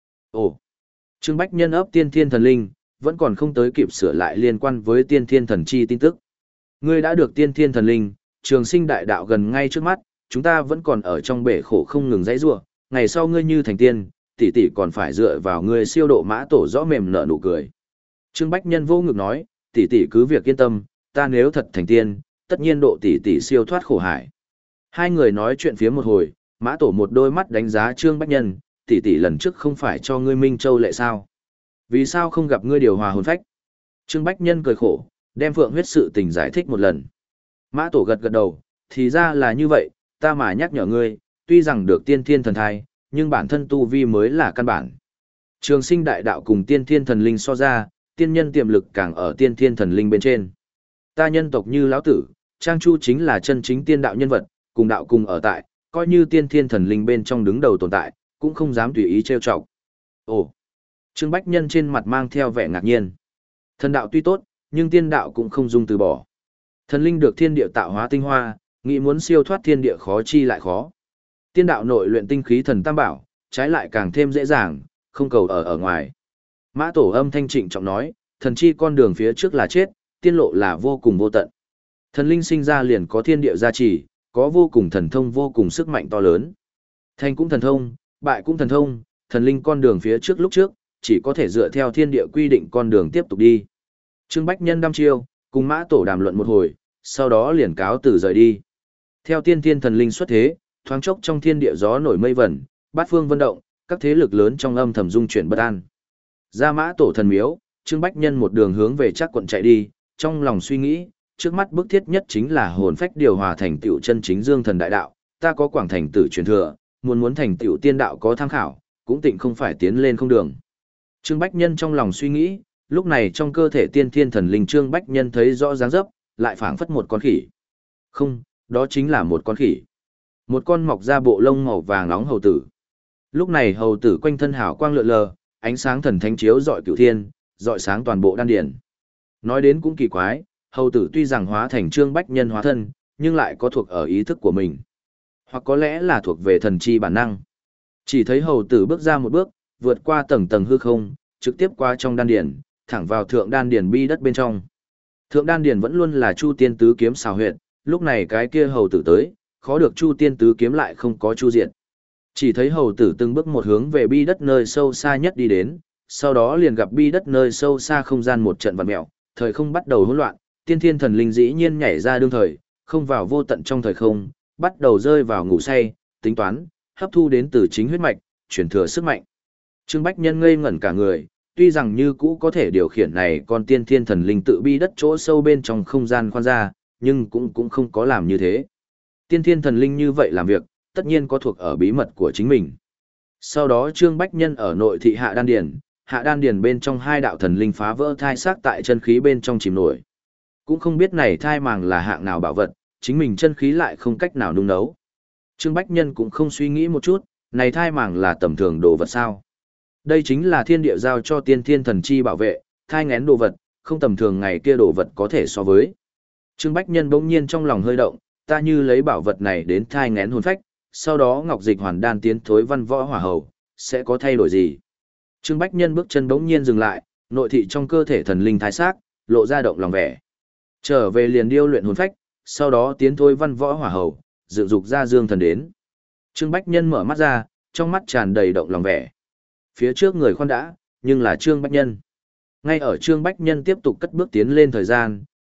Ồ, Trương Bách Nhân ấp tiên thiên thần linh, vẫn còn không tới kịp sửa lại liên quan với tiên thiên thần chi tin tức. Ngươi đã được tiên thiên thần linh, trường sinh đại đạo gần ngay trước mắt, chúng ta vẫn còn ở trong bể khổ không ngừng dãy rủa, ngày sau ngươi như thành tiên, tỷ tỷ còn phải dựa vào ngươi siêu độ Mã Tổ rõ mềm nở nụ cười. Trương Bách Nhân vô ngực nói, tỷ tỷ cứ việc yên tâm, ta nếu thật thành tiên, tất nhiên độ tỷ tỷ siêu thoát khổ hải. Hai người nói chuyện phía một hồi, Mã Tổ một đôi mắt đánh giá Trương Bách Nhân, tỷ tỷ lần trước không phải cho ngươi Minh Châu lệ sao? Vì sao không gặp ngươi điều hòa hồn phách? Trương Bách Nhân cười khổ, đem phượng huyết sự tình giải thích một lần. Mã Tổ gật gật đầu, thì ra là như vậy, ta mà nhắc nhở ngươi, tuy rằng được tiên thiên thần thai, nhưng bản thân tu vi mới là căn bản. Trường sinh đại đạo cùng tiên thiên thần linh so ra, tiên nhân tiềm lực càng ở tiên thiên thần linh bên trên. Ta nhân tộc như lão tử, Trang Chu chính là chân chính tiên đạo nhân vật, cùng đạo cùng ở tại, coi như tiên thiên thần linh bên trong đứng đầu tồn tại, cũng không dám tùy ý trêu chọc. Ồ, Trương Bách Nhân trên mặt mang theo vẻ ngạc nhiên. Thần đạo tuy tốt, nhưng tiên đạo cũng không dung từ bỏ. Thần linh được thiên địa tạo hóa tinh hoa, nghĩ muốn siêu thoát thiên địa khó chi lại khó. Tiên đạo nội luyện tinh khí thần tam bảo, trái lại càng thêm dễ dàng, không cầu ở ở ngoài. Mã Tổ âm thanh trịnh trọng nói, thần chi con đường phía trước là chết, tiên lộ là vô cùng vô tận. Thần linh sinh ra liền có thiên địa gia trì, có vô cùng thần thông vô cùng sức mạnh to lớn. Thành cũng thần thông, bại cũng thần thông, thần linh con đường phía trước lúc trước, chỉ có thể dựa theo thiên địa quy định con đường tiếp tục đi. Trương Bách Nhân đăm chiêu, cùng Mã Tổ đàm luận một hồi, sau đó liền cáo từ rời đi. Theo tiên thiên thần linh xuất thế, thoáng chốc trong thiên địa gió nổi mây vẩn, bát phương vân động, các thế lực lớn trong âm thầm dung chuyển bất an. Ra Mã Tổ thần miếu, Trương Bách Nhân một đường hướng về Trác quận chạy đi, trong lòng suy nghĩ, trước mắt bức thiết nhất chính là hồn phách điều hòa thành tựu chân chính dương thần đại đạo, ta có quảng thành tử truyền thừa, muốn muốn thành tựu tiên đạo có tham khảo, cũng tịnh không phải tiến lên không đường. Trương Bách Nhân trong lòng suy nghĩ, lúc này trong cơ thể tiên thiên thần linh Trương Bách Nhân thấy rõ dáng dấp, lại phảng phất một con khỉ. Không, đó chính là một con khỉ. Một con mọc ra bộ lông màu vàng nóng hầu tử. Lúc này hầu tử quanh thân hào quang lượn lờ, ánh sáng thần thánh chiếu rọi cửu thiên, rọi sáng toàn bộ đan điển. Nói đến cũng kỳ quái, hầu tử tuy rằng hóa thành Trương Bách Nhân hóa thân, nhưng lại có thuộc ở ý thức của mình. Hoặc có lẽ là thuộc về thần chi bản năng. Chỉ thấy hầu tử bước ra một bước, vượt qua tầng tầng hư không, trực tiếp qua trong đan điển, thẳng vào thượng đan điển bi đất bên trong. Thượng đan điển vẫn luôn là Chu Tiên Tứ Kiếm xào huyệt, lúc này cái kia hầu tử tới, khó được Chu Tiên Tứ Kiếm lại không có chu diệt. Chỉ thấy hầu tử từng bước một hướng về bi đất nơi sâu xa nhất đi đến, sau đó liền gặp bi đất nơi sâu xa không gian một trận vặn mèo, thời không bắt đầu hỗn loạn, tiên thiên thần linh dĩ nhiên nhảy ra đương thời, không vào vô tận trong thời không, bắt đầu rơi vào ngủ say, tính toán, hấp thu đến từ chính huyết mạch, truyền thừa sức mạnh. Trương Bách Nhân ngây ngẩn cả người, tuy rằng như cũ có thể điều khiển này con tiên thiên thần linh tự bi đất chỗ sâu bên trong không gian khoan ra, nhưng cũng cũng không có làm như thế. Tiên thiên thần linh như vậy làm việc, tất nhiên có thuộc ở bí mật của chính mình. Sau đó Trương Bách Nhân ở nội thị hạ đan điền, hạ đan điền bên trong hai đạo thần linh phá vỡ thai xác tại chân khí bên trong chìm nổi. Cũng không biết này thai màng là hạng nào bảo vật, chính mình chân khí lại không cách nào nung nấu. Trương Bách Nhân cũng không suy nghĩ một chút, này thai màng là tầm thường đồ vật sao? Đây chính là thiên địa giao cho tiên thiên thần chi bảo vệ, thai ngén đồ vật, không tầm thường ngày kia đồ vật có thể so với. Trương Bách Nhân bỗng nhiên trong lòng hơi động, ta như lấy bảo vật này đến thai ngén hồn phách, sau đó ngọc dịch hoàn đan tiến thối văn võ hỏa hầu, sẽ có thay đổi gì? Trương Bách Nhân bước chân bỗng nhiên dừng lại, nội thị trong cơ thể thần linh thái xác, lộ ra động lòng vẻ. Trở về liền điêu luyện hồn phách, sau đó tiến thối văn võ hỏa hầu, dựng dục ra dương thần đến. Trương Bách Nhân mở mắt ra, trong mắt tràn đầy động lòng vẻ. Phía trước người khoan đã, nhưng là Trương Bách Nhân. Ngay ở Trương Bách Nhân tiếp tục cất bước tiến lên thời gian,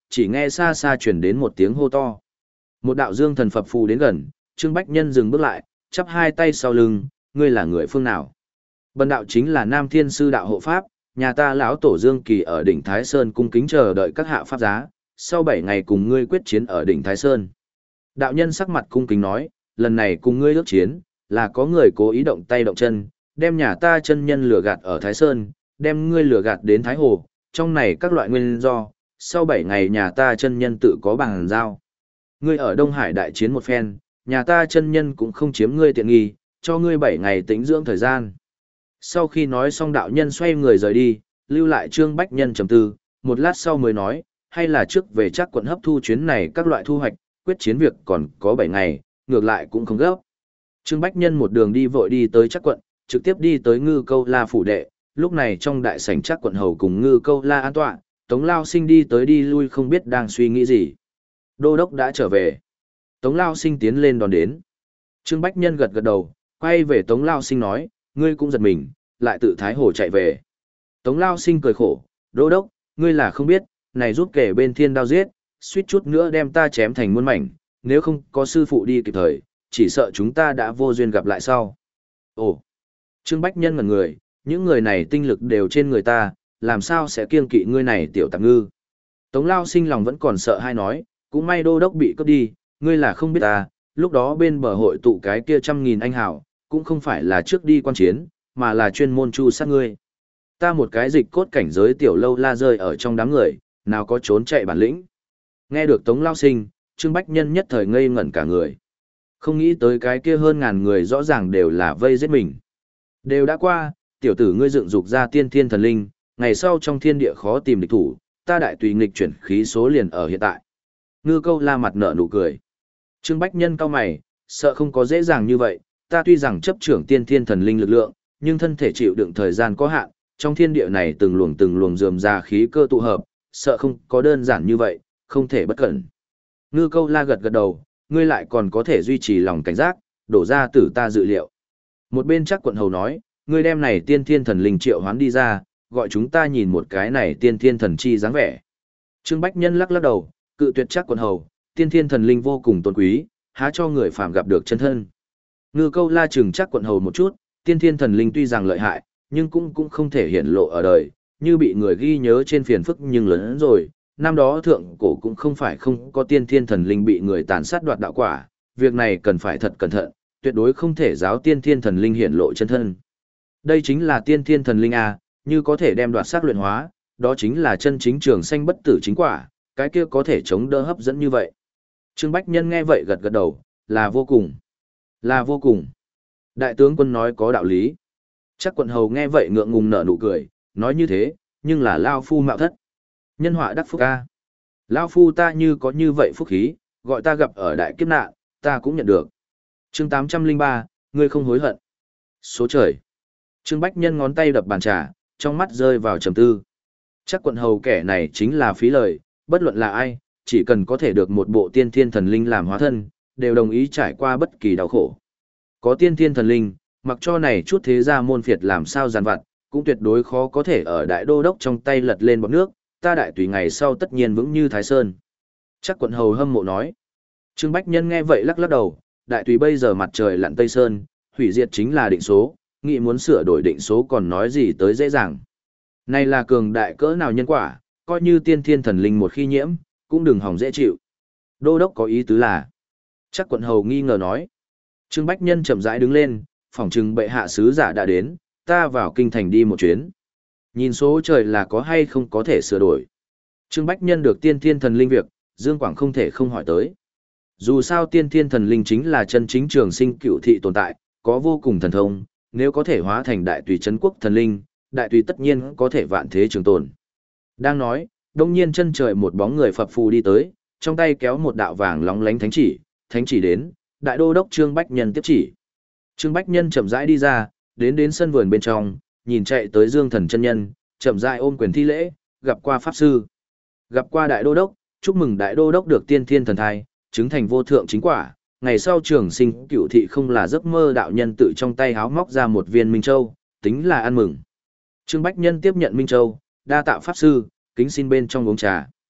chỉ nghe xa xa chuyển đến một tiếng hô to. Một đạo dương thần phập phù đến gần, Trương Bách Nhân dừng bước lại, chắp hai tay sau lưng, ngươi là người phương nào? Bần đạo chính là Nam Thiên Sư đạo hộ pháp, nhà ta lão tổ Dương Kỳ ở đỉnh Thái Sơn cung kính chờ đợi các hạ pháp giá, sau bảy ngày cùng ngươi quyết chiến ở đỉnh Thái Sơn. Đạo nhân sắc mặt cung kính nói, lần này cùng ngươi ước chiến, là có người cố ý động tay động chân, đem nhà ta chân nhân lừa gạt ở Thái Sơn, đem ngươi lừa gạt đến Thái Hồ, trong này các loại nguyên do, sau bảy ngày nhà ta chân nhân tự có bằng giao. Ngươi ở Đông Hải đại chiến một phen, nhà ta chân nhân cũng không chiếm ngươi tiện nghi, cho ngươi bảy ngày tĩnh dưỡng thời gian. Sau khi nói xong đạo nhân xoay người rời đi, lưu lại Trương Bách Nhân trầm tư, một lát sau mới nói, hay là trước về chắc quận hấp thu chuyến này các loại thu hoạch, quyết chiến việc còn có bảy ngày, ngược lại cũng không gấp. Trương Bách Nhân một đường đi vội đi tới chắc quận, trực tiếp đi tới Ngư Câu La phủ đệ, lúc này trong đại sảnh chắc quận hầu cùng Ngư Câu La an tọa, Tống Lao Sinh đi tới đi lui không biết đang suy nghĩ gì. Đô đốc đã trở về. Tống Lao Sinh tiến lên đón đến. Trương Bách Nhân gật gật đầu, quay về Tống Lao Sinh nói, ngươi cũng giật mình, lại tự Thái Hồ chạy về. Tống Lao Sinh cười khổ, đô đốc, ngươi là không biết, này giúp kể bên thiên đao giết, suýt chút nữa đem ta chém thành muôn mảnh, nếu không có sư phụ đi kịp thời, chỉ sợ chúng ta đã vô duyên gặp lại sau. Ồ, Trương Bách Nhân ngẩn người, những người này tinh lực đều trên người ta, làm sao sẽ kiêng kỵ ngươi này tiểu tạp ngư. Tống Lao Sinh lòng vẫn còn sợ hay nói, cũng may đô đốc bị cướp đi, ngươi là không biết ta, lúc đó bên bờ hội tụ cái kia trăm nghìn anh hảo, cũng không phải là trước đi quan chiến, mà là chuyên môn chu sát ngươi. Ta một cái dịch cốt cảnh giới tiểu lâu la rơi ở trong đám người, nào có trốn chạy bản lĩnh. Nghe được Tống Lao Sinh, Trương Bách Nhân nhất thời ngây ngẩn cả người. Không nghĩ tới cái kia hơn ngàn người rõ ràng đều là vây giết mình. Đều đã qua, tiểu tử ngươi dựng dục ra tiên thiên thần linh, ngày sau trong thiên địa khó tìm địch thủ, ta đại tùy nghịch chuyển khí số liền ở hiện tại. Ngư Câu La mặt nở nụ cười. Trương Bách Nhân cau mày, sợ không có dễ dàng như vậy, ta tuy rằng chấp trưởng tiên thiên thần linh lực lượng, nhưng thân thể chịu đựng thời gian có hạn, trong thiên địa này từng luồng từng luồng rườm rà khí cơ tụ hợp, sợ không có đơn giản như vậy, không thể bất cẩn. Ngư Câu La gật gật đầu, ngươi lại còn có thể duy trì lòng cảnh giác, đổ ra tử ta dự liệu. Một bên chắc quận hầu nói, ngươi đem này tiên thiên thần linh triệu hoán đi ra, gọi chúng ta nhìn một cái này tiên thiên thần chi dáng vẻ. Trương Bách Nhân lắc lắc đầu, cự tuyệt chắc quận hầu, tiên thiên thần linh vô cùng tôn quý, há cho người phàm gặp được chân thân. Ngư Câu La chừng chắc quận hầu một chút, tiên thiên thần linh tuy rằng lợi hại, nhưng cũng cũng không thể hiện lộ ở đời, như bị người ghi nhớ trên phiền phức nhưng lớn hơn rồi. Năm đó thượng cổ cũng không phải không có tiên thiên thần linh bị người tàn sát đoạt đạo quả, việc này cần phải thật cẩn thận, tuyệt đối không thể giáo tiên thiên thần linh hiện lộ chân thân. Đây chính là tiên thiên thần linh A, như có thể đem đoạt xác luyện hóa, đó chính là chân chính trường sanh bất tử chính quả, cái kia có thể chống đỡ hấp dẫn như vậy. Trương Bách Nhân nghe vậy gật gật đầu, là vô cùng, là vô cùng. Đại tướng quân nói có đạo lý. Chắc quận hầu nghe vậy ngượng ngùng nở nụ cười, nói như thế, nhưng là Lao Phu mạo thất. Nhân họa đắc phúc ca. Lao Phu ta như có như vậy phúc khí, gọi ta gặp ở đại kiếp nạn, ta cũng nhận được. Chương tám trăm lẻ ba, ngươi không hối hận. Số trời. Trương Bách Nhân ngón tay đập bàn trà, trong mắt rơi vào trầm tư. Chắc quận hầu kẻ này chính là phí lời, bất luận là ai, chỉ cần có thể được một bộ tiên thiên thần linh làm hóa thân, đều đồng ý trải qua bất kỳ đau khổ. Có tiên thiên thần linh, mặc cho này chút thế gia môn phiệt làm sao giàn vặt, cũng tuyệt đối khó có thể ở đại đô đốc trong tay lật lên bọt nước, ta đại tùy ngày sau tất nhiên vững như Thái Sơn. Chắc quận hầu hâm mộ nói. Trương Bách Nhân nghe vậy lắc lắc đầu, đại tùy bây giờ mặt trời lặn Tây Sơn, hủy diệt chính là định số, nghĩ muốn sửa đổi định số còn nói gì tới dễ dàng. Này là cường đại cỡ nào nhân quả, coi như tiên thiên thần linh một khi nhiễm, cũng đừng hỏng dễ chịu. Đô đốc có ý tứ là. Chắc quận hầu nghi ngờ nói. Trương Bách Nhân chậm rãi đứng lên, phỏng chừng bệ hạ sứ giả đã đến, ta vào kinh thành đi một chuyến. Nhìn số trời là có hay không có thể sửa đổi. Trương Bách Nhân được tiên thiên thần linh việc, Dương Quảng không thể không hỏi tới. Dù sao tiên thiên thần linh chính là chân chính trường sinh cựu thị tồn tại, có vô cùng thần thông, nếu có thể hóa thành đại tùy trấn quốc thần linh, đại tùy tất nhiên có thể vạn thế trường tồn. Đang nói, đông nhiên chân trời một bóng người phập phù đi tới, trong tay kéo một đạo vàng lóng lánh thánh chỉ, thánh chỉ đến, đại đô đốc Trương Bách Nhân tiếp chỉ. Trương Bách Nhân chậm rãi đi ra, đến đến sân vườn bên trong, nhìn chạy tới Dương Thần chân nhân, chậm rãi ôm quyền thi lễ, gặp qua pháp sư, gặp qua đại đô đốc, chúc mừng đại đô đốc được tiên thiên thần thai, chứng thành vô thượng chính quả, ngày sau trường sinh cửu thị không là giấc mơ. Đạo nhân tự trong tay háo móc ra một viên minh châu, tính là ăn mừng. Trương Bách Nhân tiếp nhận minh châu, đa tạ pháp sư, kính xin bên trong uống trà.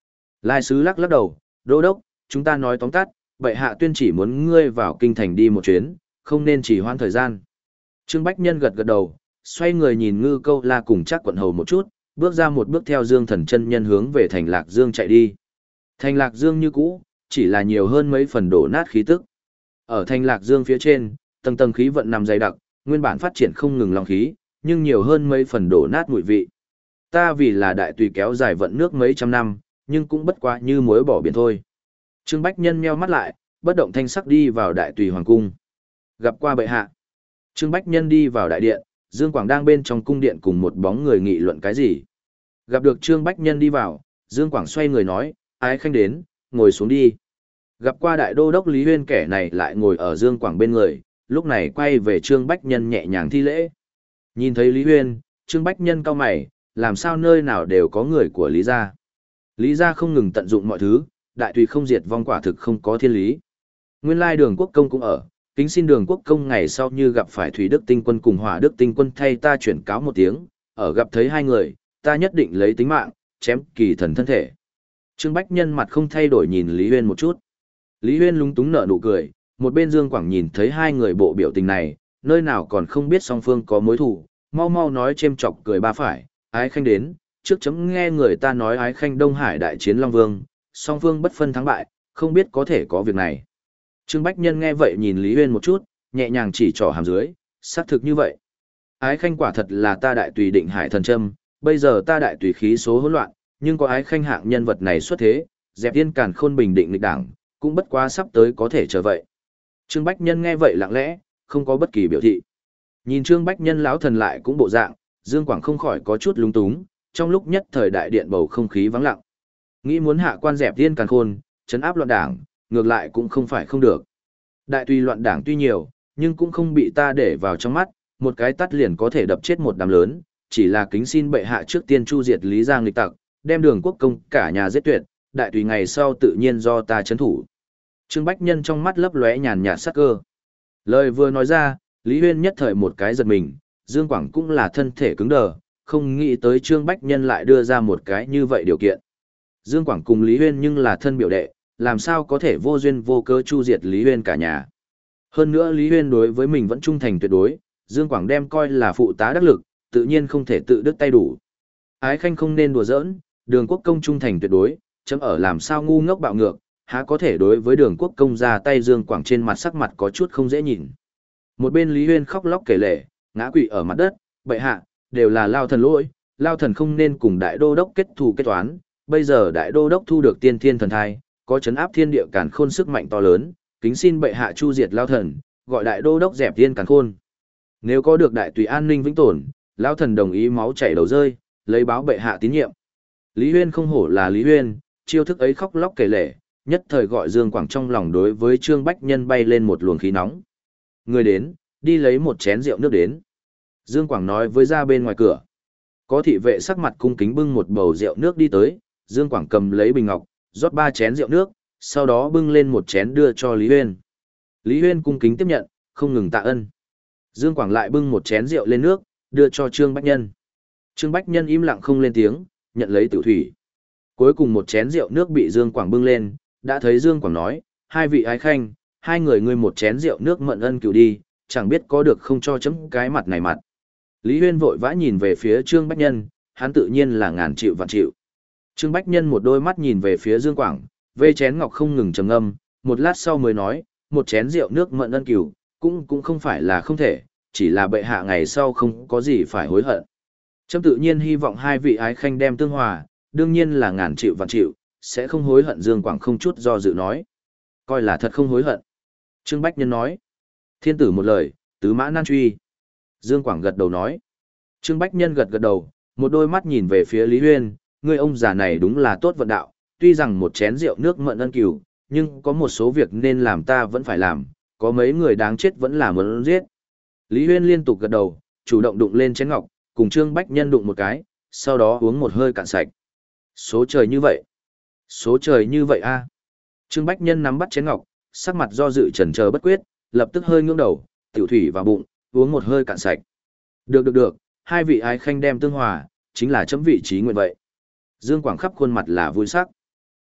Lai sứ lắc lắc đầu, đô đốc, chúng ta nói tóm tắt, bệ hạ tuyên chỉ muốn ngươi vào kinh thành đi một chuyến, không nên chỉ hoãn thời gian. Trương Bách Nhân gật gật đầu, xoay người nhìn Ngư Câu La cùng chắc quận hầu một chút, bước ra một bước theo Dương Thần chân nhân hướng về thành Lạc Dương chạy đi. Thành Lạc Dương như cũ, chỉ là nhiều hơn mấy phần đổ nát khí tức. Ở thành Lạc Dương phía trên, tầng tầng khí vận nằm dày đặc, nguyên bản phát triển không ngừng long khí, nhưng nhiều hơn mấy phần đổ nát mùi vị. Ta vì là đại tùy kéo dài vận nước mấy trăm năm, nhưng cũng bất quá như muối bỏ biển thôi. Trương Bách Nhân nheo mắt lại, bất động thanh sắc đi vào đại tùy hoàng cung. Gặp qua bệ hạ. Trương Bách Nhân đi vào đại điện, Dương Quảng đang bên trong cung điện cùng một bóng người nghị luận cái gì. Gặp được Trương Bách Nhân đi vào, Dương Quảng xoay người nói, ái khanh đến, ngồi xuống đi. Gặp qua đại đô đốc Lý Huyên, kẻ này lại ngồi ở Dương Quảng bên người, lúc này quay về Trương Bách Nhân nhẹ nhàng thi lễ. Nhìn thấy Lý Huyên, Trương Bách Nhân cau mày, làm sao nơi nào đều có người của Lý gia. Lý gia không ngừng tận dụng mọi thứ, đại tùy không diệt vong quả thực không có thiên lý. Nguyên lai Đường Quốc Công cũng ở, kính xin Đường Quốc Công ngày sau như gặp phải Thủy Đức Tinh Quân cùng Hỏa Đức Tinh Quân thay ta chuyển cáo một tiếng, ở gặp thấy hai người, ta nhất định lấy tính mạng, chém kỳ thần thân thể. Trương Bách Nhân mặt không thay đổi nhìn Lý Huyên một chút. Lý Huyên lúng túng nở nụ cười, một bên Dương Quảng nhìn thấy hai người bộ biểu tình này, nơi nào còn không biết song phương có mối thù, mau mau nói chêm chọc cười ba phải, ái khanh đến, trước chấm nghe người ta nói ái khanh Đông Hải đại chiến Long Vương, song phương bất phân thắng bại, không biết có thể có việc này. Trương Bách Nhân nghe vậy nhìn Lý Huyên một chút, nhẹ nhàng chỉ trỏ hàm dưới, xác thực như vậy. Ái khanh quả thật là ta đại tùy định hải thần châm, bây giờ ta đại tùy khí số hỗn loạn, nhưng có ái khanh hạng nhân vật này xuất thế, dẹp yên càn khôn bình định lịch đảng, cũng bất quá sắp tới có thể trở vậy. Trương Bách Nhân nghe vậy lặng lẽ, không có bất kỳ biểu thị. Nhìn Trương Bách Nhân lão thần lại cũng bộ dạng, Dương Quảng không khỏi có chút lúng túng, trong lúc nhất thời đại điện bầu không khí vắng lặng. Nghĩ muốn hạ quan dẹp yên càn khôn, trấn áp loạn đảng, ngược lại cũng không phải không được. Đại tùy loạn đảng tuy nhiều, nhưng cũng không bị ta để vào trong mắt, một cái tắt liền có thể đập chết một đám lớn, chỉ là kính xin bệ hạ trước tiên chu diệt Lý Giang nghịch tặc, đem Đường Quốc Công cả nhà giết tuyệt, đại tùy ngày sau tự nhiên do ta trấn thủ. Trương Bách Nhân trong mắt lấp lóe nhàn nhạt sắc cơ. Lời vừa nói ra, Lý Huyên nhất thời một cái giật mình, Dương Quảng cũng là thân thể cứng đờ, không nghĩ tới Trương Bách Nhân lại đưa ra một cái như vậy điều kiện. Dương Quảng cùng Lý Huyên nhưng là thân biểu đệ, làm sao có thể vô duyên vô cớ chu diệt Lý Huyên cả nhà. Hơn nữa Lý Huyên đối với mình vẫn trung thành tuyệt đối, Dương Quảng đem coi là phụ tá đắc lực, tự nhiên không thể tự đứt tay đủ. Ái khanh không nên đùa giỡn, Đường Quốc Công trung thành tuyệt đối, chấm ở làm sao ngu ngốc bạo ngược, há có thể đối với Đường Quốc Công ra tay. Dương Quảng trên mặt sắc mặt có chút không dễ nhìn. Một bên Lý Huyên khóc lóc kể lể, ngã quỵ ở mặt đất, bệ hạ, đều là Lao thần lỗi, Lao thần không nên cùng đại đô đốc kết thù kết toán, bây giờ đại đô đốc thu được tiên thiên thần thai, có chấn áp thiên địa càn khôn sức mạnh to lớn, kính xin bệ hạ chu diệt Lao thần, gọi đại đô đốc dẹp tiên càn khôn. Nếu có được đại tùy an ninh vĩnh tồn, Lao thần đồng ý máu chảy đầu rơi, lấy báo bệ hạ tín nhiệm. Lý Huyên không hổ là Lý Huyên, chiêu thức ấy khóc lóc kể lể, nhất thời gọi Dương Quảng trong lòng đối với Trương Bách Nhân bay lên một luồng khí nóng. Người đến, đi lấy một chén rượu nước đến. Dương Quảng nói với ra bên ngoài cửa. Có thị vệ sắc mặt cung kính bưng một bầu rượu nước đi tới, Dương Quảng cầm lấy bình ngọc, rót ba chén rượu nước, sau đó bưng lên một chén đưa cho Lý Huyên. Lý Huyên cung kính tiếp nhận, không ngừng tạ ơn. Dương Quảng lại bưng một chén rượu lên nước, đưa cho Trương Bách Nhân. Trương Bách Nhân im lặng không lên tiếng, nhận lấy tiểu thủy. Cuối cùng một chén rượu nước bị Dương Quảng bưng lên, đã thấy Dương Quảng nói, hai vị ái khanh, hai người ngươi một chén rượu nước mận ân cửu đi, chẳng biết có được không cho chấm cái mặt này mặt. Lý Huyên vội vã nhìn về phía Trương Bách Nhân, hắn tự nhiên là ngàn chịu vạn chịu. Trương Bách Nhân một đôi mắt nhìn về phía Dương Quảng, vê chén ngọc không ngừng trầm ngâm, một lát sau mới nói, một chén rượu nước mận ân cửu, cũng cũng không phải là không thể, chỉ là bệ hạ ngày sau không có gì phải hối hận. Chấm tự nhiên hy vọng hai vị ái khanh đem tương hòa, đương nhiên là ngàn chịu vạn chịu, sẽ không hối hận. Dương Quảng không chút do dự nói. Coi là thật không hối hận. Trương Bách Nhân nói. Thiên tử một lời, tứ mã nan truy. Dương Quảng gật đầu nói. Trương Bách Nhân gật gật đầu, một đôi mắt nhìn về phía Lý Huyên, người ông già này đúng là tốt vận đạo, tuy rằng một chén rượu nước mận ân cửu, nhưng có một số việc nên làm ta vẫn phải làm, có mấy người đáng chết vẫn là muốn giết. Lý Huyên liên tục gật đầu, chủ động đụng lên chén ngọc, cùng Trương Bách Nhân đụng một cái, sau đó uống một hơi cạn sạch. Số trời như vậy. Số trời như vậy a. Trương Bách Nhân nắm bắt chén ngọc, sắc mặt do dự chần chờ bất quyết, lập tức hơi ngưỡng đầu, tiểu thủy vào bụng, uống một hơi cạn sạch. Được được được, hai vị ái khanh đem tương hòa, chính là chấm vị trí nguyện vậy. Dương Quảng khắp khuôn mặt là vui sắc.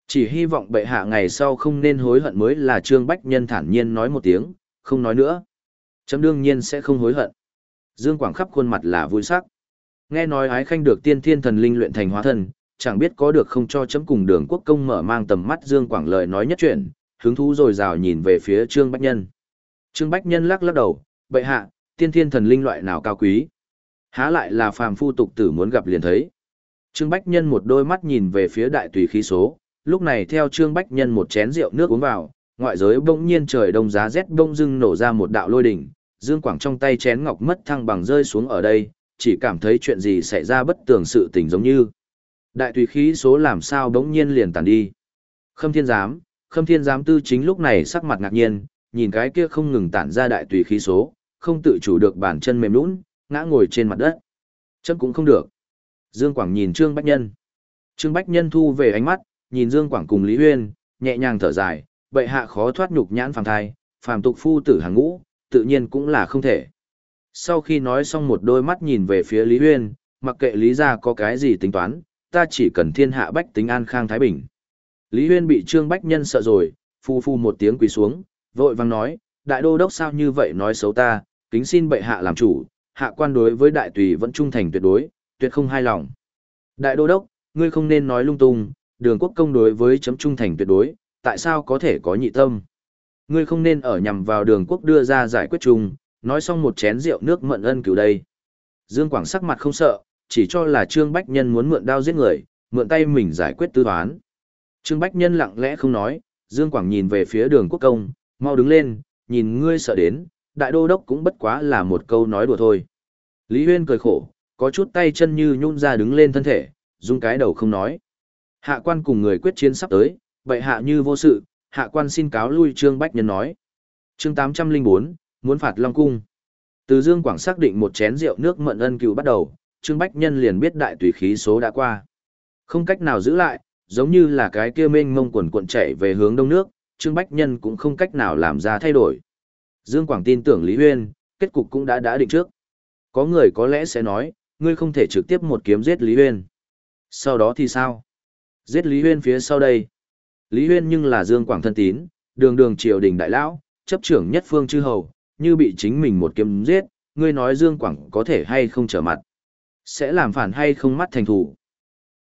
Chỉ hy vọng bệ hạ ngày sau không nên hối hận mới là Trương Bách Nhân thản nhiên nói một tiếng, không nói nữa. Chấm đương nhiên sẽ không hối hận. Dương Quảng khắp khuôn mặt là vui sắc. Nghe nói ái khanh được tiên thiên thần linh luyện thành hóa thân, chẳng biết có được không cho chấm cùng đường quốc công mở mang tầm mắt. Dương Quảng lời nói nhất chuyện, hứng thú rồi rào nhìn về phía Trương Bách Nhân. Trương Bách Nhân lắc lắc đầu, bệ hạ, tiên thiên thần linh loại nào cao quý? Há lại là phàm phu tục tử muốn gặp liền thấy. Trương Bách Nhân một đôi mắt nhìn về phía đại tùy khí số, lúc này theo Trương Bách Nhân một chén rượu nước uống vào, ngoại giới bỗng nhiên trời đông giá rét bỗng dưng nổ ra một đạo lôi đỉnh, Dương Quảng trong tay chén ngọc mất thăng bằng rơi xuống ở đây, chỉ cảm thấy chuyện gì xảy ra bất tường sự tình giống như. Đại tùy khí số làm sao bỗng nhiên liền tàn đi. Khâm Thiên Giám, Khâm Thiên Giám tư chính lúc này sắc mặt ngạc nhiên, nhìn cái kia không ngừng tản ra đại tùy khí số, không tự chủ được bàn chân mềm nhũn, ngã ngồi trên mặt đất. Chấm cũng không được. Dương Quảng nhìn Trương Bách Nhân. Trương Bách Nhân thu về ánh mắt, nhìn Dương Quảng cùng Lý Huyên, nhẹ nhàng thở dài, bệ hạ khó thoát nhục nhãn phàm thai, phàm tục phu tử hàng ngũ, tự nhiên cũng là không thể. Sau khi nói xong một đôi mắt nhìn về phía Lý Huyên, mặc kệ Lý gia có cái gì tính toán, ta chỉ cần thiên hạ bách tính an khang thái bình. Lý Huyên bị Trương Bách Nhân sợ rồi, phu phu một tiếng quỳ xuống, vội vàng nói, đại đô đốc sao như vậy nói xấu ta, kính xin bệ hạ làm chủ, hạ quan đối với đại tùy vẫn trung thành tuyệt đối, tuyệt không hai lòng. Đại đô đốc, ngươi không nên nói lung tung, đường quốc công đối với chấm trung thành tuyệt đối, tại sao có thể có nhị tâm? Ngươi không nên ở nhằm vào đường quốc đưa ra giải quyết chung, nói xong một chén rượu nước mận ân cửu đây. Dương Quảng sắc mặt không sợ, chỉ cho là Trương Bách Nhân muốn mượn đao giết người, mượn tay mình giải quyết tư toán. Trương Bách Nhân lặng lẽ không nói, Dương Quảng nhìn về phía đường quốc công, mau đứng lên, nhìn ngươi sợ đến, đại đô đốc cũng bất quá là một câu nói đùa thôi. Lý Huyên cười khổ, có chút tay chân như nhún ra đứng lên thân thể, rung cái đầu không nói. Hạ quan cùng người quyết chiến sắp tới, bệ hạ như vô sự, hạ quan xin cáo lui. Trương Bách Nhân nói. Chương tám trăm lẻ bốn, muốn phạt Long Cung. Từ Dương Quảng xác định một chén rượu nước mận ân cựu bắt đầu, Trương Bách Nhân liền biết đại tùy khí số đã qua. Không cách nào giữ lại, giống như là cái kia mênh mông quần cuộn chảy về hướng đông nước, Trương Bách Nhân cũng không cách nào làm ra thay đổi. Dương Quảng tin tưởng Lý Huyên, kết cục cũng đã đã định trước. Có người có lẽ sẽ nói, ngươi không thể trực tiếp một kiếm giết Lý Huyên. Sau đó thì sao? Giết Lý Huyên phía sau đây. Lý Huyên nhưng là Dương Quảng thân tín, đường đường triều đình đại lão, chấp trưởng nhất phương chư hầu, như bị chính mình một kiếm giết, ngươi nói Dương Quảng có thể hay không trở mặt? Sẽ làm phản hay không mắt thành thủ?